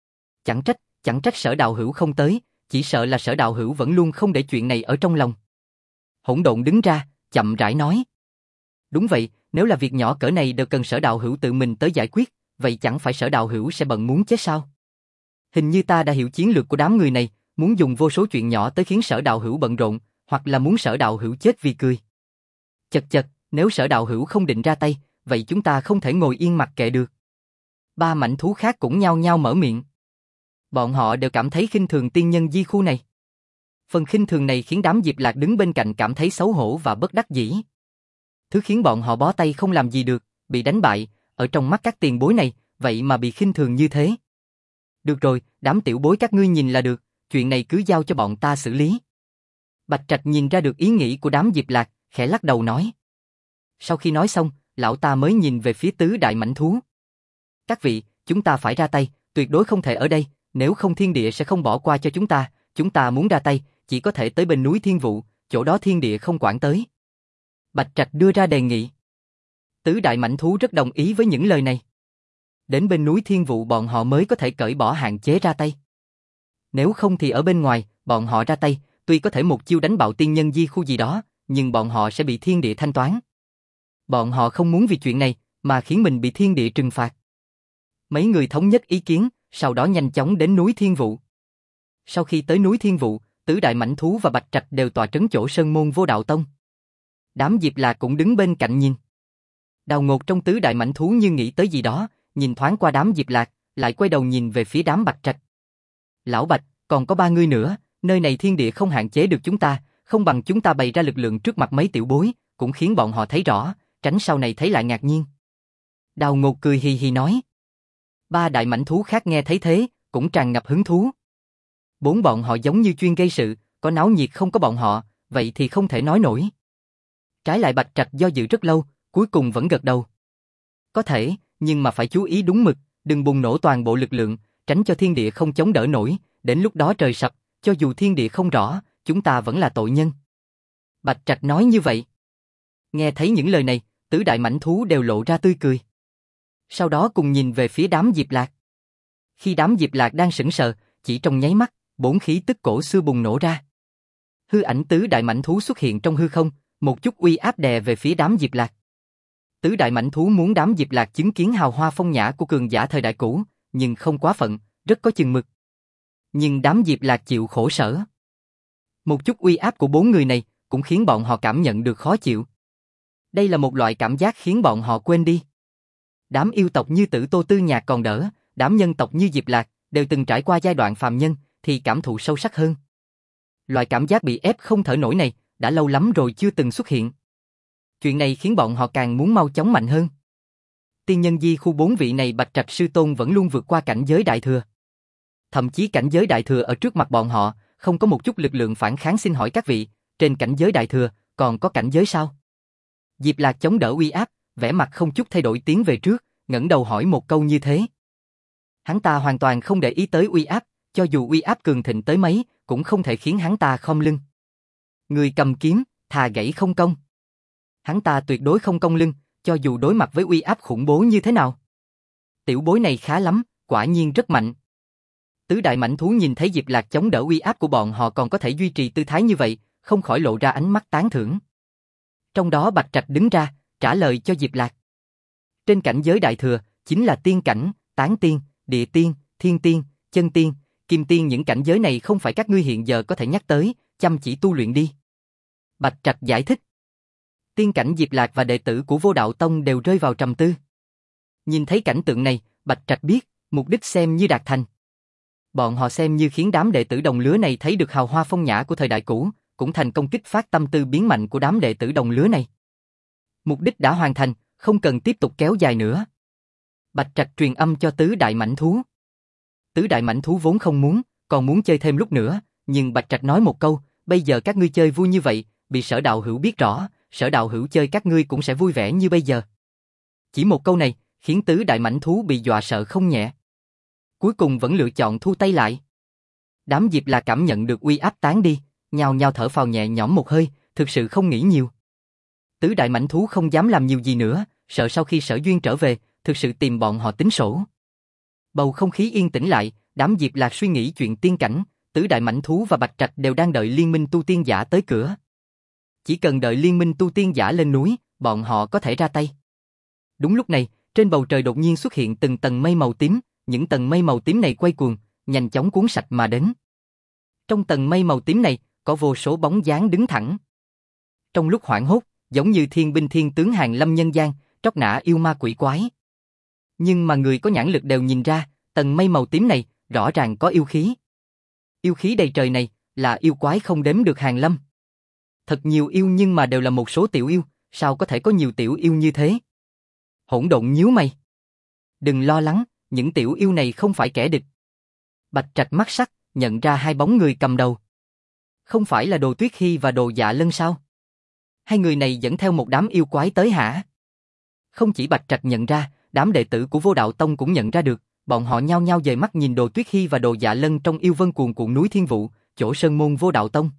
Chẳng trách Sở đạo hữu không tới, chỉ sợ là Sở đạo hữu vẫn luôn không để chuyện này ở trong lòng. Hỗn Độn đứng ra, chậm rãi nói. Đúng vậy, nếu là việc nhỏ cỡ này đều cần Sở đạo hữu tự mình tới giải quyết, vậy chẳng phải Sở đạo hữu sẽ bận muốn chết sao? Hình như ta đã hiểu chiến lược của đám người này, muốn dùng vô số chuyện nhỏ tới khiến Sở đạo hữu bận rộn, hoặc là muốn Sở đạo hữu chết vì cười. Chật, nếu Sở đạo hữu không định ra tay, vậy chúng ta không thể ngồi yên mặc kệ được. Ba mãnh thú khác cũng nhao nhao mở miệng. Bọn họ đều cảm thấy khinh thường tiên nhân Di Khu này. Phần khinh thường này khiến đám Diệp Lạc đứng bên cạnh cảm thấy xấu hổ và bất đắc dĩ. Thứ khiến bọn họ bó tay không làm gì được, bị đánh bại, ở trong mắt các tiền bối này, vậy mà bị khinh thường như thế. Được rồi, đám tiểu bối các ngươi nhìn là được, chuyện này cứ giao cho bọn ta xử lý. Bạch Trạch nhìn ra được ý nghĩ của đám Diệp Lạc, khẽ lắc đầu nói. Sau khi nói xong, lão ta mới nhìn về phía tứ đại mãnh thú. Các vị, chúng ta phải ra tay, tuyệt đối không thể ở đây, nếu không thiên địa sẽ không bỏ qua cho chúng ta muốn ra tay, chỉ có thể tới bên núi Thiên Vụ, chỗ đó thiên địa không quản tới. Bạch Trạch đưa ra đề nghị. Tứ đại mãnh thú rất đồng ý với những lời này. Đến bên núi Thiên Vụ bọn họ mới có thể cởi bỏ hạn chế ra tay. Nếu không thì ở bên ngoài, bọn họ ra tay, tuy có thể một chiêu đánh bạo tiên nhân di khu gì đó, nhưng bọn họ sẽ bị thiên địa thanh toán. Bọn họ không muốn vì chuyện này mà khiến mình bị thiên địa trừng phạt. Mấy người thống nhất ý kiến, sau đó nhanh chóng đến núi Thiên Vụ. Sau khi tới núi Thiên Vụ, tứ đại mãnh thú và Bạch Trạch đều tọa trấn chỗ Sơn Môn Vô Đạo Tông. Đám Diệp Lạc cũng đứng bên cạnh nhìn. Đào Ngột trong tứ đại mãnh thú như nghĩ tới gì đó, nhìn thoáng qua đám Diệp Lạc, lại quay đầu nhìn về phía đám Bạch Trạch. Lão Bạch, còn có 3 người nữa, nơi này thiên địa không hạn chế được chúng ta, không bằng chúng ta bày ra lực lượng trước mặt mấy tiểu bối, cũng khiến bọn họ thấy rõ, tránh sau này thấy lại ngạc nhiên. Đào Ngột cười hì hì nói. 3 đại mãnh thú khác nghe thấy thế, cũng tràn ngập hứng thú. 4 bọn họ giống như chuyên gây sự, có náo nhiệt không có bọn họ, vậy thì không thể nói nổi. Trái lại Bạch Trạch do dự rất lâu, cuối cùng vẫn gật đầu. Có thể, nhưng mà phải chú ý đúng mực, đừng bùng nổ toàn bộ lực lượng, tránh cho thiên địa không chống đỡ nổi, đến lúc đó trời sập, cho dù thiên địa không rõ, chúng ta vẫn là tội nhân. Bạch Trạch nói như vậy. Nghe thấy những lời này, tứ đại mãnh thú đều lộ ra tươi cười. Sau đó cùng nhìn về phía đám Diệp Lạc. Khi đám Diệp Lạc đang sững sờ, chỉ trong nháy mắt, 4 khí tức cổ xưa bùng nổ ra. Hư ảnh tứ đại mãnh thú xuất hiện trong hư không, một chút uy áp đè về phía đám Diệp Lạc. Tứ đại mãnh thú muốn đám Diệp Lạc chứng kiến hào hoa phong nhã của cường giả thời đại cũ, nhưng không quá phận, rất có chừng mực. Nhưng đám Diệp Lạc chịu khổ sở. Một chút uy áp của 4 người này cũng khiến bọn họ cảm nhận được khó chịu. Đây là một loại cảm giác khiến bọn họ quên đi. Đám yêu tộc như Tử Tô Tư Nhạc còn đỡ, đám nhân tộc như Diệp Lạc đều từng trải qua giai đoạn phàm nhân thì cảm thụ sâu sắc hơn. Loại cảm giác bị ép không thở nổi này đã lâu lắm rồi chưa từng xuất hiện. Chuyện này khiến bọn họ càng muốn mau chóng mạnh hơn. Tiên nhân di khu 4 vị này Bạch Trạch sư tôn vẫn luôn vượt qua cảnh giới đại thừa. Thậm chí cảnh giới đại thừa ở trước mặt bọn họ không có một chút lực lượng phản kháng. Xin hỏi các vị, trên cảnh giới đại thừa còn có cảnh giới sao? Diệp Lạc chống đỡ uy áp, vẻ mặt không chút thay đổi tiến về trước, ngẩng đầu hỏi một câu như thế. Hắn ta hoàn toàn không để ý tới uy áp, cho dù uy áp cường thịnh tới mấy, cũng không thể khiến hắn ta khom lưng. Người cầm kiếm, thà gãy không công. Hắn ta tuyệt đối không cong lưng, cho dù đối mặt với uy áp khủng bố như thế nào. Tiểu bối này khá lắm, quả nhiên rất mạnh. Tứ đại mãnh thú nhìn thấy Diệp Lạc chống đỡ uy áp của bọn họ còn có thể duy trì tư thái như vậy, không khỏi lộ ra ánh mắt tán thưởng. Trong đó Bạch Trạch đứng ra, trả lời cho Diệp Lạc. Trên cảnh giới đại thừa, chính là tiên cảnh, tán tiên, địa tiên, thiên tiên, chân tiên, kim tiên, những cảnh giới này không phải các ngươi hiện giờ có thể nhắc tới, chăm chỉ tu luyện đi. Bạch Trạch giải thích. Tiên cảnh Diệp Lạc và đệ tử của Vô Đạo Tông đều rơi vào trầm tư. Nhìn thấy cảnh tượng này, Bạch Trạch biết, mục đích xem như đạt thành. Bọn họ xem như khiến đám đệ tử đồng lứa này thấy được hào hoa phong nhã của thời đại cũ, cũng thành công kích phát tâm tư biến mạnh của đám đệ tử đồng lứa này. Mục đích đã hoàn thành, không cần tiếp tục kéo dài nữa. Bạch Trạch truyền âm cho tứ đại mãnh thú. Tứ đại mãnh thú vốn không muốn, còn muốn chơi thêm lúc nữa, nhưng Bạch Trạch nói một câu, bây giờ các ngươi chơi vui như vậy, bị Sở đạo hữu biết rõ, Sở đạo hữu chơi các ngươi cũng sẽ vui vẻ như bây giờ. Chỉ một câu này, khiến tứ đại mãnh thú bị dọa sợ không nhẹ. Cuối cùng vẫn lựa chọn thu tay lại. Đám Diệp Lạc cảm nhận được uy áp tán đi, nhao nhao thở phào nhẹ nhõm một hơi, thực sự không nghĩ nhiều. Tứ đại mãnh thú không dám làm nhiều gì nữa, sợ sau khi Sở Duyên trở về, thực sự tìm bọn họ tính sổ. Bầu không khí yên tĩnh lại, đám Diệp Lạc suy nghĩ chuyện tiên cảnh, tứ đại mãnh thú và Bạch Trạch đều đang đợi liên minh tu tiên giả tới cửa. Chỉ cần đợi liên minh tu tiên giả lên núi, bọn họ có thể ra tay. Đúng lúc này, trên bầu trời đột nhiên xuất hiện từng tầng mây màu tím, những tầng mây màu tím này quay cuồng, nhanh chóng cuốn sạch mà đến. Trong tầng mây màu tím này, có vô số bóng dáng đứng thẳng. Trong lúc hoảng hốt, giống như thiên binh thiên tướng hàng lâm nhân gian, tróc nã yêu ma quỷ quái. Nhưng mà người có nhãn lực đều nhìn ra, tầng mây màu tím này, rõ ràng có yêu khí. Yêu khí đầy trời này, là yêu quái không đếm được hàng lâm. Thật nhiều yêu nhưng mà đều là một số tiểu yêu, sao có thể có nhiều tiểu yêu như thế? Hỗn Độn nhíu mày. Đừng lo lắng, những tiểu yêu này không phải kẻ địch. Bạch Trạch mắt sắc, nhận ra hai bóng người cầm đầu. Không phải là Đồ Tuyết Hy và Đồ Dạ Lân sao? Hai người này dẫn theo một đám yêu quái tới hả? Không chỉ Bạch Trạch nhận ra, đám đệ tử của Vô Đạo Tông cũng nhận ra được, bọn họ nhao nhao dời mắt nhìn Đồ Tuyết Hy và Đồ Dạ Lân trong yêu vân cuồn cuộn núi Thiên Vụ, chỗ sơn môn Vô Đạo Tông.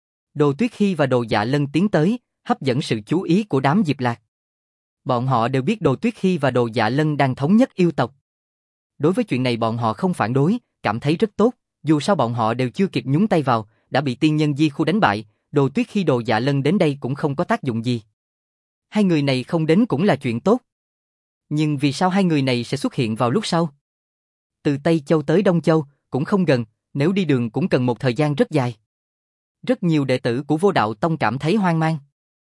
Đồ Tuyết Hy và Đồ Dạ Lân tiến tới, hấp dẫn sự chú ý của đám Diệp Lạc. Bọn họ đều biết Đồ Tuyết Hy và Đồ Dạ Lân đang thống nhất yêu tộc. Đối với chuyện này bọn họ không phản đối, cảm thấy rất tốt, dù sao bọn họ đều chưa kịp nhúng tay vào, đã bị tiên nhân di khu đánh bại, Đồ Tuyết Khi Đồ Dạ Lân đến đây cũng không có tác dụng gì. Hai người này không đến cũng là chuyện tốt. Nhưng vì sao hai người này sẽ xuất hiện vào lúc sau? Từ Tây Châu tới Đông Châu, cũng không gần, nếu đi đường cũng cần một thời gian rất dài. Rất nhiều đệ tử của Vô Đạo Tông cảm thấy hoang mang.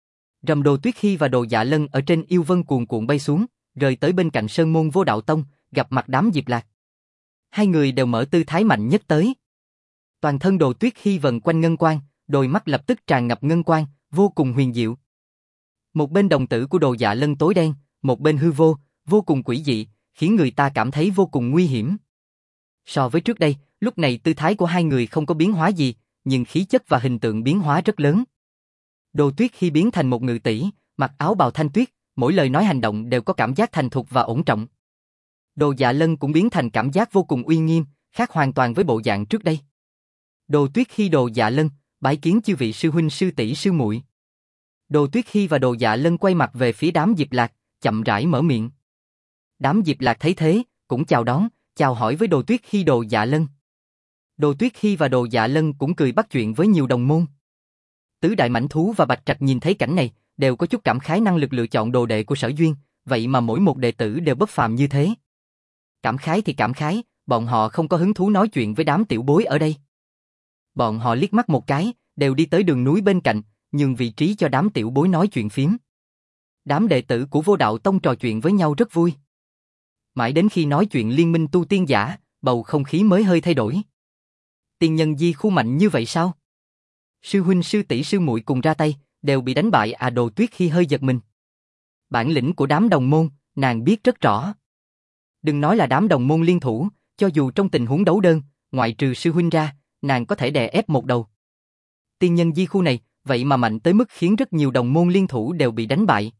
Rầm Đồ Tuyết Khi và Đồ Dạ Lân ở trên yêu vân cuồn cuộn bay xuống, rời tới bên cạnh sơn môn Vô Đạo Tông, gặp mặt đám Diệp Lạc. Hai người đều mở tư thái mạnh nhất tới. Toàn thân Đồ Tuyết Khi vần quanh ngân quang, đôi mắt lập tức tràn ngập ngân quang, vô cùng huyền diệu. Một bên đồng tử của Đồ Dạ Lân tối đen, một bên hư vô, vô cùng quỷ dị, khiến người ta cảm thấy vô cùng nguy hiểm. So với trước đây, lúc này tư thái của hai người không có biến hóa gì, nhưng khí chất và hình tượng biến hóa rất lớn. Đồ Tuyết Khi biến thành một ngự tỷ, mặc áo bào thanh tuyết, mỗi lời nói hành động đều có cảm giác thành thục và ổn trọng. Đồ Dạ Lân cũng biến thành cảm giác vô cùng uy nghiêm, khác hoàn toàn với bộ dạng trước đây. Đồ Tuyết Khi Đồ Dạ Lân, bái kiến chư vị sư huynh sư tỷ sư muội. Đồ Tuyết Khi và Đồ Dạ Lân quay mặt về phía đám Diệp Lạc, chậm rãi mở miệng. Đám Diệp Lạc thấy thế, cũng chào đón, chào hỏi với Đồ Tuyết Khi Đồ Dạ Lân. Đồ Tuyết Khi và Đồ Dạ Lân cũng cười bắt chuyện với nhiều đồng môn. Tứ Đại Mãnh Thú và Bạch Trạch nhìn thấy cảnh này, đều có chút cảm khái năng lực lựa chọn đồ đệ của Sở Duyên, vậy mà mỗi một đệ tử đều bất phàm như thế. Cảm khái thì cảm khái, bọn họ không có hứng thú nói chuyện với đám tiểu bối ở đây. Bọn họ liếc mắt một cái, đều đi tới đường núi bên cạnh, nhường vị trí cho đám tiểu bối nói chuyện phiếm. Đám đệ tử của Vô Đạo Tông trò chuyện với nhau rất vui. Mãi đến khi nói chuyện liên minh tu tiên giả, bầu không khí mới hơi thay đổi. Tiên nhân di khu mạnh như vậy sao? Sư huynh sư tỷ sư muội cùng ra tay, đều bị đánh bại. Đồ Tuyết Khi hơi giật mình. Bản lĩnh của đám đồng môn, nàng biết rất rõ. Đừng nói là đám đồng môn liên thủ, cho dù trong tình huống đấu đơn, ngoại trừ sư huynh ra, nàng có thể đè ép một đầu. Tiên nhân di khu này, vậy mà mạnh tới mức khiến rất nhiều đồng môn liên thủ đều bị đánh bại.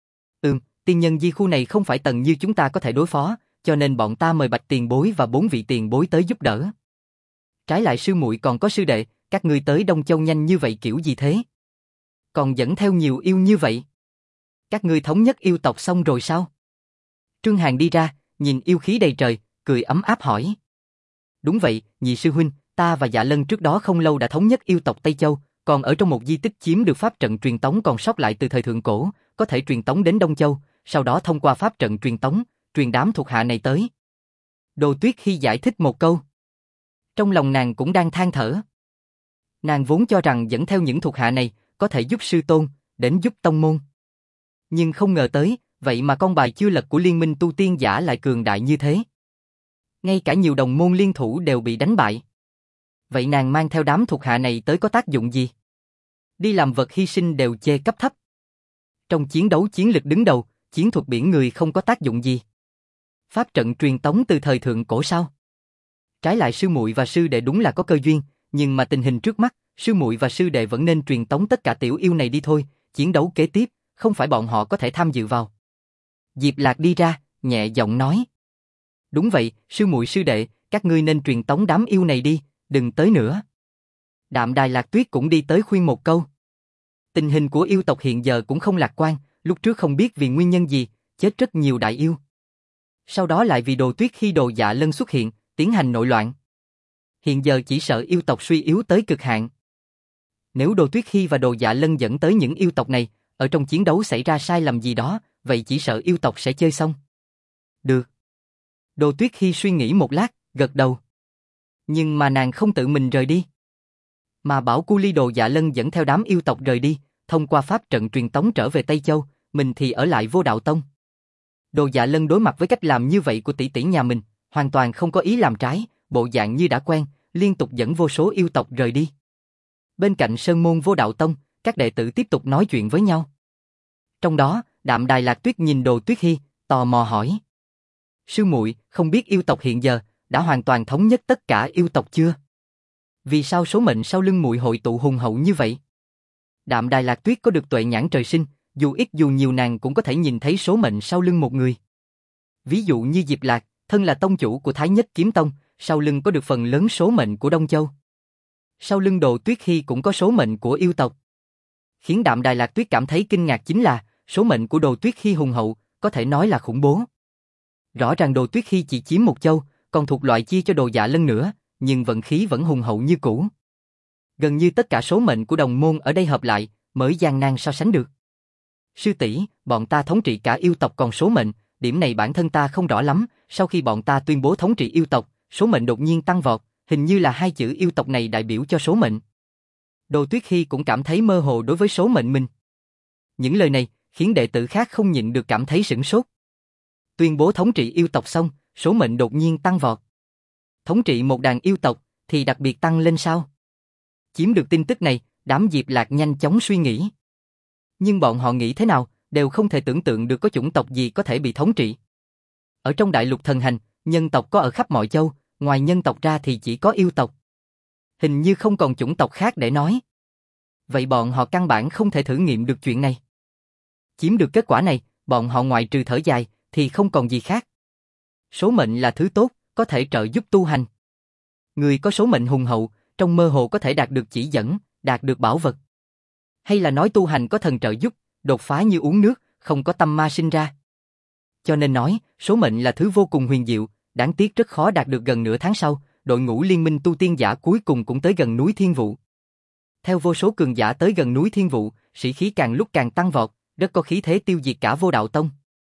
Tiên nhân di khu này không phải tầng như chúng ta có thể đối phó, cho nên bọn ta mời Bạch tiền bối và 4 vị tiền bối tới giúp đỡ. Trái lại sư muội còn có sư đệ, các ngươi tới Đông Châu nhanh như vậy kiểu gì thế? Còn dẫn theo nhiều yêu như vậy? Các ngươi thống nhất yêu tộc xong rồi sao? Trương Hàn đi ra, nhìn yêu khí đầy trời, cười ấm áp hỏi. Đúng vậy, nhị sư huynh, ta và Dạ Lân trước đó không lâu đã thống nhất yêu tộc Tây Châu, còn ở trong một di tích chiếm được pháp trận truyền tống còn sót lại từ thời thượng cổ, có thể truyền tống đến Đông Châu, sau đó thông qua pháp trận truyền tống, truyền đám thuộc hạ này tới. Đồ Tuyết Khi giải thích một câu. Trong lòng nàng cũng đang than thở. Nàng vốn cho rằng dẫn theo những thuộc hạ này có thể giúp sư tôn, đến giúp tông môn. Nhưng không ngờ tới, vậy mà con bài chưa lật của liên minh tu tiên giả lại cường đại như thế. Ngay cả nhiều đồng môn liên thủ đều bị đánh bại. Vậy nàng mang theo đám thuộc hạ này tới có tác dụng gì? Đi làm vật hy sinh đều chê cấp thấp. Trong chiến đấu chiến lực đứng đầu, chiến thuật biển người không có tác dụng gì. Pháp trận truyền tống từ thời thượng cổ sao? Trái lại sư muội và sư đệ đúng là có cơ duyên, nhưng mà tình hình trước mắt, sư muội và sư đệ vẫn nên truyền tống tất cả tiểu yêu này đi thôi, chiến đấu kế tiếp, không phải bọn họ có thể tham dự vào. Diệp Lạc đi ra, nhẹ giọng nói. Đúng vậy, sư muội sư đệ, các ngươi nên truyền tống đám yêu này đi, đừng tới nữa. Đạm Đài Lạc Tuyết cũng đi tới khuyên một câu. Tình hình của yêu tộc hiện giờ cũng không lạc quan, lúc trước không biết vì nguyên nhân gì, chết rất nhiều đại yêu. Sau đó lại vì Đồ Tuyết Khi Đồ Dạ Lân xuất hiện, tiến hành nội loạn. Hiện giờ chỉ sợ yêu tộc suy yếu tới cực hạn. Nếu Đồ Tuyết Khi và Đồ Dạ Lân dẫn tới những yêu tộc này, ở trong chiến đấu xảy ra sai lầm gì đó, vậy chỉ sợ yêu tộc sẽ chơi xong. Được. Đồ Tuyết Khi suy nghĩ một lát, gật đầu. Nhưng mà nàng không tự mình rời đi, mà bảo Cu Ly Đồ Dạ Lân dẫn theo đám yêu tộc rời đi, thông qua pháp trận truyền tống trở về Tây Châu, mình thì ở lại Vô Đạo Tông. Đồ Dạ Lân đối mặt với cách làm như vậy của tỷ tỷ nhà mình, hoàn toàn không có ý làm trái, bộ dạng như đã quen, liên tục dẫn vô số yêu tộc rời đi. Bên cạnh sơn môn Vô Đạo Tông, các đệ tử tiếp tục nói chuyện với nhau. Trong đó, Đạm Đài Lạc Tuyết nhìn Đồ Tuyết Khi, tò mò hỏi. Sư muội, không biết yêu tộc hiện giờ đã hoàn toàn thống nhất tất cả yêu tộc chưa? Vì sao số mệnh sau lưng muội hội tụ hùng hậu như vậy? Đạm Đài Lạc Tuyết có được tuệ nhãn trời sinh, dù ít dù nhiều nàng cũng có thể nhìn thấy số mệnh sau lưng một người. Ví dụ như Diệp Lạc, thân là tông chủ của Thái Nhất Kiếm Tông, sau lưng có được phần lớn số mệnh của Đông Châu. Sau lưng Đồ Tuyết Khi cũng có số mệnh của yêu tộc. Khiến Đạm Đài Lạc Tuyết cảm thấy kinh ngạc chính là, số mệnh của Đồ Tuyết Khi hùng hậu, có thể nói là khủng bố. Rõ ràng Đồ Tuyết Khi chỉ chiếm một châu, còn thuộc loại chia cho Đồ Dạ Lân nữa, nhưng vận khí vẫn hùng hậu như cũ. Gần như tất cả số mệnh của đồng môn ở đây hợp lại, mới gian nan so sánh được. Sư tỷ, bọn ta thống trị cả yêu tộc còn số mệnh, điểm này bản thân ta không rõ lắm, sau khi bọn ta tuyên bố thống trị yêu tộc, số mệnh đột nhiên tăng vọt, hình như là hai chữ yêu tộc này đại biểu cho số mệnh. Đồ Tuyết Hy cũng cảm thấy mơ hồ đối với số mệnh mình. Những lời này khiến đệ tử khác không nhịn được cảm thấy sửng sốt. Tuyên bố thống trị yêu tộc xong, số mệnh đột nhiên tăng vọt. Thống trị một đàn yêu tộc thì đặc biệt tăng lên sao? Chiếm được tin tức này, đám Diệp Lạc nhanh chóng suy nghĩ. Nhưng bọn họ nghĩ thế nào, đều không thể tưởng tượng được có chủng tộc gì có thể bị thống trị. Ở trong đại lục thần hành, nhân tộc có ở khắp mọi châu, ngoài nhân tộc ra thì chỉ có yêu tộc. Hình như không còn chủng tộc khác để nói. Vậy bọn họ căn bản không thể thử nghiệm được chuyện này. Chiếm được kết quả này, bọn họ ngoại trừ thở dài, thì không còn gì khác. Số mệnh là thứ tốt, có thể trợ giúp tu hành. Người có số mệnh hùng hậu, trong mơ hồ có thể đạt được chỉ dẫn, đạt được bảo vật. Hay là nói tu hành có thần trợ giúp, đột phá như uống nước, không có tâm ma sinh ra. Cho nên nói, số mệnh là thứ vô cùng huyền diệu, đáng tiếc rất khó đạt được. Gần nửa tháng sau, đội ngũ liên minh tu tiên giả cuối cùng cũng tới gần núi Thiên Vụ. Theo vô số cường giả tới gần núi Thiên Vụ, sĩ khí càng lúc càng tăng vọt, rất có khí thế tiêu diệt cả Vô Đạo Tông.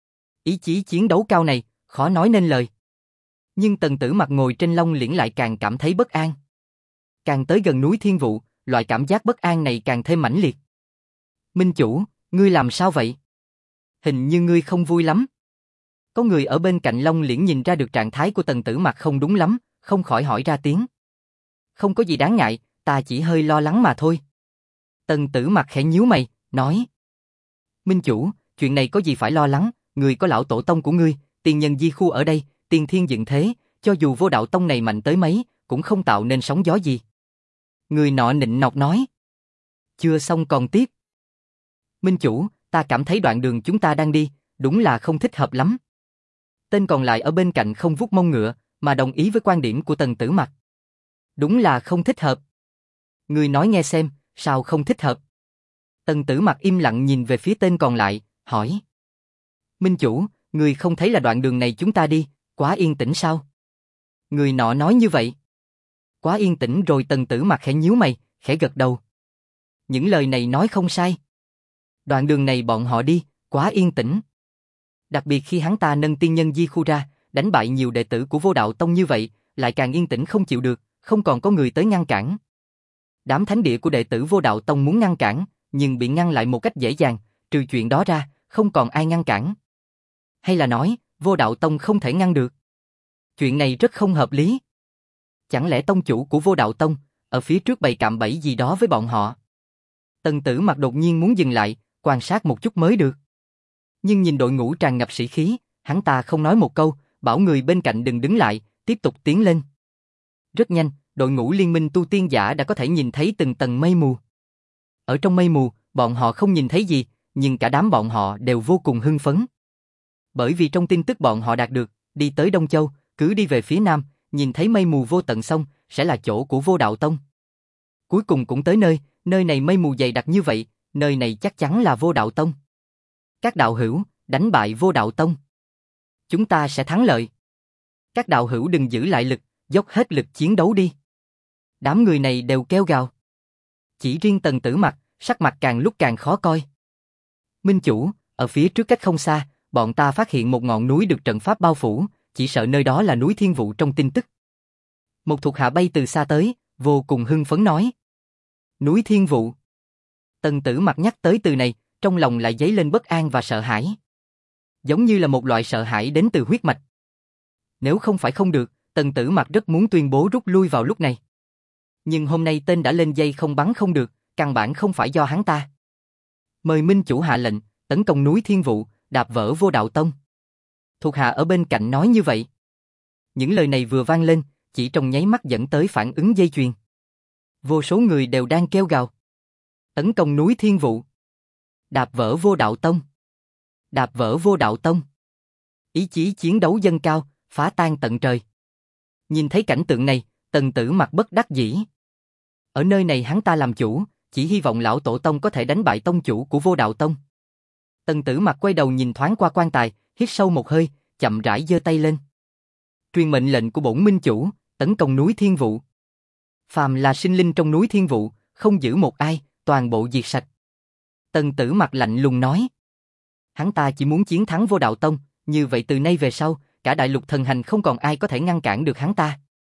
Ý chí chiến đấu cao này, khó nói nên lời. Nhưng Tần Tử Mặc ngồi trên Long Liễn lại càng cảm thấy bất an. Càng tới gần núi Thiên Vụ, loại cảm giác bất an này càng thêm mãnh liệt. Minh chủ, ngươi làm sao vậy? Hình như ngươi không vui lắm. Có người ở bên cạnh Long Liễn nhìn ra được trạng thái của Tần Tử Mặc không đúng lắm, không khỏi hỏi ra tiếng. Không có gì đáng ngại, ta chỉ hơi lo lắng mà thôi. Tần Tử Mặc khẽ nhíu mày, nói. Minh chủ, chuyện này có gì phải lo lắng, người có lão tổ tông của ngươi, tiên nhân di khu ở đây, tiên thiên dựng thế, cho dù Vô Đạo Tông này mạnh tới mấy, cũng không tạo nên sóng gió gì. Người nọ nịnh nọt nói. Chưa xong còn tiếp. Minh chủ, ta cảm thấy đoạn đường chúng ta đang đi, đúng là không thích hợp lắm. Tên còn lại ở bên cạnh không vuốt mông ngựa, mà đồng ý với quan điểm của Tần Tử Mặc. Đúng là không thích hợp. Người nói nghe xem, sao không thích hợp? Tần Tử Mặc im lặng nhìn về phía tên còn lại, hỏi. Minh chủ, người không thấy là đoạn đường này chúng ta đi, quá yên tĩnh sao? Người nọ nói như vậy. Quá yên tĩnh rồi. Tần Tử Mặc khẽ nhíu mày, khẽ gật đầu. Những lời này nói không sai. Đoạn đường này bọn họ đi, quá yên tĩnh. Đặc biệt khi hắn ta nâng tiên nhân di khu ra, đánh bại nhiều đệ tử của Vô Đạo Tông như vậy, lại càng yên tĩnh không chịu được, không còn có người tới ngăn cản. Đám thánh địa của đệ tử Vô Đạo Tông muốn ngăn cản, nhưng bị ngăn lại một cách dễ dàng, trừ chuyện đó ra, không còn ai ngăn cản. Hay là nói, Vô Đạo Tông không thể ngăn được. Chuyện này rất không hợp lý. Chẳng lẽ tông chủ của Vô Đạo Tông, ở phía trước bày cạm bẫy gì đó với bọn họ? Tần Tử Mặc đột nhiên muốn dừng lại, quan sát một chút mới được. Nhưng nhìn đội ngũ tràn ngập sĩ khí, hắn ta không nói một câu, bảo người bên cạnh đừng đứng lại, tiếp tục tiến lên. Rất nhanh, đội ngũ liên minh tu tiên giả đã có thể nhìn thấy từng tầng mây mù. Ở trong mây mù, bọn họ không nhìn thấy gì, nhưng cả đám bọn họ đều vô cùng hưng phấn. Bởi vì trong tin tức bọn họ đạt được, đi tới Đông Châu, cứ đi về phía nam, nhìn thấy mây mù vô tận xong, sẽ là chỗ của Vô Đạo Tông. Cuối cùng cũng tới nơi này mây mù dày đặc như vậy, nơi này chắc chắn là Vô Đạo Tông. Các đạo hữu, đánh bại Vô Đạo Tông. Chúng ta sẽ thắng lợi. Các đạo hữu đừng giữ lại lực, dốc hết lực chiến đấu đi. Đám người này đều kêu gào. Chỉ riêng Tần Tử Mặc, sắc mặt càng lúc càng khó coi. Minh chủ, ở phía trước cách không xa, bọn ta phát hiện một ngọn núi được trận pháp bao phủ, chỉ sợ nơi đó là núi Thiên Vụ trong tin tức. Một thuộc hạ bay từ xa tới, vô cùng hưng phấn nói. Núi Thiên Vụ. Tần Tử Mặc nhắc tới từ này, trong lòng lại dấy lên bất an và sợ hãi. Giống như là một loại sợ hãi đến từ huyết mạch. Nếu không phải không được, Tần Tử Mặc rất muốn tuyên bố rút lui vào lúc này. Nhưng hôm nay tên đã lên dây không bắn không được, căn bản không phải do hắn ta. Mời Minh chủ hạ lệnh, tấn công núi Thiên Vụ, đạp vỡ Vô Đạo Tông. Thuộc hạ ở bên cạnh nói như vậy. Những lời này vừa vang lên, chỉ trong nháy mắt dẫn tới phản ứng dây chuyền. Vô số người đều đang kêu gào. Tấn công núi Thiên Vụ. Đạp vỡ Vô Đạo Tông. Đạp vỡ Vô Đạo Tông. Ý chí chiến đấu dâng cao, phá tan tận trời. Nhìn thấy cảnh tượng này, Tần Tử Mặc bất đắc dĩ. Ở nơi này hắn ta làm chủ, chỉ hy vọng lão tổ tông có thể đánh bại tông chủ của Vô Đạo Tông. Tần Tử Mặc quay đầu nhìn thoáng qua quan tài, hít sâu một hơi, chậm rãi giơ tay lên. Truyền mệnh lệnh của bổn minh chủ, tấn công núi Thiên Vụ. Phàm là sinh linh trong núi Thiên Vụ, không giữ một ai, toàn bộ diệt sạch. Tần Tử Mặc lạnh lùng nói. Hắn ta chỉ muốn chiến thắng Vô Đạo Tông, như vậy từ nay về sau, cả đại lục thần hành không còn ai có thể ngăn cản được hắn ta.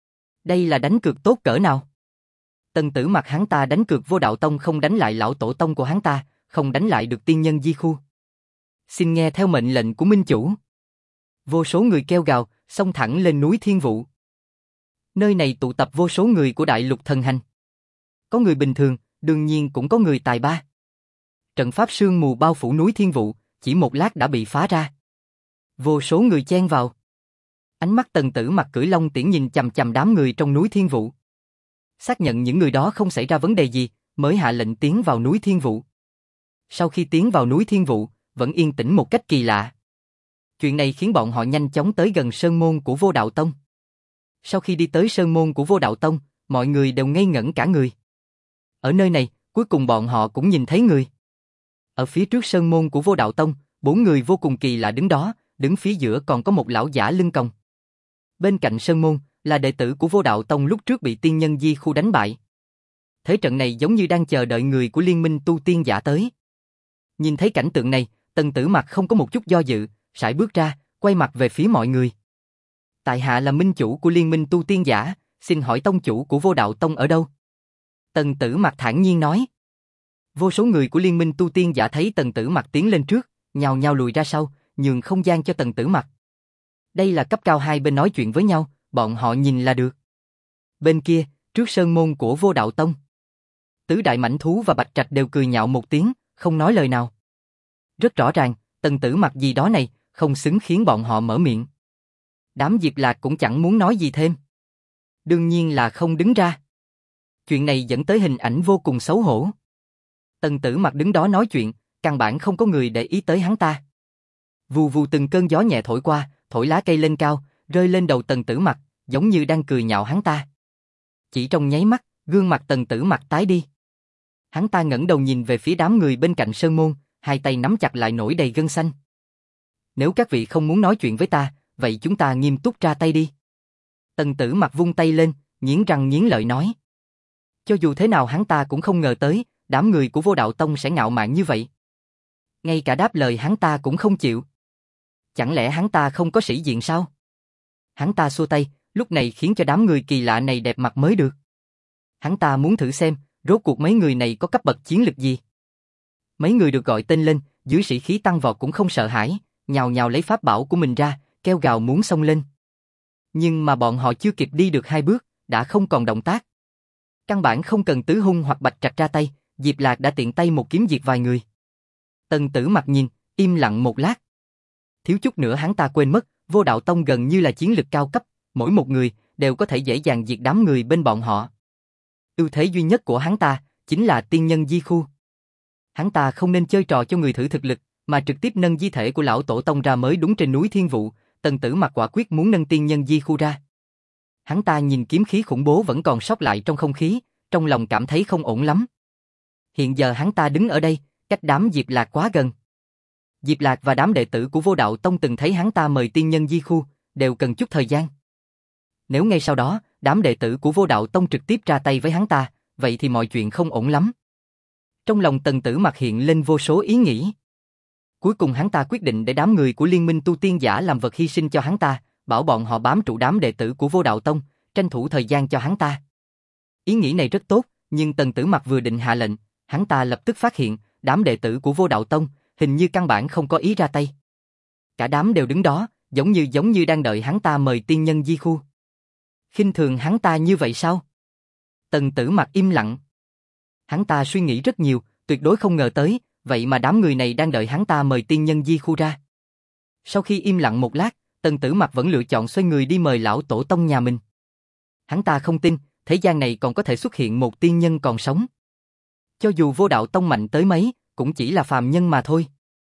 Đây là đánh cược tốt cỡ nào? Tần Tử Mặc hắn ta đánh cược Vô Đạo Tông không đánh lại lão tổ tông của hắn ta, không đánh lại được tiên nhân Di Khu. Xin nghe theo mệnh lệnh của minh chủ. Vô số người kêu gào, xông thẳng lên núi Thiên Vụ. Nơi này tụ tập vô số người của đại lục thần hành. Có người bình thường, đương nhiên cũng có người tài ba. Trận pháp sương mù bao phủ núi Thiên Vụ, chỉ một lát đã bị phá ra. Vô số người chen vào. Ánh mắt Tần Tử Mặc cưỡi long tiễn nhìn chằm chằm đám người trong núi Thiên Vụ. Xác nhận những người đó không xảy ra vấn đề gì, mới hạ lệnh tiến vào núi Thiên Vụ. Sau khi tiến vào núi Thiên Vụ, vẫn yên tĩnh một cách kỳ lạ. Chuyện này khiến bọn họ nhanh chóng tới gần sơn môn của Vô Đạo Tông. Sau khi đi tới sơn môn của Vô Đạo Tông, mọi người đều ngây ngẩn cả người. Ở nơi này, cuối cùng bọn họ cũng nhìn thấy người. Ở phía trước sơn môn của Vô Đạo Tông, 4 người vô cùng kỳ lạ đứng đó, đứng phía giữa còn có một lão giả lưng còng. Bên cạnh sơn môn là đệ tử của Vô Đạo Tông lúc trước bị tiên nhân Di Khu đánh bại. Thế trận này giống như đang chờ đợi người của liên minh tu tiên giả tới. Nhìn thấy cảnh tượng này, Tần Tử Mặc không có một chút do dự, sải bước ra, quay mặt về phía mọi người. Tại hạ là minh chủ của liên minh tu tiên giả, xin hỏi tông chủ của Vô Đạo Tông ở đâu? Tần Tử Mặc thản nhiên nói. Vô số người của liên minh tu tiên giả thấy Tần Tử Mặc tiến lên trước, nhao nhao lùi ra sau, nhường không gian cho Tần Tử Mặc. Đây là cấp cao hai bên nói chuyện với nhau, bọn họ nhìn là được. Bên kia, trước sơn môn của Vô Đạo Tông, Tứ Đại Mãnh Thú và Bạch Trạch đều cười nhạo một tiếng, không nói lời nào. Rất rõ ràng, Tần Tử Mặc gì đó này, không xứng khiến bọn họ mở miệng. Đám Diệp Lạc cũng chẳng muốn nói gì thêm. Đương nhiên là không đứng ra. Chuyện này dẫn tới hình ảnh vô cùng xấu hổ. Tần Tử Mặc đứng đó nói chuyện, căn bản không có người để ý tới hắn ta. Vù vù từng cơn gió nhẹ thổi qua, thổi lá cây lên cao, rơi lên đầu Tần Tử Mặc, giống như đang cười nhạo hắn ta. Chỉ trong nháy mắt, gương mặt Tần Tử Mặc tái đi. Hắn ta ngẩng đầu nhìn về phía đám người bên cạnh sơn môn, hai tay nắm chặt lại nổi đầy gân xanh. Nếu các vị không muốn nói chuyện với ta, vậy chúng ta nghiêm túc ra tay đi. Tần Tử Mặc vung tay lên, nghiến răng nghiến lợi nói. Cho dù thế nào hắn ta cũng không ngờ tới, đám người của Vô Đạo Tông sẽ ngạo mạn như vậy. Ngay cả đáp lời hắn ta cũng không chịu. Chẳng lẽ hắn ta không có sĩ diện sao? Hắn ta xua tay, lúc này khiến cho đám người kỳ lạ này đẹp mặt mới được. Hắn ta muốn thử xem, rốt cuộc mấy người này có cấp bậc chiến lực gì. Mấy người được gọi tên lên, dưới sĩ khí tăng vọt cũng không sợ hãi, nhào nhào lấy pháp bảo của mình ra, kêu gào muốn xông lên. Nhưng mà bọn họ chưa kịp đi được 2 bước, đã không còn động tác. Căn bản không cần Tứ Hung hoặc Bạch Trạch ra tay, Diệp Lạc đã tiện tay một kiếm diệt vài người. Tần Tử Mặc nhìn, im lặng một lát. Thiếu chút nữa hắn ta quên mất, Vô Đạo Tông gần như là chiến lực cao cấp, mỗi một người đều có thể dễ dàng diệt đám người bên bọn họ. Ưu thế duy nhất của hắn ta chính là tiên nhân Di Khu. Hắn ta không nên chơi trò cho người thử thực lực, mà trực tiếp nâng di thể của lão tổ tông ra mới đúng. Trên núi Thiên Vụ, Tần Tử Mặc quả quyết muốn nâng tiên nhân Di Khu ra. Hắn ta nhìn kiếm khí khủng bố vẫn còn sót lại trong không khí, trong lòng cảm thấy không ổn lắm. Hiện giờ hắn ta đứng ở đây, cách đám Diệp Lạc quá gần. Diệp Lạc và đám đệ tử của Vô Đạo Tông từng thấy hắn ta mời tiên nhân Di Khu, đều cần chút thời gian. Nếu ngay sau đó, đám đệ tử của Vô Đạo Tông trực tiếp ra tay với hắn ta, vậy thì mọi chuyện không ổn lắm. Trong lòng Tần Tử Mặc hiện lên vô số ý nghĩ. Cuối cùng hắn ta quyết định để đám người của Liên minh tu tiên giả làm vật hy sinh cho hắn ta, bảo bọn họ bám trụ đám đệ tử của Vô Đạo Tông, tranh thủ thời gian cho hắn ta. Ý nghĩ này rất tốt, nhưng Tần Tử Mặc vừa định hạ lệnh, hắn ta lập tức phát hiện, đám đệ tử của Vô Đạo Tông hình như căn bản không có ý ra tay. Cả đám đều đứng đó, giống như đang đợi hắn ta mời tiên nhân Di Khu. Khinh thường hắn ta như vậy sao? Tần Tử Mặc im lặng. Hắn ta suy nghĩ rất nhiều, tuyệt đối không ngờ tới, vậy mà đám người này đang đợi hắn ta mời tiên nhân Di Khu ra. Sau khi im lặng một lát, Tần Tử Mặc vẫn lựa chọn xoay người đi mời lão tổ tông nhà mình. Hắn ta không tin, thế gian này còn có thể xuất hiện một tiên nhân còn sống. Cho dù Vô Đạo Tông mạnh tới mấy, cũng chỉ là phàm nhân mà thôi.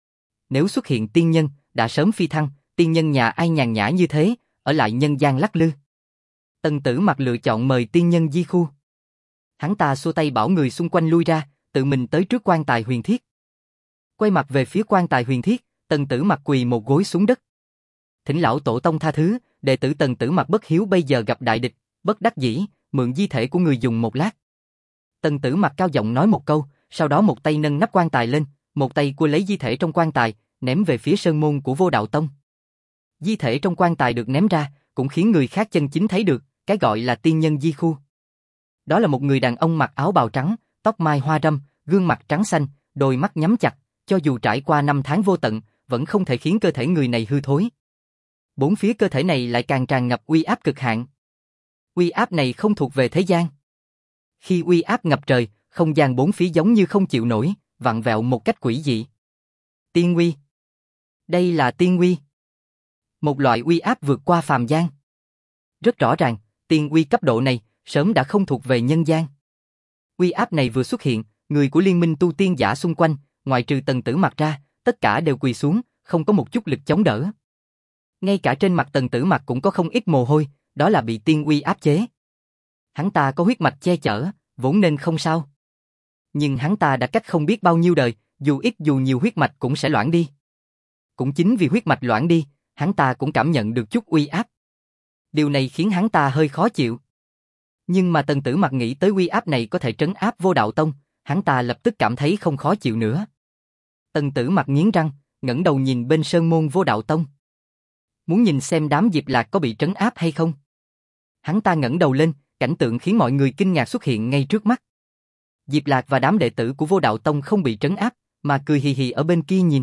Nếu xuất hiện tiên nhân, đã sớm phi thăng, tiên nhân nhà ai nhàn nhã như thế, ở lại nhân gian lắc lư. Tần Tử Mặc lựa chọn mời tiên nhân Di Khu. Hắn ta xua tay bảo người xung quanh lui ra, tự mình tới trước quan tài huyền thiết. Quay mặt về phía quan tài huyền thiết, Tần Tử Mặc quỳ một gối xuống đất. Thỉnh lão tổ tông tha thứ, đệ tử Tần Tử Mặc bất hiếu bây giờ gặp đại địch, bất đắc dĩ, mượn di thể của người dùng một lát. Tần Tử Mặc cao giọng nói một câu, sau đó một tay nâng nắp quan tài lên, một tay cua lấy di thể trong quan tài, ném về phía sơn môn của Vô Đạo Tông. Di thể trong quan tài được ném ra, cũng khiến người khác chân chính thấy được, cái gọi là tiên nhân di khu. Đó là một người đàn ông mặc áo bào trắng, tóc mai hoa râm, gương mặt trắng xanh, đôi mắt nhắm chặt, cho dù trải qua 5 tháng vô tận, vẫn không thể khiến cơ thể người này hư thối. Bốn phía cơ thể này lại càng tràn ngập uy áp cực hạn. Uy áp này không thuộc về thế gian. Khi uy áp ngập trời, không gian bốn phía giống như không chịu nổi, vặn vẹo một cách quỷ dị. Tiên uy. Đây là tiên uy. Một loại uy áp vượt qua phàm gian. Rất rõ ràng, tiên uy cấp độ này sớm đã không thuộc về nhân gian. Uy áp này vừa xuất hiện, người của liên minh tu tiên giả xung quanh, ngoại trừ Tần Tử Mặc ra, tất cả đều quỳ xuống, không có một chút lực chống đỡ. Ngay cả trên mặt Tần Tử Mặc cũng có không ít mồ hôi, đó là bị tiên uy áp chế. Hắn ta có huyết mạch che chở, vốn nên không sao. Nhưng hắn ta đã cách không biết bao nhiêu đời, dù ít dù nhiều huyết mạch cũng sẽ loãng đi. Cũng chính vì huyết mạch loãng đi, hắn ta cũng cảm nhận được chút uy áp. Điều này khiến hắn ta hơi khó chịu. Nhưng mà Tần Tử Mặc nghĩ tới uy áp này có thể trấn áp Vô Đạo Tông, hắn ta lập tức cảm thấy không khó chịu nữa. Tần Tử Mặc nghiến răng, ngẩng đầu nhìn bên sơn môn Vô Đạo Tông. Muốn nhìn xem đám Diệp Lạc có bị trấn áp hay không. Hắn ta ngẩng đầu lên, cảnh tượng khiến mọi người kinh ngạc xuất hiện ngay trước mắt. Diệp Lạc và đám đệ tử của Vô Đạo Tông không bị trấn áp, mà cười hì hì ở bên kia nhìn.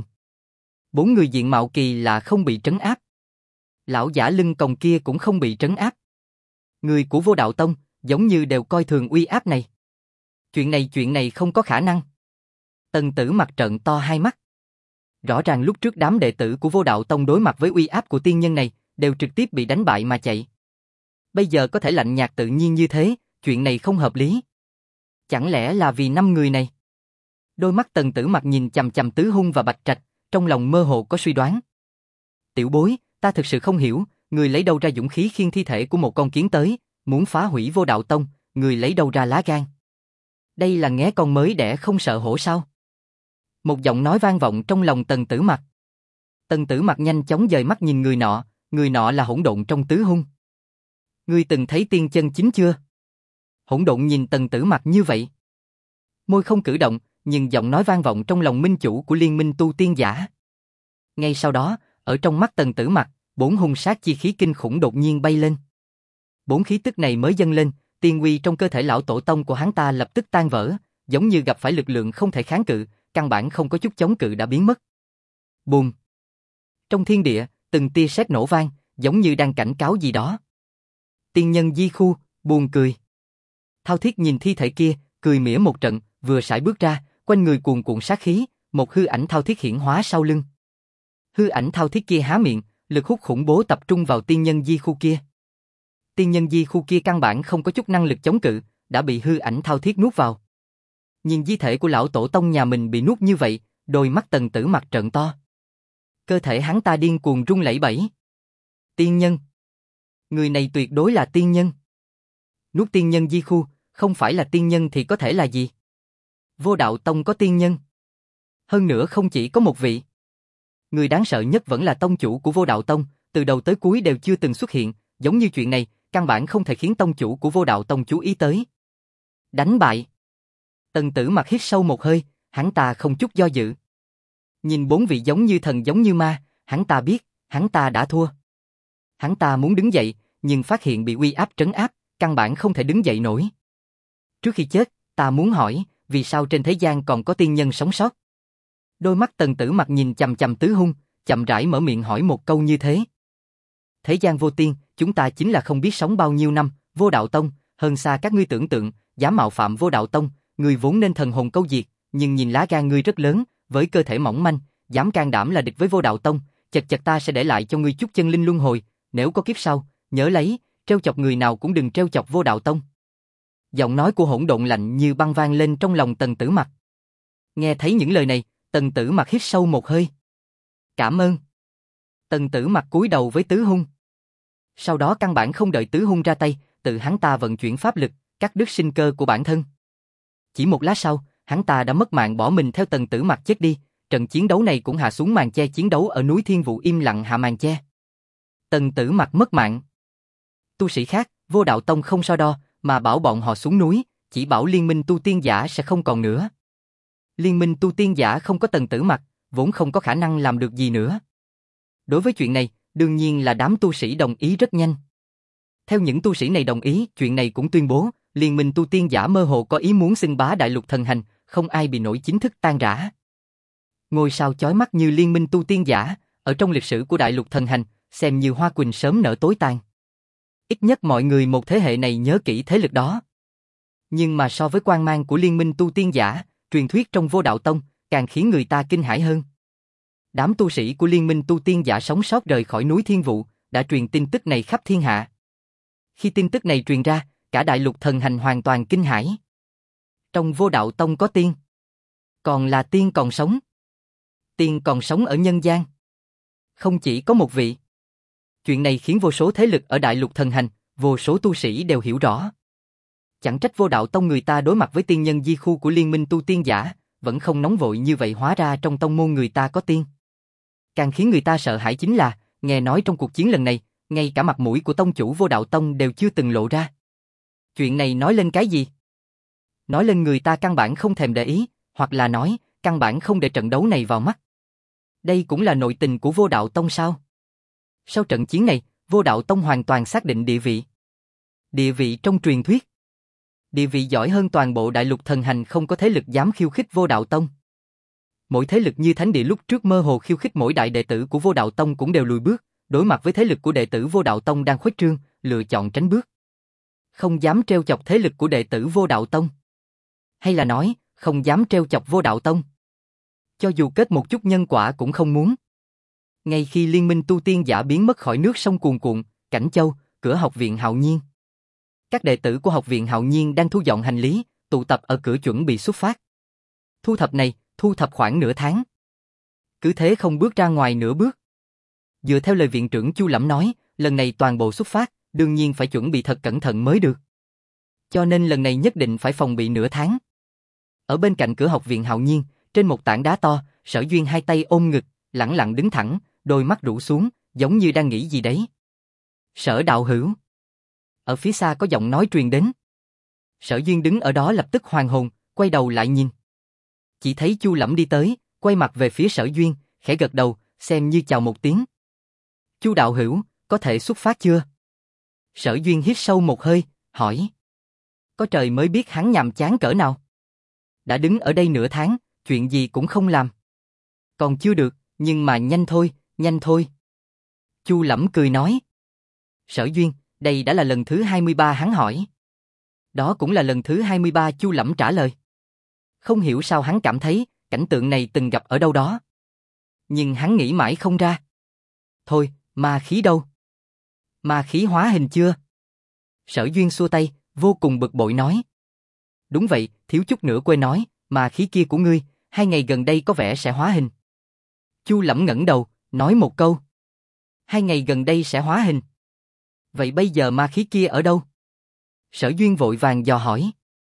4 người diện mạo kỳ lạ không bị trấn áp. Lão giả lưng còng kia cũng không bị trấn áp. Người của Vô Đạo Tông giống như đều coi thường uy áp này. Chuyện này không có khả năng. Tần Tử Mặc trợn to hai mắt. Rõ ràng lúc trước đám đệ tử của Vô Đạo Tông đối mặt với uy áp của tiên nhân này, đều trực tiếp bị đánh bại mà chạy. Bây giờ có thể lạnh nhạt tự nhiên như thế, chuyện này không hợp lý. Chẳng lẽ là vì 5 người này? Đôi mắt Tần Tử Mặc nhìn chằm chằm Tứ Hung và Bạch Trạch, trong lòng mơ hồ có suy đoán. Tiểu bối, ta thực sự không hiểu, người lấy đâu ra dũng khí khiêng thi thể của một con kiến tới, muốn phá hủy Vô Đạo Tông, người lấy đâu ra lá gan? Đây là nghé con mới đẻ không sợ hổ sao? Một giọng nói vang vọng trong lòng Tần Tử Mặc. Tần Tử Mặc nhanh chóng dời mắt nhìn người nọ là hỗn độn trong Tứ Hung. Ngươi từng thấy tiên chân chính chưa? Hỗn độn nhìn Tần Tử Mặc như vậy. Môi không cử động, nhưng giọng nói vang vọng trong lòng minh chủ của liên minh tu tiên giả. Ngay sau đó, ở trong mắt Tần Tử Mặc, 4 hung sát chi khí kinh khủng đột nhiên bay lên. 4 khí tức này mới dâng lên, tiên uy trong cơ thể lão tổ tông của hắn ta lập tức tan vỡ, giống như gặp phải lực lượng không thể kháng cự, căn bản không có chút chống cự đã biến mất. Bùm! Trong thiên địa, từng tia sét nổ vang, giống như đang cảnh cáo gì đó. Tiên nhân di khu, buồn cười. Thao Thiết nhìn thi thể kia, cười mỉa một trận, vừa sải bước ra, quanh người cuồn cuộn sát khí, một hư ảnh Thao Thiết hiển hóa sau lưng. Hư ảnh Thao Thiết kia há miệng, lực hút khủng bố tập trung vào tiên nhân di khu kia. Tiên nhân di khu kia căn bản không có chút năng lực chống cự, đã bị hư ảnh Thao Thiết nuốt vào. Nhìn di thể của lão tổ tông nhà mình bị nuốt như vậy, đôi mắt Tần Tử Mặc trợn to. Cơ thể hắn ta điên cuồng rung lẩy bẩy. Tiên nhân. Người này tuyệt đối là tiên nhân. Nuốt tiên nhân di khu, không phải là tiên nhân thì có thể là gì? Vô Đạo Tông có tiên nhân. Hơn nữa không chỉ có một vị. Người đáng sợ nhất vẫn là tông chủ của Vô Đạo Tông, từ đầu tới cuối đều chưa từng xuất hiện, giống như chuyện này, căn bản không thể khiến tông chủ của Vô Đạo Tông chú ý tới. Đánh bại. Tần Tử Mặc hít sâu một hơi, hắn ta không chút do dự. Nhìn 4 vị giống như thần giống như ma, hắn ta biết, hắn ta đã thua. Hắn ta muốn đứng dậy, nhưng phát hiện bị uy áp trấn áp, căn bản không thể đứng dậy nổi. Trước khi chết, ta muốn hỏi, vì sao trên thế gian còn có tiên nhân sống sót? Đôi mắt Tần Tử Mặc nhìn chằm chằm Tứ Hung, chậm rãi mở miệng hỏi một câu như thế. Thế gian vô tiên, chúng ta chính là không biết sống bao nhiêu năm, Vô Đạo Tông, hơn xa các ngươi tưởng tượng, dám mạo phạm Vô Đạo Tông, người vốn nên thần hồn câu diệt, nhưng nhìn lá gan ngươi rất lớn, với cơ thể mỏng manh, dám can đảm là địch với Vô Đạo Tông, chật ta sẽ để lại cho ngươi chút chân linh luân hồi, nếu có kiếp sau, nhớ lấy, trêu chọc người nào cũng đừng trêu chọc Vô Đạo Tông. Giọng nói của hỗn độn lạnh như băng vang lên trong lòng Tần Tử Mặc. Nghe thấy những lời này, Tần Tử Mặc hít sâu một hơi. Cảm ơn. Tần Tử Mặc cúi đầu với Tứ Hung. Sau đó căn bản không đợi Tứ Hung ra tay, tự hắn ta vận chuyển pháp lực, cắt đứt sinh cơ của bản thân. Chỉ một lát sau, hắn ta đã mất mạng bỏ mình theo Tần Tử Mặc chết đi, trận chiến đấu này cũng hạ xuống màn che chiến đấu ở núi Thiên Vũ im lặng hạ màn che. Tần Tử Mặc mất mạng. Tu sĩ khác, Vô Đạo Tông không so đo, mà bảo bọn họ xuống núi, chỉ bảo liên minh tu tiên giả sẽ không còn nữa. Liên minh tu tiên giả không có Tần Tử Mặc, vốn không có khả năng làm được gì nữa. Đối với chuyện này, đương nhiên là đám tu sĩ đồng ý rất nhanh. Theo những tu sĩ này đồng ý, chuyện này cũng tuyên bố, liên minh tu tiên giả mơ hồ có ý muốn xưng bá đại lục thần hành, không ai bị nổi chính thức tan rã. Ngôi sao chói mắt như liên minh tu tiên giả, ở trong lịch sử của đại lục thần hành, xem như hoa quỳnh sớm nở tối tàn. Ít nhất mọi người một thế hệ này nhớ kỹ thế lực đó. Nhưng mà so với quang mang của liên minh tu tiên giả, truyền thuyết trong Vô Đạo Tông, càng khiến người ta kinh hãi hơn. Đám tu sĩ của liên minh tu tiên giả sống sót rời khỏi núi Thiên Vụ, đã truyền tin tức này khắp thiên hạ. Khi tin tức này truyền ra, cả đại lục thần hành hoàn toàn kinh hãi. Trong Vô Đạo Tông có tiên. Còn là tiên còn sống. Tiên còn sống ở nhân gian. Không chỉ có một vị. Chuyện này khiến vô số thế lực ở đại lục thần hành, vô số tu sĩ đều hiểu rõ. Chẳng trách Vô Đạo Tông người ta đối mặt với tiên nhân di khu của liên minh tu tiên giả, vẫn không nóng vội như vậy, hóa ra trong tông môn người ta có tiên. Càng khiến người ta sợ hãi chính là, nghe nói trong cuộc chiến lần này, ngay cả mặt mũi của tông chủ Vô Đạo Tông đều chưa từng lộ ra. Chuyện này nói lên cái gì? Nói lên người ta căn bản không thèm để ý, hoặc là nói, căn bản không để trận đấu này vào mắt. Đây cũng là nội tình của Vô Đạo Tông sao? Sau trận chiến này, Vô Đạo Tông hoàn toàn xác định địa vị. Địa vị trong truyền thuyết. Địa vị giỏi hơn toàn bộ đại lục thần hành, không có thế lực dám khiêu khích Vô Đạo Tông. Mỗi thế lực như Thánh Địa lúc trước mơ hồ khiêu khích mỗi đại đệ tử của Vô Đạo Tông cũng đều lùi bước, đối mặt với thế lực của đệ tử Vô Đạo Tông đang khuếch trương, lựa chọn tránh bước. Không dám trêu chọc thế lực của đệ tử Vô Đạo Tông. Hay là nói, không dám trêu chọc Vô Đạo Tông. Cho dù kết một chút nhân quả cũng không muốn. Ngay khi liên minh tu tiên giả biến mất khỏi nước sông cuồn cuộn, Cảnh Châu, cửa học viện Hạo Nhiên. Các đệ tử của học viện Hạo Nhiên đang thu dọn hành lý, tụ tập ở cửa chuẩn bị xuất phát. Thu thập này, thu thập khoảng nửa tháng. Cứ thế không bước ra ngoài nửa bước. Dựa theo lời viện trưởng Chu Lẫm nói, lần này toàn bộ xuất phát, đương nhiên phải chuẩn bị thật cẩn thận mới được. Cho nên lần này nhất định phải phòng bị nửa tháng. Ở bên cạnh cửa học viện Hạo Nhiên, trên một tảng đá to, Sở Duyên hai tay ôm ngực, lẳng lặng đứng thẳng, đôi mắt rũ xuống, giống như đang nghĩ gì đấy. Sở đạo hữu. Ở phía xa có giọng nói truyền đến. Sở Duyên đứng ở đó lập tức hoàn hồn, quay đầu lại nhìn. Chỉ thấy Chu Lẫm đi tới, quay mặt về phía Sở Duyên, khẽ gật đầu, xem như chào một tiếng. Chu đạo hữu, có thể xuất phát chưa? Sở Duyên hít sâu một hơi, hỏi. Có trời mới biết hắn nhàm chán cỡ nào. Đã đứng ở đây nửa tháng, chuyện gì cũng không làm. Còn chưa được, nhưng mà nhanh thôi, nhanh thôi. Chu Lẫm cười nói. Sở Duyên, đây đã là lần thứ 23 hắn hỏi. Đó cũng là lần thứ 23 Chu Lẫm trả lời. Không hiểu sao hắn cảm thấy, cảnh tượng này từng gặp ở đâu đó. Nhưng hắn nghĩ mãi không ra. Thôi, ma khí đâu? Ma khí hóa hình chưa? Sở Duyên xua tay, vô cùng bực bội nói. Đúng vậy, thiếu chút nữa quên nói, ma khí kia của ngươi, 2 ngày gần đây có vẻ sẽ hóa hình. Chu Lẫm ngẩng đầu, nói một câu. 2 ngày gần đây sẽ hóa hình. Vậy bây giờ ma khí kia ở đâu? Sở Duyên vội vàng dò hỏi.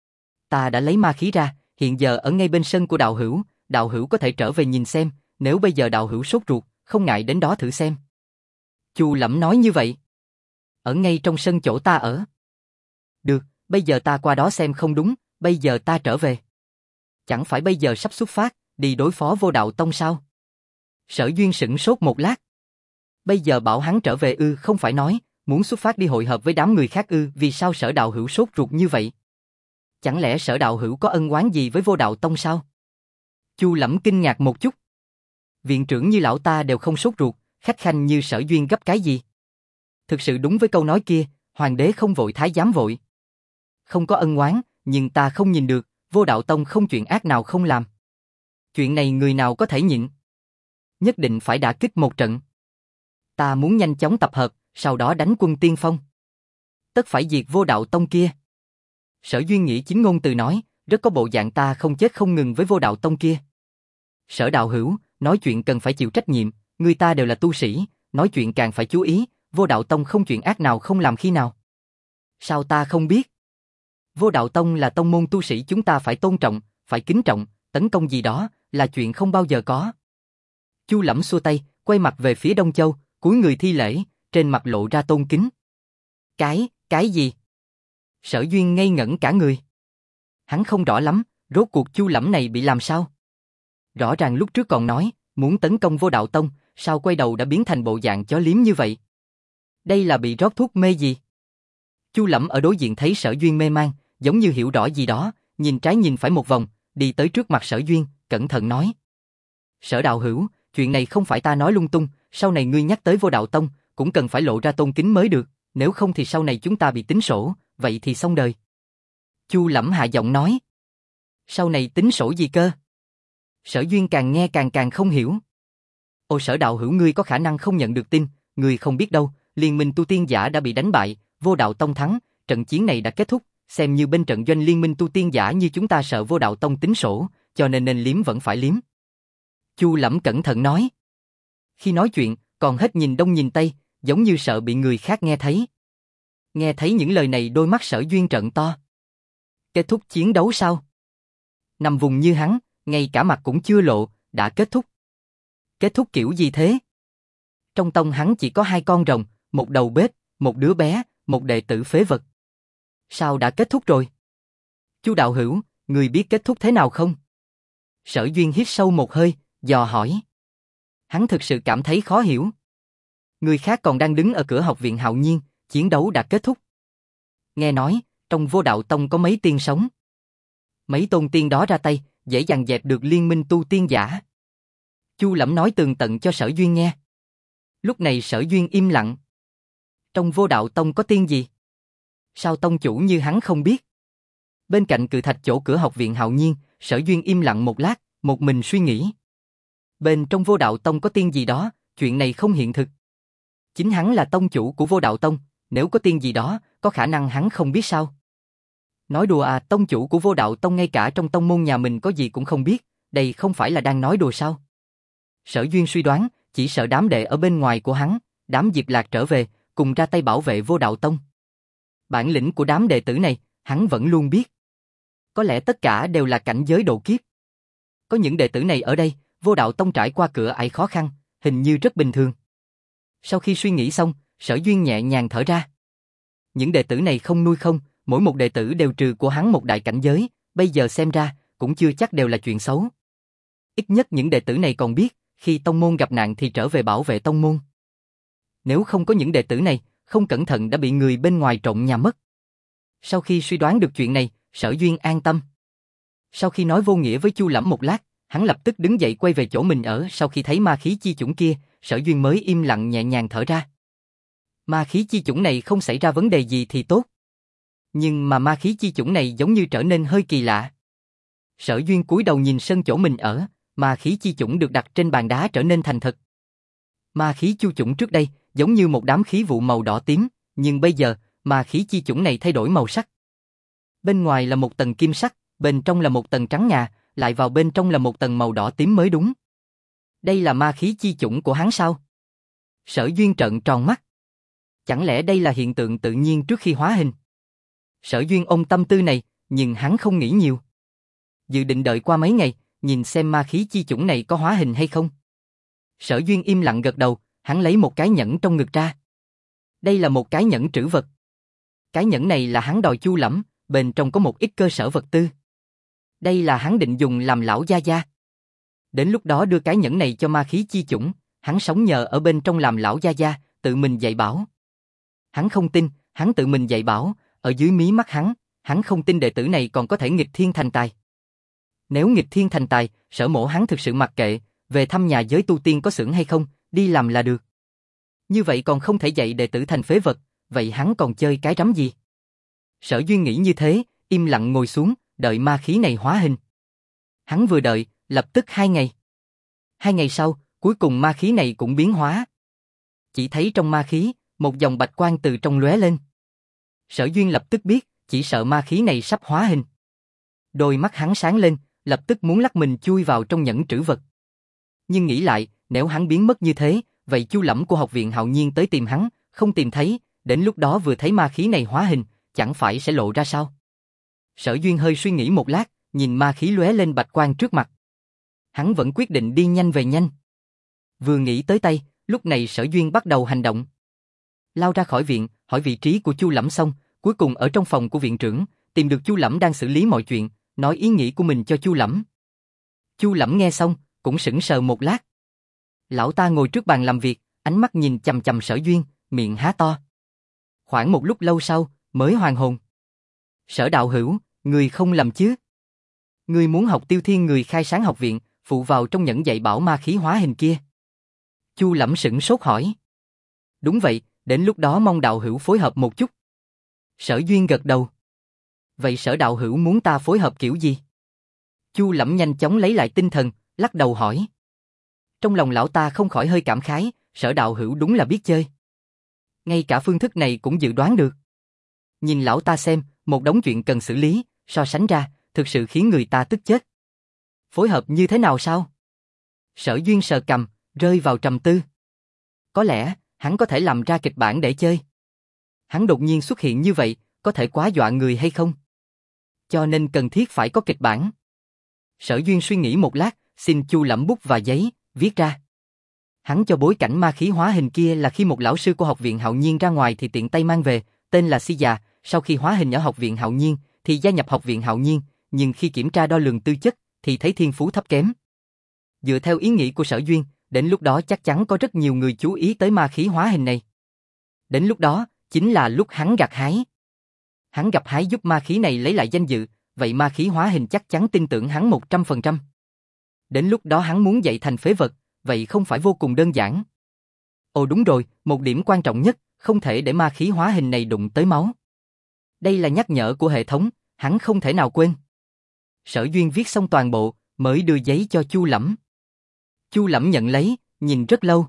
Ta đã lấy ma khí ra, hiện giờ ở ngay bên sân của đạo hữu có thể trở về nhìn xem, nếu bây giờ đạo hữu sốt ruột, không ngại đến đó thử xem. Chu Lẫm nói như vậy. Ở ngay trong sân chỗ ta ở. Được, bây giờ ta qua đó xem không đúng, bây giờ ta trở về. Chẳng phải bây giờ sắp xuất phát, đi đối phó Vô Đạo Tông sao? Sở Duyên sững sốt một lát. Bây giờ bảo hắn trở về ư, không phải nói, muốn xuất phát đi hội hợp với đám người khác ư, vì sao Sở đạo hữu sốt ruột như vậy? Chẳng lẽ Sở đạo hữu có ân oán gì với Vô Đạo Tông sao? Chu Lẫm kinh ngạc một chút. Viện trưởng như lão ta đều không sốt ruột, khách khanh như Sở Duyên gấp cái gì? Thực sự đúng với câu nói kia, hoàng đế không vội thái giám vội. Không có ân oán, nhưng ta không nhìn được, Vô Đạo Tông không chuyện ác nào không làm. Chuyện này người nào có thể nhịn? Nhất định phải đả kích một trận. Ta muốn nhanh chóng tập hợp, sau đó đánh quân tiên phong. Tất phải diệt Vô Đạo Tông kia. Sở Duyên nghĩ chính ngôn từ nói, rất có bộ dạng ta không chết không ngừng với Vô Đạo Tông kia. Sở đạo hữu, nói chuyện cần phải chịu trách nhiệm, người ta đều là tu sĩ, nói chuyện càng phải chú ý, Vô Đạo Tông không chuyện ác nào không làm khi nào. Sao ta không biết? Vô Đạo Tông là tông môn tu sĩ chúng ta phải tôn trọng, phải kính trọng, tấn công gì đó là chuyện không bao giờ có. Chu Lẫm xua tay, quay mặt về phía Đông Châu, cúi người thi lễ, trên mặt lộ ra tôn kính. Cái gì? Sở Duyên ngây ngẩn cả người. Hắn không rõ lắm, rốt cuộc Chu Lẫm này bị làm sao? Rõ ràng lúc trước còn nói, muốn tấn công Vô Đạo Tông, sao quay đầu đã biến thành bộ dạng chó liếm như vậy? Đây là bị rót thuốc mê gì? Chu Lẫm ở đối diện thấy Sở Duyên mê man, giống như hiểu rõ gì đó, nhìn trái nhìn phải một vòng, đi tới trước mặt Sở Duyên, cẩn thận nói. Sở đạo hữu, chuyện này không phải ta nói lung tung, sau này ngươi nhắc tới Vô Đạo Tông, cũng cần phải lộ ra tôn kính mới được, nếu không thì sau này chúng ta bị tính sổ, vậy thì xong đời. Chu Lẫm hạ giọng nói. Sau này tính sổ gì cơ? Sở Duyên càng nghe càng không hiểu. Ồ, Sở đạo hữu ngươi có khả năng không nhận được tin, ngươi không biết đâu, liên minh tu tiên giả đã bị đánh bại, Vô Đạo Tông thắng, trận chiến này đã kết thúc, xem như bên trận doanh liên minh tu tiên giả như chúng ta sợ Vô Đạo Tông tính sổ, cho nên liếm vẫn phải liếm. Chu Lẫm cẩn thận nói. Khi nói chuyện, còn hết nhìn đông nhìn tây, giống như sợ bị người khác nghe thấy. Nghe thấy những lời này đôi mắt Sở Duyên trợn to. Kết thúc chiến đấu sao? Nằm vùng như hắn, ngay cả mặt cũng chưa lộ, đã kết thúc. Kết thúc kiểu gì thế? Trong tông hắn chỉ có 2 con rồng, một đầu bếp, một đứa bé, một đệ tử phế vật. Sao đã kết thúc rồi? Chu đạo hữu, người biết kết thúc thế nào không? Sở Duyên hít sâu một hơi, dò hỏi. Hắn thực sự cảm thấy khó hiểu. Người khác còn đang đứng ở cửa học viện Hạo Nhiên, chiến đấu đã kết thúc. Nghe nói, trong Vô Đạo Tông có mấy tiên sống. Mấy tôn tiên đó ra tay, dễ dàng dẹp được liên minh tu tiên giả. Chu Lẫm nói tường tận cho Sở Duyên nghe. Lúc này Sở Duyên im lặng. Trong Vô Đạo Tông có tiên gì? Sao tông chủ như hắn không biết? Bên cạnh cự thạch chỗ cửa học viện Hạo Nhiên, Sở Duyên im lặng một lát, một mình suy nghĩ. Bên trong Vô Đạo Tông có tiên gì đó, chuyện này không hiện thực. Chính hắn là tông chủ của Vô Đạo Tông, nếu có tiên gì đó, có khả năng hắn không biết sao? Nói đùa à, tông chủ của Vô Đạo Tông ngay cả trong tông môn nhà mình có gì cũng không biết, đây không phải là đang nói đùa sao? Sở Duyên suy đoán, chỉ sợ đám đệ ở bên ngoài của hắn, đám Diệp Lạc trở về, cùng ra tay bảo vệ Vô Đạo Tông. Bản lĩnh của đám đệ tử này, hắn vẫn luôn biết. Có lẽ tất cả đều là cảnh giới độ kiếp. Có những đệ tử này ở đây, Vô Đạo Tông trải qua cửa ải khó khăn, hình như rất bình thường. Sau khi suy nghĩ xong, Sở Duyên nhẹ nhàng thở ra. Những đệ tử này không nuôi không, mỗi một đệ tử đều trừ của hắn một đại cảnh giới, bây giờ xem ra, cũng chưa chắc đều là chuyện xấu. Ít nhất những đệ tử này còn biết, khi tông môn gặp nạn thì trở về bảo vệ tông môn. Nếu không có những đệ tử này, không cẩn thận đã bị người bên ngoài trộm nhà mất. Sau khi suy đoán được chuyện này, Sở Duyên an tâm. Sau khi nói vô nghĩa với Chu Lẫm một lát, hắn lập tức đứng dậy quay về chỗ mình ở. Sau khi thấy ma khí chi chủng kia, Sở Duyên mới im lặng nhẹ nhàng thở ra. Ma khí chi chủng này không xảy ra vấn đề gì thì tốt. Nhưng mà ma khí chi chủng này giống như trở nên hơi kỳ lạ. Sở Duyên cúi đầu nhìn sân chỗ mình ở, ma khí chi chủng được đặt trên bàn đá trở nên thành thật. Ma khí chu chủng trước đây giống như một đám khí vụ màu đỏ tím, nhưng bây giờ, ma khí chi chủng này thay đổi màu sắc. Bên ngoài là một tầng kim sắc, bên trong là một tầng trắng ngà, lại vào bên trong là một tầng màu đỏ tím mới đúng. Đây là ma khí chi chủng của hắn sao? Sở Duyên trợn tròn mắt. Chẳng lẽ đây là hiện tượng tự nhiên trước khi hóa hình? Sở Duyên ôm tâm tư này, nhưng hắn không nghĩ nhiều. Dự định đợi qua mấy ngày, nhìn xem ma khí chi chủng này có hóa hình hay không. Sở Duyên im lặng gật đầu, hắn lấy một cái nhẫn trong ngực ra. Đây là một cái nhẫn trữ vật. Cái nhẫn này là hắn đòi Chu Lẫm, bên trong có một ít cơ sở vật tư. Đây là hắn định dùng làm lão gia gia. Đến lúc đó đưa cái nhẫn này cho ma khí chi chủng, hắn sống nhờ ở bên trong làm lão gia gia, tự mình dạy bảo. Hắn không tin, hắn tự mình dạy bảo, ở dưới mí mắt hắn không tin đệ tử này còn có thể nghịch thiên thành tài. Nếu nghịch thiên thành tài, Sở Mộ hắn thực sự mặc kệ, về thăm nhà giới tu tiên có xưởng hay không, đi làm là được. Như vậy còn không thể dạy đệ tử thành phế vật, vậy hắn còn chơi cái rắm gì? Sở Duyên nghĩ như thế, im lặng ngồi xuống, đợi ma khí này hóa hình. Hắn vừa đợi, lập tức 2 ngày. 2 ngày sau, cuối cùng ma khí này cũng biến hóa. Chỉ thấy trong ma khí, một dòng bạch quang từ trong lóe lên. Sở Duyên lập tức biết, chỉ sợ ma khí này sắp hóa hình. Đôi mắt hắn sáng lên, lập tức muốn lắc mình chui vào trong nhẫn trữ vật. Nhưng nghĩ lại, nếu hắn biến mất như thế, vậy Chu Lẫm của học viện Hạo Nhiên tới tìm hắn, không tìm thấy, đến lúc đó vừa thấy ma khí này hóa hình, chẳng phải sẽ lộ ra sao? Sở Duyên hơi suy nghĩ một lát, nhìn ma khí lóe lên bạch quang trước mặt. Hắn vẫn quyết định đi nhanh về nhanh. Vừa nghĩ tới tay, lúc này Sở Duyên bắt đầu hành động. Lao ra khỏi viện, hỏi vị trí của Chu Lẫm xong, cuối cùng ở trong phòng của viện trưởng, tìm được Chu Lẫm đang xử lý mọi chuyện, nói ý nghĩ của mình cho Chu Lẫm. Chu Lẫm nghe xong, cũng sững sờ một lát. Lão ta ngồi trước bàn làm việc, ánh mắt nhìn chằm chằm Sở Duyên, miệng há to. Khoảng một lúc lâu sau, mới hoàn hồn. Sở đạo hữu, người không lầm chứ? Người muốn học Tiêu Thiên người khai sáng học viện, phụ vào trong nhẫn dạy bảo ma khí hóa hình kia. Chu Lẫm sững sốt hỏi. Đúng vậy, đến lúc đó mong đạo hữu phối hợp một chút. Sở Duyên gật đầu. Vậy Sở đạo hữu muốn ta phối hợp kiểu gì? Chu Lẫm nhanh chóng lấy lại tinh thần, lắc đầu hỏi. Trong lòng lão ta không khỏi hơi cảm khái, Sở đạo hữu đúng là biết chơi. Ngay cả phương thức này cũng dự đoán được. Nhìn lão ta xem, một đống chuyện cần xử lý, so sánh ra, thực sự khiến người ta tức chết. Phối hợp như thế nào sao? Sở Duyên sờ cằm, rơi vào trầm tư. Có lẽ, hắn có thể làm ra kịch bản để chơi. Hắn đột nhiên xuất hiện như vậy, có thể quá dọa người hay không? Cho nên cần thiết phải có kịch bản. Sở Duyên suy nghĩ một lát, xin Chu Lẫm bút và giấy, viết ra. Hắn cho bối cảnh ma khí hóa hình kia là khi một lão sư của học viện Hạo Nhiên ra ngoài thì tiện tay mang về, tên là Si Già, sau khi hóa hình ở học viện Hạo Nhiên thì gia nhập học viện Hạo Nhiên, nhưng khi kiểm tra đo lường tư chất thì thấy thiên phú thấp kém. Dựa theo ý nghĩ của Sở Duyên, đến lúc đó chắc chắn có rất nhiều người chú ý tới ma khí hóa hình này. Đến lúc đó, chính là lúc hắn gặt hái. Hắn gặp hái giúp ma khí này lấy lại danh dự, vậy ma khí hóa hình chắc chắn tin tưởng hắn 100%. Đến lúc đó hắn muốn dạy thành phế vật, vậy không phải vô cùng đơn giản. Ồ đúng rồi, một điểm quan trọng nhất, không thể để ma khí hóa hình này đụng tới máu. Đây là nhắc nhở của hệ thống, hắn không thể nào quên. Sở Duyên viết xong toàn bộ, mới đưa giấy cho Chu Lẫm. Chu Lẫm nhận lấy, nhìn rất lâu.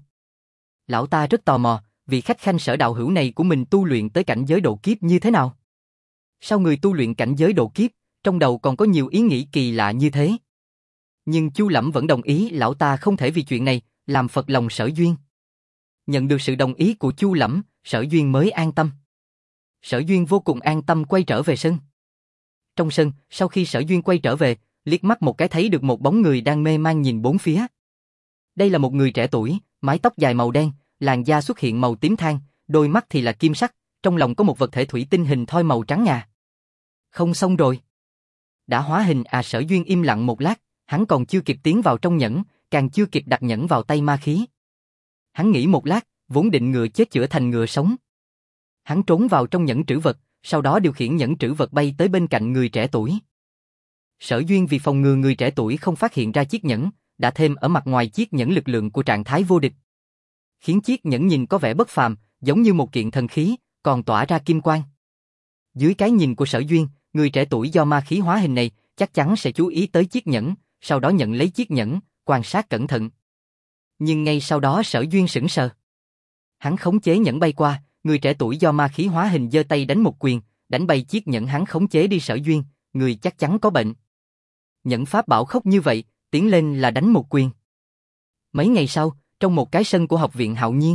Lão ta rất tò mò, vị khách khanh Sở đạo hữu này của mình tu luyện tới cảnh giới độ kiếp như thế nào? Sao người tu luyện cảnh giới độ kiếp, trong đầu còn có nhiều ý nghĩ kỳ lạ như thế? Nhưng Chu Lẫm vẫn đồng ý lão ta không thể vì chuyện này làm phật lòng Sở Duyên. Nhận được sự đồng ý của Chu Lẫm, Sở Duyên mới an tâm. Sở Duyên vô cùng an tâm quay trở về sân. Trong sân, sau khi Sở Duyên quay trở về, liếc mắt một cái thấy được một bóng người đang mê man nhìn bốn phía. Đây là một người trẻ tuổi, mái tóc dài màu đen, làn da xuất hiện màu tím than, đôi mắt thì là kim sắc, trong lòng có một vật thể thủy tinh hình thoi màu trắng ngà. Không xong rồi. Đã hóa hình à? Sở Duyên im lặng một lát, hắn còn chưa kịp tiến vào trong nhẫn, càng chưa kịp đặt nhẫn vào tay ma khí. Hắn nghĩ một lát, vốn định ngựa chết chữa thành ngựa sống. Hắn trốn vào trong nhẫn trữ vật, sau đó điều khiển nhẫn trữ vật bay tới bên cạnh người trẻ tuổi. Sở Duyên vì phòng ngừa người trẻ tuổi không phát hiện ra chiếc nhẫn, đã thêm ở mặt ngoài chiếc nhẫn lực lượng của trạng thái vô địch. Khiến chiếc nhẫn nhìn có vẻ bất phàm, giống như một kiện thần khí, còn tỏa ra kim quang. Dưới cái nhìn của Sở Duyên, người trẻ tuổi do ma khí hóa hình này chắc chắn sẽ chú ý tới chiếc nhẫn, sau đó nhận lấy chiếc nhẫn, quan sát cẩn thận. Nhưng ngay sau đó Sở Duyên sững sờ. Hắn khống chế nhẫn bay qua, người trẻ tuổi do ma khí hóa hình giơ tay đánh một quyền, đánh bay chiếc nhẫn hắn khống chế đi. Sở Duyên, người chắc chắn có bệnh. Nhẫn pháp bảo khốc như vậy, tiến lên là đánh một quyền. Mấy ngày sau, trong một cái sân của học viện Hạo Nhiên,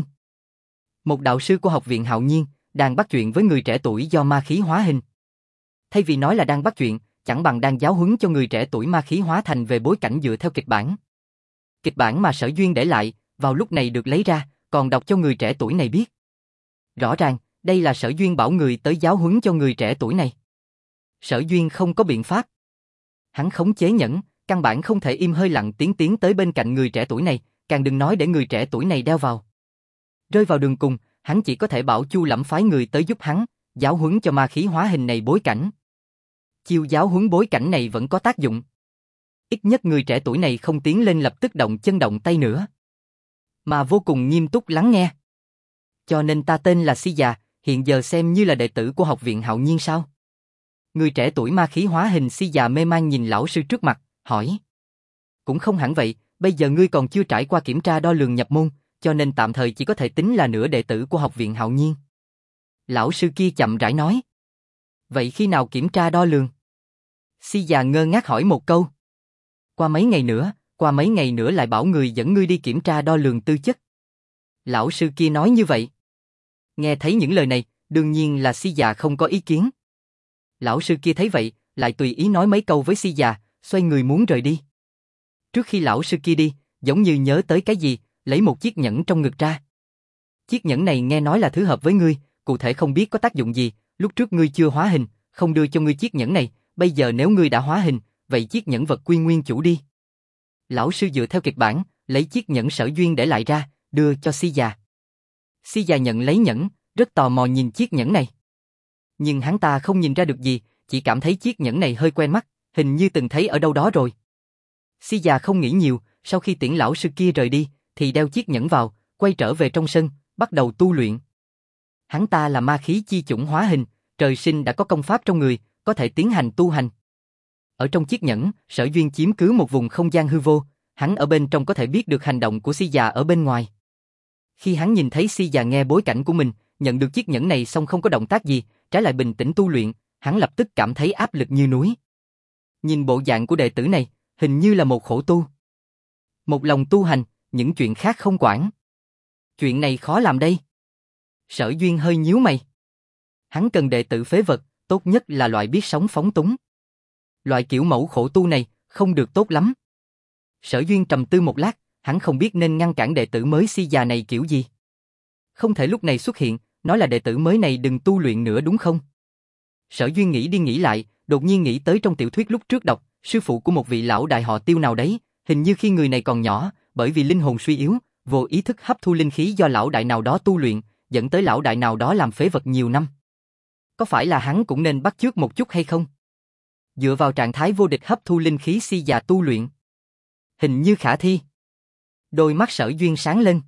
một đạo sư của học viện Hạo Nhiên đang bắt chuyện với người trẻ tuổi do ma khí hóa hình. Thay vì nói là đang bắt chuyện, chẳng bằng đang giáo huấn cho người trẻ tuổi ma khí hóa thành về bối cảnh dựa theo kịch bản. Kịch bản mà Sở Duyên để lại, vào lúc này được lấy ra, còn đọc cho người trẻ tuổi này biết. Rõ ràng, đây là Sở Duyên bảo người tới giáo huấn cho người trẻ tuổi này. Sở Duyên không có biện pháp. Hắn khống chế nhẫn, căn bản không thể im hơi lặng tiếng tiến tới bên cạnh người trẻ tuổi này, càng đừng nói để người trẻ tuổi này đeo vào. Rơi vào đường cùng, hắn chỉ có thể bảo Chu Lẫm phái người tới giúp hắn, giáo huấn cho ma khí hóa hình này bối cảnh. Chiêu giáo huấn bối cảnh này vẫn có tác dụng. Ít nhất người trẻ tuổi này không tiến lên lập tức động chân động tay nữa, mà vô cùng nghiêm túc lắng nghe. Cho nên ta tên là Si Già, hiện giờ xem như là đệ tử của học viện Hạo Nhiên sao? Người trẻ tuổi ma khí hóa hình Si Già mê man nhìn lão sư trước mặt, hỏi. Cũng không hẳn vậy, bây giờ ngươi còn chưa trải qua kiểm tra đo lường nhập môn, cho nên tạm thời chỉ có thể tính là nửa đệ tử của học viện Hạo Nhiên. Lão sư kia chậm rãi nói. Vậy khi nào kiểm tra đo lường? Si Già ngơ ngác hỏi một câu. Qua mấy ngày nữa lại bảo người dẫn ngươi đi kiểm tra đo lường tư chất. Lão sư kia nói như vậy. Nghe thấy những lời này, đương nhiên là Si Già không có ý kiến. Lão sư kia thấy vậy, lại tùy ý nói mấy câu với Si Già, xoay người muốn rời đi. Trước khi lão sư kia đi, giống như nhớ tới cái gì, lấy một chiếc nhẫn trong ngực ra. Chiếc nhẫn này nghe nói là thứ hợp với ngươi, cụ thể không biết có tác dụng gì, lúc trước ngươi chưa hóa hình, không đưa cho ngươi chiếc nhẫn này, bây giờ nếu ngươi đã hóa hình, vậy chiếc nhẫn vật quy nguyên chủ đi. Lão sư dựa theo kịch bản, lấy chiếc nhẫn Sở Duyên để lại ra, đưa cho Si già. Si già nhận lấy nhẫn, rất tò mò nhìn chiếc nhẫn này. Nhưng hắn ta không nhìn ra được gì, chỉ cảm thấy chiếc nhẫn này hơi quen mắt, hình như từng thấy ở đâu đó rồi. Si già không nghĩ nhiều, sau khi tiễn lão sư kia rời đi, thì đeo chiếc nhẫn vào, quay trở về trong sân, bắt đầu tu luyện. Hắn ta là ma khí chi chủng hóa hình, trời sinh đã có công pháp trong người, có thể tiến hành tu hành. Ở trong chiếc nhẫn, Sở Duyên chiếm cứ một vùng không gian hư vô, hắn ở bên trong có thể biết được hành động của Si già ở bên ngoài. Khi hắn nhìn thấy Si già nghe bối cảnh của mình, nhận được chiếc nhẫn này xong không có động tác gì, trái lại bình tĩnh tu luyện, hắn lập tức cảm thấy áp lực như núi. Nhìn bộ dạng của đệ tử này, hình như là một khổ tu. Một lòng tu hành, những chuyện khác không quản. Chuyện này khó làm đây. Sở Duyên hơi nhíu mày. Hắn cần đệ tử phế vật, tốt nhất là loại biết sống phóng túng. Loại kiểu mẫu khổ tu này, không được tốt lắm. Sở Duyên trầm tư một lát, hắn không biết nên ngăn cản đệ tử mới Si già này kiểu gì. Không thể lúc này xuất hiện, nói là đệ tử mới này đừng tu luyện nữa đúng không? Sở Duyên nghĩ đi nghĩ lại, đột nhiên nghĩ tới trong tiểu thuyết lúc trước đọc, sư phụ của một vị lão đại họ Tiêu nào đấy, hình như khi người này còn nhỏ, bởi vì linh hồn suy yếu, vô ý thức hấp thu linh khí do lão đại nào đó tu luyện, dẫn tới lão đại nào đó làm phế vật nhiều năm. Có phải là hắn cũng nên bắt chước một chút hay không? Dựa vào trạng thái vô địch hấp thu linh khí Si già tu luyện. Hình như khả thi. Đôi mắt Sở Duyên sáng lên.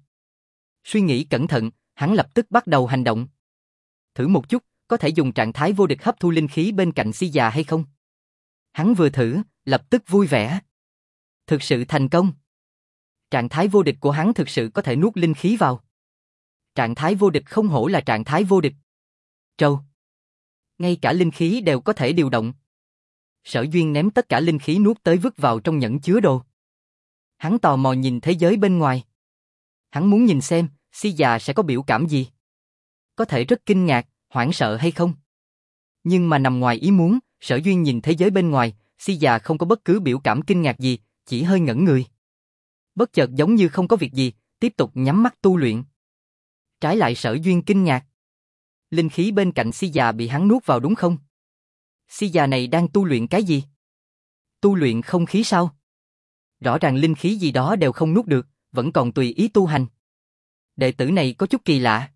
Suy nghĩ cẩn thận, hắn lập tức bắt đầu hành động. Thử một chút, có thể dùng trạng thái vô địch hấp thu linh khí bên cạnh Si già hay không? Hắn vừa thử, lập tức vui vẻ. Thực sự thành công. Trạng thái vô địch của hắn thực sự có thể nuốt linh khí vào. Trạng thái vô địch không hổ là trạng thái vô địch. Trâu. Ngay cả linh khí đều có thể điều động. Sở Duyên ném tất cả linh khí nuốt tới vứt vào trong nhẫn chứa đồ. Hắn tò mò nhìn thế giới bên ngoài. Hắn muốn nhìn xem, Si già sẽ có biểu cảm gì. Có thể rất kinh ngạc, hoảng sợ hay không? Nhưng mà nằm ngoài ý muốn, Sở Duyên nhìn thế giới bên ngoài, Si già không có bất cứ biểu cảm kinh ngạc gì, chỉ hơi ngẩn người. Bất chợt giống như không có việc gì, tiếp tục nhắm mắt tu luyện. Trái lại Sở Duyên kinh ngạc. Linh khí bên cạnh Si già bị hắn nuốt vào đúng không? Si già này đang tu luyện cái gì? Tu luyện không khí sao? Rõ ràng linh khí gì đó đều không nuốt được, vẫn còn tùy ý tu hành. Đệ tử này có chút kỳ lạ.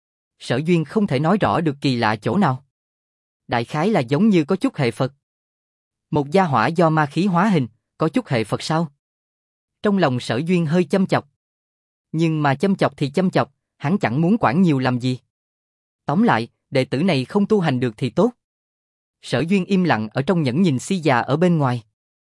Sở Duyên không thể nói rõ được kỳ lạ chỗ nào. Đại khái là giống như có chút hệ Phật. Một gia hỏa do ma khí hóa hình, có chút hệ Phật sao? Trong lòng Sở Duyên hơi châm chọc. Nhưng mà châm chọc thì châm chọc, hắn chẳng muốn quản nhiều làm gì. Tóm lại, đệ tử này không tu hành được thì tốt. Sở Duyên im lặng ở trong nhẫn nhìn Si già ở bên ngoài.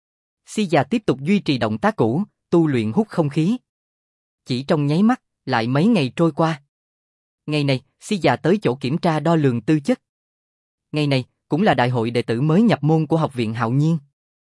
Si già tiếp tục duy trì động tác cũ, tu luyện hút không khí. Chỉ trong nháy mắt, lại mấy ngày trôi qua. Ngày này, Si già tới chỗ kiểm tra đo lường tư chất. Ngày này, cũng là đại hội đệ tử mới nhập môn của học viện Hạo Nhiên.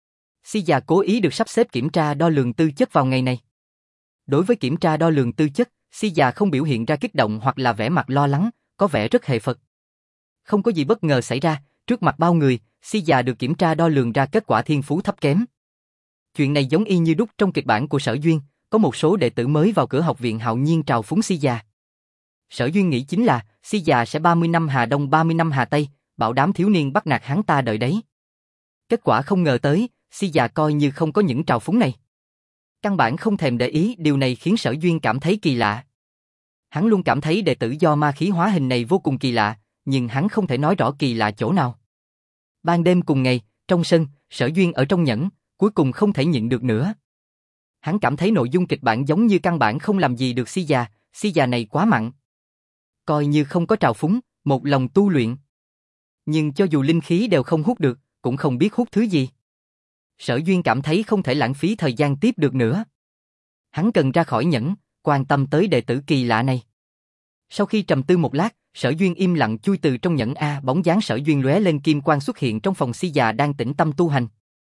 Si già cố ý được sắp xếp kiểm tra đo lường tư chất vào ngày này. Đối với kiểm tra đo lường tư chất, Si già không biểu hiện ra kích động hoặc là vẻ mặt lo lắng, có vẻ rất hề Phật. Không có gì bất ngờ xảy ra, trước mặt bao người, Si già được kiểm tra đo lường ra kết quả thiên phú thấp kém. Chuyện này giống y như đúc trong kịch bản của Sở Duyên, có một số đệ tử mới vào cửa học viện Hạo Nhiên trào phúng Si già. Sở Duyên nghĩ chính là, Si già sẽ 30 năm Hà Đông 30 năm Hà Tây, bảo đám thiếu niên bắt nạt hắn ta đợi đấy. Kết quả không ngờ tới, Si già coi như không có những trào phúng này. Căn bản không thèm để ý, điều này khiến Sở Duyên cảm thấy kỳ lạ. Hắn luôn cảm thấy đệ tử do ma khí hóa hình này vô cùng kỳ lạ, nhưng hắn không thể nói rõ kỳ lạ chỗ nào. Ban đêm cùng ngày, trong sân, Sở Duyên ở trong nhẫn, cuối cùng không thể nhịn được nữa. Hắn cảm thấy nội dung kịch bản giống như căn bản không làm gì được Si già này quá mặn. Coi như không có trào phúng, một lòng tu luyện. Nhưng cho dù linh khí đều không hút được, cũng không biết hút thứ gì. Sở Duyên cảm thấy không thể lãng phí thời gian tiếp được nữa. Hắn cần ra khỏi nhẫn, quan tâm tới đệ tử kỳ lạ này. Sau khi trầm tư một lát, Sở Duyên im lặng chui từ trong nhẫn A, bóng dáng Sở Duyên lóe lên kim quang xuất hiện trong phòng Si già đang tĩnh tâm tu hành.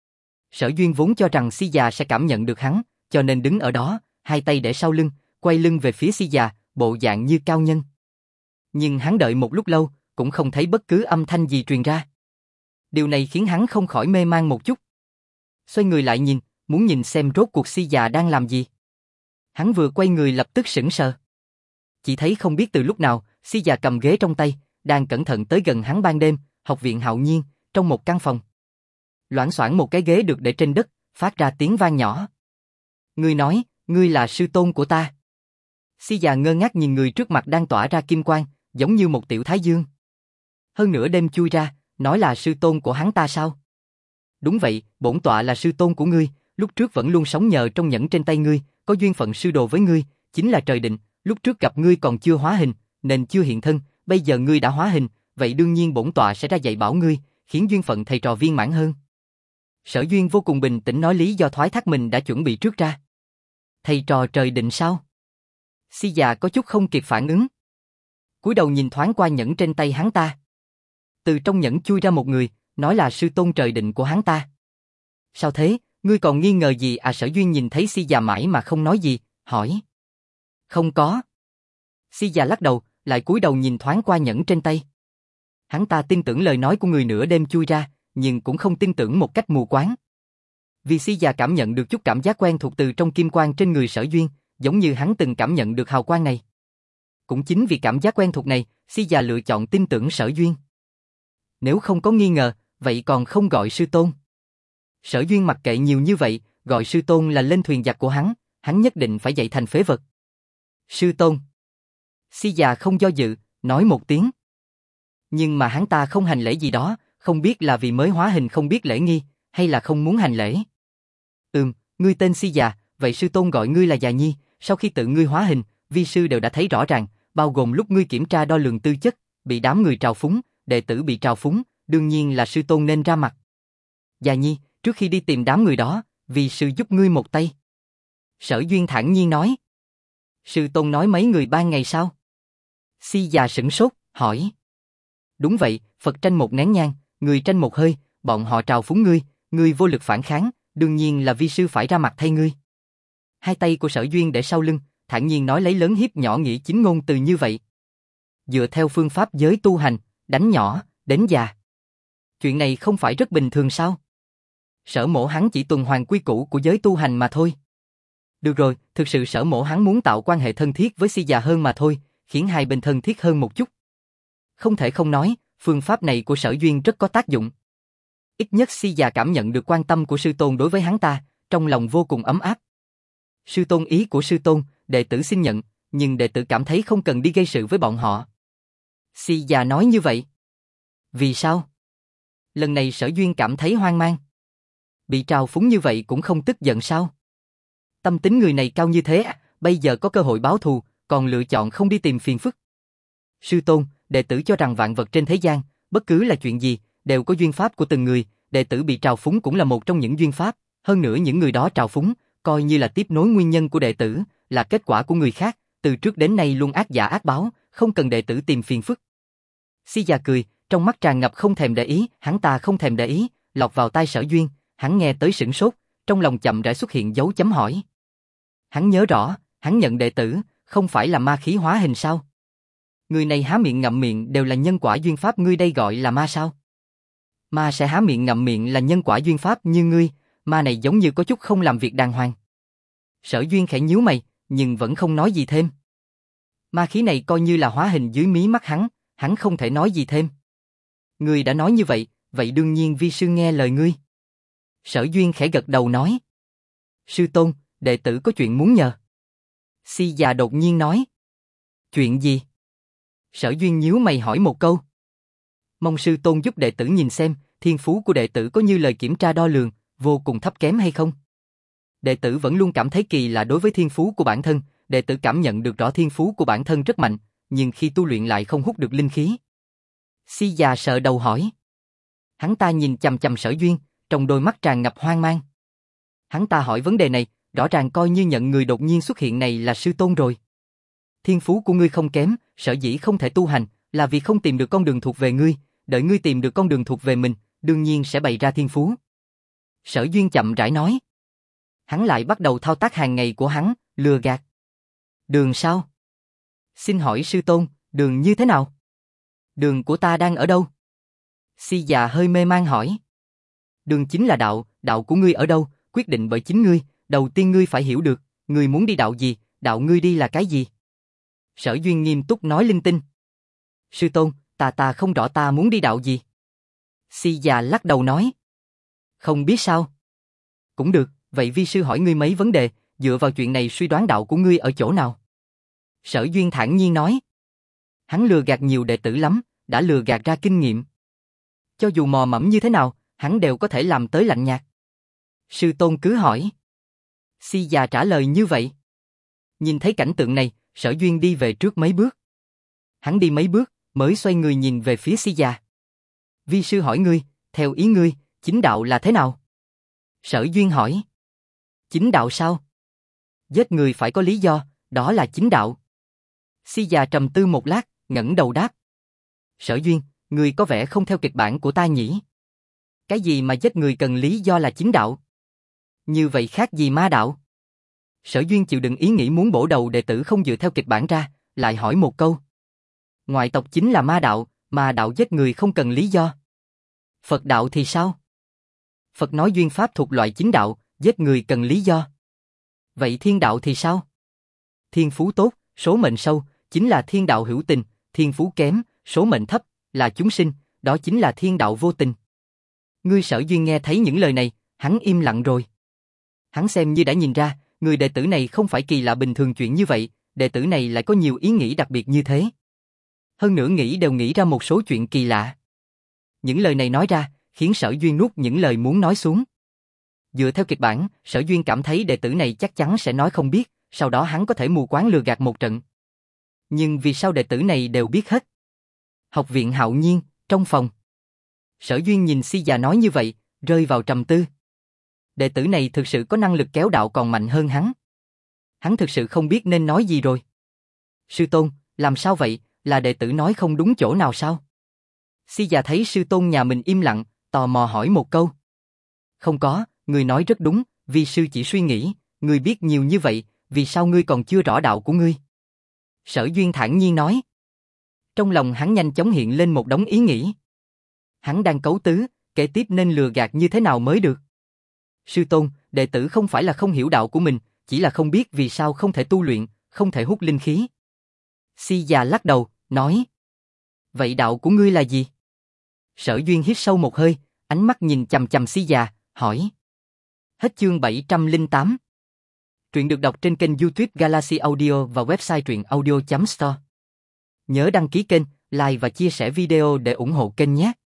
Sở Duyên vốn cho rằng Si già sẽ cảm nhận được hắn, cho nên đứng ở đó, hai tay để sau lưng, quay lưng về phía Si già, bộ dạng như cao nhân. Nhưng hắn đợi một lúc lâu, cũng không thấy bất cứ âm thanh gì truyền ra. Điều này khiến hắn không khỏi mê man một chút. Xoay người lại nhìn, muốn nhìn xem rốt cuộc Si già đang làm gì. Hắn vừa quay người lập tức sững sờ. Chỉ thấy không biết từ lúc nào, Si già cầm ghế trong tay, đang cẩn thận tới gần hắn ban đêm, học viện Hạo Nhiên, trong một căn phòng. Loảng xoảng một cái ghế được để trên đất, phát ra tiếng vang nhỏ. Ngươi nói, ngươi là sư tôn của ta. Si già ngơ ngác nhìn người trước mặt đang tỏa ra kim quang, giống như một tiểu thái dương. Hơn nữa đêm chui ra, nói là sư tôn của hắn ta sao? Đúng vậy, bổn tọa là sư tôn của ngươi, lúc trước vẫn luôn sống nhờ trong nhẫn trên tay ngươi, có duyên phận sư đồ với ngươi, chính là trời định, lúc trước gặp ngươi còn chưa hóa hình, nên chưa hiện thân, bây giờ ngươi đã hóa hình, vậy đương nhiên bổn tọa sẽ ra dạy bảo ngươi, khiến duyên phận thầy trò viên mãn hơn. Sở Duyên vô cùng bình tĩnh nói lý do thoái thác mình đã chuẩn bị trước ra. Thầy trò trời định sao? Si già có chút không kịp phản ứng. Cúi đầu nhìn thoáng qua nhẫn trên tay hắn ta. Từ trong nhẫn chui ra một người, nói là sư tôn trời định của hắn ta. Sao thế, ngươi còn nghi ngờ gì à? Sở Duyên nhìn thấy Si già mãi mà không nói gì, hỏi. Không có. Si già lắc đầu, lại cúi đầu nhìn thoáng qua nhẫn trên tay. Hắn ta tin tưởng lời nói của người nửa đêm chui ra, nhưng cũng không tin tưởng một cách mù quáng. Vì Si già cảm nhận được chút cảm giác quen thuộc từ trong kim quang trên người Sở Duyên, giống như hắn từng cảm nhận được hào quang này. Cũng chính vì cảm giác quen thuộc này, Si già lựa chọn tin tưởng Sở Duyên. Nếu không có nghi ngờ, vậy còn không gọi sư tôn. Sở Duyên mặc kệ nhiều như vậy, gọi sư tôn là lên thuyền giặc của hắn nhất định phải dạy thành phế vật. Sư tôn. Si già không do dự, nói một tiếng. Nhưng mà hắn ta không hành lễ gì đó, không biết là vì mới hóa hình không biết lễ nghi, hay là không muốn hành lễ. Ngươi tên Si già, vậy sư tôn gọi ngươi là Già Nhi, sau khi tự ngươi hóa hình, vi sư đều đã thấy rõ ràng, bao gồm lúc ngươi kiểm tra đo lường tư chất, bị đám người trào phúng, đệ tử bị trào phúng, đương nhiên là sư tôn nên ra mặt. Già Nhi, trước khi đi tìm đám người đó, vì sư giúp ngươi một tay. Sở Duyên thản nhiên nói. Sư tôn nói mấy người ban ngày sao? Si già sửng sốt, hỏi. Đúng vậy, Phật tranh một nén nhang, người tranh một hơi, bọn họ trào phúng ngươi vô lực phản kháng, đương nhiên là vi sư phải ra mặt thay ngươi. Hai tay của Sở Duyên để sau lưng, thản nhiên nói lấy lớn hiếp nhỏ nghĩa chính ngôn từ như vậy. Dựa theo phương pháp giới tu hành, đánh nhỏ, đến già. Chuyện này không phải rất bình thường sao? Sở mổ hắn chỉ tuần hoàn quy củ của giới tu hành mà thôi. Được rồi, thực sự sở mổ hắn muốn tạo quan hệ thân thiết với Si già hơn mà thôi, khiến hai bên thân thiết hơn một chút. Không thể không nói, phương pháp này của Sở Duyên rất có tác dụng. Ít nhất Si già cảm nhận được quan tâm của sư tôn đối với hắn ta, trong lòng vô cùng ấm áp. Sư tôn, ý của sư tôn, đệ tử xin nhận, nhưng đệ tử cảm thấy không cần đi gây sự với bọn họ. Si già nói như vậy. Vì sao? Lần này Sở Duyên cảm thấy hoang mang. Bị trào phúng như vậy cũng không tức giận sao? Tâm tính người này cao như thế, bây giờ có cơ hội báo thù, còn lựa chọn không đi tìm phiền phức. Sư tôn, đệ tử cho rằng vạn vật trên thế gian, bất cứ là chuyện gì, đều có duyên pháp của từng người, đệ tử bị trào phúng cũng là một trong những duyên pháp, hơn nữa những người đó trào phúng, coi như là tiếp nối nguyên nhân của đệ tử, là kết quả của người khác, từ trước đến nay luôn ác giả ác báo, không cần đệ tử tìm phiền phức. Si già cười, trong mắt tràn ngập không thèm để ý, hắn ta không thèm để ý, lọt vào tai Sở Duyên, hắn nghe tới sửng sốt, trong lòng chậm rãi xuất hiện dấu chấm hỏi. Hắn nhớ rõ, hắn nhận đệ tử, không phải là ma khí hóa hình sao? Người này há miệng ngậm miệng đều là nhân quả duyên pháp, ngươi đây gọi là ma sao? Ma sẽ há miệng ngậm miệng là nhân quả duyên pháp như ngươi, ma này giống như có chút không làm việc đàng hoàng. Sở Duyên khẽ nhíu mày, nhưng vẫn không nói gì thêm. Ma khí này coi như là hóa hình dưới mí mắt hắn không thể nói gì thêm. Ngươi đã nói như vậy, vậy đương nhiên vi sư nghe lời ngươi. Sở Duyên khẽ gật đầu nói. Sư tôn, đệ tử có chuyện muốn nhờ. Si già đột nhiên nói. Chuyện gì? Sở Duyên nhíu mày hỏi một câu. Mong sư tôn giúp đệ tử nhìn xem, thiên phú của đệ tử có như lời kiểm tra đo lường, vô cùng thấp kém hay không? Đệ tử vẫn luôn cảm thấy kỳ lạ đối với thiên phú của bản thân, đệ tử cảm nhận được rõ thiên phú của bản thân rất mạnh, nhưng khi tu luyện lại không hút được linh khí. Si già sợ đầu hỏi. Hắn ta nhìn chằm chằm Sở Duyên, trong đôi mắt tràn ngập hoang mang. Hắn ta hỏi vấn đề này, rõ ràng coi như nhận người đột nhiên xuất hiện này là sư tôn rồi. Thiên phú của ngươi không kém, sở dĩ không thể tu hành, là vì không tìm được con đường thuộc về ngươi, đợi ngươi tìm được con đường thuộc về mình, đương nhiên sẽ bày ra thiên phú. Sở Duyên chậm rãi nói. Hắn lại bắt đầu thao tác hàng ngày của hắn, lừa gạt. Đường sao? Xin hỏi sư tôn, đường như thế nào? Đường của ta đang ở đâu? Si già hơi mê man hỏi. Đường chính là đạo, đạo của ngươi ở đâu, quyết định bởi chính ngươi, đầu tiên ngươi phải hiểu được, ngươi muốn đi đạo gì, đạo ngươi đi là cái gì? Sở Duyên nghiêm túc nói linh tinh. Sư tôn, Ta không rõ ta muốn đi đạo gì. Si già lắc đầu nói. Không biết sao? Cũng được, vậy vi sư hỏi ngươi mấy vấn đề, dựa vào chuyện này suy đoán đạo của ngươi ở chỗ nào? Sở Duyên thản nhiên nói. Hắn lừa gạt nhiều đệ tử lắm, đã lừa gạt ra kinh nghiệm. Cho dù mò mẫm như thế nào, hắn đều có thể làm tới lạnh nhạt. Sư tôn cứ hỏi. Si già trả lời như vậy. Nhìn thấy cảnh tượng này, Sở Duyên đi về trước mấy bước. Hắn đi mấy bước, mới xoay người nhìn về phía Si già. Vi sư hỏi ngươi, theo ý ngươi, chính đạo là thế nào? Sở Duyên hỏi. Chính đạo sao? Giết người phải có lý do, đó là chính đạo. Si già trầm tư một lát, ngẩng đầu đáp. Sở Duyên, ngươi có vẻ không theo kịch bản của ta nhỉ? Cái gì mà giết người cần lý do là chính đạo? Như vậy khác gì ma đạo? Sở Duyên chịu đựng ý nghĩ muốn bổ đầu đệ tử không dựa theo kịch bản ra, lại hỏi một câu. Ngoại tộc chính là ma đạo giết người không cần lý do. Phật đạo thì sao? Phật nói duyên pháp thuộc loại chính đạo, giết người cần lý do. Vậy thiên đạo thì sao? Thiên phú tốt, số mệnh sâu, chính là thiên đạo hữu tình, thiên phú kém, số mệnh thấp, là chúng sinh, đó chính là thiên đạo vô tình. Ngươi Sở Duyên nghe thấy những lời này, hắn im lặng rồi. Hắn xem như đã nhìn ra, người đệ tử này không phải kỳ lạ bình thường chuyện như vậy, đệ tử này lại có nhiều ý nghĩ đặc biệt như thế. Hơn nữa đều nghĩ ra một số chuyện kỳ lạ. Những lời này nói ra, khiến Sở Duyên nuốt những lời muốn nói xuống. Dựa theo kịch bản, Sở Duyên cảm thấy đệ tử này chắc chắn sẽ nói không biết, sau đó hắn có thể mù quáng lừa gạt một trận. Nhưng vì sao đệ tử này đều biết hết? Học viện Hạo Nhiên, trong phòng. Sở Duyên nhìn Si già nói như vậy, rơi vào trầm tư. Đệ tử này thực sự có năng lực kéo đạo còn mạnh hơn hắn. Hắn thực sự không biết nên nói gì rồi. Sư tôn, làm sao vậy, là đệ tử nói không đúng chỗ nào sao? Si già thấy sư tôn nhà mình im lặng, tò mò hỏi một câu. Không có, ngươi nói rất đúng, vi sư chỉ suy nghĩ, ngươi biết nhiều như vậy, vì sao ngươi còn chưa rõ đạo của ngươi? Sở Duyên thản nhiên nói. Trong lòng hắn nhanh chóng hiện lên một đống ý nghĩ. Hắn đang cấu tứ, kế tiếp nên lừa gạt như thế nào mới được. Sư tôn, đệ tử không phải là không hiểu đạo của mình, chỉ là không biết vì sao không thể tu luyện, không thể hút linh khí. Si già lắc đầu, nói. Vậy đạo của ngươi là gì? Sở Duyên hít sâu một hơi, ánh mắt nhìn chằm chằm Si già, hỏi. Hết chương 708. Truyện được đọc trên kênh YouTube Galaxy Audio và website truyệnaudio.store. Nhớ đăng ký kênh, like và chia sẻ video để ủng hộ kênh nhé.